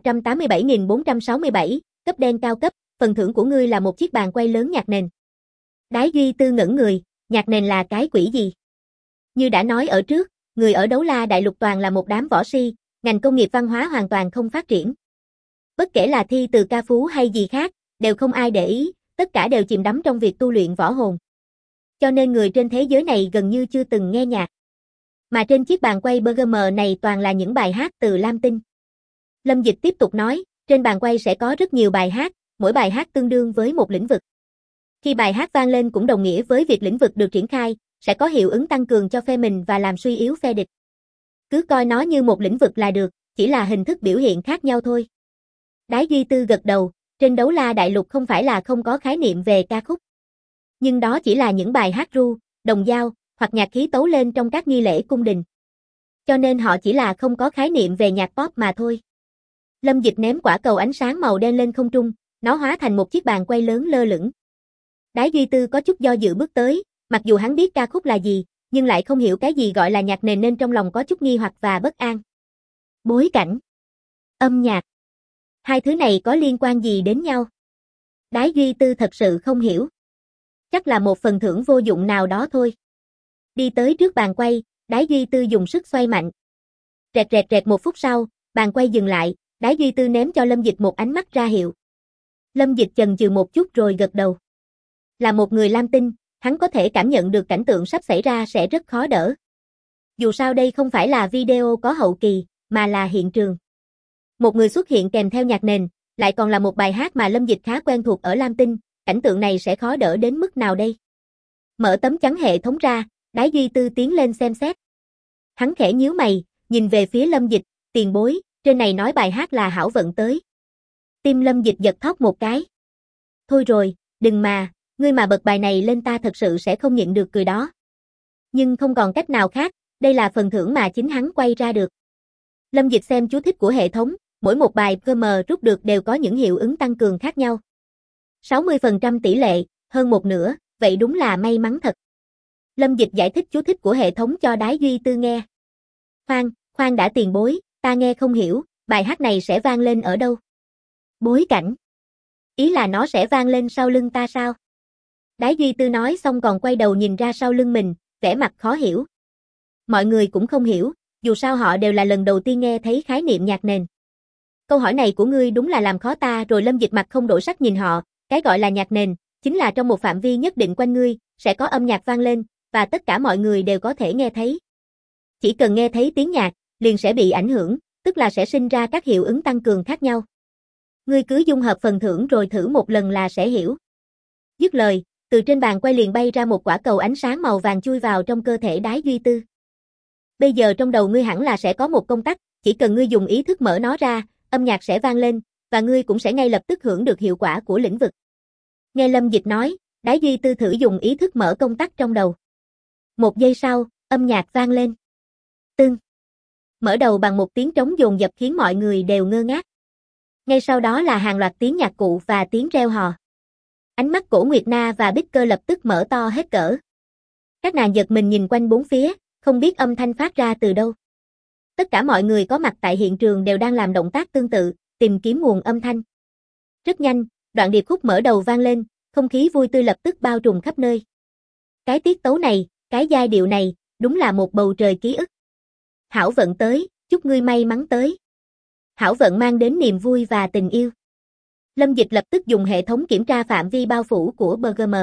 187.467, cấp đen cao cấp, phần thưởng của ngươi là một chiếc bàn quay lớn nhạc nền. Đái Duy Tư ngẩn người, nhạc nền là cái quỷ gì? Như đã nói ở trước, người ở Đấu La Đại Lục toàn là một đám võ si, ngành công nghiệp văn hóa hoàn toàn không phát triển. Bất kể là thi từ ca phú hay gì khác, đều không ai để ý, tất cả đều chìm đắm trong việc tu luyện võ hồn. Cho nên người trên thế giới này gần như chưa từng nghe nhạc. Mà trên chiếc bàn quay BGM này toàn là những bài hát từ Lam Tinh. Lâm Dịch tiếp tục nói, trên bàn quay sẽ có rất nhiều bài hát, mỗi bài hát tương đương với một lĩnh vực. Khi bài hát vang lên cũng đồng nghĩa với việc lĩnh vực được triển khai, sẽ có hiệu ứng tăng cường cho phe mình và làm suy yếu phe địch. Cứ coi nó như một lĩnh vực là được, chỉ là hình thức biểu hiện khác nhau thôi. Đái Duy Tư gật đầu, trên Đấu La Đại Lục không phải là không có khái niệm về ca khúc. Nhưng đó chỉ là những bài hát ru, đồng dao, hoặc nhạc khí tấu lên trong các nghi lễ cung đình. Cho nên họ chỉ là không có khái niệm về nhạc pop mà thôi. Lâm Dịch ném quả cầu ánh sáng màu đen lên không trung, nó hóa thành một chiếc bàn quay lớn lơ lửng. Đái Duy Tư có chút do dự bước tới, mặc dù hắn biết ca khúc là gì, nhưng lại không hiểu cái gì gọi là nhạc nền nên trong lòng có chút nghi hoặc và bất an. Bối cảnh, âm nhạc, hai thứ này có liên quan gì đến nhau? Đái Duy Tư thật sự không hiểu. Chắc là một phần thưởng vô dụng nào đó thôi. Đi tới trước bàn quay, Đái Duy Tư dùng sức xoay mạnh. Rẹt rẹt rẹt, 1 phút sau, bàn quay dừng lại, Đái Duy Tư ném cho Lâm Dịch một ánh mắt ra hiệu. Lâm Dịch chần chừ một chút rồi gật đầu. Là một người lam tinh, hắn có thể cảm nhận được cảnh tượng sắp xảy ra sẽ rất khó đỡ. Dù sao đây không phải là video có hậu kỳ, mà là hiện trường. Một người xuất hiện kèm theo nhạc nền, lại còn là một bài hát mà Lâm Dịch khá quen thuộc ở Lam Tinh, cảnh tượng này sẽ khó đỡ đến mức nào đây? Mở tấm chắn hệ thống ra, Đái Duy Tư tiến lên xem xét. Hắn khẽ nhíu mày, nhìn về phía Lâm Dịch, tiền bối, trên này nói bài hát là Hảo Vận tới. Tim Lâm Dịch giật thót một cái. Thôi rồi, đừng mà, ngươi mà bật bài này lên ta thật sự sẽ không nhịn được cười đó. Nhưng không còn cách nào khác, đây là phần thưởng mà chính hắn quay ra được. Lâm Dịch xem chú thích của hệ thống, mỗi một bài PM rút được đều có những hiệu ứng tăng cường khác nhau. 60% tỷ lệ, hơn một nửa, vậy đúng là may mắn thật. Lâm Dịch giải thích chú thích của hệ thống cho Đái Duy Tư nghe. Khoan đã tiền bối, ta nghe không hiểu, bài hát này sẽ vang lên ở đâu? Bối cảnh. Ý là nó sẽ vang lên sau lưng ta sao? Đái Duy Tư nói xong còn quay đầu nhìn ra sau lưng mình, vẻ mặt khó hiểu. Mọi người cũng không hiểu, dù sao họ đều là lần đầu tiên nghe thấy khái niệm nhạc nền. Câu hỏi này của ngươi đúng là làm khó ta rồi. Lâm Dịch mặt không đổi sắc nhìn họ, cái gọi là nhạc nền, chính là trong một phạm vi nhất định quanh ngươi, sẽ có âm nhạc vang lên, và tất cả mọi người đều có thể nghe thấy. Chỉ cần nghe thấy tiếng nhạc, liền sẽ bị ảnh hưởng, tức là sẽ sinh ra các hiệu ứng tăng cường khác nhau. Ngươi cứ dung hợp phần thưởng rồi thử một lần là sẽ hiểu. Dứt lời, từ trên bàn quay liền bay ra một quả cầu ánh sáng màu vàng chui vào trong cơ thể Đái Duy Tư. Bây giờ trong đầu ngươi hẳn là sẽ có một công tắc, chỉ cần ngươi dùng ý thức mở nó ra, âm nhạc sẽ vang lên, và ngươi cũng sẽ ngay lập tức hưởng được hiệu quả của lĩnh vực. Nghe Lâm Dịch nói, Đái Duy Tư thử dùng ý thức mở công tắc trong đầu. Một giây sau, âm nhạc vang lên. Tưng. Mở đầu bằng một tiếng trống dồn dập khiến mọi người đều ngơ ngác. Ngay sau đó là hàng loạt tiếng nhạc cụ và tiếng reo hò. Ánh mắt Cổ Nguyệt Na và Bích Cơ lập tức mở to hết cỡ. Các nàng giật mình nhìn quanh bốn phía, không biết âm thanh phát ra từ đâu. Tất cả mọi người có mặt tại hiện trường đều đang làm động tác tương tự, tìm kiếm nguồn âm thanh. Rất nhanh, đoạn điệp khúc mở đầu vang lên, không khí vui tươi lập tức bao trùm khắp nơi. Cái tiết tấu này, cái giai điệu này, đúng là một bầu trời ký ức. Hảo vận tới, chúc ngươi may mắn tới. Hảo vận mang đến niềm vui và tình yêu. Lâm Dịch lập tức dùng hệ thống kiểm tra phạm vi bao phủ của BGM.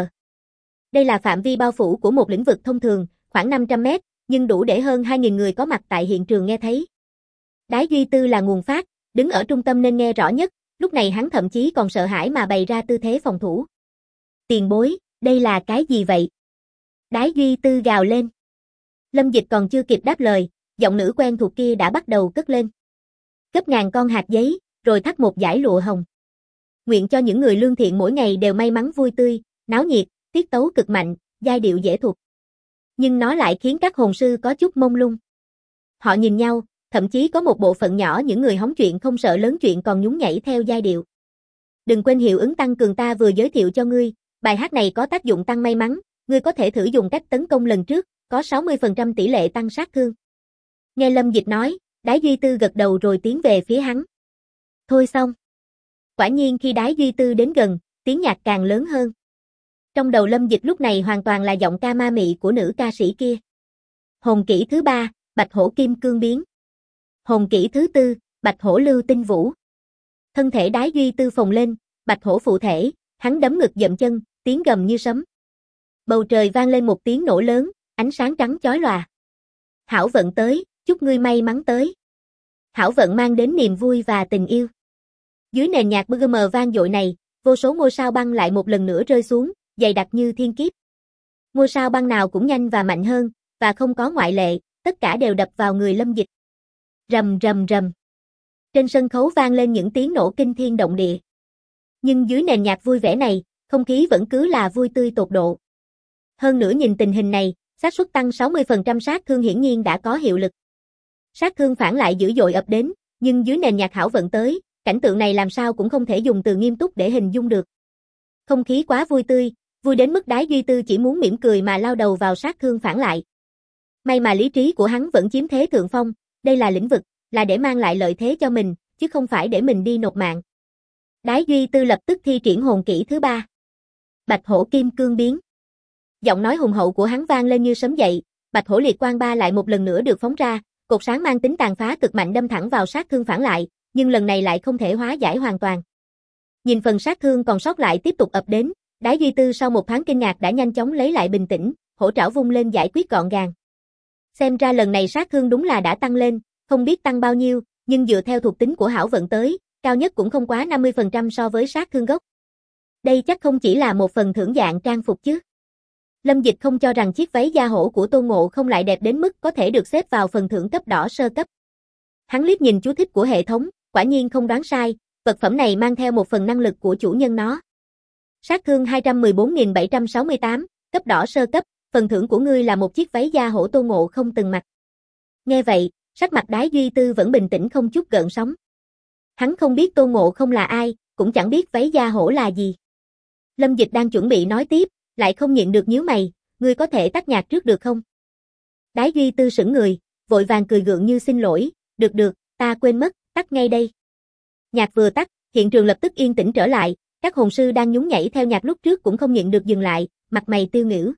Đây là phạm vi bao phủ của một lĩnh vực thông thường, khoảng 500 mét, nhưng đủ để hơn 2.000 người có mặt tại hiện trường nghe thấy. Đái Duy Tư là nguồn phát, đứng ở trung tâm nên nghe rõ nhất, lúc này hắn thậm chí còn sợ hãi mà bày ra tư thế phòng thủ. Tiền bối, đây là cái gì vậy? Đái Duy Tư gào lên. Lâm Dịch còn chưa kịp đáp lời, giọng nữ quen thuộc kia đã bắt đầu cất lên. Gấp ngàn con hạt giấy, rồi thắt một dải lụa hồng. Nguyện cho những người lương thiện mỗi ngày đều may mắn vui tươi, náo nhiệt, tiết tấu cực mạnh, giai điệu dễ thuộc. Nhưng nó lại khiến các hồn sư có chút mông lung. Họ nhìn nhau, thậm chí có một bộ phận nhỏ những người hóng chuyện không sợ lớn chuyện còn nhún nhảy theo giai điệu. Đừng quên hiệu ứng tăng cường ta vừa giới thiệu cho ngươi, bài hát này có tác dụng tăng may mắn, ngươi có thể thử dùng cách tấn công lần trước, có 60% tỷ lệ tăng sát thương. Nghe Lâm Dịch nói, Đái Duy Tư gật đầu rồi tiến về phía hắn. Thôi xong. Quả nhiên khi Đái Duy Tư đến gần, tiếng nhạc càng lớn hơn. Trong đầu Lâm Dịch lúc này hoàn toàn là giọng ca ma mị của nữ ca sĩ kia. Hồn kỹ thứ 3, Bạch Hổ Kim Cương Biến. Hồn kỹ thứ 4, Bạch Hổ Lưu Tinh Vũ. Thân thể Đái Duy Tư phồng lên, Bạch Hổ phụ thể, hắn đấm ngực dậm chân, tiếng gầm như sấm. Bầu trời vang lên một tiếng nổ lớn, ánh sáng trắng chói lòa. Hảo vận tới, chúc ngươi may mắn tới. Hảo vận mang đến niềm vui và tình yêu. Dưới nền nhạc BGM vang dội này, vô số ngôi sao băng lại một lần nữa rơi xuống, dày đặc như thiên kiếp. Ngôi sao băng nào cũng nhanh và mạnh hơn, và không có ngoại lệ, tất cả đều đập vào người Lâm Dịch. Rầm rầm rầm. Trên sân khấu vang lên những tiếng nổ kinh thiên động địa. Nhưng dưới nền nhạc vui vẻ này, không khí vẫn cứ là vui tươi tột độ. Hơn nữa nhìn tình hình này, xác suất tăng 60% sát thương hiển nhiên đã có hiệu lực. Sát thương phản lại dữ dội ập đến, nhưng dưới nền nhạc hảo vận tới, cảnh tượng này làm sao cũng không thể dùng từ nghiêm túc để hình dung được. Không khí quá vui tươi, vui đến mức Đái Duy Tư chỉ muốn mỉm cười mà lao đầu vào sát thương phản lại. May mà lý trí của hắn vẫn chiếm thế thượng phong, đây là lĩnh vực, là để mang lại lợi thế cho mình, chứ không phải để mình đi nộp mạng. Đái Duy Tư lập tức thi triển hồn kỹ thứ 3. Bạch Hổ Kim Cương Biến. Giọng nói hùng hậu của hắn vang lên như sấm dậy, Bạch Hổ Liệt Quang 3 lại một lần nữa được phóng ra, cột sáng mang tính tàn phá cực mạnh đâm thẳng vào sát thương phản lại, nhưng lần này lại không thể hóa giải hoàn toàn. Nhìn phần sát thương còn sót lại tiếp tục ập đến, Đái Duy Tư sau một thoáng kinh ngạc đã nhanh chóng lấy lại bình tĩnh, hổ trảo vung lên giải quyết gọn gàng. Xem ra lần này sát thương đúng là đã tăng lên, không biết tăng bao nhiêu, nhưng dựa theo thuộc tính của hảo vận tới, cao nhất cũng không quá 50% so với sát thương gốc. Đây chắc không chỉ là một phần thưởng dạng trang phục chứ. Lâm Dịch không cho rằng chiếc váy da hổ của Tô Ngộ Không lại đẹp đến mức có thể được xếp vào phần thưởng cấp đỏ sơ cấp. Hắn liếc nhìn chú thích của hệ thống, quả nhiên không đoán sai, vật phẩm này mang theo một phần năng lực của chủ nhân nó. Sát thương 214.768, cấp đỏ sơ cấp, phần thưởng của ngươi là một chiếc váy da hổ Tô Ngộ Không từng mặc. Nghe vậy, sắc mặt Đái Duy Tư vẫn bình tĩnh không chút gợn sóng. Hắn không biết Tô Ngộ Không là ai, cũng chẳng biết váy da hổ là gì. Lâm Dịch đang chuẩn bị nói tiếp, lại không nhịn được nhíu mày, ngươi có thể tắt nhạc trước được không? Đái Duy Tư sững người, vội vàng cười gượng như xin lỗi, được, ta quên mất, tắt ngay đây. Nhạc vừa tắt, hiện trường lập tức yên tĩnh trở lại, các hồn sư đang nhún nhảy theo nhạc lúc trước cũng không nhịn được dừng lại, mặt mày tiêu nghỉu.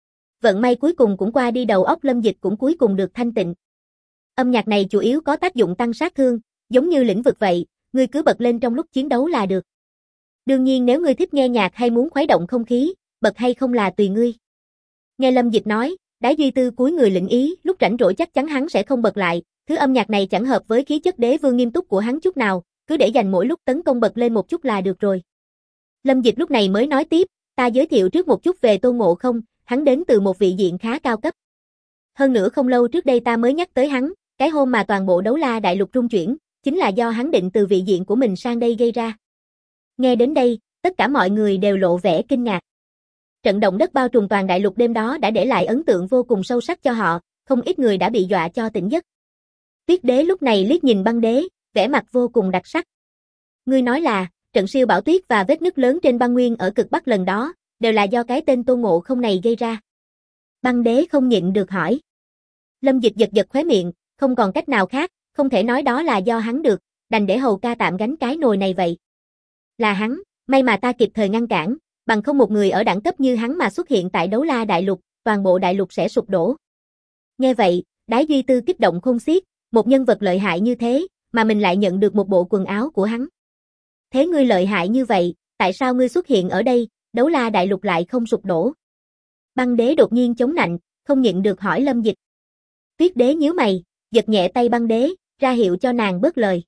Vận may cuối cùng cũng qua đi, đầu óc Lâm Dịch cũng cuối cùng được thanh tịnh. Âm nhạc này chủ yếu có tác dụng tăng sát thương, giống như lĩnh vực vậy, ngươi cứ bật lên trong lúc chiến đấu là được. Đương nhiên nếu ngươi thích nghe nhạc hay muốn khuấy động không khí, bật hay không là tùy ngươi. Nghe Lâm Dịch nói, Đái Duy Tư cúi người lĩnh ý, lúc rảnh rỗi chắc chắn hắn sẽ không bật lại, thứ âm nhạc này chẳng hợp với khí chất đế vương nghiêm túc của hắn chút nào, cứ để dành mỗi lúc tấn công bật lên một chút là được rồi. Lâm Dịch lúc này mới nói tiếp, ta giới thiệu trước một chút về Tô Ngộ Không, hắn đến từ một vị diện khá cao cấp. Hơn nữa không lâu trước đây ta mới nhắc tới hắn, cái hôm mà toàn bộ Đấu La Đại Lục rung chuyển, chính là do hắn định từ vị diện của mình sang đây gây ra. Nghe đến đây, tất cả mọi người đều lộ vẻ kinh ngạc. Trận động đất bao trùm toàn đại lục đêm đó đã để lại ấn tượng vô cùng sâu sắc cho họ, không ít người đã bị dọa cho tỉnh giấc. Tuyết Đế lúc này liếc nhìn Băng Đế, vẻ mặt vô cùng đặc sắc. Ngươi nói là, trận siêu bão tuyết và vết nứt lớn trên băng nguyên ở cực Bắc lần đó, đều là do cái tên Tô Ngộ Không này gây ra. Băng Đế không nhịn được hỏi. Lâm Dịch giật khóe miệng, không còn cách nào khác, không thể nói đó là do hắn được, đành để Hầu ca tạm gánh cái nồi này vậy. Là hắn, may mà ta kịp thời ngăn cản, bằng không một người ở đẳng cấp như hắn mà xuất hiện tại Đấu La Đại Lục, toàn bộ đại lục sẽ sụp đổ. Nghe vậy, Đái Duy Tư kích động khôn xiết, một nhân vật lợi hại như thế, mà mình lại nhận được một bộ quần áo của hắn. Thế ngươi lợi hại như vậy, tại sao ngươi xuất hiện ở đây, Đấu La Đại Lục lại không sụp đổ? Băng Đế đột nhiên chống nạnh, không nhịn được hỏi Lâm Dịch. Tuyết Đế nhíu mày, giật nhẹ tay Băng Đế, ra hiệu cho nàng bớt lời.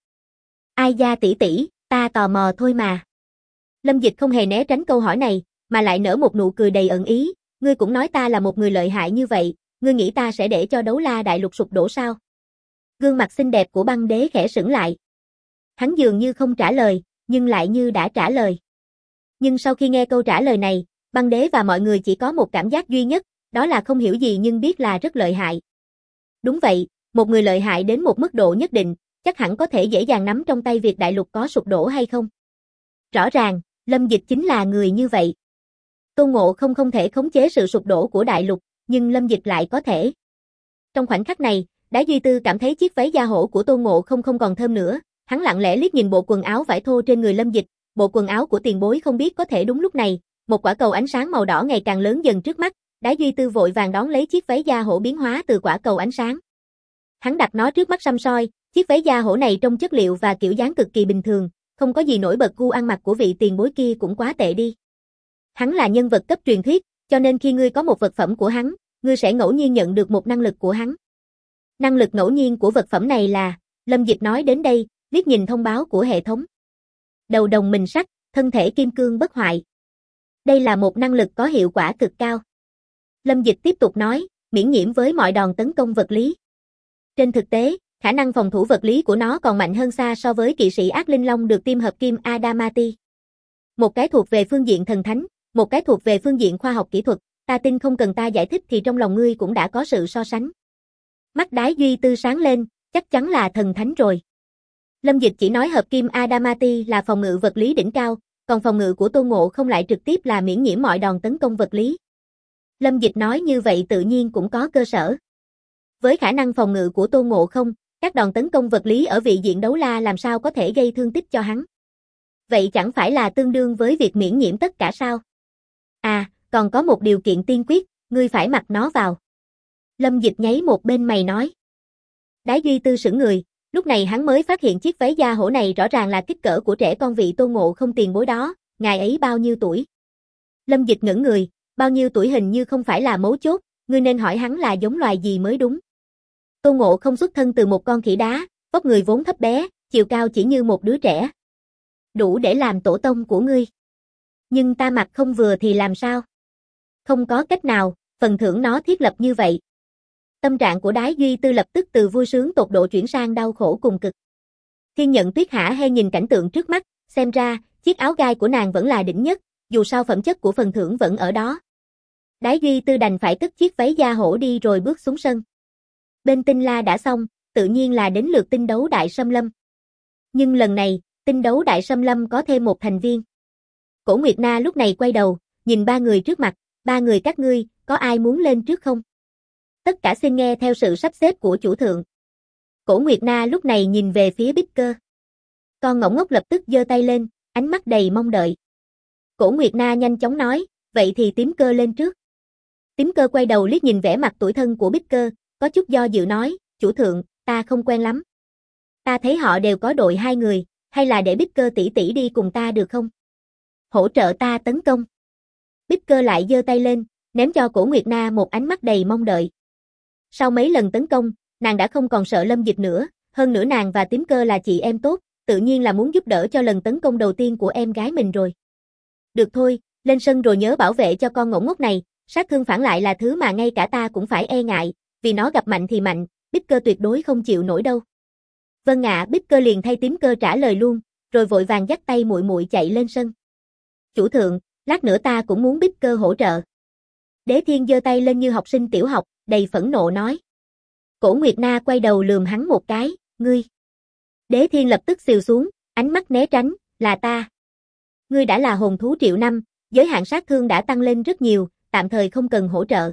Ai da tỷ tỷ, ta tò mò thôi mà. Lâm Dịch không hề né tránh câu hỏi này, mà lại nở một nụ cười đầy ẩn ý, ngươi cũng nói ta là một người lợi hại như vậy, ngươi nghĩ ta sẽ để cho Đấu La Đại Lục sụp đổ sao? Gương mặt xinh đẹp của Băng Đế khẽ sững lại. Hắn dường như không trả lời, nhưng lại như đã trả lời. Nhưng sau khi nghe câu trả lời này, Băng Đế và mọi người chỉ có một cảm giác duy nhất, đó là không hiểu gì nhưng biết là rất lợi hại. Đúng vậy, một người lợi hại đến một mức độ nhất định, chắc hẳn có thể dễ dàng nắm trong tay việc đại lục có sụp đổ hay không. Rõ ràng, Lâm Dịch chính là người như vậy. Tô Ngộ không thể khống chế sự sụp đổ của đại lục, nhưng Lâm Dịch lại có thể. Trong khoảnh khắc này, Đái Duy Tư cảm thấy chiếc váy da hổ của Tô Ngộ không còn thơm nữa, hắn lặng lẽ liếc nhìn bộ quần áo vải thô trên người Lâm Dịch, bộ quần áo của tiền bối không biết có thể đúng lúc này, một quả cầu ánh sáng màu đỏ ngày càng lớn dần trước mắt, Đái Duy Tư vội vàng đón lấy chiếc váy da hổ biến hóa từ quả cầu ánh sáng. Hắn đặt nó trước mắt săm soi, chiếc váy da hổ này trông chất liệu và kiểu dáng cực kỳ bình thường, không có gì nổi bật, gu ăn mặc của vị tiền bối kia cũng quá tệ đi. Hắn là nhân vật cấp truyền thuyết, cho nên khi ngươi có một vật phẩm của hắn, ngươi sẽ ngẫu nhiên nhận được một năng lực của hắn. Năng lực ngẫu nhiên của vật phẩm này là, Lâm Dịch nói đến đây, liếc nhìn thông báo của hệ thống. Đầu đồng mình sắt, thân thể kim cương bất hoại. Đây là một năng lực có hiệu quả cực cao. Lâm Dịch tiếp tục nói, miễn nhiễm với mọi đòn tấn công vật lý. Trên thực tế, khả năng phòng thủ vật lý của nó còn mạnh hơn xa so với kỵ sĩ ác linh long được tiêm hợp kim Adamati. Một cái thuộc về phương diện thần thánh, một cái thuộc về phương diện khoa học kỹ thuật, ta tin không cần ta giải thích thì trong lòng ngươi cũng đã có sự so sánh. Mắt Đái Duy Tư sáng lên, chắc chắn là thần thánh rồi. Lâm Dịch chỉ nói hợp kim Adamati là phòng ngự vật lý đỉnh cao, còn phòng ngự của Tô Ngộ không lại trực tiếp là miễn nhiễm mọi đòn tấn công vật lý. Lâm Dịch nói như vậy tự nhiên cũng có cơ sở. Với khả năng phòng ngự của Tô Ngộ không, các đòn tấn công vật lý ở vị diện đấu la làm sao có thể gây thương tích cho hắn. Vậy chẳng phải là tương đương với việc miễn nhiễm tất cả sao? À, còn có một điều kiện tiên quyết, ngươi phải mặc nó vào. Lâm Dịch nháy một bên mày nói. Đái Duy Tư sững người, Lúc này hắn mới phát hiện chiếc váy da hổ này rõ ràng là kích cỡ của trẻ con vị Tô Ngộ Không tiền bối đó, ngài ấy bao nhiêu tuổi? Lâm Dịch ngẩn người, bao nhiêu tuổi hình như không phải là mấu chốt, ngươi nên hỏi hắn là giống loài gì mới đúng. Tô Ngộ Không xuất thân từ một con khỉ đá, vóc người vốn thấp bé, chiều cao chỉ như một đứa trẻ. Đủ để làm tổ tông của ngươi. Nhưng ta mặc không vừa thì làm sao? Không có cách nào, phần thưởng nó thiết lập như vậy. Tâm trạng của Đái Duy Tư lập tức từ vui sướng tột độ chuyển sang đau khổ cùng cực. Thiên Nhận Tuyết hả hê nhìn cảnh tượng trước mắt, xem ra, chiếc áo gai của nàng vẫn là đỉnh nhất, dù sao phẩm chất của phần thưởng vẫn ở đó. Đái Duy Tư đành phải cất chiếc váy da hổ đi rồi bước xuống sân. Bên Tinh La đã xong, tự nhiên là đến lượt tinh đấu Đại Sâm Lâm. Nhưng lần này, tinh đấu Đại Sâm Lâm có thêm một thành viên. Cổ Nguyệt Na lúc này quay đầu, nhìn ba người trước mặt, ba người các ngươi, có ai muốn lên trước không? Tất cả xin nghe theo sự sắp xếp của chủ thượng. Cổ Nguyệt Na lúc này nhìn về phía Bích Cơ. Con ngỗng ngốc lập tức giơ tay lên, ánh mắt đầy mong đợi. Cổ Nguyệt Na nhanh chóng nói, vậy thì Tím Cơ lên trước. Tím Cơ quay đầu liếc nhìn vẻ mặt tủi thân của Bích Cơ, có chút do dự nói, chủ thượng, ta không quen lắm. Ta thấy họ đều có đội 2 người, hay là để Bích Cơ tỷ tỷ đi cùng ta được không? Hỗ trợ ta tấn công. Bích Cơ lại giơ tay lên, ném cho Cổ Nguyệt Na một ánh mắt đầy mong đợi. Sau mấy lần tấn công, nàng đã không còn sợ Lâm Dịch nữa, hơn nữa nàng và Tím Cơ là chị em tốt, tự nhiên là muốn giúp đỡ cho lần tấn công đầu tiên của em gái mình rồi. Được thôi, lên sân rồi nhớ bảo vệ cho con ngỗng ngốc này, sát thương phản lại là thứ mà ngay cả ta cũng phải e ngại, vì nó gặp mạnh thì mạnh, Bích Cơ tuyệt đối không chịu nổi đâu. Vâng ạ, Bích Cơ liền thay Tím Cơ trả lời luôn, rồi vội vàng dắt tay muội muội chạy lên sân. Chủ thượng, lát nữa ta cũng muốn Bích Cơ hỗ trợ. Đế Thiên giơ tay lên như học sinh tiểu học, đầy phẫn nộ nói. Cổ Nguyệt Na quay đầu lườm hắn một cái, ngươi. Đế Thiên lập tức xìu xuống, ánh mắt né tránh, là ta. Ngươi đã là hồn thú triệu năm, giới hạn sát thương đã tăng lên rất nhiều, tạm thời không cần hỗ trợ.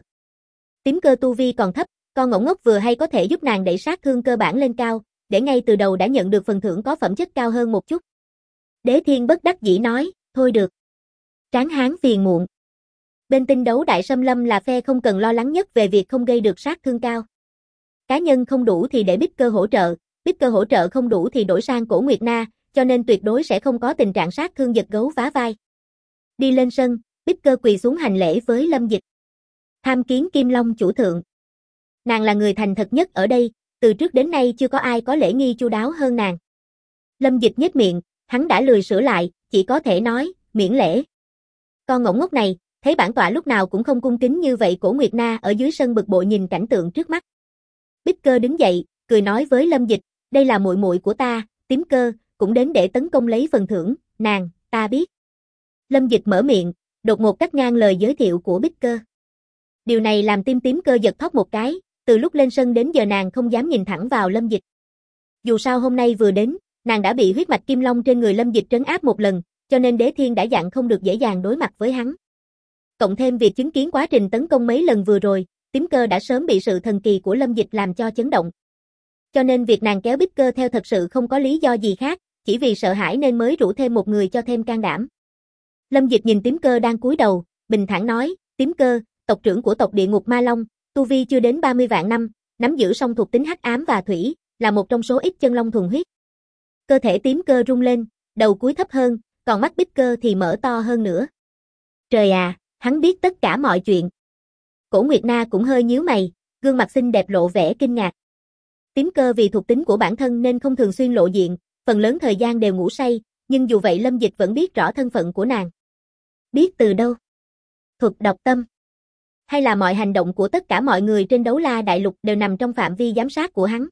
Tím Cơ tu vi còn thấp, con ngỗng ngốc vừa hay có thể giúp nàng đẩy sát thương cơ bản lên cao, để ngay từ đầu đã nhận được phần thưởng có phẩm chất cao hơn một chút. Đế Thiên bất đắc dĩ nói, thôi được. Tráng hán phiền muộn. Bên tinh đấu Đại Sâm Lâm là phe không cần lo lắng nhất về việc không gây được sát thương cao. Cá nhân không đủ thì để Bích Cơ hỗ trợ, Bích Cơ hỗ trợ không đủ thì đổi sang Cổ Nguyệt Na, cho nên tuyệt đối sẽ không có tình trạng sát thương giật gấu vá vai. Đi lên sân, Bích Cơ quỳ xuống hành lễ với Lâm Dịch. Tham kiến Kim Long chủ thượng. Nàng là người thành thật nhất ở đây, từ trước đến nay chưa có ai có lễ nghi chu đáo hơn nàng. Lâm Dịch nhếch miệng, hắn đã lười sửa lại, chỉ có thể nói, miễn lễ. Con ngỗng ngốc này, thấy bản tọa lúc nào cũng không cung kính như vậy. Cổ Nguyệt Na ở dưới sân bực bội nhìn cảnh tượng trước mắt. Bích Cơ đứng dậy, cười nói với Lâm Dịch, đây là muội muội của ta, Tím Cơ, cũng đến để tấn công lấy phần thưởng, nàng, ta biết. Lâm Dịch mở miệng, đột ngột cắt ngang lời giới thiệu của Bích Cơ. Điều này làm tim Tím Cơ giật thót một cái, từ lúc lên sân đến giờ nàng không dám nhìn thẳng vào Lâm Dịch. Dù sao hôm nay vừa đến, nàng đã bị huyết mạch Kim Long trên người Lâm Dịch trấn áp một lần, cho nên Đế Thiên đã dặn không được dễ dàng đối mặt với hắn. Cộng thêm việc chứng kiến quá trình tấn công mấy lần vừa rồi, Tím Cơ đã sớm bị sự thần kỳ của Lâm Dịch làm cho chấn động. Cho nên việc nàng kéo Bích Cơ theo thật sự không có lý do gì khác, chỉ vì sợ hãi nên mới rủ thêm một người cho thêm can đảm. Lâm Dịch nhìn Tím Cơ đang cúi đầu, bình thản nói, Tím Cơ, tộc trưởng của tộc Địa Ngục Ma Long, tu vi chưa đến 30 vạn năm, nắm giữ song thuộc tính hắc ám và thủy, là một trong số ít chân long thuần huyết. Cơ thể Tím Cơ rung lên, đầu cúi thấp hơn, còn mắt Bích Cơ thì mở to hơn nữa. Trời à, hắn biết tất cả mọi chuyện. Cổ Nguyệt Na cũng hơi nhíu mày, gương mặt xinh đẹp lộ vẻ kinh ngạc. Tím Cơ vì thuộc tính của bản thân nên không thường xuyên lộ diện, phần lớn thời gian đều ngủ say, nhưng dù vậy Lâm Dịch vẫn biết rõ thân phận của nàng. Biết từ đâu? Thuật đọc tâm. Hay là mọi hành động của tất cả mọi người trên Đấu La Đại Lục đều nằm trong phạm vi giám sát của hắn?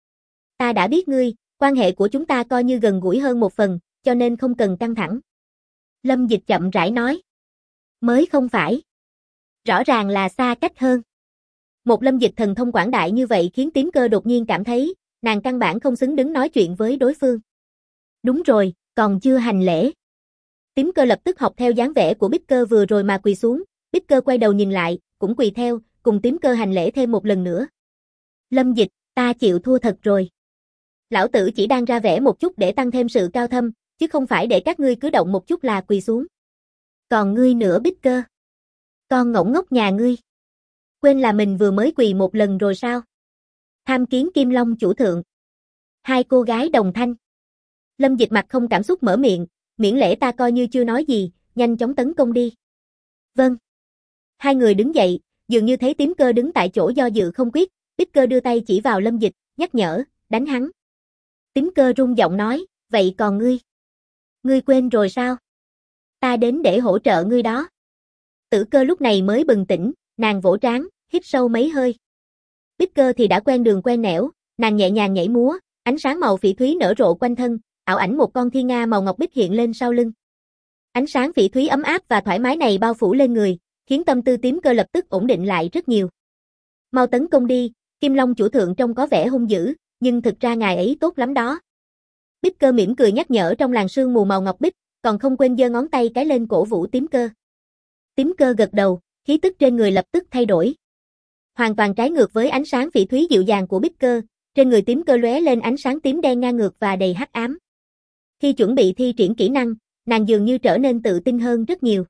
Ta đã biết ngươi, quan hệ của chúng ta coi như gần gũi hơn một phần, cho nên không cần căng thẳng. Lâm Dịch chậm rãi nói. Mới không phải. Rõ ràng là xa cách hơn. Một Lâm Dịch thần thông quảng đại như vậy khiến Tím Cơ đột nhiên cảm thấy, nàng căn bản không xứng đứng nói chuyện với đối phương. Đúng rồi, còn chưa hành lễ. Tím Cơ lập tức học theo dáng vẻ của Bích Cơ vừa rồi mà quỳ xuống, Bích Cơ quay đầu nhìn lại, cũng quỳ theo, cùng Tím Cơ hành lễ thêm một lần nữa. Lâm Dịch, ta chịu thua thật rồi. Lão tử chỉ đang ra vẻ một chút để tăng thêm sự cao thâm, chứ không phải để các ngươi cứ động một chút là quỳ xuống. Còn ngươi nữa Bích Cơ. Con ngỗng ngốc nhà ngươi. Quên là mình vừa mới quỳ một lần rồi sao? Tham kiến Kim Long chủ thượng. Hai cô gái đồng thanh. Lâm Dịch mặt không cảm xúc mở miệng, miễn lễ ta coi như chưa nói gì, nhanh chóng tấn công đi. Vâng. Hai người đứng dậy, dường như thấy Tím Cơ đứng tại chỗ do dự không quyết, Bích Cơ đưa tay chỉ vào Lâm Dịch, nhắc nhở, đánh hắn. Tím Cơ rung giọng nói, vậy còn ngươi? Ngươi quên rồi sao? Ta đến để hỗ trợ ngươi đó. Tử Cơ lúc này mới bừng tỉnh, nàng vỗ trán, hít sâu mấy hơi. Bích Cơ thì đã quen đường quen nẻo, nàng nhẹ nhàng nhảy múa, ánh sáng màu phỉ thúy nở rộ quanh thân, ảo ảnh một con thiên nga màu ngọc bích hiện lên sau lưng. Ánh sáng phỉ thúy ấm áp và thoải mái này bao phủ lên người, khiến tâm tư Tím Cơ lập tức ổn định lại rất nhiều. Mau tấn công đi, Kim Long chủ thượng trông có vẻ hung dữ, nhưng thực ra ngài ấy tốt lắm đó. Bích Cơ mỉm cười nhắc nhở trong làn sương mù màu ngọc bích, còn không quên giơ ngón tay cái lên cổ vũ Tím Cơ. Tím Cơ gật đầu, khí tức trên người lập tức thay đổi. Hoàn toàn trái ngược với ánh sáng phỉ thúy dịu dàng của Bích Cơ, trên người Tím Cơ lóe lên ánh sáng tím đen ngang ngược và đầy hắc ám. Khi chuẩn bị thi triển kỹ năng, nàng dường như trở nên tự tin hơn rất nhiều.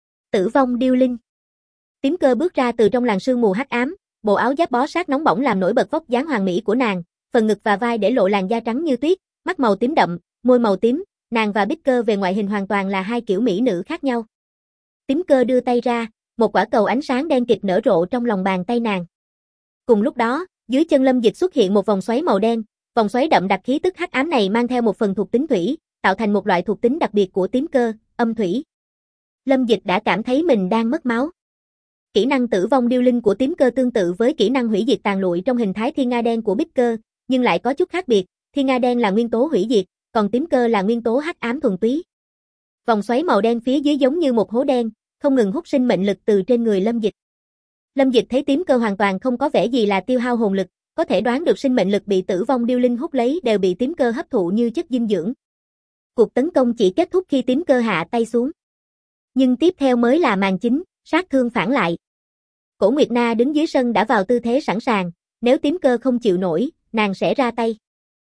Tử vong điêu linh. Tím Cơ bước ra từ trong làn sương mù hắc ám, bộ áo giáp bó sát nóng bỏng làm nổi bật vóc dáng hoàn mỹ của nàng, phần ngực và vai để lộ làn da trắng như tuyết, mắt màu tím đậm, môi màu tím, nàng và Bích Cơ về ngoại hình hoàn toàn là hai kiểu mỹ nữ khác nhau. Tím Cơ đưa tay ra, một quả cầu ánh sáng đen kịt nở rộ trong lòng bàn tay nàng. Cùng lúc đó, dưới chân Lâm Dịch xuất hiện một vòng xoáy màu đen, vòng xoáy đậm đặc khí tức hắc ám này mang theo một phần thuộc tính thủy, tạo thành một loại thuộc tính đặc biệt của Tím Cơ, âm thủy. Lâm Dịch đã cảm thấy mình đang mất máu. Kỹ năng tử vong điêu linh của Tím Cơ tương tự với kỹ năng hủy diệt tàn lụi trong hình thái thiên nga đen của Bích Cơ, nhưng lại có chút khác biệt, thiên nga đen là nguyên tố hủy diệt, còn Tím Cơ là nguyên tố hắc ám thuần túy. Vòng xoáy màu đen phía dưới giống như một hố đen, không ngừng hút sinh mệnh lực từ trên người Lâm Dịch. Lâm Dịch thấy Tím Cơ hoàn toàn không có vẻ gì là tiêu hao hồn lực, có thể đoán được sinh mệnh lực bị tử vong điêu linh hút lấy đều bị Tím Cơ hấp thụ như chất dinh dưỡng. Cuộc tấn công chỉ kết thúc khi Tím Cơ hạ tay xuống. Nhưng tiếp theo mới là màn chính, sát thương phản lại. Cổ Nguyệt Na đứng dưới sân đã vào tư thế sẵn sàng, nếu Tím Cơ không chịu nổi, nàng sẽ ra tay.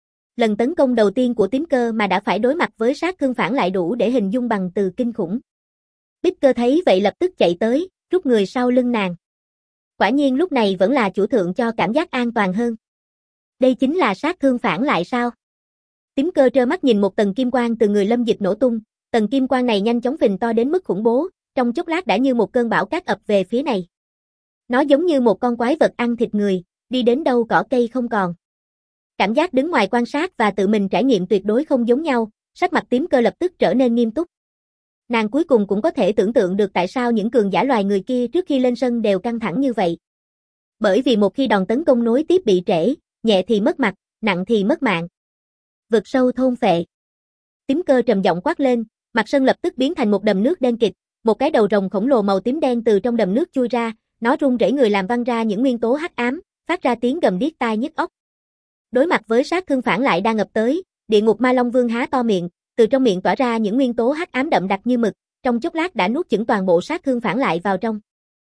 Lần tấn công đầu tiên của Tím Cơ mà đã phải đối mặt với sát thương phản lại đủ để hình dung bằng từ kinh khủng. Bích Cơ thấy vậy lập tức chạy tới, rút người sau lưng nàng. Quả nhiên lúc này vẫn là chủ thượng cho cảm giác an toàn hơn. Đây chính là sát thương phản lại sao? Tím Cơ trơ mắt nhìn một tầng kim quang từ người Lâm Dịch nổ tung, tầng kim quang này nhanh chóng phình to đến mức khủng bố, trong chốc lát đã như một cơn bão cát ập về phía này. Nó giống như một con quái vật ăn thịt người, đi đến đâu cỏ cây không còn. Cảm giác đứng ngoài quan sát và tự mình trải nghiệm tuyệt đối không giống nhau, sắc mặt Tím Cơ lập tức trở nên nghiêm túc. Nàng cuối cùng cũng có thể tưởng tượng được tại sao những cường giả loài người kia trước khi lên sân đều căng thẳng như vậy. Bởi vì một khi đòn tấn công nối tiếp bị trễ, nhẹ thì mất mặt, nặng thì mất mạng. Vực sâu thôn phệ. Tím Cơ trầm giọng quát lên, mặt sân lập tức biến thành một đầm nước đen kịt, một cái đầu rồng khổng lồ màu tím đen từ trong đầm nước chui ra, nó rung rẩy người làm văng ra những nguyên tố hắc ám, phát ra tiếng gầm điếc tai nhức óc. Đối mặt với sát thương phản lại đang ập tới, Địa Ngục Ma Long Vương há to miệng, từ trong miệng tỏa ra những nguyên tố hắc ám đậm đặc như mực, trong chốc lát đã nuốt chửng toàn bộ sát thương phản lại vào trong.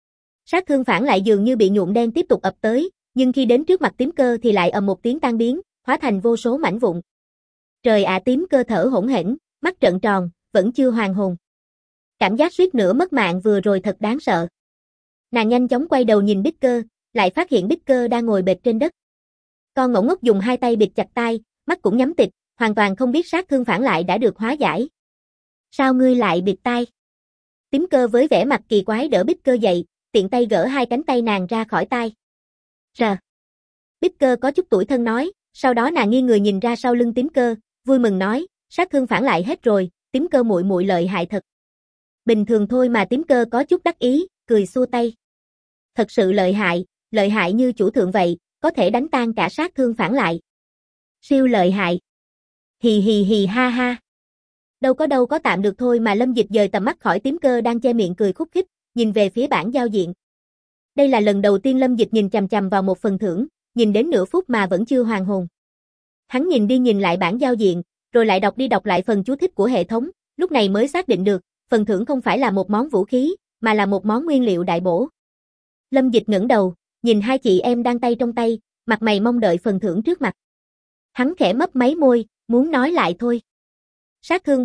Sát thương phản lại dường như bị nhuộm đen tiếp tục ập tới, nhưng khi đến trước mặt Tím Cơ thì lại ầm một tiếng tan biến, hóa thành vô số mảnh vụn. Trời ạ, Tím Cơ thở hổn hển, mắt trợn tròn, vẫn chưa hoàn hồn. Cảm giác suýt nữa mất mạng vừa rồi thật đáng sợ. Nàng nhanh chóng quay đầu nhìn Bích Cơ, lại phát hiện Bích Cơ đang ngồi bệt trên đất. Con ngỗng ngốc dùng hai tay bịt chặt tai, mắt cũng nhắm tịt, hoàn toàn không biết sát thương phản lại đã được hóa giải. Sao ngươi lại bịt tai? Tím Cơ với vẻ mặt kỳ quái đỡ Bích Cơ dậy, tiện tay gỡ hai cánh tay nàng ra khỏi tai. Rờ. Bích Cơ có chút tủi thân nói, sau đó nàng nghiêng người nhìn ra sau lưng Tím Cơ, vui mừng nói, sát thương phản lại hết rồi, Tím Cơ muội muội lợi hại thật. Bình thường thôi mà. Tím Cơ có chút đắc ý, cười xua tay. Thật sự lợi hại như chủ thượng vậy, có thể đánh tan cả sát thương phản lại. Siêu lợi hại. Hì hì hì ha ha. Đâu có tạm được thôi mà. Lâm Dịch dời tầm mắt khỏi Tím Cơ đang che miệng cười khúc khích, nhìn về phía bảng giao diện. Đây là lần đầu tiên Lâm Dịch nhìn chằm chằm vào một phần thưởng, nhìn đến nửa phút mà vẫn chưa hoàn hồn. Hắn nhìn đi nhìn lại bảng giao diện, rồi lại đọc đi đọc lại phần chú thích của hệ thống, lúc này mới xác định được, phần thưởng không phải là một món vũ khí, mà là một món nguyên liệu đại bổ. Lâm Dịch ngẩng đầu, nhìn hai chị em đang tay trong tay, mặt mày mong đợi phần thưởng trước mặt. Hắn khẽ mấp máy môi, muốn nói lại thôi. Sát thương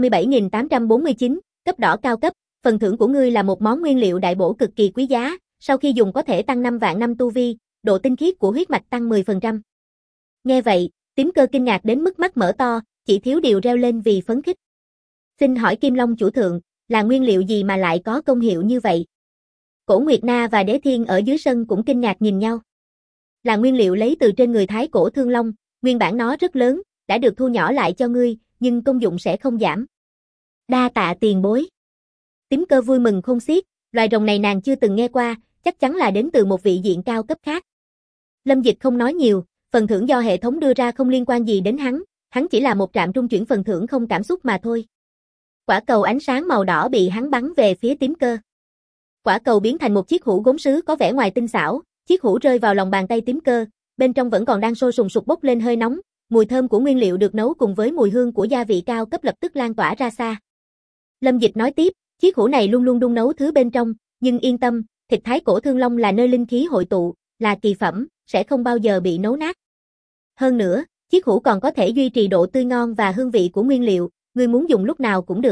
437.849, cấp đỏ cao cấp, phần thưởng của ngươi là một món nguyên liệu đại bổ cực kỳ quý giá, sau khi dùng có thể tăng 5 vạn năm tu vi, độ tinh khiết của huyết mạch tăng 10%. Nghe vậy, Tím Cơ kinh ngạc đến mức mắt mở to, chỉ thiếu điều reo lên vì phấn khích. Xin hỏi Kim Long chủ thượng, là nguyên liệu gì mà lại có công hiệu như vậy? Cổ Nguyệt Na và Đế Thiên ở dưới sân cũng kinh ngạc nhìn nhau. Là nguyên liệu lấy từ trên người Thái Cổ Thương Long, nguyên bản nó rất lớn, đã được thu nhỏ lại cho ngươi, nhưng công dụng sẽ không giảm. Đa tạ tiền bối. Tím Cơ vui mừng khôn xiết, loài rồng này nàng chưa từng nghe qua, chắc chắn là đến từ một vị diện cao cấp khác. Lâm Dịch không nói nhiều, phần thưởng do hệ thống đưa ra không liên quan gì đến hắn chỉ là một trạm trung chuyển phần thưởng không cảm xúc mà thôi. Quả cầu ánh sáng màu đỏ bị hắn bắn về phía Tím Cơ. Quả cầu biến thành một chiếc hũ gốm sứ có vẻ ngoài tinh xảo, chiếc hũ rơi vào lòng bàn tay Tím Cơ, bên trong vẫn còn đang sôi sùng sục bốc lên hơi nóng, mùi thơm của nguyên liệu được nấu cùng với mùi hương của gia vị cao cấp lập tức lan tỏa ra xa. Lâm Dịch nói tiếp, chiếc hũ này luôn luôn đun nấu thứ bên trong, nhưng yên tâm, thịt Thái Cổ Thương Long là nơi linh khí hội tụ, là kỳ phẩm, sẽ không bao giờ bị nấu nát. Hơn nữa, chiếc hũ còn có thể duy trì độ tươi ngon và hương vị của nguyên liệu, ngươi muốn dùng lúc nào cũng được.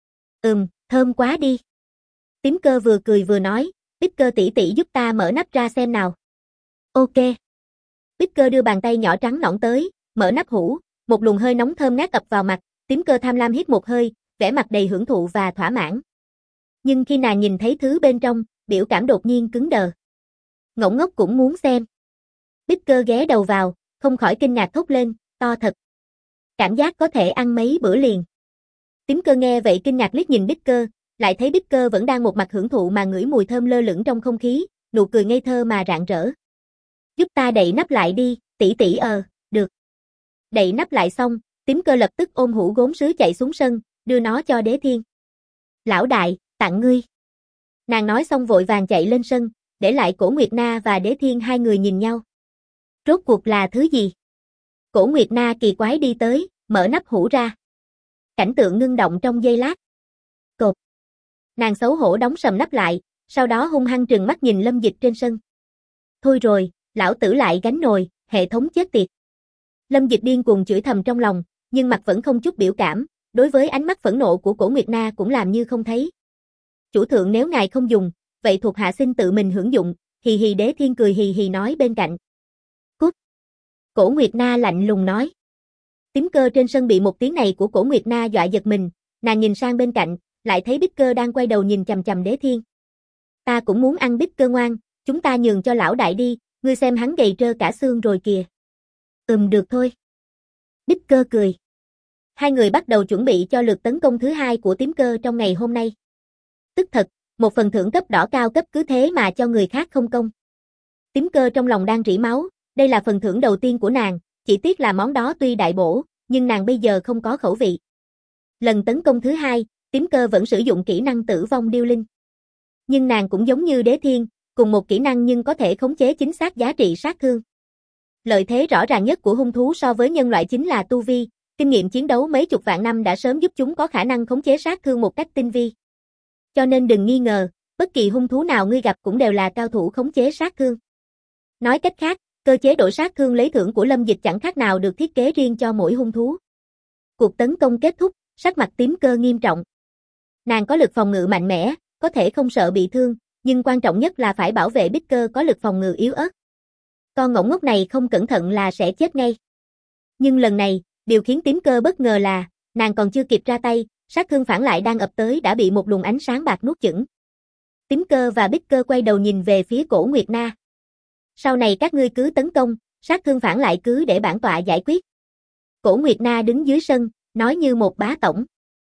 Thơm quá đi. Tím Cơ vừa cười vừa nói, Bích Cơ tỷ tỷ giúp ta mở nắp ra xem nào. Ok. Bích Cơ đưa bàn tay nhỏ trắng nõn tới, mở nắp hũ, một luồng hơi nóng thơm ngát ập vào mặt, Tím Cơ tham lam hít một hơi, vẻ mặt đầy hưởng thụ và thỏa mãn. Nhưng khi nàng nhìn thấy thứ bên trong, biểu cảm đột nhiên cứng đờ. Ngỗng ngốc cũng muốn xem. Bích Cơ ghé đầu vào, không khỏi kinh ngạc thốt lên, to thật. Cảm giác có thể ăn mấy bữa liền. Tím Cơ nghe vậy kinh ngạc liếc nhìn Bích Cơ, lại thấy Bích Cơ vẫn đang một mặt hưởng thụ mà ngửi mùi thơm lơ lửng trong không khí, nụ cười ngây thơ mà rạng rỡ. Giúp ta đậy nắp lại đi, tỷ tỷ được. Đậy nắp lại xong, Tím Cơ lập tức ôm hũ gốm sứ chạy xuống sân, đưa nó cho Đế Thiên. Lão đại, tặng ngươi. Nàng nói xong vội vàng chạy lên sân, để lại Cổ Nguyệt Na và Đế Thiên hai người nhìn nhau. Rốt cuộc là thứ gì? Cổ Nguyệt Na kỳ quái đi tới, mở nắp hũ ra. Cảnh tượng ngưng động trong giây lát. Cộp. Nàng xấu hổ đóng sầm nắp lại, sau đó hung hăng trừng mắt nhìn Lâm Dịch trên sân. Thôi rồi, lão tử lại gánh nồi, hệ thống chết tiệt. Lâm Dịch điên cuồng chửi thầm trong lòng, nhưng mặt vẫn không chút biểu cảm, đối với ánh mắt phẫn nộ của Cổ Nguyệt Na cũng làm như không thấy. Chủ thượng nếu ngài không dùng, vậy thuộc hạ xin tự mình hưởng dụng, hì hì. Đế Thiên cười hì hì nói bên cạnh. Cút. Cổ Nguyệt Na lạnh lùng nói. Tím Cơ trên sân bị một tiếng này của Cổ Nguyệt Na dọa giật mình, nàng nhìn sang bên cạnh, lại thấy Bích Cơ đang quay đầu nhìn chằm chằm Đế Thiên. Ta cũng muốn ăn Bích Cơ ngoan, chúng ta nhường cho lão đại đi, ngươi xem hắn gầy trơ cả xương rồi kìa. Được thôi. Bích Cơ cười. Hai người bắt đầu chuẩn bị cho lượt tấn công thứ hai của Tím Cơ trong ngày hôm nay. Tức thật, một phần thưởng cấp đỏ cao cấp cứ thế mà cho người khác không công. Tím Cơ trong lòng đang rỉ máu, đây là phần thưởng đầu tiên của nàng, chỉ tiếc là món đó tuy đại bổ, nhưng nàng bây giờ không có khẩu vị. Lần tấn công thứ hai, Tím Cơ vẫn sử dụng kỹ năng tử vong điêu linh. Nhưng nàng cũng giống như Đế Thiên, cùng một kỹ năng nhưng có thể khống chế chính xác giá trị sát thương. Lợi thế rõ ràng nhất của hung thú so với nhân loại chính là tu vi, kinh nghiệm chiến đấu mấy chục vạn năm đã sớm giúp chúng có khả năng khống chế sát thương một cách tinh vi. Cho nên đừng nghi ngờ, bất kỳ hung thú nào ngươi gặp cũng đều là cao thủ khống chế sát thương. Nói cách khác, cơ chế đổi sát thương lấy thưởng của Lâm Dịch chẳng khác nào được thiết kế riêng cho mỗi hung thú. Cuộc tấn công kết thúc, sắc mặt Tím Cơ nghiêm trọng. Nàng có lực phòng ngự mạnh mẽ, có thể không sợ bị thương, nhưng quan trọng nhất là phải bảo vệ Bích Cơ có lực phòng ngự yếu ớt. Con ngỗng ngốc này không cẩn thận là sẽ chết ngay. Nhưng lần này, điều khiến Tím Cơ bất ngờ là, nàng còn chưa kịp ra tay, sát thương phản lại đang ập tới đã bị một luồng ánh sáng bạc nuốt chửng. Tím Cơ và Bích Cơ quay đầu nhìn về phía Cổ Nguyệt Na. Sau này các ngươi cứ tấn công, sát thương phản lại cứ để bản tọa giải quyết. Cổ Nguyệt Na đứng dưới sân, nói như một bá tổng.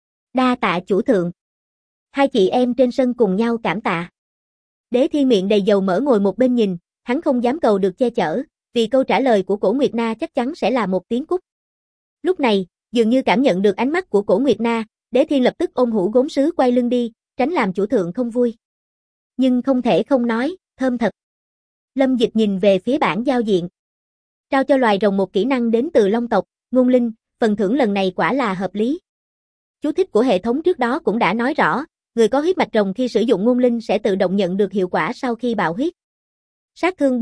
Đa tạ chủ thượng. Hai chị em trên sân cùng nhau cảm tạ. Đế Thiên miệng đầy dầu mỡ ngồi một bên nhìn, hắn không dám cầu được che chở, vì câu trả lời của Cổ Nguyệt Na chắc chắn sẽ là một tiếng cút. Lúc này, dường như cảm nhận được ánh mắt của Cổ Nguyệt Na, Đế Thiên lập tức ôm hũ gốm sứ quay lưng đi, tránh làm chủ thượng không vui. Nhưng không thể không nói, thơm thật. Lâm Dịch nhìn về phía bảng giao diện. Trao cho loài rồng một kỹ năng đến từ Long tộc, Ngôn Linh, phần thưởng lần này quả là hợp lý. Chú thích của hệ thống trước đó cũng đã nói rõ, người có huyết mạch rồng khi sử dụng Ngôn Linh sẽ tự động nhận được hiệu quả sau khi bạo huyết. Sát thương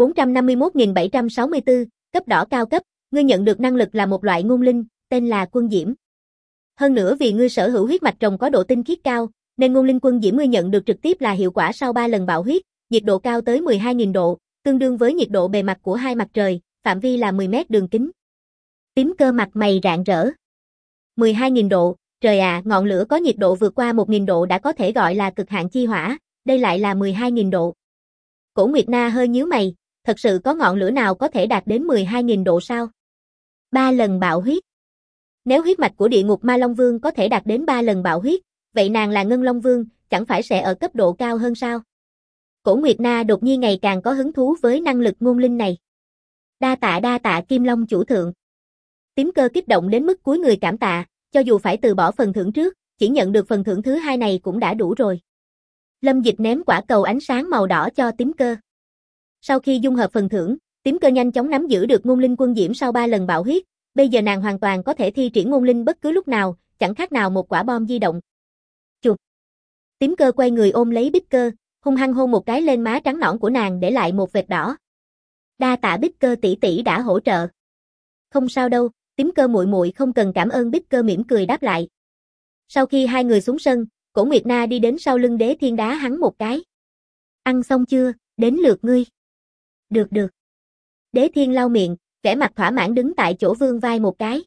451.764, cấp đỏ cao cấp, ngươi nhận được năng lực là một loại Ngôn Linh, tên là Quân Diễm. Hơn nữa vì ngươi sở hữu huyết mạch rồng có độ tinh khiết cao, nên Ngôn Linh Quân Diễm ngươi nhận được trực tiếp là hiệu quả sau 3 lần bạo huyết, nhiệt độ cao tới 12.000 độ, tương đương với nhiệt độ bề mặt của hai mặt trời, phạm vi là 10 mét đường kính. Tím Cơ mặt mày rạng rỡ. 12.000 độ, trời ạ, ngọn lửa có nhiệt độ vượt qua 1.000 độ đã có thể gọi là cực hạn chi hỏa, đây lại là 12.000 độ. Cổ Nguyệt Na hơi nhíu mày, thật sự có ngọn lửa nào có thể đạt đến 12.000 độ sao? 3 lần bạo huyết. Nếu huyết mạch của địa ngục Ma Long Vương có thể đạt đến 3 lần bạo huyết, vậy nàng là Ngân Long Vương, chẳng phải sẽ ở cấp độ cao hơn sao? Cổ Nguyệt Na đột nhiên ngày càng có hứng thú với năng lực ngôn linh này. Đa tạ Kim Long chủ thượng. Tím Cơ kích động đến mức cúi người cảm tạ, cho dù phải từ bỏ phần thưởng trước, chỉ nhận được phần thưởng thứ hai này cũng đã đủ rồi. Lâm Dịch ném quả cầu ánh sáng màu đỏ cho Tím Cơ. Sau khi dung hợp phần thưởng, Tím Cơ nhanh chóng nắm giữ được ngôn linh quân diễm sau 3 lần bạo huyết, bây giờ nàng hoàn toàn có thể thi triển ngôn linh bất cứ lúc nào, chẳng khác nào một quả bom di động. Chụp. Tím Cơ quay người ôm lấy Bích Cơ, hung hăng hôn một cái lên má trắng nõn của nàng để lại một vệt đỏ. Đa tạ Bích Cơ tỷ tỷ đã hỗ trợ. Không sao đâu, Tím Cơ muội muội không cần cảm ơn, Bích Cơ mỉm cười đáp lại. Sau khi hai người xuống sân, Cổ Nguyệt Na đi đến sau lưng Đế Thiên đá hắn một cái. Ăn xong chưa, đến lượt ngươi. Được. Đế Thiên lau miệng, vẻ mặt thỏa mãn đứng tại chỗ vươn vai một cái.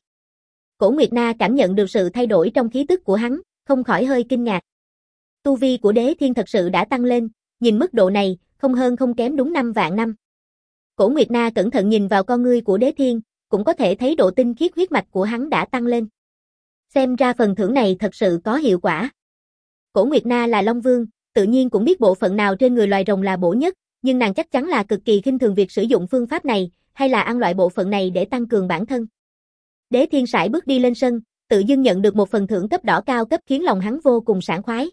Cổ Nguyệt Na cảm nhận được sự thay đổi trong khí tức của hắn, không khỏi hơi kinh ngạc. Tu vi của Đế Thiên thật sự đã tăng lên, nhìn mức độ này, không hơn không kém đúng 5 vạn năm. Cổ Nguyệt Na cẩn thận nhìn vào con ngươi của Đế Thiên, cũng có thể thấy độ tinh khiết huyết mạch của hắn đã tăng lên. Xem ra phần thưởng này thật sự có hiệu quả. Cổ Nguyệt Na là Long Vương, tự nhiên cũng biết bộ phận nào trên người loài rồng là bổ nhất, nhưng nàng chắc chắn là cực kỳ khinh thường việc sử dụng phương pháp này, hay là ăn loại bộ phận này để tăng cường bản thân. Đế Thiên sải bước đi lên sân, tự dưng nhận được một phần thưởng cấp đỏ cao cấp khiến lòng hắn vô cùng sảng khoái.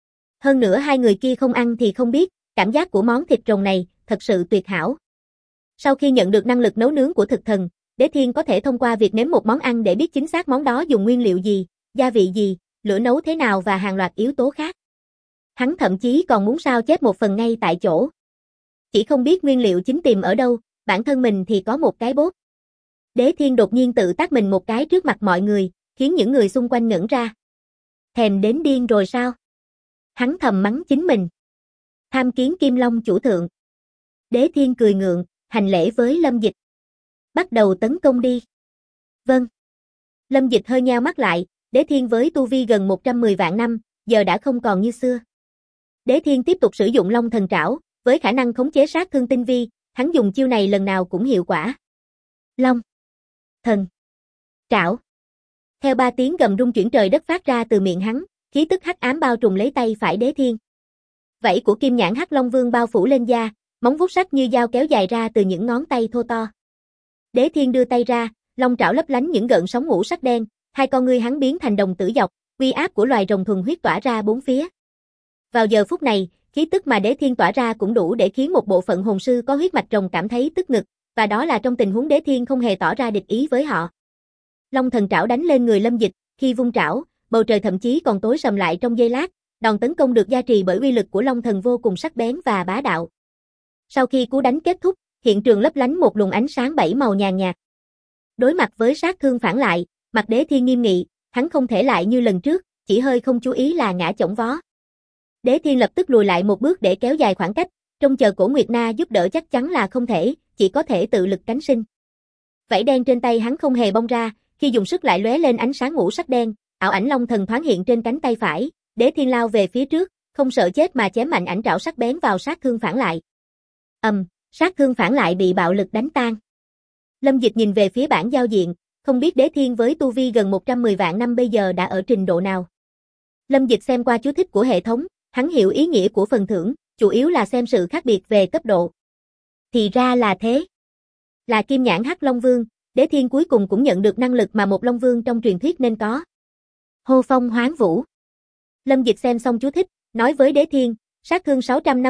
Hơn nữa hai người kia không ăn thì không biết, cảm giác của món thịt rồng này thật sự tuyệt hảo. Sau khi nhận được năng lực nấu nướng của thực thần, Đế Thiên có thể thông qua việc nếm một món ăn để biết chính xác món đó dùng nguyên liệu gì, gia vị gì, lửa nấu thế nào và hàng loạt yếu tố khác. Hắn thậm chí còn muốn sao chép một phần ngay tại chỗ. Chỉ không biết nguyên liệu chính tìm ở đâu, bản thân mình thì có một cái bốt. Đế Thiên đột nhiên tự tát mình một cái trước mặt mọi người, khiến những người xung quanh ngẩn ra. Thèm đến điên rồi sao? Hắn thầm mắng chính mình. Tham kiến Kim Long chủ thượng. Đế Thiên cười ngượng, hành lễ với Lâm Dịch. Bắt đầu tấn công đi. Vâng. Lâm Dịch hơi nheo mắt lại, Đế Thiên với tu vi gần 110 vạn năm, giờ đã không còn như xưa. Đế Thiên tiếp tục sử dụng Long Thần Trảo, với khả năng khống chế sát thương tinh vi, hắn dùng chiêu này lần nào cũng hiệu quả. Long Thần Trảo. Theo 3 tiếng gầm rung chuyển trời đất phát ra từ miệng hắn, khí tức hắc ám bao trùm lấy tay phải Đế Thiên. Vảy của Kim Nhãn Hắc Long Vương bao phủ lên da, móng vuốt sắc như dao kéo dài ra từ những ngón tay thô to. Đế Thiên đưa tay ra, long trảo lấp lánh những gợn sóng ngũ sắc đen, hai con ngươi hắn biến thành đồng tử dọc, uy áp của loài rồng thuần huyết tỏa ra bốn phía. Vào giờ phút này, khí tức mà Đế Thiên tỏa ra cũng đủ để khiến một bộ phận hồn sư có huyết mạch rồng cảm thấy tức ngực, và đó là trong tình huống Đế Thiên không hề tỏ ra địch ý với họ. Long Thần Trảo đánh lên người Lâm Dịch, khi vung trảo, bầu trời thậm chí còn tối sầm lại trong giây lát, đòn tấn công được gia trì bởi uy lực của Long Thần vô cùng sắc bén và bá đạo. Sau khi cú đánh kết thúc, hiện trường lấp lánh một luồng ánh sáng 7 màu nhàn nhạt. Đối mặt với sát thương phản lại, mặt Đế Thiên nghiêm nghị, hắn không thể lại như lần trước, chỉ hơi không chú ý là ngã chổng vó. Đế Thiên lập tức lùi lại một bước để kéo dài khoảng cách, trông chờ Cổ Nguyệt Na giúp đỡ chắc chắn là không thể, chỉ có thể tự lực cánh sinh. Vảy đen trên tay hắn không hề bong ra, khi dùng sức lại lóe lên ánh sáng ngũ sắc đen, ảo ảnh Long Thần thoáng hiện trên cánh tay phải, Đế Thiên lao về phía trước, không sợ chết mà chém mạnh ảnh trảo sắc bén vào sát thương phản lại. Sát thương phản lại bị bạo lực đánh tan. Lâm Dịch nhìn về phía bảng giao diện, không biết Đế Thiên với tu vi gần 110 vạn năm bây giờ đã ở trình độ nào. Lâm Dịch xem qua chú thích của hệ thống, hắn hiểu ý nghĩa của phần thưởng, chủ yếu là xem sự khác biệt về cấp độ. Thì ra là thế. Là Kim Nhãn Hắc Long Vương, Đế Thiên cuối cùng cũng nhận được năng lực mà một Long Vương trong truyền thuyết nên có. Hô phong hoán vũ. Lâm Dịch xem xong chú thích, nói với Đế Thiên, sát thương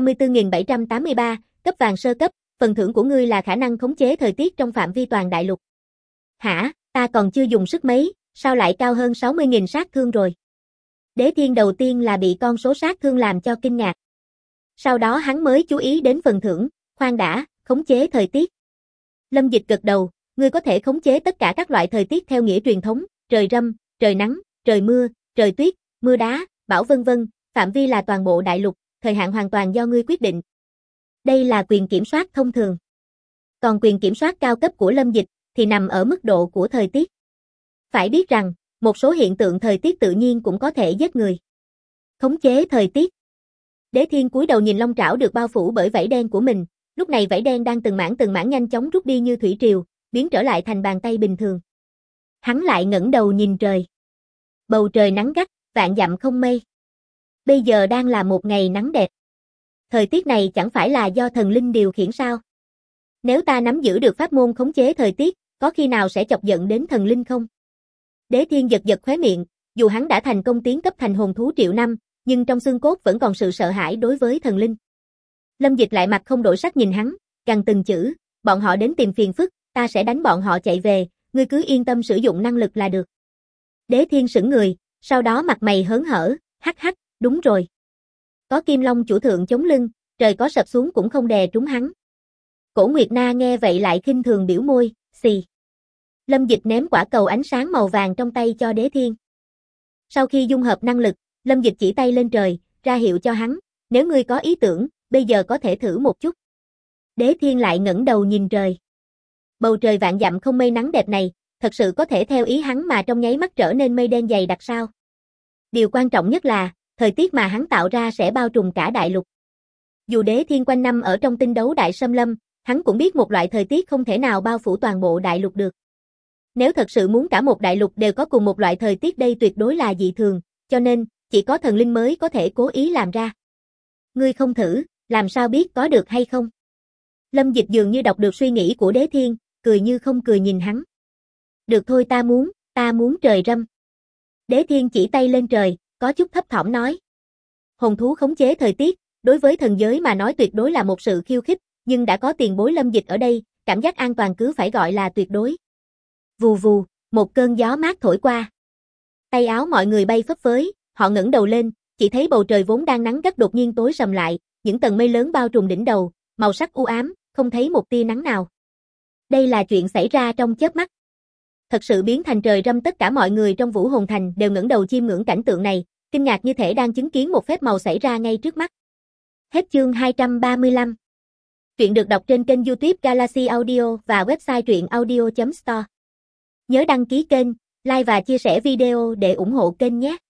654.783, cấp vàng sơ cấp, phần thưởng của ngươi là khả năng khống chế thời tiết trong phạm vi toàn đại lục. Hả, ta còn chưa dùng sức mấy, sao lại cao hơn 60.000 sát thương rồi? Đế Thiên đầu tiên là bị con số sát thương làm cho kinh ngạc. Sau đó hắn mới chú ý đến phần thưởng, khoan đã, khống chế thời tiết. Lâm Dịch gật đầu, ngươi có thể khống chế tất cả các loại thời tiết theo nghĩa truyền thống, trời râm, trời nắng, trời mưa, trời tuyết, mưa đá, bão vân vân, phạm vi là toàn bộ đại lục, thời hạn hoàn toàn do ngươi quyết định. Đây là quyền kiểm soát thông thường. Còn quyền kiểm soát cao cấp của Lâm Dịch thì nằm ở mức độ của thời tiết. Phải biết rằng, một số hiện tượng thời tiết tự nhiên cũng có thể giết người. Khống chế thời tiết. Đế Thiên cúi đầu nhìn long trảo được bao phủ bởi vảy đen của mình, lúc này vảy đen đang từng mảng nhanh chóng rút đi như thủy triều, biến trở lại thành bàn tay bình thường. Hắn lại ngẩng đầu nhìn trời. Bầu trời nắng gắt, vạn dặm không mây. Bây giờ đang là một ngày nắng đẹp. Thời tiết này chẳng phải là do thần linh điều khiển sao? Nếu ta nắm giữ được pháp môn khống chế thời tiết, có khi nào sẽ chọc giận đến thần linh không? Đế Thiên giật khóe miệng, dù hắn đã thành công tiến cấp thành hồn thú triệu năm, nhưng trong xương cốt vẫn còn sự sợ hãi đối với thần linh. Lâm Dịch lại mặt không đổi sắc nhìn hắn, gằn từng chữ, bọn họ đến tìm phiền phức, ta sẽ đánh bọn họ chạy về, ngươi cứ yên tâm sử dụng năng lực là được. Đế Thiên sững người, sau đó mặt mày hớn hở, hắc hắc, đúng rồi. Có Kim Long chủ thượng chống lưng, trời có sập xuống cũng không đè trúng hắn. Cổ Nguyệt Na nghe vậy lại khinh thường biểu môi, xì. Lâm Dịch ném quả cầu ánh sáng màu vàng trong tay cho Đế Thiên. Sau khi dung hợp năng lực, Lâm Dịch chỉ tay lên trời, ra hiệu cho hắn, nếu ngươi có ý tưởng, bây giờ có thể thử một chút. Đế Thiên lại ngẩng đầu nhìn trời. Bầu trời vạn dặm không mây nắng đẹp này, thật sự có thể theo ý hắn mà trong nháy mắt trở nên mây đen dày đặc sao? Điều quan trọng nhất là, thời tiết mà hắn tạo ra sẽ bao trùm cả đại lục. Dù Đế Thiên quanh năm ở trong tinh đấu đại xâm lâm, hắn cũng biết một loại thời tiết không thể nào bao phủ toàn bộ đại lục được. Nếu thật sự muốn cả một đại lục đều có cùng một loại thời tiết đây tuyệt đối là dị thường, cho nên, chỉ có thần linh mới có thể cố ý làm ra. Ngươi không thử, làm sao biết có được hay không? Lâm Dịch dường như đọc được suy nghĩ của Đế Thiên, cười như không cười nhìn hắn. Được thôi ta muốn trời râm. Đế Thiên chỉ tay lên trời, có chút thấp thỏm nói. Hồn thú khống chế thời tiết, đối với thần giới mà nói tuyệt đối là một sự khiêu khích, nhưng đã có tiền bối Lâm Dịch ở đây, cảm giác an toàn cứ phải gọi là tuyệt đối. Vù vù, một cơn gió mát thổi qua. Tay áo mọi người bay phấp phới, họ ngẩng đầu lên, chỉ thấy bầu trời vốn đang nắng gắt đột nhiên tối sầm lại, những tầng mây lớn bao trùm đỉnh đầu, màu sắc u ám, không thấy một tia nắng nào. Đây là chuyện xảy ra trong chớp mắt. Thật sự biến thành trời râm, tất cả mọi người trong Vũ Hồn Thành đều ngẩng đầu chiêm ngưỡng cảnh tượng này, kinh ngạc như thể đang chứng kiến một phép màu xảy ra ngay trước mắt. Hết chương 235. Truyện được đọc trên kênh YouTube Galaxy Audio và website truyệnaudio.store. Nhớ đăng ký kênh, like và chia sẻ video để ủng hộ kênh nhé.